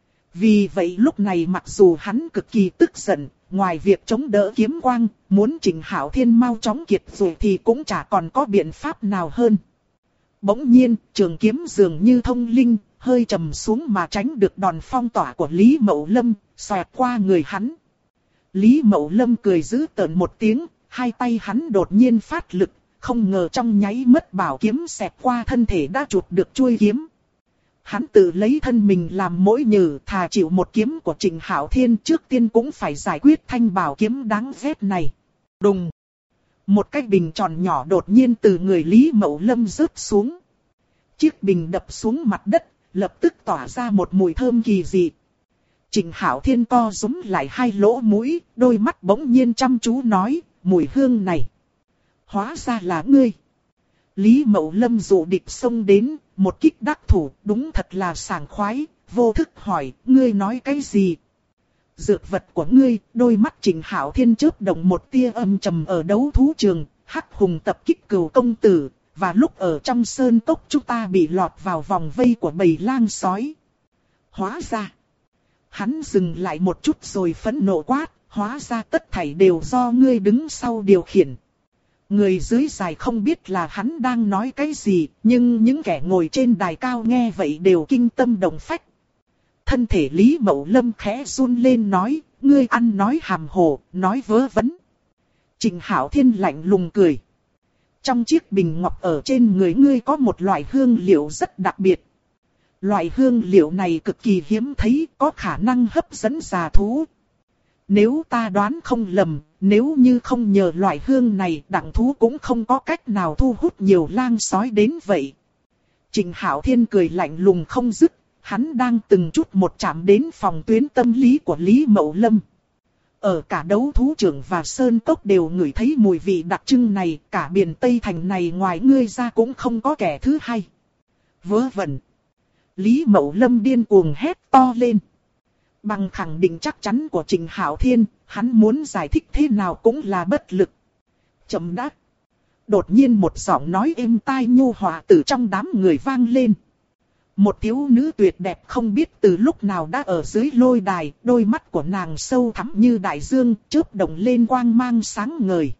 Vì vậy lúc này mặc dù hắn cực kỳ tức giận, ngoài việc chống đỡ kiếm quang, muốn Trịnh Hạo Thiên mau chóng kiệt rồi thì cũng chả còn có biện pháp nào hơn. Bỗng nhiên, trường kiếm dường như thông linh, hơi trầm xuống mà tránh được đòn phong tỏa của Lý Mậu Lâm, xoẹt qua người hắn. Lý Mậu Lâm cười dữ tợn một tiếng, hai tay hắn đột nhiên phát lực, không ngờ trong nháy mắt bảo kiếm xẹt qua thân thể đã chụp được chuôi kiếm. Hắn tự lấy thân mình làm mối nhử, thà chịu một kiếm của Trịnh Hạo Thiên trước tiên cũng phải giải quyết thanh bảo kiếm đáng ghét này. Đùng! Một cái bình tròn nhỏ đột nhiên từ người Lý Mậu Lâm rớt xuống. Chiếc bình đập xuống mặt đất, lập tức tỏa ra một mùi thơm kỳ dị. Trịnh Hạo Thiên co rúm lại hai lỗ mũi, đôi mắt bỗng nhiên chăm chú nói, mùi hương này. Hóa ra là ngươi. Lý Mậu Lâm dụ địch xông đến, một kích đắc thủ, đúng thật là sảng khoái, vô thức hỏi, ngươi nói cái gì? Dược vật của ngươi, đôi mắt Trịnh Hạo Thiên chớp động một tia âm trầm ở đấu thú trường, Hắc Hùng tập kích Cửu công tử, và lúc ở trong sơn cốc chúng ta bị lọt vào vòng vây của bầy lang sói. Hóa ra, hắn dừng lại một chút rồi phẫn nộ quát, hóa ra tất thảy đều do ngươi đứng sau điều khiển. Người dưới đài không biết là hắn đang nói cái gì, nhưng những kẻ ngồi trên đài cao nghe vậy đều kinh tâm động phách. Thân thể Lý Mậu Lâm khẽ run lên nói, ngươi ăn nói hàm hồ, nói vớ vẩn. Trịnh Hạo Thiên lạnh lùng cười. Trong chiếc bình ngọc ở trên người ngươi có một loại hương liệu rất đặc biệt. Loại hương liệu này cực kỳ hiếm thấy, có khả năng hấp dẫn già thú. Nếu ta đoán không lầm, nếu như không nhờ loại hương này, đặng thú cũng không có cách nào thu hút nhiều lang sói đến vậy. Trịnh Hạo Thiên cười lạnh lùng không dứt, hắn đang từng chút một chạm đến phòng tuyến tâm lý của Lý Mậu Lâm. Ở cả đấu thú trường và sơn cốc đều ngửi thấy mùi vị đặc trưng này, cả biển Tây Thành này ngoài ngươi ra cũng không có kẻ thứ hai. Vớ vẩn. Lý Mậu Lâm điên cuồng hét to lên. Bằng khẳng định chắc chắn của Trịnh Hạo Thiên, hắn muốn giải thích thế nào cũng là bất lực. Chậm đã. Đột nhiên một giọng nói êm tai nhu hòa từ trong đám người vang lên. Một thiếu nữ tuyệt đẹp không biết từ lúc nào đã ở dưới lôi đài, đôi mắt của nàng sâu thẳm như đại dương, chớp động lên quang mang sáng ngời.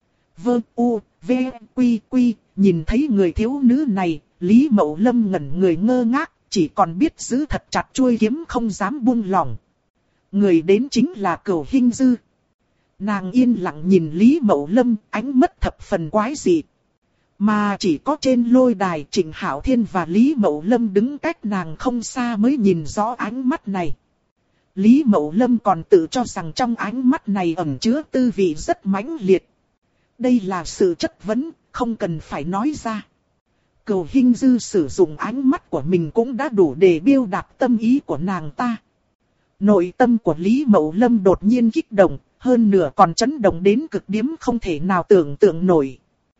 Vơ u, v, quy quy, nhìn thấy người thiếu nữ này, Lý Mậu Lâm ngẩn người ngơ ngác, chỉ còn biết giữ thật chặt chuôi kiếm không dám buông lỏng. Người đến chính là Cửu Hinh Dư. Nàng yên lặng nhìn Lý Mậu Lâm, ánh mắt thập phần quái dị. Mà chỉ có trên lôi đài Trịnh Hạo Thiên và Lý Mậu Lâm đứng cách nàng không xa mới nhìn rõ ánh mắt này. Lý Mậu Lâm còn tự cho rằng trong ánh mắt này ẩn chứa tư vị rất mãnh liệt. Đây là sự chất vấn, không cần phải nói ra. Cửu Hinh Dư sử dụng ánh mắt của mình cũng đã đủ để biểu đạt tâm ý của nàng ta. Nội tâm của Lý Mậu Lâm đột nhiên kích động, hơn nửa còn chấn động đến cực điểm không thể nào tưởng tượng nổi.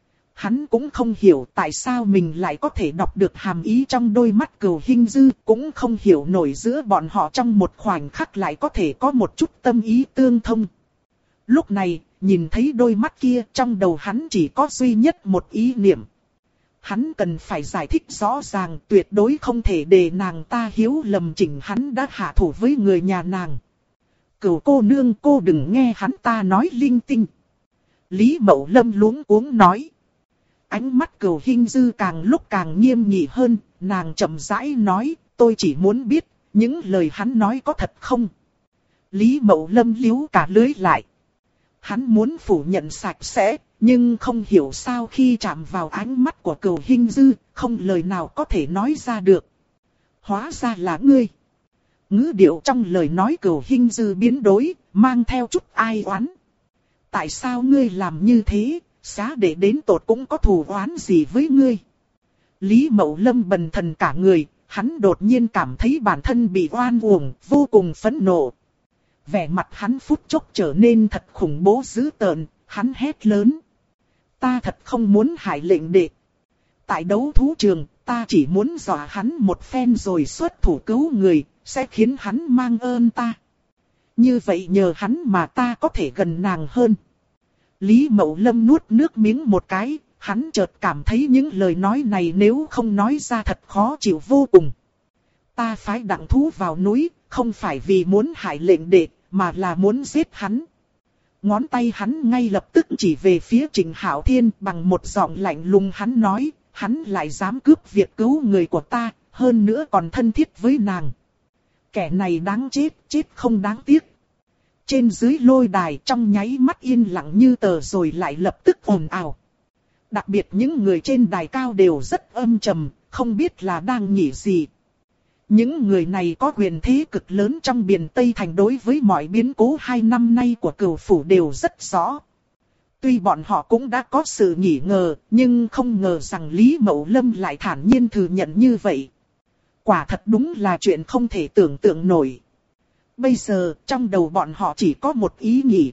Hắn cũng không hiểu tại sao mình lại có thể đọc được hàm ý trong đôi mắt Cửu Hinh Dư, cũng không hiểu nổi giữa bọn họ trong một khoảnh khắc lại có thể có một chút tâm ý tương thông. Lúc này, nhìn thấy đôi mắt kia, trong đầu hắn chỉ có duy nhất một ý niệm. Hắn cần phải giải thích rõ ràng, tuyệt đối không thể để nàng ta hiểu lầm Trịnh hắn đã hạ thủ với người nhà nàng. Cửu cô nương, cô đừng nghe hắn ta nói linh tinh. Lý Mậu Lâm luống cuống nói. Ánh mắt Cửu Hinh Dư càng lúc càng nghiêm nghị hơn, nàng chậm rãi nói, tôi chỉ muốn biết, những lời hắn nói có thật không? Lý Mậu Lâm liếu cả lưới lại. Hắn muốn phủ nhận sạch sẽ, nhưng không hiểu sao khi chạm vào ánh mắt của Cửu Hinh Dư, không lời nào có thể nói ra được. Hóa ra là ngươi. Ngữ điệu trong lời nói Cửu Hinh Dư biến đổi, mang theo chút ai oán. Tại sao ngươi làm như thế? Xá để đến tột cũng có thù oán gì với ngươi? Lý Mậu Lâm bần thần cả người, hắn đột nhiên cảm thấy bản thân bị oan uổng, vô cùng phẫn nộ. Vẻ mặt hắn phút chốc trở nên thật khủng bố dữ tợn, hắn hét lớn. Ta thật không muốn hại lệnh đệ. Tại đấu thú trường, ta chỉ muốn dọa hắn một phen rồi xuất thủ cứu người, sẽ khiến hắn mang ơn ta. Như vậy nhờ hắn mà ta có thể gần nàng hơn. Lý Mậu Lâm nuốt nước miếng một cái, hắn chợt cảm thấy những lời nói này nếu không nói ra thật khó chịu vô cùng. Ta phái đặng thú vào núi, không phải vì muốn hại lệnh đệ, mà là muốn giết hắn. Ngón tay hắn ngay lập tức chỉ về phía Trịnh Hạo Thiên, bằng một giọng lạnh lùng hắn nói, hắn lại dám cướp việc cứu người của ta, hơn nữa còn thân thiết với nàng. Kẻ này đáng chết, chết không đáng tiếc. Trên dưới lôi đài trong nháy mắt yên lặng như tờ rồi lại lập tức ồn ào. Đặc biệt những người trên đài cao đều rất âm trầm, không biết là đang nghĩ gì. Những người này có quyền thế cực lớn trong biển Tây Thành, đối với mọi biến cố 2 năm nay của Cửu phủ đều rất rõ. Tuy bọn họ cũng đã có sự nghi ngờ, nhưng không ngờ rằng Lý Mậu Lâm lại thản nhiên thừa nhận như vậy. Quả thật đúng là chuyện không thể tưởng tượng nổi. Bây giờ, trong đầu bọn họ chỉ có một ý nghĩ.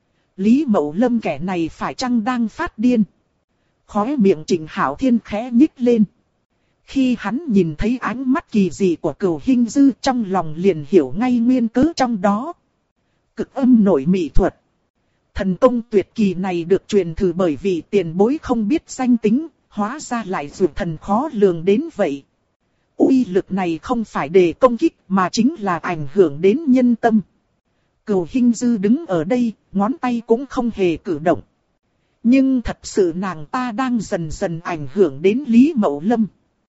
Lý Mậu Lâm kẻ này phải chăng đang phát điên? Khóe miệng Trịnh Hạo Thiên khẽ nhích lên. Khi hắn nhìn thấy ánh mắt kỳ dị của Cửu Hinh Dư, trong lòng liền hiểu ngay nguyên cớ trong đó. Cực âm nội mị thuật. Thần công tuyệt kỳ này được truyền thụ bởi vì tiền bối không biết danh tính, hóa ra lại dù thần khó lường đến vậy. Uy lực này không phải để công kích mà chính là ảnh hưởng đến nhân tâm. Cửu Hinh Dư đứng ở đây, ngón tay cũng không hề cử động. Nhưng thật sự nàng ta đang dần dần ảnh hưởng đến Lý Mậu Lâm.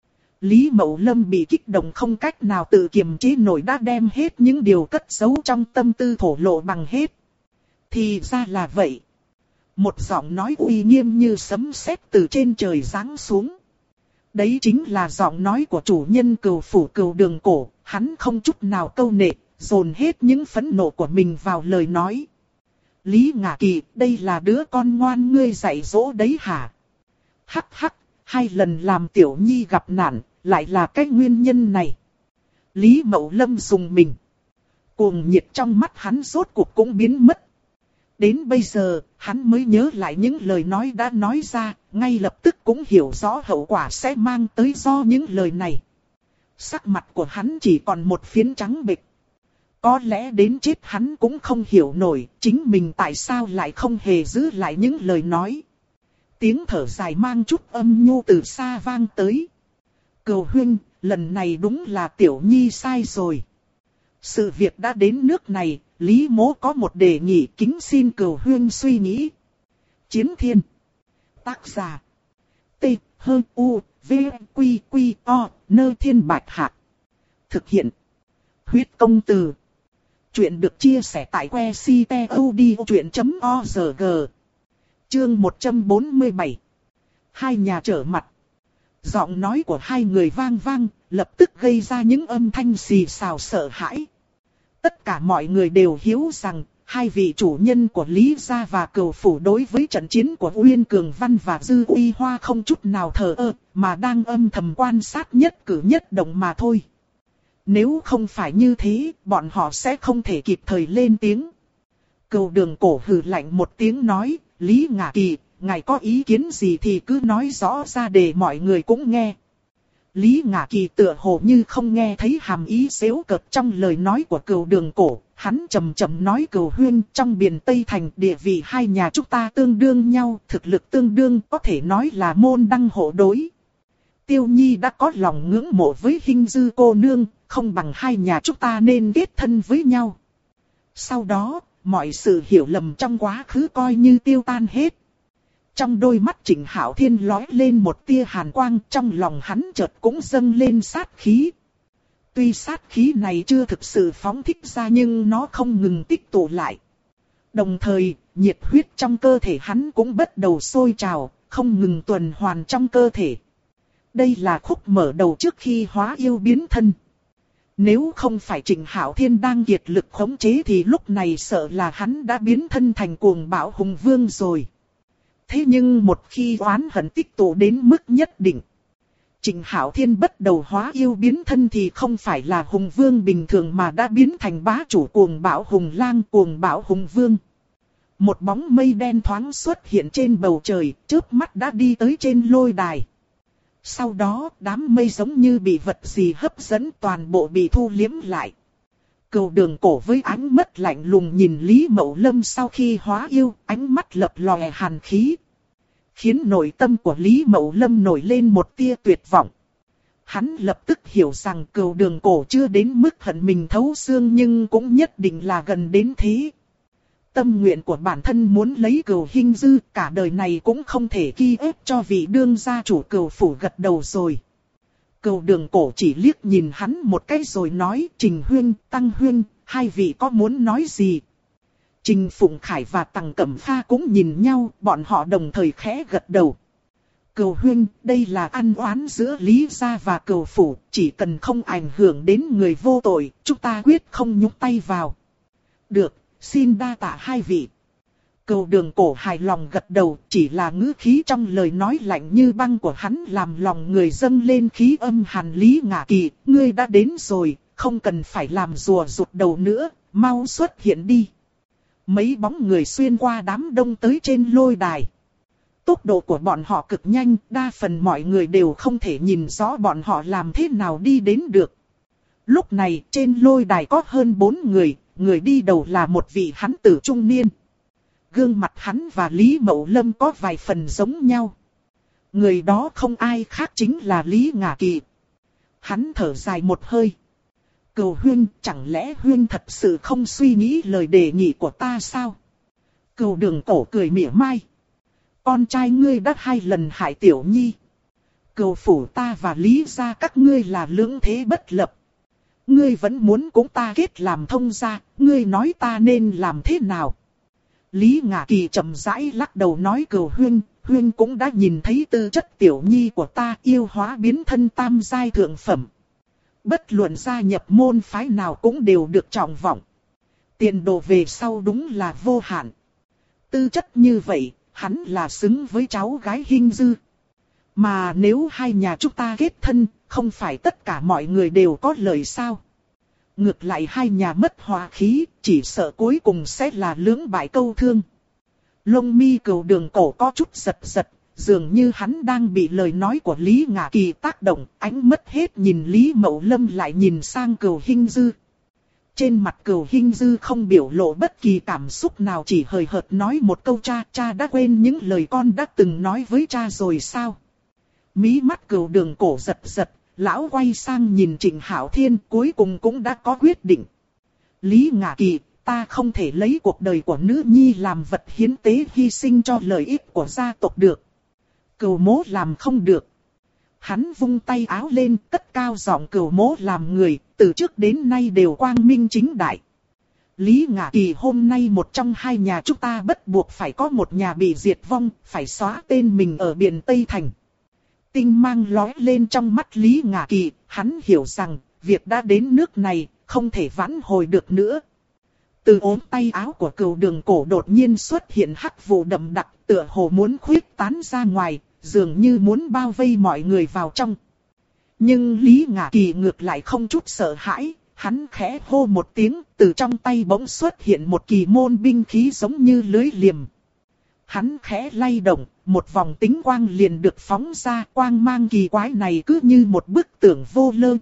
Lý Mậu Lâm bị kích động không cách nào tự kiềm chế nổi, đã đem hết những điều cất giấu trong tâm tư thổ lộ bằng hết. Thì ra là vậy. Một giọng nói uy nghiêm như sấm sét từ trên trời giáng xuống. Đấy chính là giọng nói của chủ nhân Cửu phủ Cửu Đường Cổ. Hắn không chút nào câu nệ, dồn hết những phẫn nộ của mình vào lời nói. Lý Ngạ Kỳ, đây là đứa con ngoan ngươi dạy dỗ đấy hả? Hắc hắc, 2 lần làm tiểu nhi gặp nạn, lại là cái nguyên nhân này. Lý Mậu Lâm dùng mình. Cuồng nhiệt trong mắt hắn rốt cuộc cũng biến mất. Đến bây giờ, hắn mới nhớ lại những lời nói đã nói ra, ngay lập tức cũng hiểu rõ hậu quả sẽ mang tới do những lời này. Sắc mặt của hắn chỉ còn một phiến trắng bệch. Có lẽ đến chết hắn cũng không hiểu nổi, chính mình tại sao lại không hề giữ lại những lời nói. Tiếng thở dài mang chút âm nhu từ xa vang tới. Cửu huynh, lần này đúng là tiểu nhi sai rồi. Sự việc đã đến nước này, Lý mỗ có một đề nghị, kính xin cửu huynh suy nghĩ. Chiến Thiên. Tác giả. T, H, U, V, Quy, Quy, O, Nơ Thiên Bạch Hạc. Thực hiện. Huyết công từ. Chuyện được chia sẻ tại que ctod.org. Chương 147. Hai nhà trở mặt. Giọng nói của hai người vang vang, lập tức gây ra những âm thanh xì xào sợ hãi. Tất cả mọi người đều hiểu rằng, hai vị chủ nhân của Lý Gia và Cửu phủ đối với trận chiến của Uyên Cường Văn và Dư Uy Hoa không chút nào thờ ơ, mà đang âm thầm quan sát nhất cử nhất động mà thôi. Nếu không phải như thế, bọn họ sẽ không thể kịp thời lên tiếng. Cửu Đường Cổ hừ lạnh một tiếng nói, Lý Ngạ Kỳ, ngài có ý kiến gì thì cứ nói rõ ra để mọi người cũng nghe. Lý Ngạ Kỳ tựa hồ như không nghe thấy hàm ý xéo cợt trong lời nói của Cửu Đường Cổ, hắn trầm trầm nói Cửu huynh, trong Biện Tây Thành địa vị hai nhà chúng ta tương đương nhau, thực lực tương đương, có thể nói là môn đăng hộ đối. Tiêu Nhi đã có lòng ngưỡng mộ với Hinh Dư cô nương, không bằng hai nhà chúng ta nên kết thân với nhau. Sau đó, mọi sự hiểu lầm trong quá khứ coi như tiêu tan hết. Trong đôi mắt Trịnh Hạo Thiên lóe lên một tia hàn quang, trong lòng hắn chợt cũng dâng lên sát khí. Tuy sát khí này chưa thực sự phóng thích ra nhưng nó không ngừng tích tụ lại. Đồng thời, nhiệt huyết trong cơ thể hắn cũng bắt đầu sôi trào, không ngừng tuần hoàn trong cơ thể. Đây là khúc mở đầu trước khi hóa yêu biến thân. Nếu không phải Trịnh Hạo Thiên đang kiệt lực khống chế thì lúc này sợ là hắn đã biến thân thành cuồng bạo hùng vương rồi. Thế nhưng một khi oán hận tích tụ đến mức nhất định, Trịnh Hạo Thiên bắt đầu hóa yêu biến thân thì không phải là hùng vương bình thường mà đã biến thành bá chủ cuồng bạo hùng lang, cuồng bạo hùng vương. Một bóng mây đen thoáng xuất hiện trên bầu trời, chớp mắt đã đi tới trên lôi đài. Sau đó, đám mây giống như bị vật gì hấp dẫn, toàn bộ bị thu liếm lại. Cửu Đường Cổ với ánh mắt lạnh lùng nhìn Lý Mậu Lâm sau khi hóa yêu, ánh mắt lập lòe hàn khí. Khiến nội tâm của Lý Mậu Lâm nổi lên một tia tuyệt vọng. Hắn lập tức hiểu rằng Cửu Đường Cổ chưa đến mức hận mình thấu xương nhưng cũng nhất định là gần đến thế. Tâm nguyện của bản thân muốn lấy Cửu Hinh Dư, cả đời này cũng không thể ghi ép cho vị đương gia chủ Cửu phủ gật đầu rồi. Cửu Đường Cổ chỉ liếc nhìn hắn một cái rồi nói, Trình huynh, Tăng huynh, hai vị có muốn nói gì? Trình Phụng Khải và Tằng Cẩm Pha cũng nhìn nhau, bọn họ đồng thời khẽ gật đầu. Cửu huynh, đây là ăn oán giữa Lý gia và Cửu phủ, chỉ cần không ảnh hưởng đến người vô tội, chúng ta quyết không nhúc tay vào. Được, xin đa tạ hai vị. Cửu Đường Cổ hài lòng gật đầu, chỉ là ngữ khí trong lời nói lạnh như băng của hắn làm lòng người dâng lên khí âm hàn. Lý Ngạ Kỳ, ngươi đã đến rồi, không cần phải làm rùa rụt đầu nữa, mau xuất hiện đi. Mấy bóng người xuyên qua đám đông tới trên lôi đài. Tốc độ của bọn họ cực nhanh, đa phần mọi người đều không thể nhìn rõ bọn họ làm thế nào đi đến được. Lúc này trên lôi đài có hơn 4 người, người đi đầu là một vị hán tử trung niên. Gương mặt hắn và Lý Mậu Lâm có vài phần giống nhau. Người đó không ai khác chính là Lý Ngạ Kỳ. Hắn thở dài một hơi. Cửu huynh, chẳng lẽ huynh thật sự không suy nghĩ lời đề nghị của ta sao? Cửu Đường Cổ cười mỉa mai. Con trai ngươi đã 2 lần hại Tiểu Nhi. Cửu phủ ta và Lý gia các ngươi là lưỡng thế bất lập. Ngươi vẫn muốn cùng ta kết làm thông gia, ngươi nói ta nên làm thế nào? Lý Ngạ Kỳ chậm rãi lắc đầu nói Cửu huynh, huynh cũng đã nhìn thấy tư chất Tiểu Nhi của ta yêu hóa biến thân tam giai thượng phẩm. Bất luận gia nhập môn phái nào cũng đều được trọng vọng. Tiền đồ về sau đúng là vô hạn. Tư chất như vậy, hắn là xứng với cháu gái Hinh Dư. Mà nếu hai nhà chúng ta kết thân, không phải tất cả mọi người đều có lợi sao? Ngược lại hai nhà mất hòa khí, chỉ sợ cuối cùng sẽ là lưỡng bại câu thương. Lông mi Cửu Đường Cổ có chút giật giật, dường như hắn đang bị lời nói của Lý Ngạ Kỳ tác động, ánh mất hết nhìn Lý Mậu Lâm lại nhìn sang Cửu Hinh Dư. Trên mặt Cửu Hinh Dư không biểu lộ bất kỳ cảm xúc nào, chỉ hời hợt nói một câu cha đã quên những lời con đã từng nói với cha rồi sao? Mí mắt Cửu Đường Cổ giật giật, lão quay sang nhìn Trịnh Hạo Thiên cuối cùng cũng đã có quyết định. Lý Ngạ Kỳ, ta không thể lấy cuộc đời của nữ nhi làm vật hiến tế hy sinh cho lợi ích của gia tộc được. Cửu mỗ làm không được. Hắn vung tay áo lên, cất cao giọng Cửu mỗ làm người, từ trước đến nay đều quang minh chính đại. Lý Ngạ Kỳ, hôm nay một trong hai nhà chúng ta bắt buộc phải có một nhà bị diệt vong, phải xóa tên mình ở biển Tây Thành. Tinh mang lóe lên trong mắt Lý Ngạ Kỳ, hắn hiểu rằng, việc đã đến nước này, không thể vãn hồi được nữa. Từ ốm tay áo của Cửu Đường Cổ đột nhiên xuất hiện hắc vụ đậm đặc, tựa hồ muốn khuếch tán ra ngoài, dường như muốn bao vây mọi người vào trong. Nhưng Lý Ngạ Kỳ ngược lại không chút sợ hãi, hắn khẽ hô một tiếng, từ trong tay bỗng xuất hiện một kỳ môn binh khí giống như lưới liềm. Hắn khẽ lay động, một vòng tính quang liền được phóng ra, quang mang kỳ quái này cứ như một bức tường vô lơ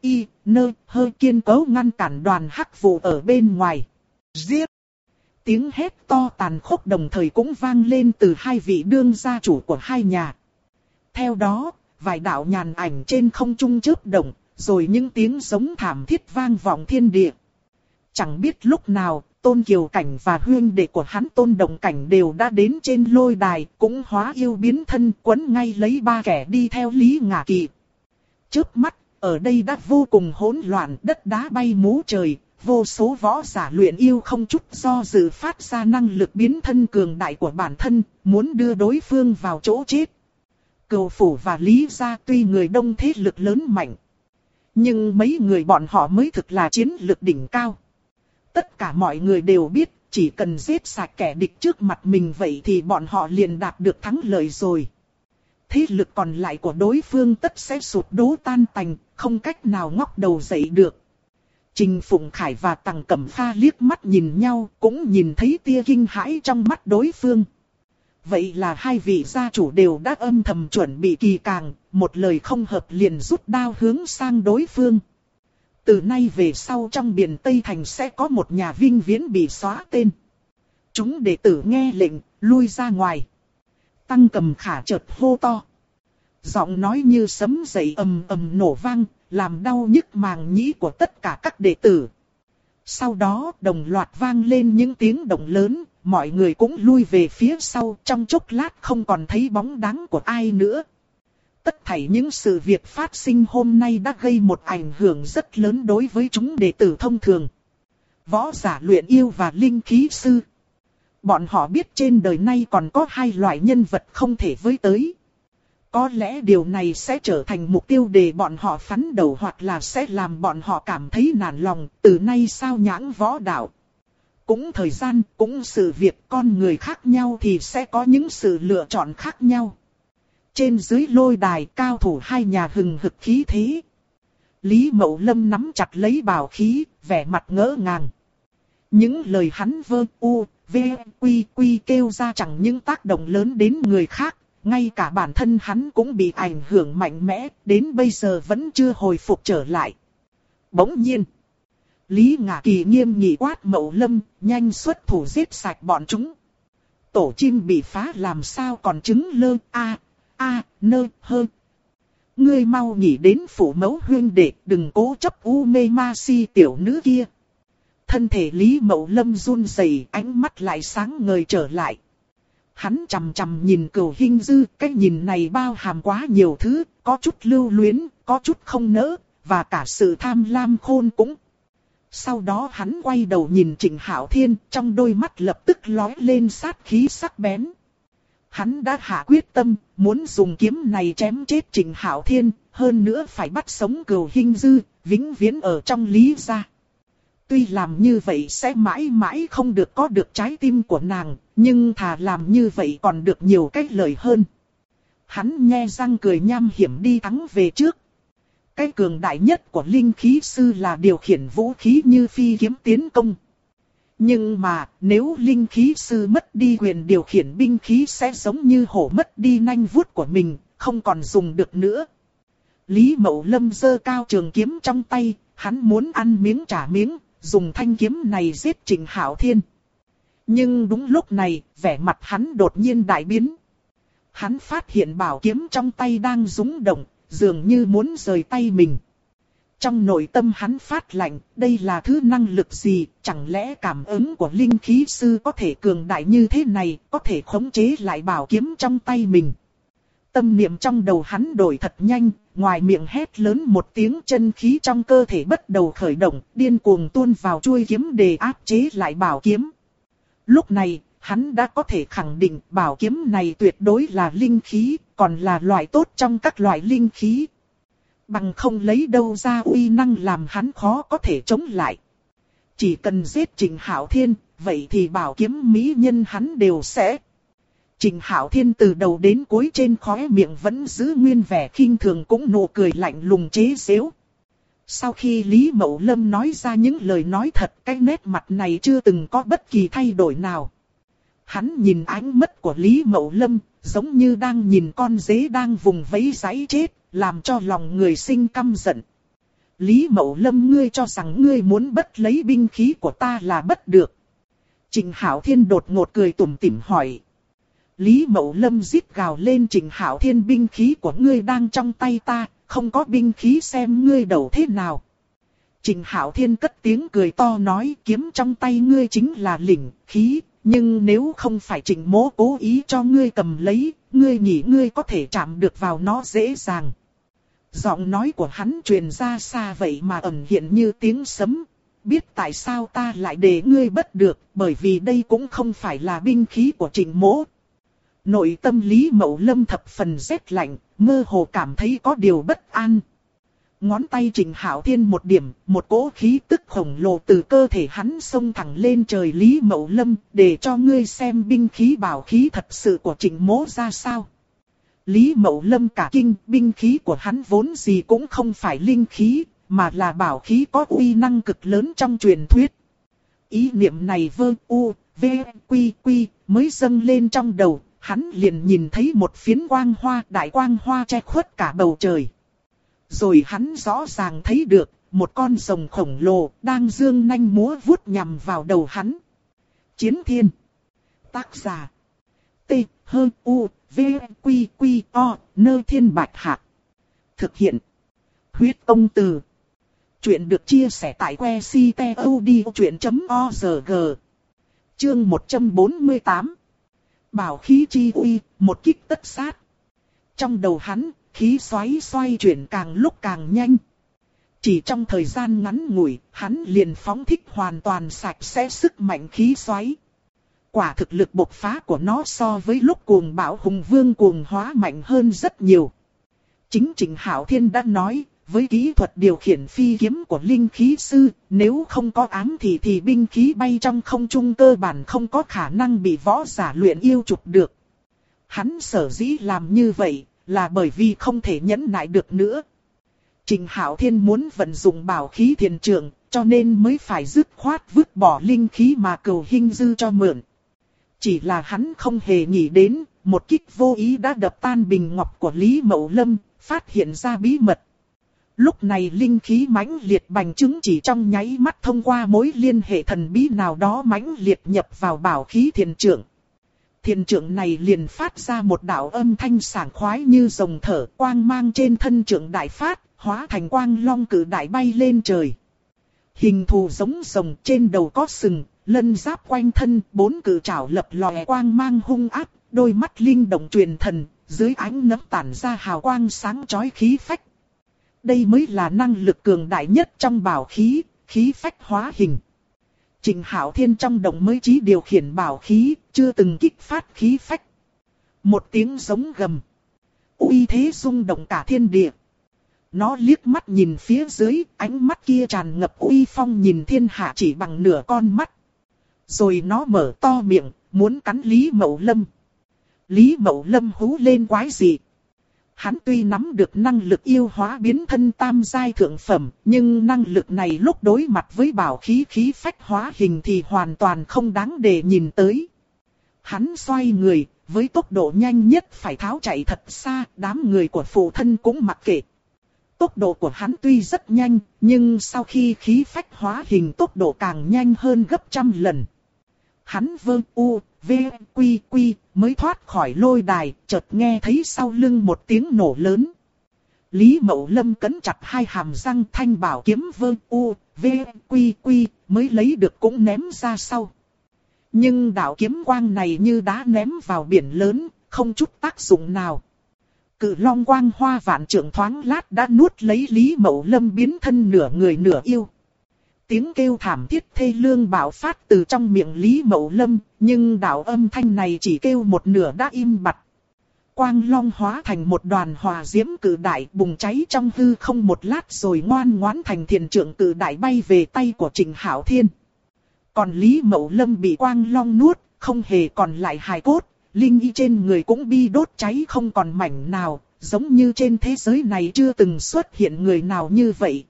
hơi kiên cố ngăn cản đoàn hắc vụ ở bên ngoài. Giết! Tiếng hét to tàn khốc đồng thời cũng vang lên từ hai vị đương gia chủ của hai nhà. Theo đó, vài đạo nhàn ảnh trên không trung chớp động, rồi những tiếng giống thảm thiết vang vọng thiên địa. Chẳng biết lúc nào, Tôn Kiều Cảnh và huynh đệ của hắn Tôn Đồng Cảnh đều đã đến trên lôi đài, cũng hóa yêu biến thân quấn ngay lấy 3 kẻ đi theo Lý Ngạ Kỳ. Chớp mắt, ở đây đã vô cùng hỗn loạn, đất đá bay múa trời, vô số võ giả luyện yêu không chút do dự phát ra năng lực biến thân cường đại của bản thân, muốn đưa đối phương vào chỗ chết. Cửu phủ và Lý gia tuy người đông thế lực lớn mạnh, nhưng mấy người bọn họ mới thực là chiến lực đỉnh cao. Tất cả mọi người đều biết, chỉ cần giết sạch kẻ địch trước mặt mình vậy thì bọn họ liền đạt được thắng lợi rồi. Thế lực còn lại của đối phương tất sẽ sụp đổ tan tành, không cách nào ngóc đầu dậy được. Trình Phụng Khải và Tằng Cẩm Pha liếc mắt nhìn nhau, cũng nhìn thấy tia kinh hãi trong mắt đối phương. Vậy là hai vị gia chủ đều đã âm thầm chuẩn bị kỳ càng, một lời không hợp liền rút đao hướng sang đối phương. Từ nay về sau trong biển Tây Thành sẽ có một nhà vinh viễn bị xóa tên. Chúng đệ tử nghe lệnh, lui ra ngoài. Tăng Cầm Khả chợt hô to. Giọng nói như sấm dậy ầm ầm nổ vang, làm đau nhức màng nhĩ của tất cả các đệ tử. Sau đó đồng loạt vang lên những tiếng động lớn, mọi người cũng lui về phía sau, trong chốc lát không còn thấy bóng dáng của ai nữa. Tất thảy những sự việc phát sinh hôm nay đã gây một ảnh hưởng rất lớn đối với chúng đệ tử thông thường. Võ giả luyện yêu và linh khí sư. Bọn họ biết trên đời này còn có hai loại nhân vật không thể với tới. Có lẽ điều này sẽ trở thành mục tiêu để bọn họ phấn đấu, hoặc là sẽ làm bọn họ cảm thấy nản lòng, từ nay sao nhãng võ đạo. Cũng thời gian, cũng sự việc, con người khác nhau thì sẽ có những sự lựa chọn khác nhau. Trên dưới lôi đài, cao thủ hai nhà hừng hực khí thế. Lý Mậu Lâm nắm chặt lấy bảo khí, vẻ mặt ngỡ ngàng. Những lời hắn vơ u, v, quy quy kêu ra chẳng những tác động lớn đến người khác, ngay cả bản thân hắn cũng bị ảnh hưởng mạnh mẽ, đến bây giờ vẫn chưa hồi phục trở lại. Bỗng nhiên, Lý Ngạ Kỳ nghiêm nghị quát Mậu Lâm, nhanh xuất thủ giết sạch bọn chúng. Tổ chim bị phá làm sao còn trứng lơ, nơ, hơ. Ngươi mau nhỉ đến phủ mẫu huyên đệ, đừng cố chấp u mê ma si tiểu nữ kia. Thân thể Lý Mậu Lâm run rẩy, ánh mắt lại sáng ngời trở lại. Hắn chằm chằm nhìn Cửu Hinh Dư, cái nhìn này bao hàm quá nhiều thứ, có chút lưu luyến, có chút không nỡ, và cả sự tham lam khôn cũng. Sau đó hắn quay đầu nhìn Trịnh Hạo Thiên, trong đôi mắt lập tức lóe lên sát khí sắc bén. Hắn đã hạ quyết tâm, muốn dùng kiếm này chém chết Trịnh Hạo Thiên, hơn nữa phải bắt sống Cửu Hinh Dư, vĩnh viễn ở trong Lý gia. Tuy làm như vậy sẽ mãi mãi không được có được trái tim của nàng, nhưng thà làm như vậy còn được nhiều cách lợi hơn. Hắn nhe răng cười nham hiểm đi thắng về trước. Cái cường đại nhất của linh khí sư là điều khiển vũ khí như phi kiếm tiến công. Nhưng mà nếu linh khí sư mất đi quyền điều khiển binh khí sẽ giống như hổ mất đi nanh vuốt của mình, không còn dùng được nữa. Lý Mậu Lâm giơ cao trường kiếm trong tay, hắn muốn ăn miếng trả miếng, dùng thanh kiếm này giết Trịnh Hạo Thiên. Nhưng đúng lúc này, vẻ mặt hắn đột nhiên đại biến. Hắn phát hiện bảo kiếm trong tay đang rung động, dường như muốn rời tay mình. Trong nội tâm hắn phát lạnh, đây là thứ năng lực gì, chẳng lẽ cảm ứng của linh khí sư có thể cường đại như thế này, có thể khống chế lại bảo kiếm trong tay mình. Tâm niệm trong đầu hắn đổi thật nhanh, ngoài miệng hét lớn một tiếng, chân khí trong cơ thể bắt đầu khởi động, điên cuồng tuôn vào chuôi kiếm để áp chế lại bảo kiếm. Lúc này, hắn đã có thể khẳng định bảo kiếm này tuyệt đối là linh khí, còn là loại tốt trong các loại linh khí. Bằng không lấy đâu ra uy năng làm hắn khó có thể chống lại. Chỉ cần giết Trịnh Hạo Thiên, vậy thì bảo kiếm mỹ nhân hắn đều sẽ. Trịnh Hạo Thiên từ đầu đến cuối trên khóe miệng vẫn giữ nguyên vẻ khinh thường, cũng nụ cười lạnh lùng chế giễu. Sau khi Lý Mậu Lâm nói ra những lời nói thật, cái nét mặt này chưa từng có bất kỳ thay đổi nào. Hắn nhìn ánh mắt của Lý Mậu Lâm, giống như đang nhìn con dế đang vùng vẫy giãy chết, làm cho lòng người sinh căm giận. Lý Mậu Lâm, ngươi cho rằng ngươi muốn bắt lấy binh khí của ta là bắt được. Trịnh Hạo Thiên đột ngột cười tủm tỉm hỏi. Lý Mậu Lâm rít gào lên, Trịnh Hạo Thiên, binh khí của ngươi đang trong tay ta, không có binh khí xem ngươi đầu thế nào. Trịnh Hạo Thiên cất tiếng cười to nói, kiếm trong tay ngươi chính là lĩnh khí, nhưng nếu không phải Trịnh mỗ cố ý cho ngươi cầm lấy, ngươi nghĩ ngươi có thể chạm được vào nó dễ dàng. Giọng nói của hắn truyền ra xa vậy mà ẩn hiện như tiếng sấm. Biết tại sao ta lại để ngươi bắt được, bởi vì đây cũng không phải là binh khí của Trịnh mỗ. Nội tâm Lý Mậu Lâm thập phần rét lạnh, mơ hồ cảm thấy có điều bất an. Ngón tay Trịnh Hạo Thiên một điểm, một cỗ khí tức khổng lồ từ cơ thể hắn xông thẳng lên trời. Lý Mậu Lâm, để cho ngươi xem binh khí bảo khí thật sự của Trịnh mỗ ra sao. Lý Mậu Lâm cả kinh, binh khí của hắn vốn gì cũng không phải linh khí, mà là bảo khí có uy năng cực lớn trong truyền thuyết. Ý niệm này vơ u, v, quy quy, mới dâng lên trong đầu, hắn liền nhìn thấy một phiến quang hoa, đại quang hoa che khuất cả bầu trời. Rồi hắn rõ ràng thấy được, một con rồng khổng lồ, đang dương nanh múa vuốt nhằm vào đầu hắn. Chiến Thiên. Tác giả. T, H, U, V, Quy, Quy, O, Nơ Thiên Bạch Hạc. Thực hiện. Huyết Công Từ. Chuyện được chia sẻ tại que ctod.org. Chương 148. Bảo khí chi uy, một kích tất sát. Trong đầu hắn, khí xoáy xoay chuyển càng lúc càng nhanh. Chỉ trong thời gian ngắn ngủi, hắn liền phóng thích hoàn toàn sạch sẽ sức mạnh khí xoáy. Quả thực lực bộc phá của nó so với lúc cuồng bạo hùng vương cuồng hóa mạnh hơn rất nhiều. Chính Trịnh Hạo Thiên đã nói, với kỹ thuật điều khiển phi kiếm của linh khí sư, nếu không có ám thì binh khí bay trong không trung cơ bản không có khả năng bị võ giả luyện yêu chụp được. Hắn sở dĩ làm như vậy, là bởi vì không thể nhẫn nại được nữa. Trình Hạo Thiên muốn vận dụng bảo khí thiền trượng, cho nên mới phải dứt khoát vứt bỏ linh khí mà Cửu Hinh Dư cho mượn. Chỉ là hắn không hề nghĩ đến, một kích vô ý đã đập tan bình ngọc của Lý Mậu Lâm, phát hiện ra bí mật. Lúc này linh khí mãnh liệt bành trướng chỉ trong nháy mắt thông qua mối liên hệ thần bí nào đó mãnh liệt nhập vào bảo khí thiền trượng. Thiền trượng này liền phát ra một đạo âm thanh sảng khoái như rồng thở, quang mang trên thân trượng đại phát, hóa thành quang long cử đại bay lên trời. Hình thù giống rồng, trên đầu có sừng, lân giáp quanh thân, 4 cự trảo lập lòe quang mang hung ác, đôi mắt linh động truyền thần, dưới ánh nấm tản ra hào quang sáng chói khí phách. Đây mới là năng lực cường đại nhất trong bảo khí, khí phách hóa hình. Trình Hạo Thiên trong động mới trí điều khiển bảo khí, chưa từng kích phát khí phách. Một tiếng giống gầm, uy thế rung động cả thiên địa. Nó liếc mắt nhìn phía dưới, ánh mắt kia tràn ngập uy phong nhìn thiên hạ chỉ bằng nửa con mắt. Rồi nó mở to miệng, muốn cắn Lý Mậu Lâm. Lý Mậu Lâm hú lên quái dị. Hắn tuy nắm được năng lực yêu hóa biến thân tam giai thượng phẩm, nhưng năng lực này lúc đối mặt với bảo khí khí phách hóa hình thì hoàn toàn không đáng để nhìn tới. Hắn xoay người, với tốc độ nhanh nhất phải tháo chạy thật xa, đám người của phụ thân cũng mặc kệ. Tốc độ của hắn tuy rất nhanh, nhưng sau khi khí phách hóa hình tốc độ càng nhanh hơn gấp trăm lần. Hắn vơ u, v, quy quy, mới thoát khỏi lôi đài, chợt nghe thấy sau lưng một tiếng nổ lớn. Lý Mậu Lâm cắn chặt hai hàm răng, thanh bảo kiếm vơ u, v, quy quy, mới lấy được cũng ném ra sau. Nhưng đạo kiếm quang này như đá ném vào biển lớn, không chút tác dụng nào. Cự long quang hoa vạn trượng thoáng lát đã nuốt lấy Lý Mậu Lâm biến thân nửa người nửa yêu. Tiếng kêu thảm thiết thê lương bạo phát từ trong miệng Lý Mậu Lâm, nhưng đạo âm thanh này chỉ kêu một nửa đã im bặt. Quang long hóa thành một đoàn hỏa diễm cự đại bùng cháy trong hư không một lát rồi ngoan ngoãn thành thiền trượng cự đại bay về tay của Trình Hạo Thiên. Còn Lý Mậu Lâm bị quang long nuốt, không hề còn lại hài cốt, linh y trên người cũng bị đốt cháy không còn mảnh nào, giống như trên thế giới này chưa từng xuất hiện người nào như vậy.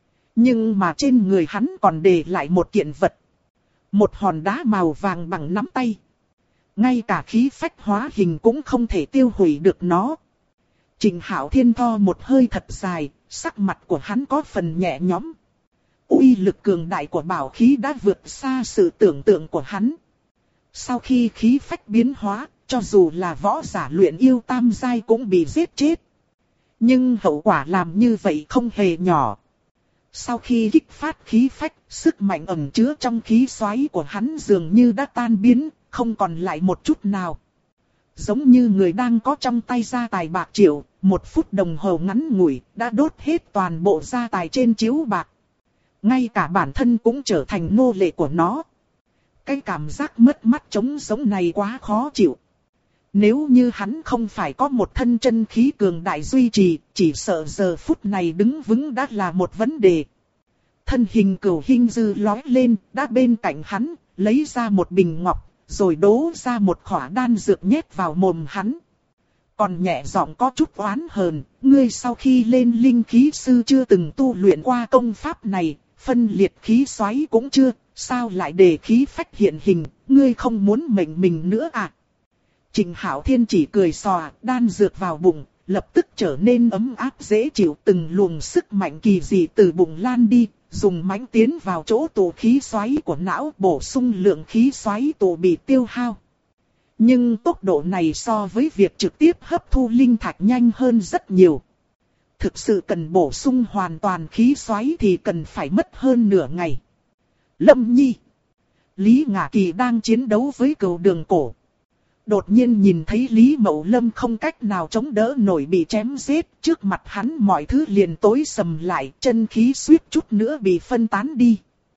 Nhưng mà trên người hắn còn để lại một kiện vật. Một hòn đá màu vàng bằng nắm tay. Ngay cả khí phách hóa hình cũng không thể tiêu hủy được nó. Trình Hạo Thiên tho một hơi thật dài, sắc mặt của hắn có phần nhẹ nhõm. Uy lực cường đại của bảo khí đã vượt xa sự tưởng tượng của hắn. Sau khi khí phách biến hóa, cho dù là võ giả luyện yêu tam giai cũng bị giết chết. Nhưng hậu quả làm như vậy không hề nhỏ. Sau khi kích phát khí phách, sức mạnh ẩn chứa trong khí xoáy của hắn dường như đã tan biến, không còn lại một chút nào. Giống như người đang có trong tay gia tài bạc triệu, 1 phút đồng hồ ngắn ngủi, đã đốt hết toàn bộ gia tài trên chiếu bạc. Ngay cả bản thân cũng trở thành nô lệ của nó. Cái cảm giác mất mát trống sống này quá khó chịu. Nếu như hắn không phải có một thân chân khí cường đại duy trì, chỉ sợ giờ phút này đứng vững đã là một vấn đề. Thân hình Cửu Hinh Dư lói lên, đã bên cạnh hắn, lấy ra một bình ngọc, rồi đổ ra một khỏa đan dược nhét vào mồm hắn. Còn nhẹ giọng có chút oán hờn, ngươi sau khi lên linh khí sư chưa từng tu luyện qua công pháp này, phân liệt khí xoáy cũng chưa, sao lại để khí phách hiện hình, ngươi không muốn mệnh mình nữa à? Trình Hạo Thiên chỉ cười xòa, đan dược vào bụng, lập tức trở nên ấm áp dễ chịu, từng luồng sức mạnh kỳ dị từ bụng lan đi, dùng mãnh tiến vào chỗ tụ khí xoáy của não, bổ sung lượng khí xoáy tụ bị tiêu hao. Nhưng tốc độ này so với việc trực tiếp hấp thu linh thạch nhanh hơn rất nhiều. Thực sự cần bổ sung hoàn toàn khí xoáy thì cần phải mất hơn nửa ngày. Lâm Nhi, Lý Ngạ Kỳ đang chiến đấu với Cửu Đường Cổ. Đột nhiên nhìn thấy Lý Mậu Lâm không cách nào chống đỡ nổi bị chém giết, trước mặt hắn mọi thứ liền tối sầm lại, chân khí suýt chút nữa bị phân tán đi.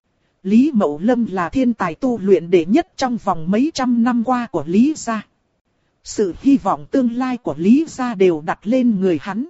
Lý Mậu Lâm là thiên tài tu luyện đệ nhất trong vòng mấy trăm năm qua của Lý gia. Sự hy vọng tương lai của Lý gia đều đặt lên người hắn.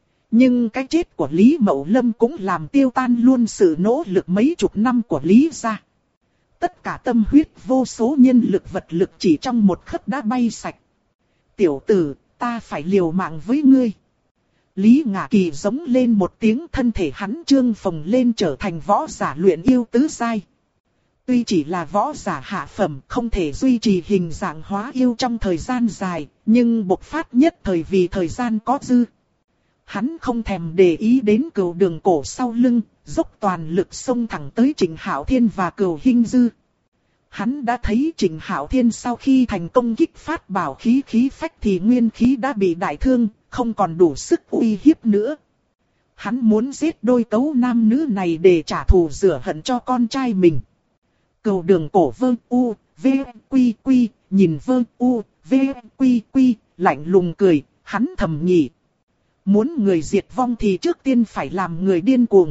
Nhưng cái chết của Lý Mậu Lâm cũng làm tiêu tan luôn sự nỗ lực mấy chục năm của Lý gia. Tất cả tâm huyết vô số nhân lực vật lực chỉ trong một khắc đã bay sạch. Tiểu tử, ta phải liều mạng với ngươi. Lý Ngạ Kỳ giống lên một tiếng, thân thể hắn trương phồng lên trở thành võ giả luyện yêu tứ giai. Tuy chỉ là võ giả hạ phẩm, không thể duy trì hình dạng hóa yêu trong thời gian dài, nhưng bộc phát nhất thời vì thời gian có dư. Hắn không thèm để ý đến Cửu Đường Cổ sau lưng, dốc toàn lực xông thẳng tới Trịnh Hạo Thiên và Cửu Hinh Dư. Hắn đã thấy Trịnh Hạo Thiên sau khi thành công kích phát bảo khí khí phách thì nguyên khí đã bị đại thương, không còn đủ sức uy hiếp nữa. Hắn muốn giết đôi cấu nam nữ này để trả thù rửa hận cho con trai mình. Cửu Đường Cổ vơ u, v, quy quy, nhìn vơ u, v, quy quy, lạnh lùng cười, hắn thầm nhỉ. Muốn người diệt vong thì trước tiên phải làm người điên cuồng.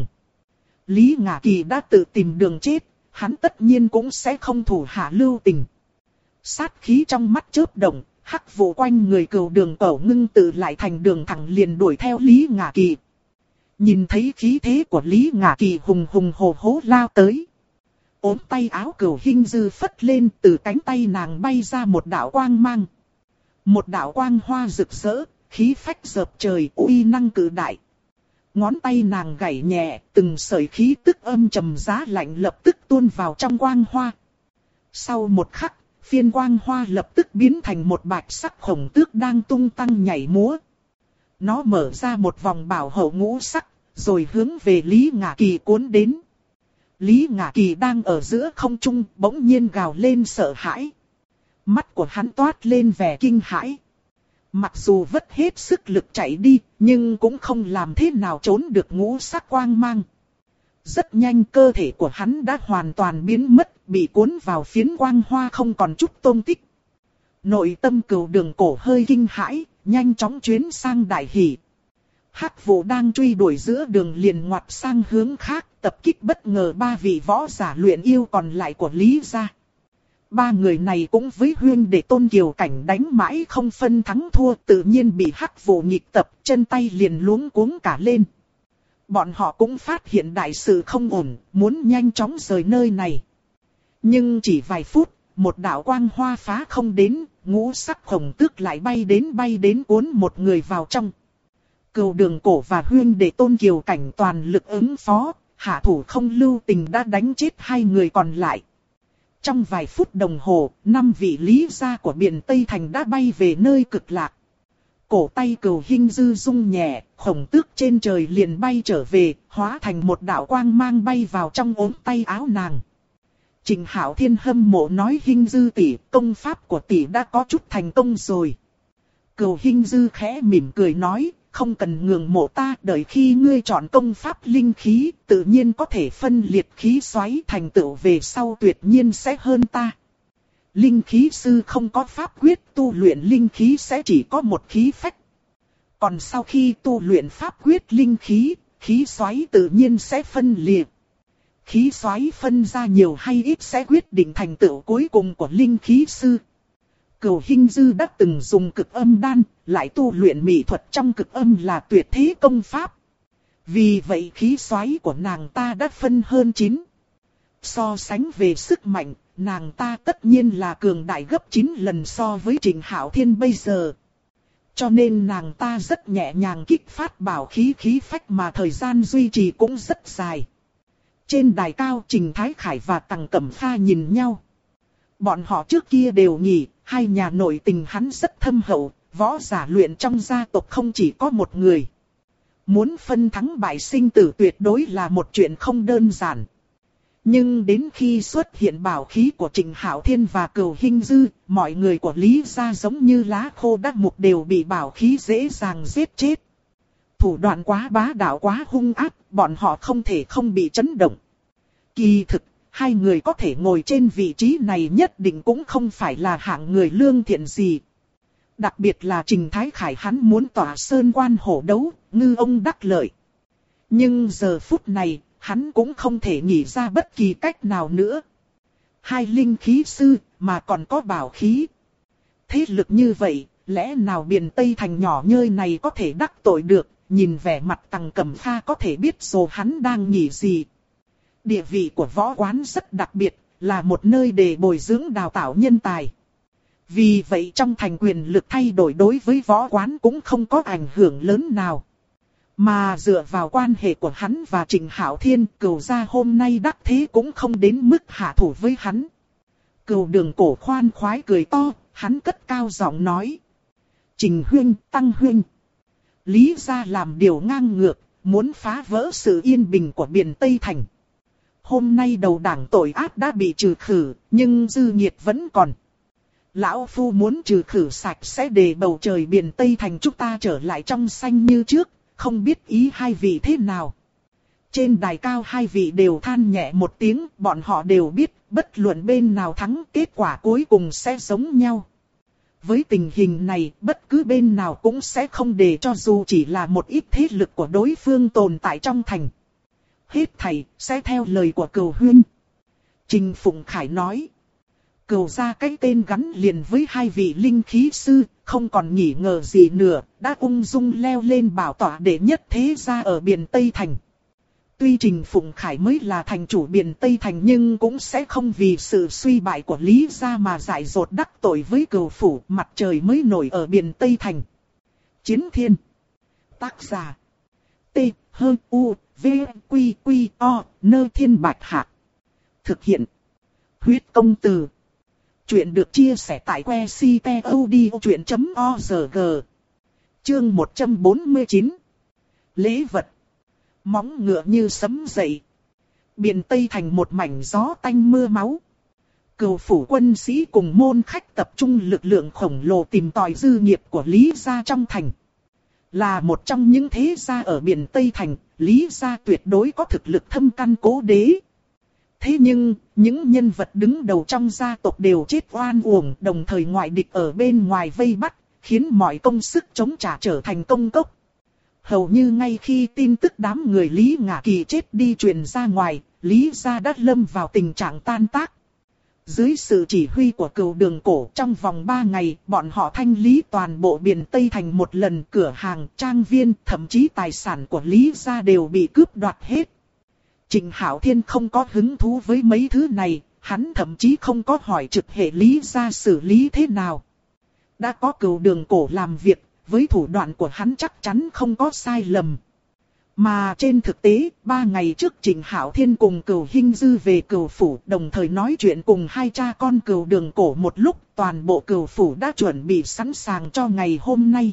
Lý Ngạ Kỳ đã tự tìm đường chết, hắn tất nhiên cũng sẽ không thủ hạ lưu tình. Sát khí trong mắt chớp động, hắc vụ quanh người Cửu Đường Cổ ngưng tụ lại thành đường thẳng liền đuổi theo Lý Ngạ Kỳ. Nhìn thấy khí thế của Lý Ngạ Kỳ hùng hùng hổ hổ lao tới. Ốm tay áo Cửu Hinh Dư phất lên, từ cánh tay nàng bay ra một đạo quang mang. Một đạo quang hoa rực rỡ, khí phách dợp trời, uy năng cử đại. Ngón tay nàng gảy nhẹ, từng sợi khí tức âm trầm giá lạnh lập tức tuôn vào trong quang hoa. Sau một khắc, phiên quang hoa lập tức biến thành một bạch sắc khổng tước đang tung tăng nhảy múa. Nó mở ra một vòng bảo hộ ngũ sắc, rồi hướng về Lý Ngạ Kỳ cuốn đến. Lý Ngạ Kỳ đang ở giữa không trung, bỗng nhiên gào lên sợ hãi. Mắt của hắn toát lên vẻ kinh hãi. Mặc dù vất hết sức lực chạy đi, nhưng cũng không làm thế nào trốn được ngũ sắc quang mang. Rất nhanh cơ thể của hắn đã hoàn toàn biến mất, bị cuốn vào phiến quang hoa không còn chút tông tích. Nội tâm Cửu Đường Cổ hơi kinh hãi, nhanh chóng chuyến sang đại hỉ. Hắc vụ đang truy đuổi giữa đường liền ngoặt sang hướng khác, tập kích bất ngờ ba vị võ giả luyện yêu còn lại của Lý gia. Ba người này cũng với huyên để Tôn Kiều Cảnh đánh mãi không phân thắng thua, tự nhiên bị hắc vụ nghịch tập, chân tay liền luống cuống cả lên. Bọn họ cũng phát hiện đại sự không ổn, muốn nhanh chóng rời nơi này. Nhưng chỉ vài phút, một đạo quang hoa phá không đến, ngũ sắc khổng tước lại bay đến cuốn một người vào trong. Cửu Đường Cổ và huyên để Tôn Kiều Cảnh toàn lực ứng phó, hạ thủ không lưu tình đã đánh chết hai người còn lại. Trong vài phút đồng hồ, 5 vị Lý gia của Biện Tây Thành đã bay về nơi cực lạc. Cổ tay Cửu Hinh Dư rung nhẹ, khổng tước trên trời liền bay trở về, hóa thành một đạo quang mang bay vào trong ốm tay áo nàng. Trịnh Hạo Thiên hâm mộ nói: Hinh Dư tỷ, công pháp của tỷ đã có chút thành công rồi. Cửu Hinh Dư khẽ mỉm cười nói: không cần ngưỡng mộ ta, đợi khi ngươi chọn công pháp linh khí, tự nhiên có thể phân liệt khí xoáy, thành tựu về sau tuyệt nhiên sẽ hơn ta. Linh khí sư không có pháp quyết tu luyện linh khí sẽ chỉ có một khí phách. Còn sau khi tu luyện pháp quyết linh khí, khí xoáy tự nhiên sẽ phân liệt. Khí xoáy phân ra nhiều hay ít sẽ quyết định thành tựu cuối cùng của linh khí sư. Cửu Hinh Dư đã từng dùng cực âm đan, lại tu luyện mỹ thuật trong cực âm là tuyệt thế công pháp. Vì vậy khí xoáy của nàng ta đã phân hơn 9. So sánh về sức mạnh, nàng ta tất nhiên là cường đại gấp 9 lần so với Trịnh Hạo Thiên bây giờ. Cho nên nàng ta rất nhẹ nhàng kích phát bảo khí khí phách mà thời gian duy trì cũng rất dài. Trên đài cao Trình Thái Khải và Tằng Cẩm Pha nhìn nhau. Bọn họ trước kia đều nghĩ, hai nhà nội tình hắn rất thâm hậu, võ giả luyện trong gia tộc không chỉ có một người. Muốn phân thắng bại sinh tử tuyệt đối là một chuyện không đơn giản. Nhưng đến khi xuất hiện bảo khí của Trịnh Hạo Thiên và Cửu Hinh Dư, mọi người của Lý gia giống như lá khô đắc mục đều bị bảo khí dễ dàng giết chết. Thủ đoạn quá bá đạo quá hung ác, bọn họ không thể không bị chấn động. Kỳ thực, hai người có thể ngồi trên vị trí này nhất định cũng không phải là hạng người lương thiện gì. Đặc biệt là Trình Thái Khải, hắn muốn tỏa sơn quan hổ đấu, ngư ông đắc lợi. Nhưng giờ phút này, hắn cũng không thể nghĩ ra bất kỳ cách nào nữa. Hai linh khí sư, mà còn có bảo khí. Thế lực như vậy, lẽ nào Biện Tây Thành nhỏ nhơi này có thể đắc tội được, nhìn vẻ mặt Tằng Cẩm Pha có thể biết rồi hắn đang nghĩ gì. Địa vị của võ quán rất đặc biệt, là một nơi để bồi dưỡng đào tạo nhân tài. Vì vậy trong thành quyền lực thay đổi đối với võ quán cũng không có ảnh hưởng lớn nào. Mà dựa vào quan hệ của hắn và Trịnh Hạo Thiên, Cửu gia hôm nay đắc thế cũng không đến mức hạ thủ với hắn. Cửu Đường Cổ khoan khoái cười to, hắn cất cao giọng nói. Trình huynh, Tăng huynh. Lý gia làm điều ngang ngược, muốn phá vỡ sự yên bình của biển Tây Thành. Hôm nay đầu đảng tội ác đã bị trừ khử, nhưng dư nhiệt vẫn còn. Lão Phu muốn trừ khử sạch sẽ để bầu trời biển Tây Thành chúng ta trở lại trong xanh như trước, không biết ý hai vị thế nào. Trên đài cao hai vị đều than nhẹ một tiếng, bọn họ đều biết, bất luận bên nào thắng, kết quả cuối cùng sẽ giống nhau. Với tình hình này, bất cứ bên nào cũng sẽ không để cho dù chỉ là một ít thế lực của đối phương tồn tại trong thành. Hết thảy, sẽ theo lời của Cửu huynh. Trình Phụng Khải nói. Cửu gia cái tên gắn liền với hai vị linh khí sư, không còn nghỉ ngờ gì nữa, đã ung dung leo lên bảo tọa đệ nhất thế gia ở biển Tây Thành. Tuy Trình Phụng Khải mới là thành chủ biển Tây Thành nhưng cũng sẽ không vì sự suy bại của Lý gia mà dại dột đắc tội với Cửu phủ, mặt trời mới nổi ở biển Tây Thành. Chiến Thiên. Tác giả. T. H. U. V. Q. Q. O. Nơ Thiên Bạch Hạc. Thực hiện. Huyết Công Từ. Chuyện được chia sẻ tại website.odchuyện.org. Chương 149. Lễ vật. Móng ngựa như sấm dậy. Biển Tây Thành một mảnh gió tanh mưa máu. Cửu phủ quân sĩ cùng môn khách tập trung lực lượng khổng lồ tìm tòi dư nghiệp của Lý gia trong thành. Là một trong những thế gia ở biển Tây Thành, Lý gia tuyệt đối có thực lực thâm căn cố đế. Thế nhưng, những nhân vật đứng đầu trong gia tộc đều chết oan uổng, đồng thời ngoại địch ở bên ngoài vây bắt, khiến mọi công sức chống trả trở thành công cốc. Hầu như ngay khi tin tức đám người Lý Ngạ Kỳ chết đi truyền ra ngoài, Lý gia đã lâm vào tình trạng tan tác. Dưới sự chỉ huy của Cửu Đường Cổ, trong vòng 3 ngày, bọn họ thanh lý toàn bộ biển Tây Thành một lần, cửa hàng, trang viên, thậm chí tài sản của Lý gia đều bị cướp đoạt hết. Trịnh Hạo Thiên không có hứng thú với mấy thứ này, hắn thậm chí không có hỏi trực hệ Lý gia xử lý thế nào. Đã có Cửu Đường Cổ làm việc, với thủ đoạn của hắn chắc chắn không có sai lầm. Mà trên thực tế, 3 ngày trước Trịnh Hạo Thiên cùng Cửu Hinh Dư về Cửu phủ, đồng thời nói chuyện cùng hai cha con Cửu Đường Cổ một lúc, toàn bộ Cửu phủ đã chuẩn bị sẵn sàng cho ngày hôm nay.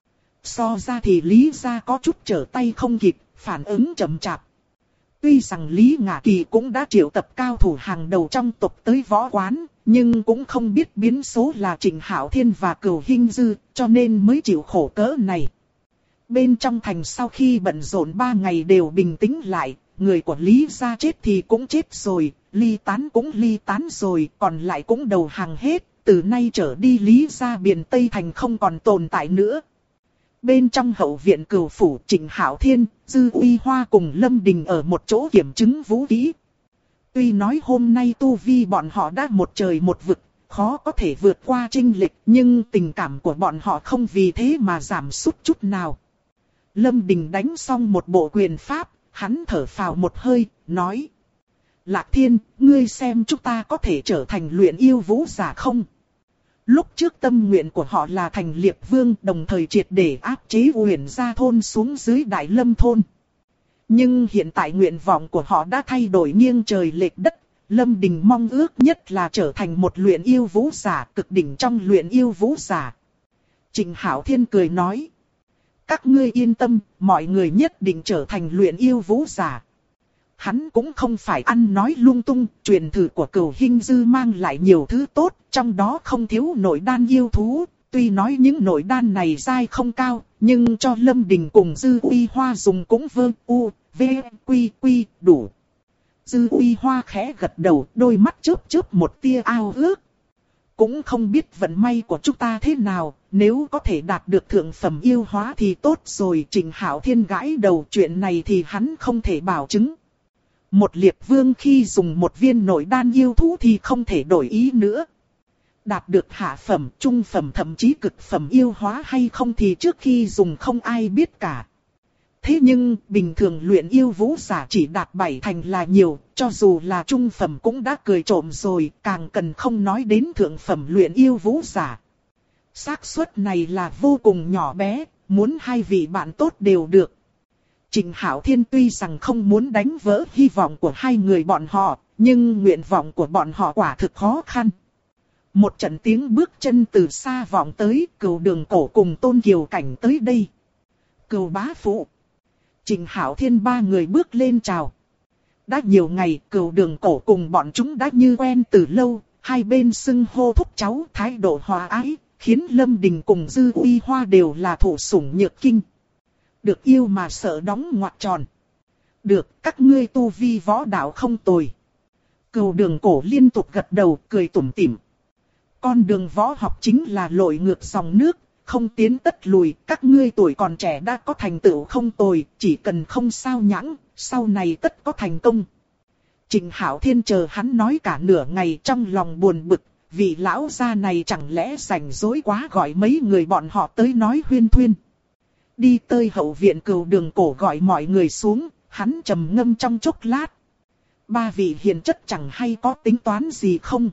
So ra thì Lý gia có chút trở tay không kịp, phản ứng chậm chạp. Tuy rằng Lý Ngạ Kỳ cũng đã triệu tập cao thủ hàng đầu trong tộc tới võ quán, nhưng cũng không biết biến số là Trịnh Hạo Thiên và Cửu Hinh Dư, cho nên mới chịu khổ cỡ này. Bên trong thành sau khi bận rộn 3 ngày đều bình tĩnh lại, người của Lý gia chết thì cũng chết rồi, ly tán cũng ly tán rồi, còn lại cũng đầu hàng hết, từ nay trở đi Lý gia biển Tây Thành không còn tồn tại nữa. Bên trong hậu viện Cửu phủ, Trịnh Hạo Thiên, Dư Uy Hoa cùng Lâm Đình ở một chỗ kiểm chứng vũ khí. Tuy nói hôm nay tu vi bọn họ đã một trời một vực, khó có thể vượt qua chênh lệch, nhưng tình cảm của bọn họ không vì thế mà giảm sút chút nào. Lâm Đình đánh xong một bộ quyền pháp, hắn thở phào một hơi, nói. Lạc Thiên, ngươi xem chúng ta có thể trở thành luyện yêu vũ giả không? Lúc trước tâm nguyện của họ là thành Liệp Vương, đồng thời triệt để áp chế Uyển Gia thôn xuống dưới Đại Lâm thôn. Nhưng hiện tại nguyện vọng của họ đã thay đổi nghiêng trời lệch đất. Lâm Đình mong ước nhất là trở thành một luyện yêu vũ giả, cực đỉnh trong luyện yêu vũ giả. Trịnh Hạo Thiên cười nói. Các ngươi yên tâm, mọi người nhất định trở thành luyện yêu vũ giả. Hắn cũng không phải ăn nói lung tung, truyền thử của Cửu Hinh Dư mang lại nhiều thứ tốt, trong đó không thiếu nội đan yêu thú. Tuy nói những nội đan này dai không cao, nhưng cho Lâm Đình cùng Dư Uy Hoa dùng cũng v, quy đủ. Dư Uy Hoa khẽ gật đầu, đôi mắt chớp chớp một tia ao ước. Cũng không biết vận may của chúng ta thế nào, nếu có thể đạt được thượng phẩm yêu hóa thì tốt rồi. Trịnh Hạo Thiên gãi đầu, chuyện này thì hắn không thể bảo chứng. Một Liệp Vương khi dùng một viên nội đan yêu thú thì không thể đổi ý nữa. Đạt được hạ phẩm, trung phẩm thậm chí cực phẩm yêu hóa hay không thì trước khi dùng không ai biết cả. Thế nhưng, bình thường luyện yêu vũ giả chỉ đạt 7 thành là nhiều, cho dù là trung phẩm cũng đã cười trộm rồi, càng cần không nói đến thượng phẩm luyện yêu vũ giả. Xác suất này là vô cùng nhỏ bé, muốn hai vị bạn tốt đều được. Trịnh Hạo Thiên tuy rằng không muốn đánh vỡ hy vọng của hai người bọn họ, nhưng nguyện vọng của bọn họ quả thực khó khăn. Một trận tiếng bước chân từ xa vọng tới, Cửu Đường Cổ cùng Tôn Kiều Cảnh tới đây. Cửu bá phụ. Trịnh Hạo Thiên ba người bước lên chào. Đã nhiều ngày, Cửu Đường Cổ cùng bọn chúng đã như quen từ lâu, hai bên xưng hô thúc cháu, thái độ hòa ái, khiến Lâm Đình cùng Dư Uy Hoa đều là thụ sủng nhược kinh. Được yêu mà sợ đóng ngoặc tròn. Được, các ngươi tu vi võ đạo không tồi. Cửu Đường Cổ liên tục gật đầu, cười tủm tỉm. Con đường võ học chính là lội ngược dòng nước, không tiến tất lùi. Các ngươi tuổi còn trẻ đã có thành tựu không tồi, chỉ cần không sao nhãng, sau này tất có thành công. Trịnh Hạo Thiên chờ hắn nói cả nửa ngày, trong lòng buồn bực. Vị lão gia này chẳng lẽ rảnh rỗi quá gọi mấy người bọn họ tới nói huyên thuyên. Đi tới hậu viện, Cửu Đường Cổ gọi mọi người xuống, hắn trầm ngâm trong chốc lát. Ba vị hiền chất chẳng hay có tính toán gì không?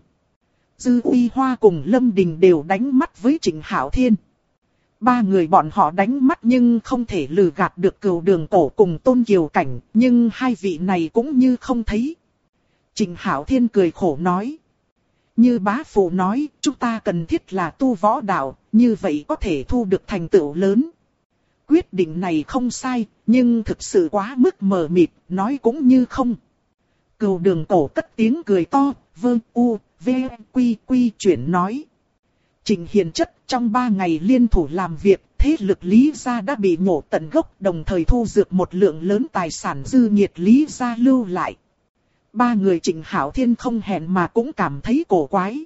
Dư Uy Hoa cùng Lâm Đình đều đánh mắt với Trịnh Hạo Thiên. Ba người bọn họ đánh mắt nhưng không thể lừa gạt được Cửu Đường Cổ cùng Tôn Kiều Cảnh, nhưng hai vị này cũng như không thấy. Trịnh Hạo Thiên cười khổ nói. Như bá phụ nói, chúng ta cần thiết là tu võ đạo, như vậy có thể thu được thành tựu lớn. Quyết định này không sai, nhưng thực sự quá mức mờ mịt, nói cũng như không. Cửu Đường Cổ cất tiếng cười to, vâng u, v, quy quy chuyển nói. Trịnh hiền chất trong 3 ngày liên thủ làm việc, thế lực Lý gia đã bị nhổ tận gốc, đồng thời thu dược một lượng lớn tài sản dư nhiệt Lý gia lưu lại. Ba người Trịnh Hạo Thiên không hẹn mà cũng cảm thấy cổ quái.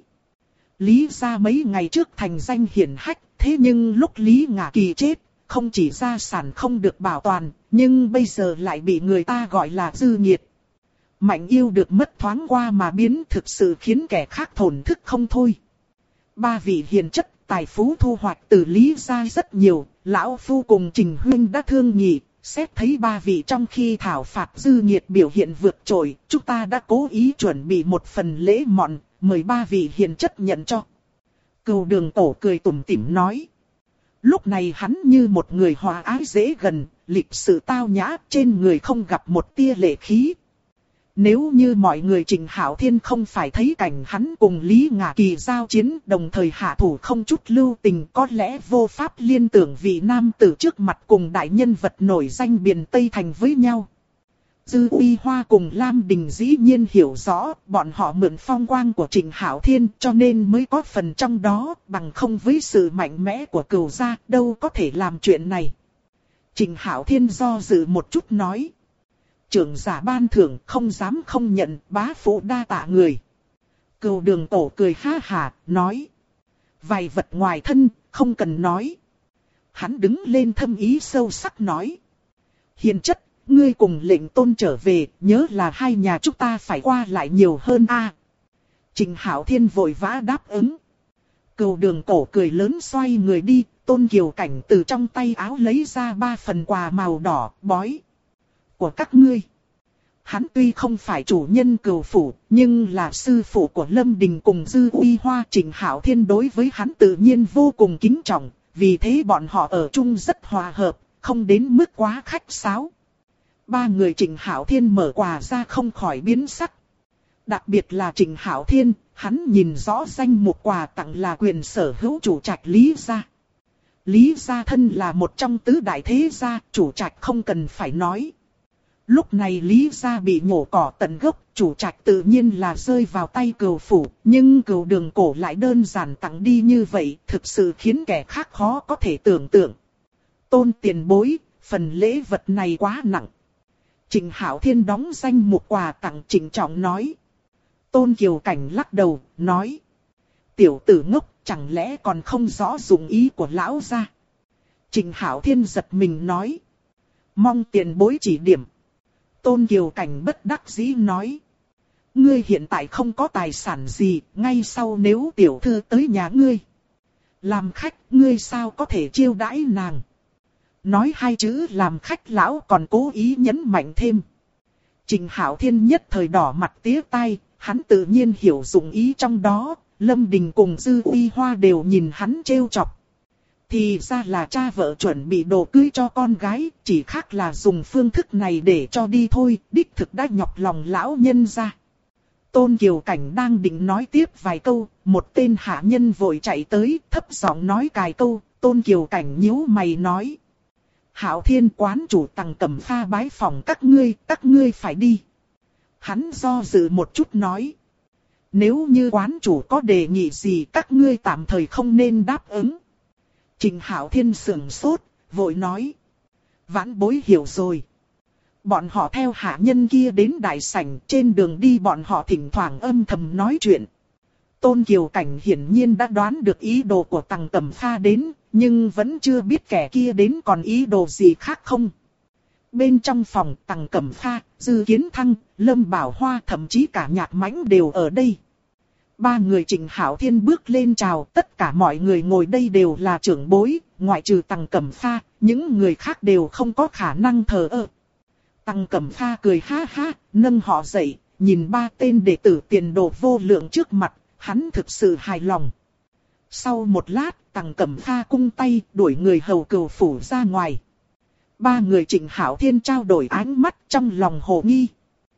Lý gia mấy ngày trước thành danh hiển hách, thế nhưng lúc Lý Ngạ Kỳ chết, không chỉ gia sản không được bảo toàn, nhưng bây giờ lại bị người ta gọi là dư nhiệt. Mạnh yêu được mất thoáng qua mà biến, thực sự khiến kẻ khác thổn thức không thôi. Ba vị hiền chất tài phú thu hoạch từ Lý gia rất nhiều, lão phu cùng Trình Huyên đã thương nghị, xét thấy ba vị trong khi thảo phạt dư nhiệt biểu hiện vượt trội, chúng ta đã cố ý chuẩn bị một phần lễ mọn, mời ba vị hiền chất nhận cho. Cửu Đường Cổ cười tủm tỉm nói. Lúc này hắn như một người hòa ái dễ gần, lịch sự tao nhã, trên người không gặp một tia lệ khí. Nếu như mọi người Trịnh Hạo Thiên không phải thấy cảnh hắn cùng Lý Ngạ Kỳ giao chiến, đồng thời hạ thủ không chút lưu tình, có lẽ vô pháp liên tưởng vị nam tử trước mặt cùng đại nhân vật nổi danh Biền Tây Thành với nhau. Dư Uy Hoa cùng Lam Đình dĩ nhiên hiểu rõ, bọn họ mượn phong quang của Trịnh Hạo Thiên cho nên mới có phần trong đó, bằng không với sự mạnh mẽ của Cửu gia đâu có thể làm chuyện này. Trịnh Hạo Thiên do dự một chút nói. Trưởng giả ban thưởng không dám không nhận, bá phụ đa tạ người. Cửu Đường Cổ cười ha hà, nói. Vài vật ngoài thân, không cần nói. Hắn đứng lên thâm ý sâu sắc nói. Hiền chất, ngươi cùng lệnh tôn trở về, nhớ là hai nhà chúng ta phải qua lại nhiều hơn a. Trịnh Hạo Thiên vội vã đáp ứng. Cửu Đường Cổ cười lớn xoay người đi, Tôn Kiều Cảnh từ trong tay áo lấy ra 3 phần quà màu đỏ, bói. Của các ngươi. Hắn tuy không phải chủ nhân Cửu phủ, nhưng là sư phụ của Lâm Đình cùng Dư Uy Hoa. Trịnh Hạo Thiên đối với hắn tự nhiên vô cùng kính trọng, vì thế bọn họ ở chung rất hòa hợp, không đến mức quá khách sáo. Ba người Trịnh Hạo Thiên mở quà ra không khỏi biến sắc. Đặc biệt là Trịnh Hạo Thiên, hắn nhìn rõ danh mục quà tặng là quyền sở hữu chủ trạch Lý gia. Lý gia thân là một trong tứ đại thế gia, chủ trạch không cần phải nói. Lúc này Lý gia bị nhổ cỏ tận gốc, chủ trạch tự nhiên là rơi vào tay Cửu phủ, nhưng Cửu Đường Cổ lại đơn giản tặng đi như vậy, thực sự khiến kẻ khác khó có thể tưởng tượng. Tôn tiền bối, phần lễ vật này quá nặng. Trịnh Hạo Thiên đóng danh mục quà tặng trịnh trọng nói. Tôn Kiều Cảnh lắc đầu, nói. Tiểu tử ngốc, chẳng lẽ còn không rõ dụng ý của lão gia? Trịnh Hạo Thiên giật mình nói. Mong tiền bối chỉ điểm. Tôn Kiều Cảnh bất đắc dĩ nói. Ngươi hiện tại không có tài sản gì, ngay sau nếu tiểu thư tới nhà ngươi làm khách, ngươi sao có thể chiêu đãi nàng? Nói hai chữ làm khách lão còn cố ý nhấn mạnh thêm. Trịnh Hạo Thiên nhất thời đỏ mặt tía tai, hắn tự nhiên hiểu dụng ý trong đó, Lâm Đình cùng Dư Uy Hoa đều nhìn hắn trêu chọc. Thì ra là cha vợ chuẩn bị đồ cưới cho con gái, chỉ khác là dùng phương thức này để cho đi thôi, đích thực đã nhọc lòng lão nhân ra. Tôn Kiều Cảnh đang định nói tiếp vài câu, một tên hạ nhân vội chạy tới, thấp giọng nói cài câu, Tôn Kiều Cảnh nhíu mày nói. Hạo Thiên quán chủ Tằng Cẩm Pha bái phòng các ngươi phải đi. Hắn do dự một chút nói. Nếu như quán chủ có đề nghị gì các ngươi tạm thời không nên đáp ứng. Trình Hạo Thiên sững sốt, vội nói. Vãn bối hiểu rồi. Bọn họ theo hạ nhân kia đến đại sảnh, trên đường đi bọn họ thỉnh thoảng âm thầm nói chuyện. Tôn Kiều Cảnh hiển nhiên đã đoán được ý đồ của Tằng Cẩm Pha đến, nhưng vẫn chưa biết kẻ kia đến còn ý đồ gì khác không. Bên trong phòng Tằng Cẩm Pha, Dư Kiến Thăng, Lâm Bảo Hoa thậm chí cả Nhạc Mãnh đều ở đây. Ba người Trình Hạo Thiên bước lên chào, tất cả mọi người ngồi đây đều là trưởng bối, ngoại trừ Tằng Cẩm Pha, những người khác đều không có khả năng thờ ơ. Tằng Cẩm Pha cười ha ha, nâng họ dậy, nhìn ba tên đệ tử tiền đồ vô lượng trước mặt, hắn thực sự hài lòng. Sau một lát, Tằng Cẩm Pha cung tay, đuổi người hầu cừu phủ ra ngoài. Ba người Trình Hạo Thiên trao đổi ánh mắt trong lòng hồ nghi.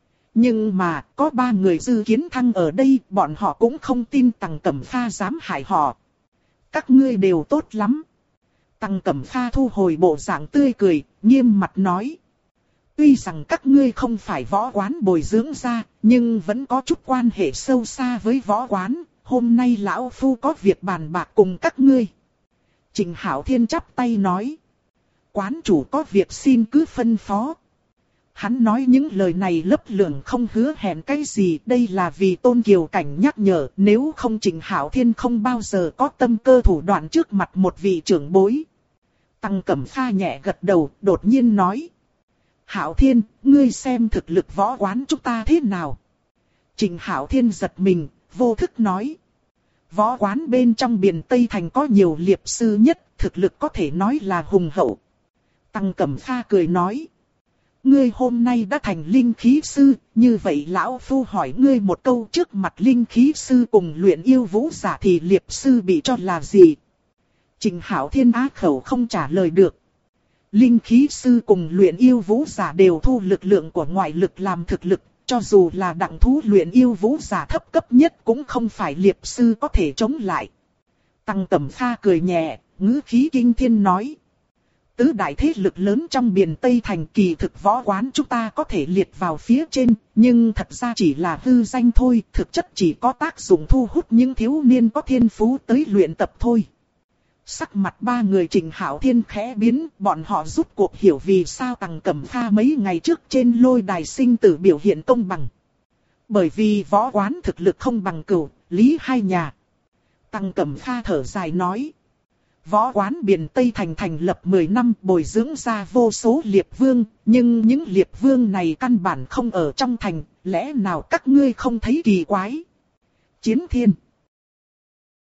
Nhưng mà, có ba người Dư Kiến Thăng ở đây, bọn họ cũng không tin Tằng Cẩm Pha dám hại họ. Các ngươi đều tốt lắm. Tằng Cẩm Pha thu hồi bộ dạng tươi cười, nghiêm mặt nói. Tuy rằng các ngươi không phải võ quán bồi dưỡng ra, nhưng vẫn có chút quan hệ sâu xa với võ quán. Hôm nay lão phu có việc bàn bạc cùng các ngươi. Trình Hạo Thiên chắp tay nói. Quán chủ có việc xin cứ phân phó. Hắn nói những lời này lấp lửng không hứa hẹn cái gì. Đây là vì Tôn Kiều Cảnh nhắc nhở. Nếu không Trình Hạo Thiên không bao giờ có tâm cơ thủ đoạn trước mặt một vị trưởng bối. Tằng Cẩm Pha nhẹ gật đầu, đột nhiên nói. Hạo Thiên, ngươi xem thực lực võ quán chúng ta thế nào? Trình Hạo Thiên giật mình, vô thức nói. Võ quán bên trong Biện Tây Thành có nhiều liệp sư nhất, thực lực có thể nói là hùng hậu. Tằng Cẩm Pha cười nói. Ngươi hôm nay đã thành linh khí sư, như vậy lão phu hỏi ngươi một câu, trước mặt linh khí sư cùng luyện yêu vũ giả thì liệp sư bị cho là gì? Trình Hạo Thiên á khẩu không trả lời được. Linh khí sư cùng luyện yêu vũ giả đều thu lực lượng của ngoại lực làm thực lực, cho dù là đẳng thú luyện yêu vũ giả thấp cấp nhất cũng không phải liệp sư có thể chống lại. Tằng Cẩm Pha cười nhẹ, ngữ khí kinh thiên nói. Tứ đại thế lực lớn trong Biện Tây Thành, kỳ thực võ quán chúng ta có thể liệt vào phía trên, nhưng thật ra chỉ là hư danh thôi, thực chất chỉ có tác dụng thu hút những thiếu niên có thiên phú tới luyện tập thôi. Sắc mặt ba người Trình Hạo Thiên khẽ biến, bọn họ rút cuộc hiểu vì sao Tằng Cẩm Pha mấy ngày trước trên lôi đài sinh tử biểu hiện công bằng. Bởi vì võ quán thực lực không bằng Cửu, Lý hai nhà. Tằng Cẩm Pha thở dài nói. Võ quán Biện Tây Thành thành lập 10 năm bồi dưỡng ra vô số liệp vương, nhưng những liệp vương này căn bản không ở trong thành, lẽ nào các ngươi không thấy kỳ quái? Chiến Thiên.